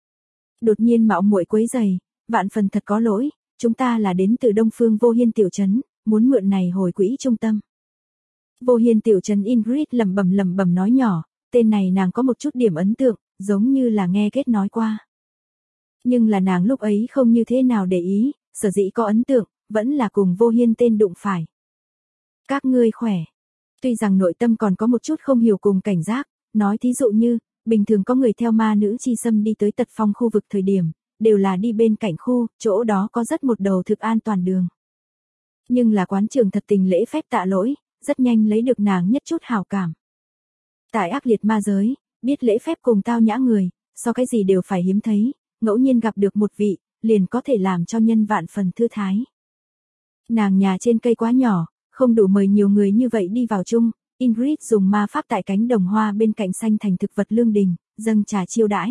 Đột nhiên mạo muội quấy giày, vạn phần thật có lỗi, chúng ta là đến từ Đông Phương Vô Hiên tiểu trấn, muốn mượn này hồi quỹ trung tâm. Vô Hiên tiểu trấn Ingrid lẩm bẩm nói nhỏ, tên này nàng có một chút điểm ấn tượng, giống như là nghe kết nói qua. Nhưng là nàng lúc ấy không như thế nào để ý, sở dĩ có ấn tượng, vẫn là cùng Vô Hiên tên đụng phải. Các ngươi khỏe. Tuy rằng nội tâm còn có một chút không hiểu cùng cảnh giác, nói thí dụ như, bình thường có người theo ma nữ chi xâm đi tới Tật Phong khu vực thời điểm, đều là đi bên cạnh khu, chỗ đó có rất một đầu thực an toàn đường. Nhưng là quán trưởng thật tình lễ phép tạ lỗi, rất nhanh lấy được nàng nhất chút hảo cảm. Tại ác liệt ma giới, biết lễ phép cùng tao nhã người, so cái gì đều phải hiếm thấy, ngẫu nhiên gặp được một vị, liền có thể làm cho nhân vạn phần thư thái. Nàng nhà trên cây quá nhỏ, không đủ mời nhiều người như vậy đi vào chung, Ingrid dùng ma pháp tại cánh đồng hoa bên cạnh xanh thành thực vật lương đình, dâng trà chiêu đãi.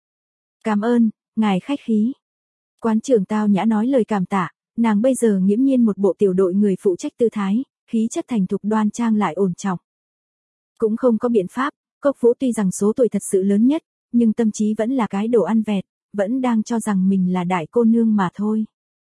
Cảm ơn, ngài khách khí. Quán trưởng tao nhã nói lời cảm tạ, nàng bây giờ nghiễm nhiên một bộ tiểu đội người phụ trách tư thái, khí chất thành thục đoan trang lại ổn trọng. Cũng không có biện pháp, Cốc Vũ tuy rằng số tuổi thật sự lớn nhất, nhưng tâm trí vẫn là cái đồ ăn vẹt, vẫn đang cho rằng mình là đại cô nương mà thôi.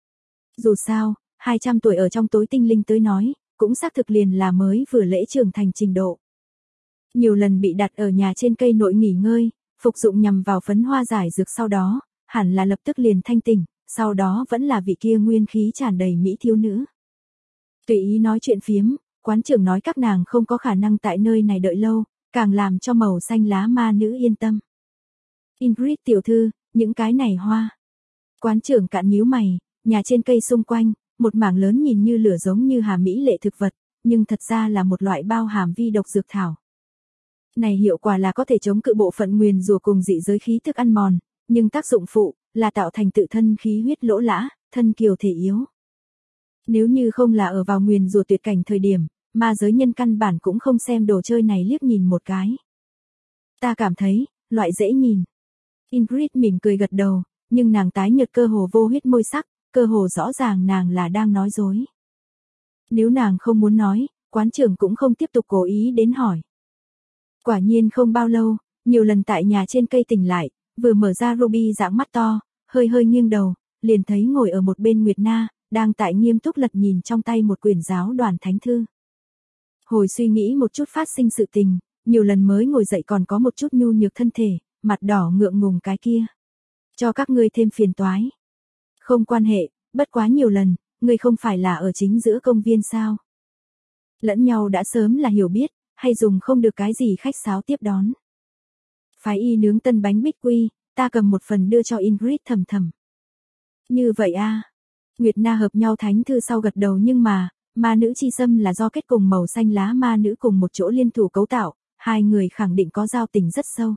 Dù sao, 200 tuổi ở trong tối tinh linh tới nói, cũng xác thực liền là mới vừa lễ trưởng thành trình độ. Nhiều lần bị đặt ở nhà trên cây nội nghỉ ngơi, phục dụng nhằm vào phấn hoa giải dược sau đó, hẳn là lập tức liền thanh tỉnh, sau đó vẫn là vị kia nguyên khí tràn đầy mỹ thiếu nữ. Tùy ý nói chuyện phiếm, quán trưởng nói các nàng không có khả năng tại nơi này đợi lâu, càng làm cho màu xanh lá ma nữ yên tâm. Ingrid tiểu thư, những cái này hoa. Quán trưởng cạn nhíu mày, nhà trên cây xung quanh, một mảng lớn nhìn như lửa giống như hà mỹ lệ thực vật, nhưng thật ra là một loại bao hàm vi độc dược thảo. Này hiệu quả là có thể chống cự bộ phận nguyền rủa cùng dị giới khí thức ăn mòn, nhưng tác dụng phụ là tạo thành tự thân khí huyết lỗ lã, thân kiều thể yếu. Nếu như không là ở vào nguyền rủa tuyệt cảnh thời điểm, ma giới nhân căn bản cũng không xem đồ chơi này liếc nhìn một cái. Ta cảm thấy, loại dễ nhìn. Ingrid mỉm cười gật đầu, nhưng nàng tái nhợt cơ hồ vô huyết môi sắc, cơ hồ rõ ràng nàng là đang nói dối. Nếu nàng không muốn nói, quán trưởng cũng không tiếp tục cố ý đến hỏi. Quả nhiên không bao lâu, nhiều lần tại nhà trên cây tỉnh lại, vừa mở ra Ruby dạng mắt to, hơi hơi nghiêng đầu, liền thấy ngồi ở một bên Nguyệt Na, đang tại nghiêm túc lật nhìn trong tay một quyển giáo đoàn thánh thư. Hồi suy nghĩ một chút phát sinh sự tình, nhiều lần mới ngồi dậy còn có một chút nhu nhược thân thể, mặt đỏ ngượng ngùng cái kia. Cho các ngươi thêm phiền toái. Không quan hệ, bất quá nhiều lần, ngươi không phải là ở chính giữa công viên sao? Lẫn nhau đã sớm là hiểu biết, hay dùng không được cái gì khách sáo tiếp đón. Phái y nướng tân bánh bích quy, ta cầm một phần đưa cho Ingrid thầm thầm. Như vậy a. Nguyệt Na hợp nhau thánh thư sau gật đầu nhưng mà, ma nữ chi xâm là do kết cùng màu xanh lá ma nữ cùng một chỗ liên thủ cấu tạo, hai người khẳng định có giao tình rất sâu.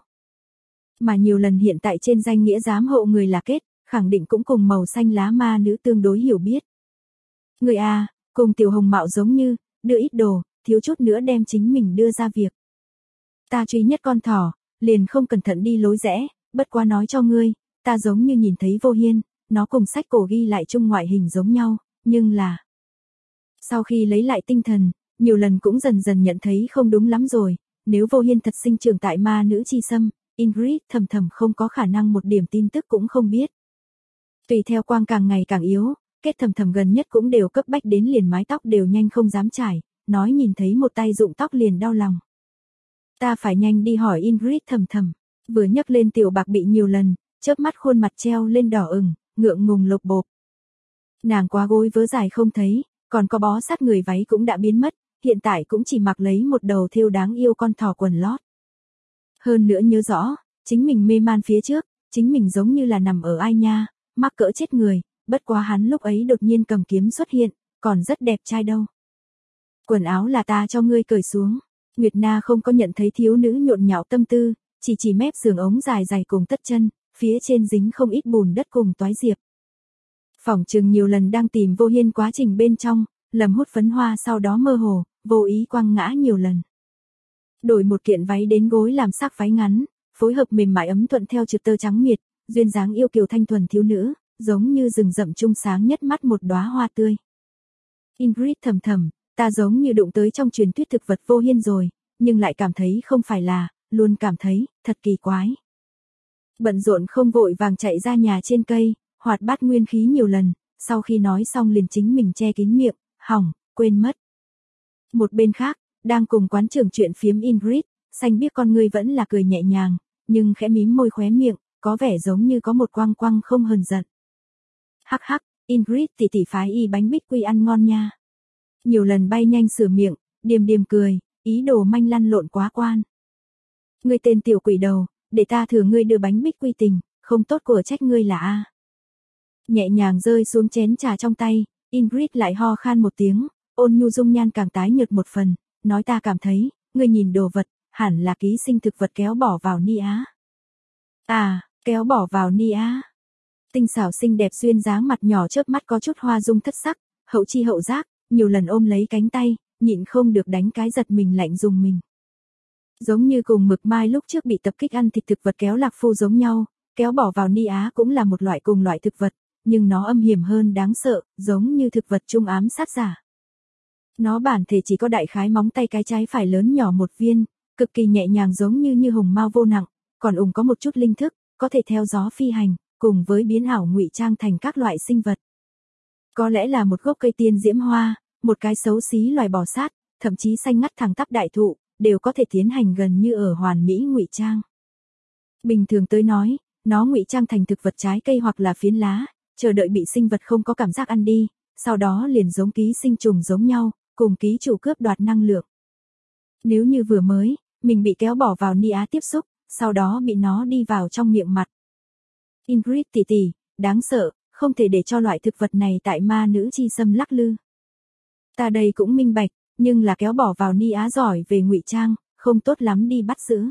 Mà nhiều lần hiện tại trên danh nghĩa giám hộ người là kết, khẳng định cũng cùng màu xanh lá ma nữ tương đối hiểu biết. Người a, cùng tiểu hồng mạo giống như, đưa ít đồ, thiếu chút nữa đem chính mình đưa ra việc. Ta truy nhất con thỏ, liền không cẩn thận đi lối rẽ, bất quá nói cho ngươi, ta giống như nhìn thấy Vô Hiên, nó cùng sách cổ ghi lại chung ngoại hình giống nhau, nhưng là... Sau khi lấy lại tinh thần, nhiều lần cũng dần dần nhận thấy không đúng lắm rồi, nếu Vô Hiên thật sinh trưởng tại ma nữ chi xâm, Ingrid thầm thầm không có khả năng một điểm tin tức cũng không biết. Tùy theo quang càng ngày càng yếu, kết thầm thầm gần nhất cũng đều cấp bách đến liền mái tóc đều nhanh không dám trải, nói nhìn thấy một tay rụng tóc liền đau lòng. Ta phải nhanh đi hỏi Ingrid thầm thầm, vừa nhấc lên tiểu bạc bị nhiều lần, chớp mắt khuôn mặt treo lên đỏ ửng, ngượng ngùng lộp bộp. Nàng quá gối vớ dài không thấy, còn có bó sát người váy cũng đã biến mất, hiện tại cũng chỉ mặc lấy một đầu thêu đáng yêu con thỏ quần lót. Hơn nữa nhớ rõ, chính mình mê man phía trước, chính mình giống như là nằm ở ai nha, mắc cỡ chết người, bất quá hắn lúc ấy đột nhiên cầm kiếm xuất hiện, còn rất đẹp trai đâu. Quần áo là ta cho ngươi cởi xuống, Nguyệt Na không có nhận thấy thiếu nữ nhộn nhạo tâm tư, chỉ mép giường ống dài dài cùng tất chân, phía trên dính không ít bùn đất cùng toái diệp. Phỏng chừng nhiều lần đang tìm Vô Hiên quá trình bên trong, lầm hút phấn hoa sau đó mơ hồ, vô ý quăng ngã nhiều lần. Đổi một kiện váy đến gối làm sắc váy ngắn, phối hợp mềm mại ấm thuận theo trượt tơ trắng miệt, duyên dáng yêu kiều thanh thuần thiếu nữ, giống như rừng rậm trung sáng nhất mắt một đóa hoa tươi. Ingrid thầm thầm, ta giống như đụng tới trong truyền thuyết thực vật Vô Hiên rồi, nhưng lại cảm thấy không phải là, luôn cảm thấy, thật kỳ quái. Bận rộn không vội vàng chạy ra nhà trên cây, hoạt bát nguyên khí nhiều lần, sau khi nói xong liền chính mình che kín miệng, hỏng, quên mất. Một bên khác, đang cùng quán trưởng chuyện phiếm Ingrid, xanh biết con người vẫn là cười nhẹ nhàng, nhưng khẽ mím môi khóe miệng, có vẻ giống như có một quăng quăng không hờn giận. Hắc hắc, Ingrid tỷ phái y bánh bích quy ăn ngon nha. Nhiều lần bay nhanh sửa miệng, điềm điềm cười, ý đồ manh lăn lộn quá quan. Ngươi tên tiểu quỷ đầu, để ta thử ngươi đưa bánh bích quy tình, không tốt của trách ngươi là a. Nhẹ nhàng rơi xuống chén trà trong tay, Ingrid lại ho khan một tiếng, ôn nhu dung nhan càng tái nhợt một phần, nói ta cảm thấy, ngươi nhìn đồ vật, hẳn là ký sinh thực vật kéo bỏ vào ni á. À, kéo bỏ vào ni á. Tinh xảo xinh đẹp duyên dáng mặt nhỏ chớp mắt có chút hoa dung thất sắc, hậu chi hậu giác, nhiều lần ôm lấy cánh tay, nhịn không được đánh cái giật mình lạnh dùng mình. Giống như cùng Mực Mai lúc trước bị tập kích ăn thịt thực vật kéo lạc phu giống nhau, kéo bỏ vào ni á cũng là một loại cùng loại thực vật, nhưng nó âm hiểm hơn đáng sợ, giống như thực vật trung ám sát giả. Nó bản thể chỉ có đại khái móng tay cái trái phải lớn nhỏ một viên, cực kỳ nhẹ nhàng giống như hồng mao vô nặng, còn có một chút linh thức, có thể theo gió phi hành, cùng với biến ảo ngụy trang thành các loại sinh vật. Có lẽ là một gốc cây tiên diễm hoa, một cái xấu xí loài bò sát, thậm chí xanh ngắt thẳng tắp đại thụ, đều có thể tiến hành gần như ở hoàn mỹ ngụy trang. Bình thường tới nói, nó ngụy trang thành thực vật trái cây hoặc là phiến lá, chờ đợi bị sinh vật không có cảm giác ăn đi, sau đó liền giống ký sinh trùng giống nhau, cùng ký chủ cướp đoạt năng lượng. Nếu như vừa mới, mình bị kéo bỏ vào ni á tiếp xúc, sau đó bị nó đi vào trong miệng mặt. Ingrid tỷ, đáng sợ, không thể để cho loại thực vật này tại ma nữ chi xâm lắc lư. Ta đây cũng minh bạch, nhưng là kéo bỏ vào ni á giỏi về ngụy trang, không tốt lắm đi bắt giữ.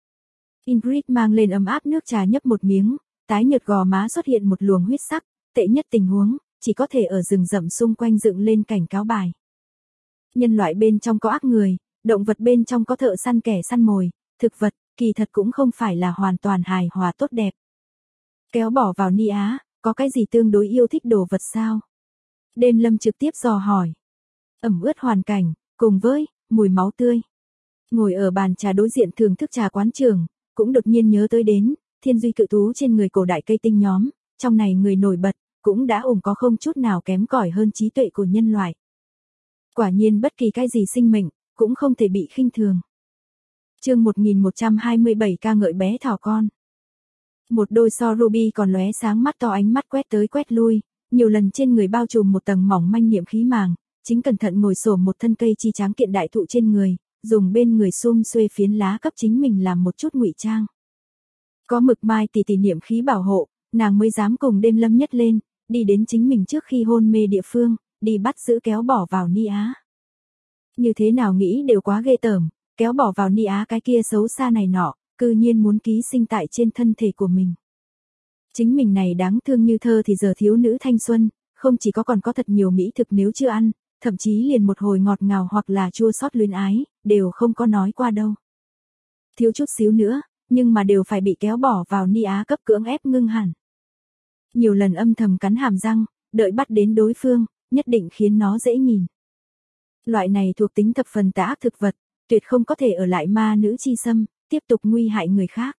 Ingrid mang lên ấm áp nước trà nhấp một miếng, tái nhợt gò má xuất hiện một luồng huyết sắc, tệ nhất tình huống, chỉ có thể ở rừng rậm xung quanh dựng lên cảnh cáo bài. Nhân loại bên trong có ác người, động vật bên trong có thợ săn kẻ săn mồi, thực vật, kỳ thật cũng không phải là hoàn toàn hài hòa tốt đẹp. Kéo bỏ vào ni á, có cái gì tương đối yêu thích đồ vật sao? Đêm Lâm trực tiếp dò hỏi. Ẩm ướt hoàn cảnh, cùng với mùi máu tươi. Ngồi ở bàn trà đối diện thưởng thức trà quán trường, cũng đột nhiên nhớ tới đến, thiên duy cự thú trên người cổ đại cây tinh nhóm, trong này người nổi bật, cũng đã có không chút nào kém cỏi hơn trí tuệ của nhân loại. Quả nhiên bất kỳ cái gì sinh mệnh, cũng không thể bị khinh thường. Chương 1127 ca ngợi bé thỏ con. Một đôi so ruby còn lóe sáng mắt to ánh mắt quét tới quét lui, nhiều lần trên người bao trùm một tầng mỏng manh niệm khí màng, chính cẩn thận ngồi xổm một thân cây chi tráng kiện đại thụ trên người, dùng bên người xum xuê phiến lá cấp chính mình làm một chút ngụy trang. Có Mực Mai tỷ niệm khí bảo hộ, nàng mới dám cùng Đêm Lâm nhất lên, đi đến chính mình trước khi hôn mê địa phương, đi bắt giữ kéo bỏ vào ni á. Như thế nào nghĩ đều quá ghê tởm, kéo bỏ vào ni á cái kia xấu xa này nọ, cư nhiên muốn ký sinh tại trên thân thể của mình. Chính mình này đáng thương như thơ thì giờ thiếu nữ thanh xuân, không chỉ có còn có thật nhiều mỹ thực nếu chưa ăn, thậm chí liền một hồi ngọt ngào hoặc là chua xót luyến ái, đều không có nói qua đâu. Thiếu chút xíu nữa, nhưng mà đều phải bị kéo bỏ vào ni á cấp cưỡng ép ngưng hẳn. Nhiều lần âm thầm cắn hàm răng, đợi bắt đến đối phương, nhất định khiến nó dễ nhìn. Loại này thuộc tính thập phần tà ác thực vật, tuyệt không có thể ở lại ma nữ chi xâm, tiếp tục nguy hại người khác.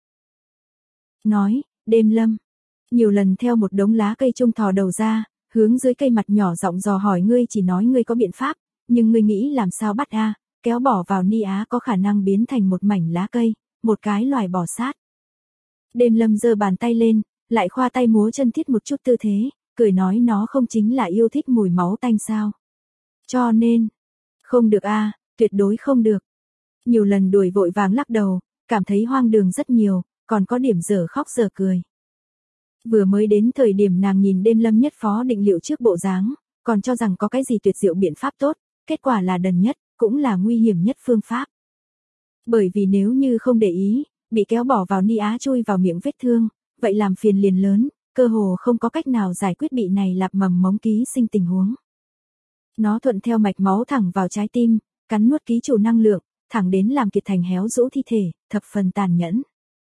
Nói, Đêm Lâm, nhiều lần theo một đống lá cây trung thò đầu ra, hướng dưới cây mặt nhỏ giọng dò hỏi ngươi chỉ nói ngươi có biện pháp, nhưng ngươi nghĩ làm sao bắt a? Kéo bỏ vào ni á có khả năng biến thành một mảnh lá cây, một cái loài bò sát. Đêm Lâm giơ bàn tay lên, lại khoa tay múa chân thiết một chút tư thế, cười nói nó không chính là yêu thích mùi máu tanh sao? Cho nên, không được a, tuyệt đối không được. Nhiều lần đuổi vội vàng lắc đầu, cảm thấy hoang đường rất nhiều, còn có điểm dở khóc dở cười. Vừa mới đến thời điểm nàng nhìn Đêm Lâm nhất phó định liệu trước bộ dáng, còn cho rằng có cái gì tuyệt diệu biện pháp tốt, kết quả là đần nhất, cũng là nguy hiểm nhất phương pháp. Bởi vì nếu như không để ý, bị kéo bỏ vào ni á chui vào miệng vết thương, vậy làm phiền liền lớn, cơ hồ không có cách nào giải quyết bị này lạp mầm mống ký sinh tình huống. Nó thuận theo mạch máu thẳng vào trái tim, cắn nuốt ký chủ năng lượng, thẳng đến làm kiệt thành héo rũ thi thể, thập phần tàn nhẫn.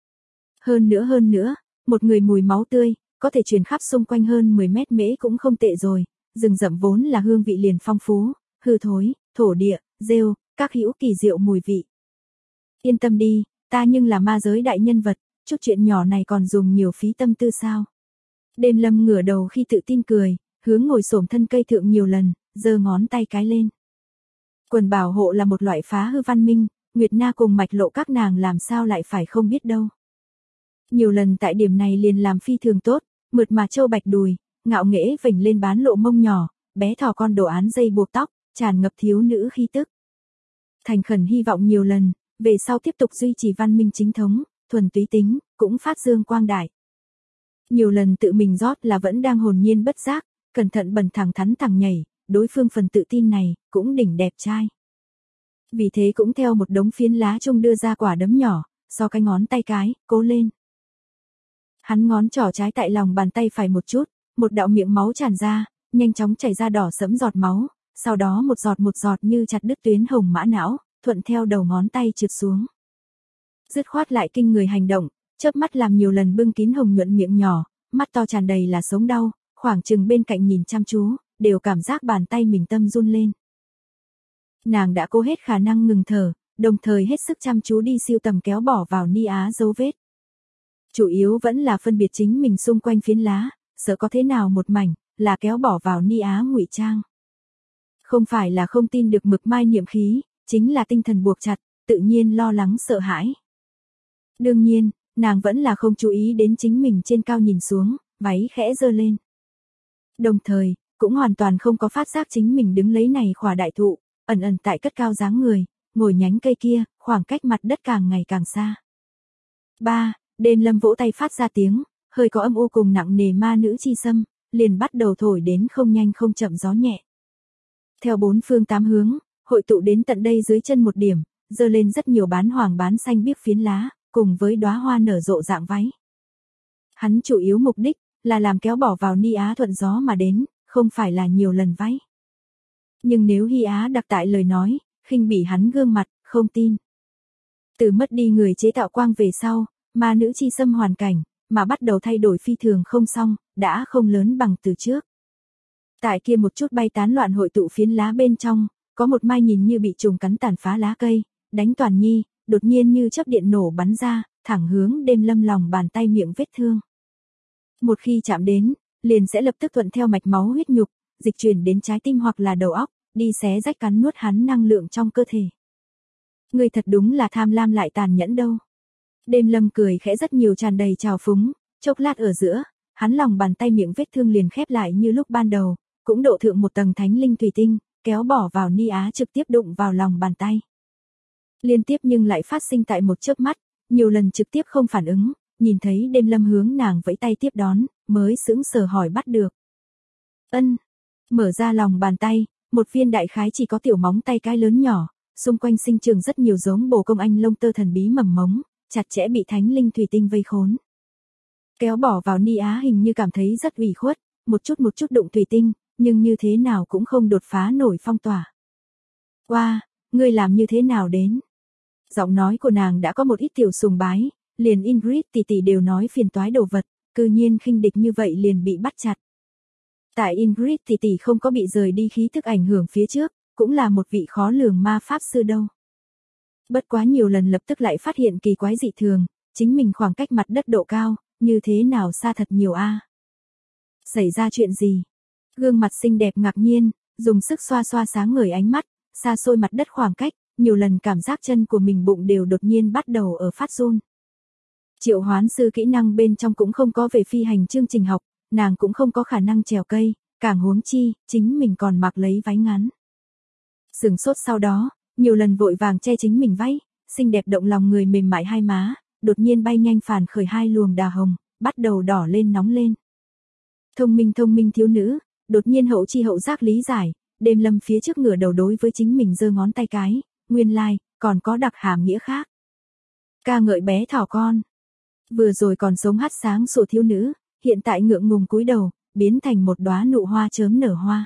Hơn nữa, một người mùi máu tươi, có thể truyền khắp xung quanh hơn 10 mét mễ cũng không tệ rồi, rừng rậm vốn là hương vị liền phong phú, hư thối, thổ địa, rêu, các hữu kỳ diệu mùi vị. Yên tâm đi, ta nhưng là ma giới đại nhân vật, chút chuyện nhỏ này còn dùng nhiều phí tâm tư sao. Đêm Lâm ngửa đầu khi tự tin cười, hướng ngồi xổm thân cây thượng nhiều lần, giơ ngón tay cái lên. Quần bảo hộ là một loại phá hư văn minh, Nguyệt Na cùng Mạch Lộ các nàng làm sao lại phải không biết đâu. Nhiều lần tại điểm này liền làm phi thường tốt, mượt mà châu bạch đùi, ngạo nghễ vểnh lên bán lộ mông nhỏ, bé thỏ con đồ án dây buộc tóc, tràn ngập thiếu nữ khí tức. Thành khẩn hy vọng nhiều lần, về sau tiếp tục duy trì văn minh chính thống, thuần túy tính, cũng phát dương quang đại. Nhiều lần tự mình rót là vẫn đang hồn nhiên bất giác, cẩn thận bần thẳng thắn thẳng nhảy, đối phương phần tự tin này, cũng đỉnh đẹp trai. Vì thế cũng theo một đống phiến lá chung đưa ra quả đấm nhỏ, so cái ngón tay cái, cố lên. Hắn ngón trỏ trái tại lòng bàn tay phải một chút, một đạo miệng máu tràn ra, nhanh chóng chảy ra đỏ sẫm giọt máu, sau đó một giọt như chặt đứt tuyến hồng mã não, thuận theo đầu ngón tay trượt xuống. Dứt khoát lại kinh người hành động, chớp mắt làm nhiều lần bưng kín hồng nhuận miệng nhỏ, mắt to tràn đầy là sống đau, khoảng chừng bên cạnh nhìn chăm chú, đều cảm giác bàn tay mình tâm run lên. Nàng đã cố hết khả năng ngừng thở, đồng thời hết sức chăm chú đi siêu tầm kéo bỏ vào ni á dấu vết. Chủ yếu vẫn là phân biệt chính mình xung quanh phiến lá, sợ có thế nào một mảnh, là kéo bỏ vào ni á ngụy trang. Không phải là không tin được mực mai niệm khí, chính là tinh thần buộc chặt, tự nhiên lo lắng sợ hãi. Đương nhiên, nàng vẫn là không chú ý đến chính mình trên cao nhìn xuống, váy khẽ giơ lên. Đồng thời, cũng hoàn toàn không có phát giác chính mình đứng lấy này khỏa đại thụ, ẩn ẩn tại cất cao dáng người, ngồi nhánh cây kia, khoảng cách mặt đất càng ngày càng xa. 3. Đêm Lâm vỗ tay phát ra tiếng, hơi có âm u cùng nặng nề ma nữ chi xâm, liền bắt đầu thổi đến không nhanh không chậm gió nhẹ. Theo bốn phương tám hướng, hội tụ đến tận đây dưới chân một điểm, dơ lên rất nhiều bán hoàng bán xanh biếc phiến lá, cùng với đóa hoa nở rộ dạng váy. Hắn chủ yếu mục đích là làm kéo bỏ vào ni á thuận gió mà đến, không phải là nhiều lần váy. Nhưng nếu Hy Á đặc tại lời nói, khinh bỉ hắn gương mặt, không tin. Từ mất đi người chế tạo quang về sau, ma nữ chi xâm hoàn cảnh, mà bắt đầu thay đổi phi thường không xong, đã không lớn bằng từ trước. Tại kia một chút bay tán loạn hội tụ phiến lá bên trong, có một mai nhìn như bị trùng cắn tàn phá lá cây, đánh toàn nhi, đột nhiên như chớp điện nổ bắn ra, thẳng hướng Đêm Lâm lòng bàn tay miệng vết thương. Một khi chạm đến, liền sẽ lập tức thuận theo mạch máu huyết nhục, dịch chuyển đến trái tim hoặc là đầu óc, đi xé rách cắn nuốt hắn năng lượng trong cơ thể. Người thật đúng là tham lam lại tàn nhẫn đâu. Đêm Lâm cười khẽ rất nhiều tràn đầy trào phúng, chốc lát ở giữa, hắn lòng bàn tay miệng vết thương liền khép lại như lúc ban đầu, cũng độ thượng một tầng thánh linh thủy tinh, kéo bỏ vào ni á trực tiếp đụng vào lòng bàn tay. Liên tiếp nhưng lại phát sinh tại một chớp mắt, nhiều lần trực tiếp không phản ứng, nhìn thấy Đêm Lâm hướng nàng vẫy tay tiếp đón, mới sững sờ hỏi bắt được. Ân, mở ra lòng bàn tay, một viên đại khái chỉ có tiểu móng tay cái lớn nhỏ, xung quanh sinh trường rất nhiều giống bồ công anh lông tơ thần bí mầm mống, chặt chẽ bị thánh linh thủy tinh vây khốn. Kéo bỏ vào ni á hình như cảm thấy rất ủy khuất, một chút đụng thủy tinh, nhưng như thế nào cũng không đột phá nổi phong tỏa. Wow, ngươi làm như thế nào đến? Giọng nói của nàng đã có một ít tiểu sùng bái, liền Ingrid tỷ tỷ đều nói phiền toái đồ vật, cư nhiên khinh địch như vậy liền bị bắt chặt. Tại Ingrid tỷ tỷ không có bị rời đi khí thức ảnh hưởng phía trước, cũng là một vị khó lường ma pháp sư đâu. Bất quá nhiều lần lập tức lại phát hiện kỳ quái dị thường, chính mình khoảng cách mặt đất độ cao, như thế nào xa thật nhiều a. Xảy ra chuyện gì? Gương mặt xinh đẹp ngạc nhiên, dùng sức xoa xoa sáng ngời ánh mắt, xa xôi mặt đất khoảng cách, nhiều lần cảm giác chân của mình bụng đều đột nhiên bắt đầu ở phát run. Triệu hoán sư kỹ năng bên trong cũng không có về phi hành chương trình học, nàng cũng không có khả năng trèo cây, càng huống chi, chính mình còn mặc lấy váy ngắn. Sừng sốt sau đó, nhiều lần vội vàng che chính mình váy, xinh đẹp động lòng người mềm mại hai má, đột nhiên bay nhanh phản khởi hai luồng đà hồng, bắt đầu đỏ lên nóng lên. Thông minh thiếu nữ, đột nhiên hậu chi hậu giác lý giải, Đêm Lâm phía trước ngửa đầu đối với chính mình giơ ngón tay cái, nguyên lai, còn có đặc hàm nghĩa khác. Ca ngợi bé thỏ con. Vừa rồi còn sống hắt sáng sủa thiếu nữ, hiện tại ngượng ngùng cúi đầu, biến thành một đóa nụ hoa chớm nở hoa.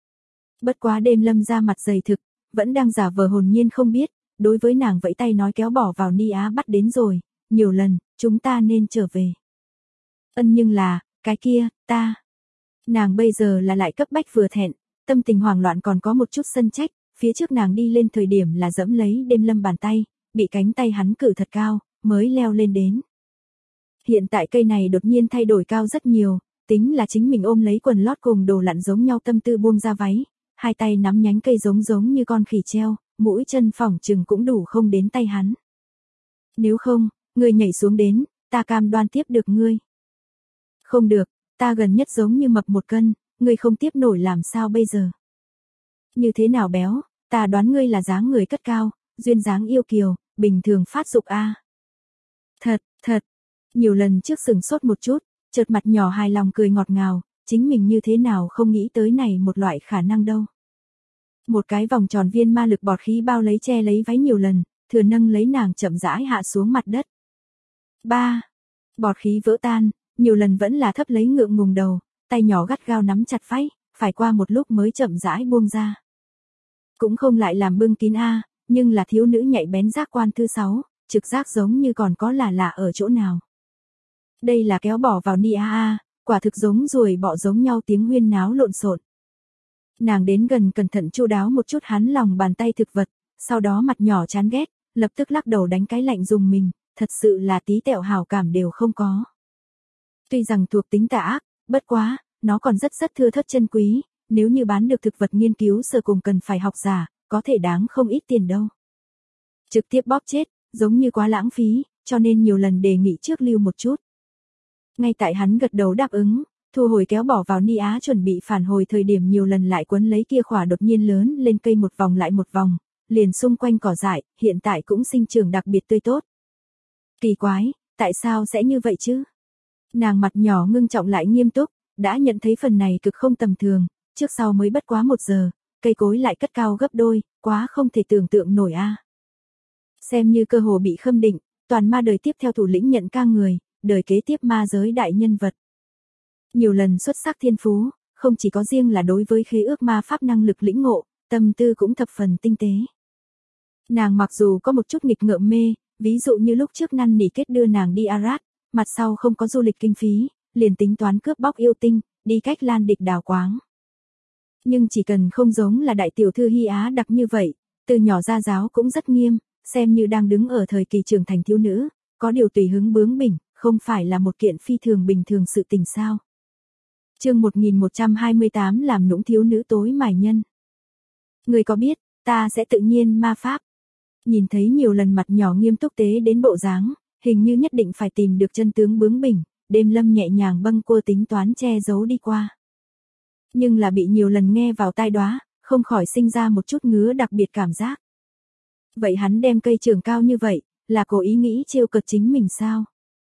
Bất quá đêm lâm ra mặt dày thực, vẫn đang giả vờ hồn nhiên không biết, đối với nàng vẫy tay nói kéo bỏ vào ni á bắt đến rồi, nhiều lần, chúng ta nên trở về. Nhưng là, cái kia, ta. Nàng bây giờ là lại cấp bách vừa thẹn, tâm tình hoảng loạn còn có một chút sân trách, phía trước nàng đi lên thời điểm là dẫm lấy đêm lâm bàn tay, bị cánh tay hắn cử thật cao, mới leo lên đến. Hiện tại cây này đột nhiên thay đổi cao rất nhiều, tính là chính mình ôm lấy quần lót cùng đồ lặn giống nhau tâm tư buông ra váy, hai tay nắm nhánh cây giống như con khỉ treo, mũi chân phỏng chừng cũng đủ không đến tay hắn. Nếu không, ngươi nhảy xuống đến, ta cam đoan tiếp được ngươi. Không được, ta gần nhất giống như mập 1 cân, ngươi không tiếp nổi làm sao bây giờ? Như thế nào béo, ta đoán ngươi là dáng người cất cao, duyên dáng yêu kiều, bình thường phát dục a. Thật. Nhiều lần trước sừng sốt một chút, chợt mặt nhỏ hài lòng cười ngọt ngào, chính mình như thế nào không nghĩ tới này một loại khả năng đâu. Một cái vòng tròn viên ma lực bọt khí bao lấy che lấy váy nhiều lần, thừa nâng lấy nàng chậm rãi hạ xuống mặt đất. 3. Bọt khí vỡ tan, nhiều lần vẫn là thấp lấy ngượng ngùng đầu, tay nhỏ gắt gao nắm chặt váy, phải qua một lúc mới chậm rãi buông ra. Cũng không lại làm bưng kín a, nhưng là thiếu nữ nhạy bén giác quan thứ 6, trực giác giống như còn có là lạ ở chỗ nào. Đây là kéo bỏ vào ni a, quả thực giống ruồi bọ giống nhau tiếng huyên náo lộn xộn. Nàng đến gần cẩn thận chu đáo một chút hắn lòng bàn tay thực vật, sau đó mặt nhỏ chán ghét, lập tức lắc đầu đánh cái lạnh dùng mình, thật sự là tí tẹo hảo cảm đều không có. Tuy rằng thuộc tính tà ác, bất quá, nó còn rất thưa thớt chân quý, nếu như bán được thực vật nghiên cứu sở cùng cần phải học giả, có thể đáng không ít tiền đâu. Trực tiếp bóp chết, giống như quá lãng phí, cho nên nhiều lần đề nghị trước lưu một chút. Ngay tại hắn gật đầu đáp ứng, thu hồi kéo bỏ vào ni á chuẩn bị phản hồi thời điểm nhiều lần lại quấn lấy kia khỏa đột nhiên lớn lên cây một vòng lại một vòng, liền xung quanh cỏ dại, hiện tại cũng sinh trưởng đặc biệt tươi tốt. Kỳ quái, tại sao sẽ như vậy chứ? Nàng mặt nhỏ ngưng trọng lại nghiêm túc, đã nhận thấy phần này cực không tầm thường, trước sau mới bất quá 1 giờ, cây cối lại cất cao gấp đôi, quá không thể tưởng tượng nổi a. Xem như cơ hồ bị khâm định, toàn ma đời tiếp theo thủ lĩnh nhận ca người, đời kế tiếp ma giới đại nhân vật. Nhiều lần xuất sắc thiên phú, không chỉ có riêng là đối với khế ước ma pháp năng lực lĩnh ngộ, tâm tư cũng thập phần tinh tế. Nàng mặc dù có một chút nghịch ngợm mê, ví dụ như lúc trước năn nỉ kết đưa nàng đi Arad, mặt sau không có du lịch kinh phí, liền tính toán cướp bóc yêu tinh, đi cách Lan địch đào quáng. Nhưng chỉ cần không giống là đại tiểu thư Hy Á đặc như vậy, từ nhỏ ra giáo cũng rất nghiêm, xem như đang đứng ở thời kỳ trưởng thành thiếu nữ, có điều tùy hứng bướng bỉnh, không phải là một kiện phi thường bình thường sự tình sao. Chương 1128 làm nũng thiếu nữ tối mải nhân. Người có biết, ta sẽ tự nhiên ma pháp. Nhìn thấy nhiều lần mặt nhỏ nghiêm túc tế đến bộ dáng, hình như nhất định phải tìm được chân tướng bướng bỉnh, đêm lâm nhẹ nhàng bâng quơ tính toán che giấu đi qua. Nhưng là bị nhiều lần nghe vào tai đoá, không khỏi sinh ra một chút ngứa đặc biệt cảm giác. Vậy hắn đem cây trưởng cao như vậy, là cố ý nghĩ trêu cợt chính mình sao?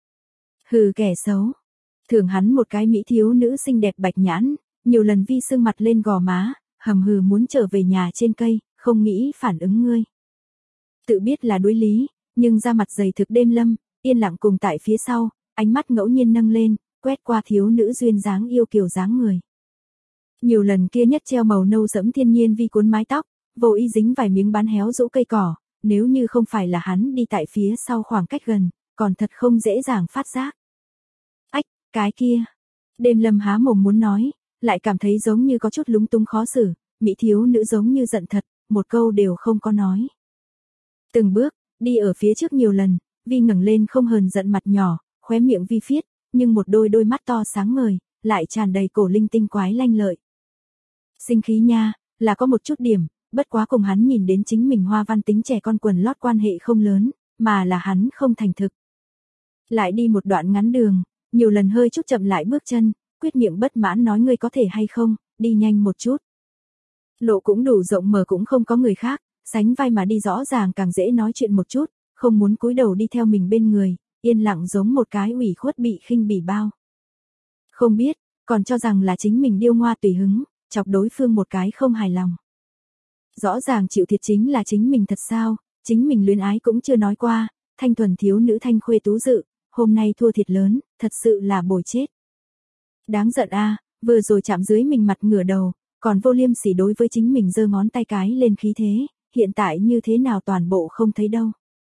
Hừ kẻ xấu. Thường hắn một cái mỹ thiếu nữ xinh đẹp bạch nhãn, nhiều lần vi sưng mặt lên gò má, hầm hừ muốn trở về nhà trên cây, không nghĩ phản ứng ngươi. Tự biết là đối lý, nhưng ra mặt dày thực đêm lâm, yên lặng cùng tại phía sau, ánh mắt ngẫu nhiên nâng lên, quét qua thiếu nữ duyên dáng yêu kiều dáng người. Nhiều lần kia nhất treo màu nâu sẫm thiên nhiên vi cuốn mái tóc, vô ý dính vài miếng bán héo rũ cây cỏ, nếu như không phải là hắn đi tại phía sau khoảng cách gần, còn thật không dễ dàng phát giác. Ách, cái kia. Đêm lâm há mồm muốn nói, lại cảm thấy giống như có chút lúng túng khó xử, mỹ thiếu nữ giống như giận thật, một câu đều không có nói. Từng bước, đi ở phía trước nhiều lần, vi ngẩng lên không hờn giận mặt nhỏ, khóe miệng vi phiết, nhưng một đôi mắt to sáng ngời, lại tràn đầy cổ linh tinh quái lanh lợi. Sinh khí nha, là có một chút điểm, bất quá cùng hắn nhìn đến chính mình hoa văn tính trẻ con quần lót quan hệ không lớn, mà là hắn không thành thực. Lại đi một đoạn ngắn đường, nhiều lần hơi chút chậm lại bước chân, quyết miệng bất mãn nói ngươi có thể hay không, đi nhanh một chút. Lộ cũng đủ rộng mở cũng không có người khác, sánh vai mà đi rõ ràng càng dễ nói chuyện một chút, không muốn cúi đầu đi theo mình bên người, yên lặng giống một cái ủy khuất bị khinh bỉ bao. Không biết, còn cho rằng là chính mình điêu ngoa tùy hứng, chọc đối phương một cái không hài lòng. Rõ ràng chịu thiệt chính là chính mình thật sao, chính mình luyến ái cũng chưa nói qua, thanh thuần thiếu nữ thanh khuê tú dự, hôm nay thua thiệt lớn, thật sự là bồi chết. Đáng giận a, vừa rồi chạm dưới mình mặt ngửa đầu, còn vô liêm sỉ đối với chính mình giơ ngón tay cái lên khí thế, hiện tại như thế nào toàn bộ không thấy đâu.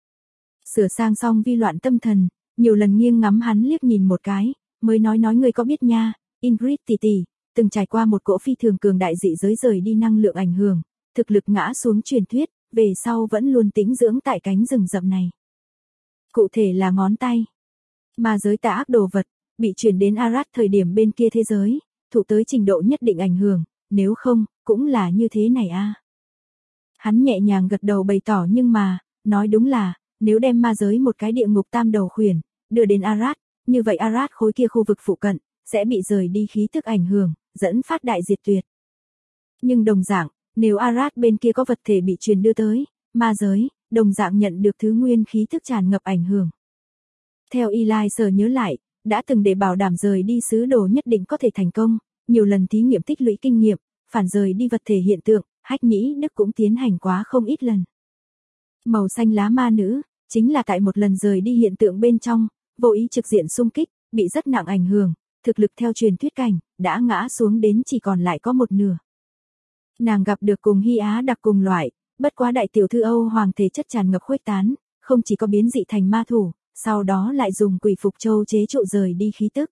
Sửa sang xong vi loạn tâm thần, nhiều lần nghiêng ngắm hắn liếc nhìn một cái, mới nói người có biết nha, Ingrid tỷ tỷ, từng trải qua một cỗ phi thường cường đại dị giới rời đi năng lượng ảnh hưởng, thực lực ngã xuống truyền thuyết, về sau vẫn luôn tĩnh dưỡng tại cánh rừng rậm này. Cụ thể là ngón tay. Ma giới tà ác đồ vật, bị chuyển đến Arad thời điểm bên kia thế giới, thụ tới trình độ nhất định ảnh hưởng, nếu không, cũng là như thế này a. Hắn nhẹ nhàng gật đầu bày tỏ nhưng mà, nói đúng là, nếu đem ma giới một cái địa ngục tam đầu khuyển, đưa đến Arad, như vậy Arad khối kia khu vực phụ cận, sẽ bị rời đi khí tức ảnh hưởng, dẫn phát đại diệt tuyệt. Nhưng đồng dạng, nếu Arad bên kia có vật thể bị truyền đưa tới, ma giới, đồng dạng nhận được thứ nguyên khí tức tràn ngập ảnh hưởng. Theo Eli Sở nhớ lại, đã từng để bảo đảm rời đi sứ đồ nhất định có thể thành công, nhiều lần thí nghiệm tích lũy kinh nghiệm, phản rời đi vật thể hiện tượng, Hách Nhĩ Đức cũng tiến hành quá không ít lần. Màu xanh lá ma nữ, chính là tại một lần rời đi hiện tượng bên trong, vô ý trực diện xung kích, bị rất nặng ảnh hưởng, thực lực theo truyền thuyết cảnh, đã ngã xuống đến chỉ còn lại có một nửa. Nàng gặp được cùng Hy Á đặc cùng loại, bất quá đại tiểu thư Âu hoàng thể chất tràn ngập khuếch tán, không chỉ có biến dị thành ma thủ, sau đó lại dùng quỷ phục châu chế trụ rời đi khí tức.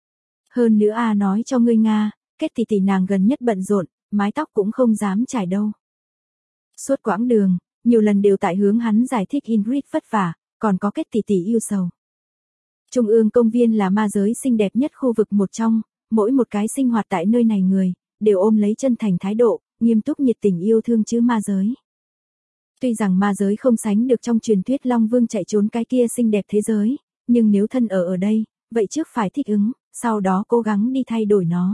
Hơn nữa nói cho ngươi Nga, kết tỷ nàng gần nhất bận rộn, mái tóc cũng không dám trải đâu. Suốt quãng đường, nhiều lần đều tại hướng hắn giải thích Ingrid vất vả, còn có kết tỷ yêu sầu. Trung ương công viên là ma giới xinh đẹp nhất khu vực một trong, mỗi một cái sinh hoạt tại nơi này người, đều ôm lấy chân thành thái độ, nghiêm túc nhiệt tình yêu thương chứ ma giới. Tuy rằng ma giới không sánh được trong truyền thuyết Long Vương chạy trốn cái kia xinh đẹp thế giới, nhưng nếu thân ở đây, vậy trước phải thích ứng, sau đó cố gắng đi thay đổi nó.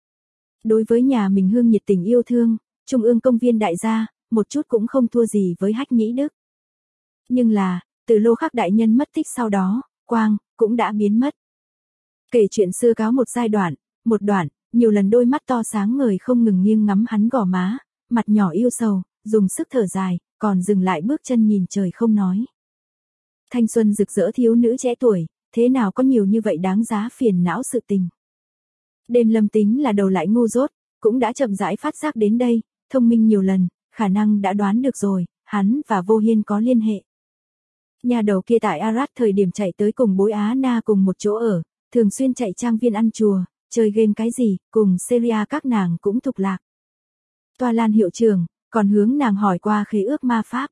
Đối với nhà mình hương nhiệt tình yêu thương, Trung ương công viên đại gia, một chút cũng không thua gì với Hách Nhĩ Đức. Nhưng là, từ Lô Khắc đại nhân mất tích sau đó, quang, cũng đã biến mất. Kể chuyện xưa cáo một giai đoạn, một đoạn, nhiều lần đôi mắt to sáng ngời không ngừng nghiêng ngắm hắn gò má, mặt nhỏ yêu sầu, dùng sức thở dài, còn dừng lại bước chân nhìn trời không nói. Thanh xuân rực rỡ thiếu nữ trẻ tuổi, thế nào có nhiều như vậy đáng giá phiền não sự tình. Đêm Lâm tính là đầu lại ngu dốt, cũng đã chậm rãi phát giác đến đây, thông minh nhiều lần, khả năng đã đoán được rồi, hắn và Vô Hiên có liên hệ. Nhà đầu kia tại Arad thời điểm chạy tới cùng bối Á Na cùng một chỗ ở, thường xuyên chạy trang viên ăn chùa, chơi game cái gì, cùng Seria các nàng cũng thục lạc. Toa Lan hiệu trưởng, còn hướng nàng hỏi qua khế ước ma pháp.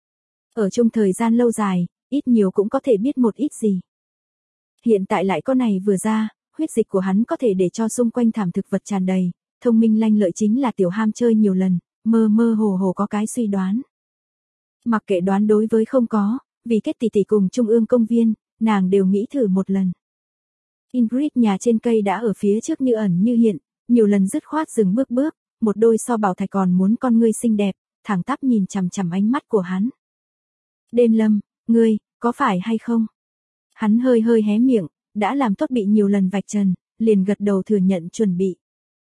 Ở chung thời gian lâu dài, ít nhiều cũng có thể biết một ít gì. Hiện tại lại có này vừa ra, huyết dịch của hắn có thể để cho xung quanh thảm thực vật tràn đầy, thông minh lanh lợi chính là tiểu ham chơi nhiều lần, mơ mơ hồ hồ có cái suy đoán. Mặc kệ đoán đối với không có, vì kết tỷ cùng Trung ương công viên, nàng đều nghĩ thử một lần. Ingrid nhà trên cây đã ở phía trước như ẩn như hiện, nhiều lần dứt khoát dừng bước, một đôi so bảo thạch còn muốn con ngươi xinh đẹp, thẳng tắp nhìn chằm chằm ánh mắt của hắn. Đêm Lâm, ngươi, có phải hay không? Hắn hơi hé miệng, đã làm tốt bị nhiều lần vạch trần, liền gật đầu thừa nhận chuẩn bị.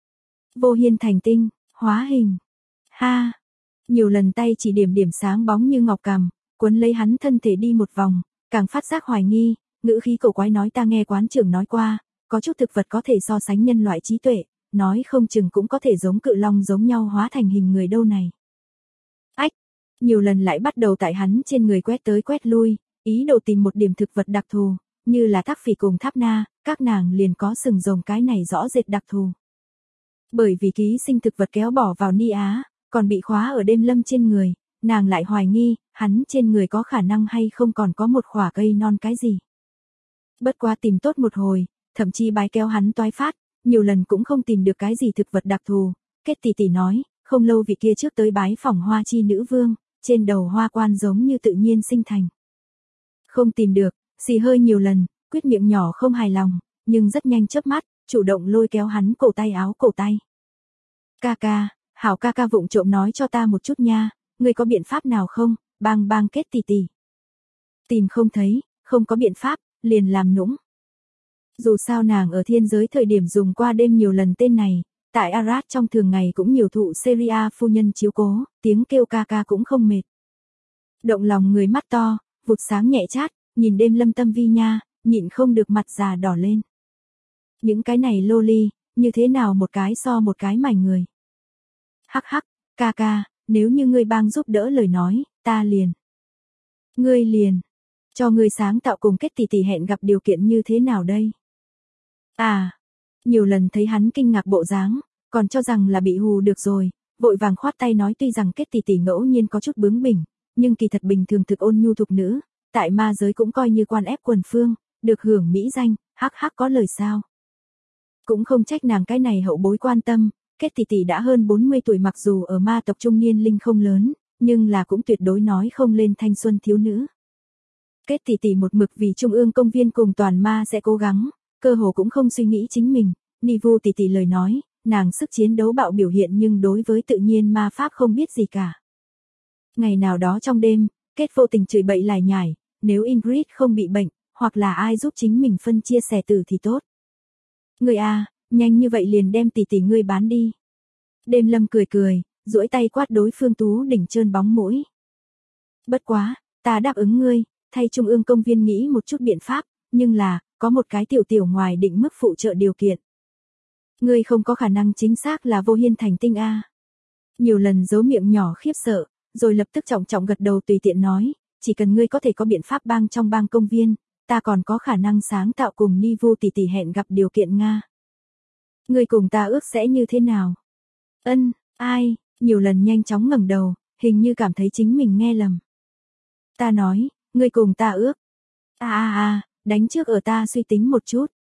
Vô Hiên thành tinh, hóa hình. Ha! Nhiều lần tay chỉ điểm sáng bóng như ngọc cằm, cuốn lấy hắn thân thể đi một vòng, càng phát giác hoài nghi, ngữ khí cổ quái nói ta nghe quán trưởng nói qua, có chút thực vật có thể so sánh nhân loại trí tuệ, nói không chừng cũng có thể giống cự long giống nhau hóa thành hình người đâu này. Ách! Nhiều lần lại bắt đầu tại hắn trên người quét tới quét lui, ý đồ tìm một điểm thực vật đặc thù, như là thác phỉ cùng tháp na, các nàng liền có sừng rồng cái này rõ rệt đặc thù. Bởi vì ký sinh thực vật kéo bỏ vào Ni Á, còn bị khóa ở Đêm Lâm trên người, nàng lại hoài nghi, hắn trên người có khả năng hay không còn có một khỏa cây non cái gì. Bất quá tìm tốt một hồi, thậm chí bái kéo hắn toái phát, nhiều lần cũng không tìm được cái gì thực vật đặc thù, kết tỷ nói, không lâu vị kia trước tới bái phỏng hoa chi nữ vương, trên đầu hoa quan giống như tự nhiên sinh thành. Không tìm được, xì hơi nhiều lần, quyết miệng nhỏ không hài lòng, nhưng rất nhanh chớp mắt, chủ động lôi kéo hắn cổ tay áo cổ tay. Ca, hảo ca vụng trộm nói cho ta một chút nha, ngươi có biện pháp nào không, bang kết tỷ. Tìm không thấy, không có biện pháp, liền làm nũng. Dù sao nàng ở thiên giới thời điểm dùng qua đêm nhiều lần tên này, tại Arad trong thường ngày cũng nhiều thụ Seria phu nhân chiếu cố, tiếng kêu ca cũng không mệt. Động lòng người mắt to, vụt sáng nhẹ chát, nhìn đêm Lâm Tâm Vi nha, nhịn không được mặt già đỏ lên. Những cái này loli, như thế nào một cái so một cái mảnh người. Hắc hắc, ca ca, nếu như ngươi bang giúp đỡ lời nói, ta liền. Ngươi liền, cho ngươi sáng tạo cùng kết tỷ tỷ hẹn gặp điều kiện như thế nào đây? À, nhiều lần thấy hắn kinh ngạc bộ dáng, còn cho rằng là bị hù được rồi, vội vàng khoát tay nói tuy rằng kết tỷ tỷ ngẫu nhiên có chút bướng bỉnh, nhưng kỳ thật bình thường thực ôn nhu thục nữ, tại ma giới cũng coi như quan ép quần phương, được hưởng mỹ danh, hắc hắc có lời sao. Cũng không trách nàng cái này hậu bối quan tâm, kết tỷ tỷ đã hơn 40 tuổi mặc dù ở ma tộc trung niên linh không lớn, nhưng là cũng tuyệt đối nói không lên thanh xuân thiếu nữ. Kết tỷ tỷ một mực vì trung ương công viên cùng toàn ma sẽ cố gắng, cơ hồ cũng không suy nghĩ chính mình, Nivu tỷ tỷ lời nói, nàng sức chiến đấu bạo biểu hiện nhưng đối với tự nhiên ma pháp không biết gì cả. Ngày nào đó trong đêm, Kết vô tình chửi bậy lải nhải, nếu Ingrid không bị bệnh, hoặc là ai giúp chính mình phân chia sẻ tử thì tốt. Người à, nhanh như vậy liền đem tỷ tỷ ngươi bán đi. Đêm Lâm cười cười, duỗi tay quát đối phương tú đỉnh trơn bóng mũi. Bất quá, ta đáp ứng ngươi, thay trung ương công viên nghĩ một chút biện pháp, nhưng là, có một cái tiểu tiểu ngoài định mức phụ trợ điều kiện. Ngươi không có khả năng chính xác là vô hiên thành tinh a. Nhiều lần giấu miệng nhỏ khiếp sợ, rồi lập tức trọng trọng gật đầu tùy tiện nói, chỉ cần ngươi có thể có biện pháp bang trong bang công viên, ta còn có khả năng sáng tạo cùng Nivu tỷ tỷ hẹn gặp điều kiện Nga. Ngươi cùng ta ước sẽ như thế nào? Ân, ai? Nhiều lần nhanh chóng ngẩng đầu, hình như cảm thấy chính mình nghe lầm. Ta nói, ngươi cùng ta ước. Đánh trước ở ta suy tính một chút.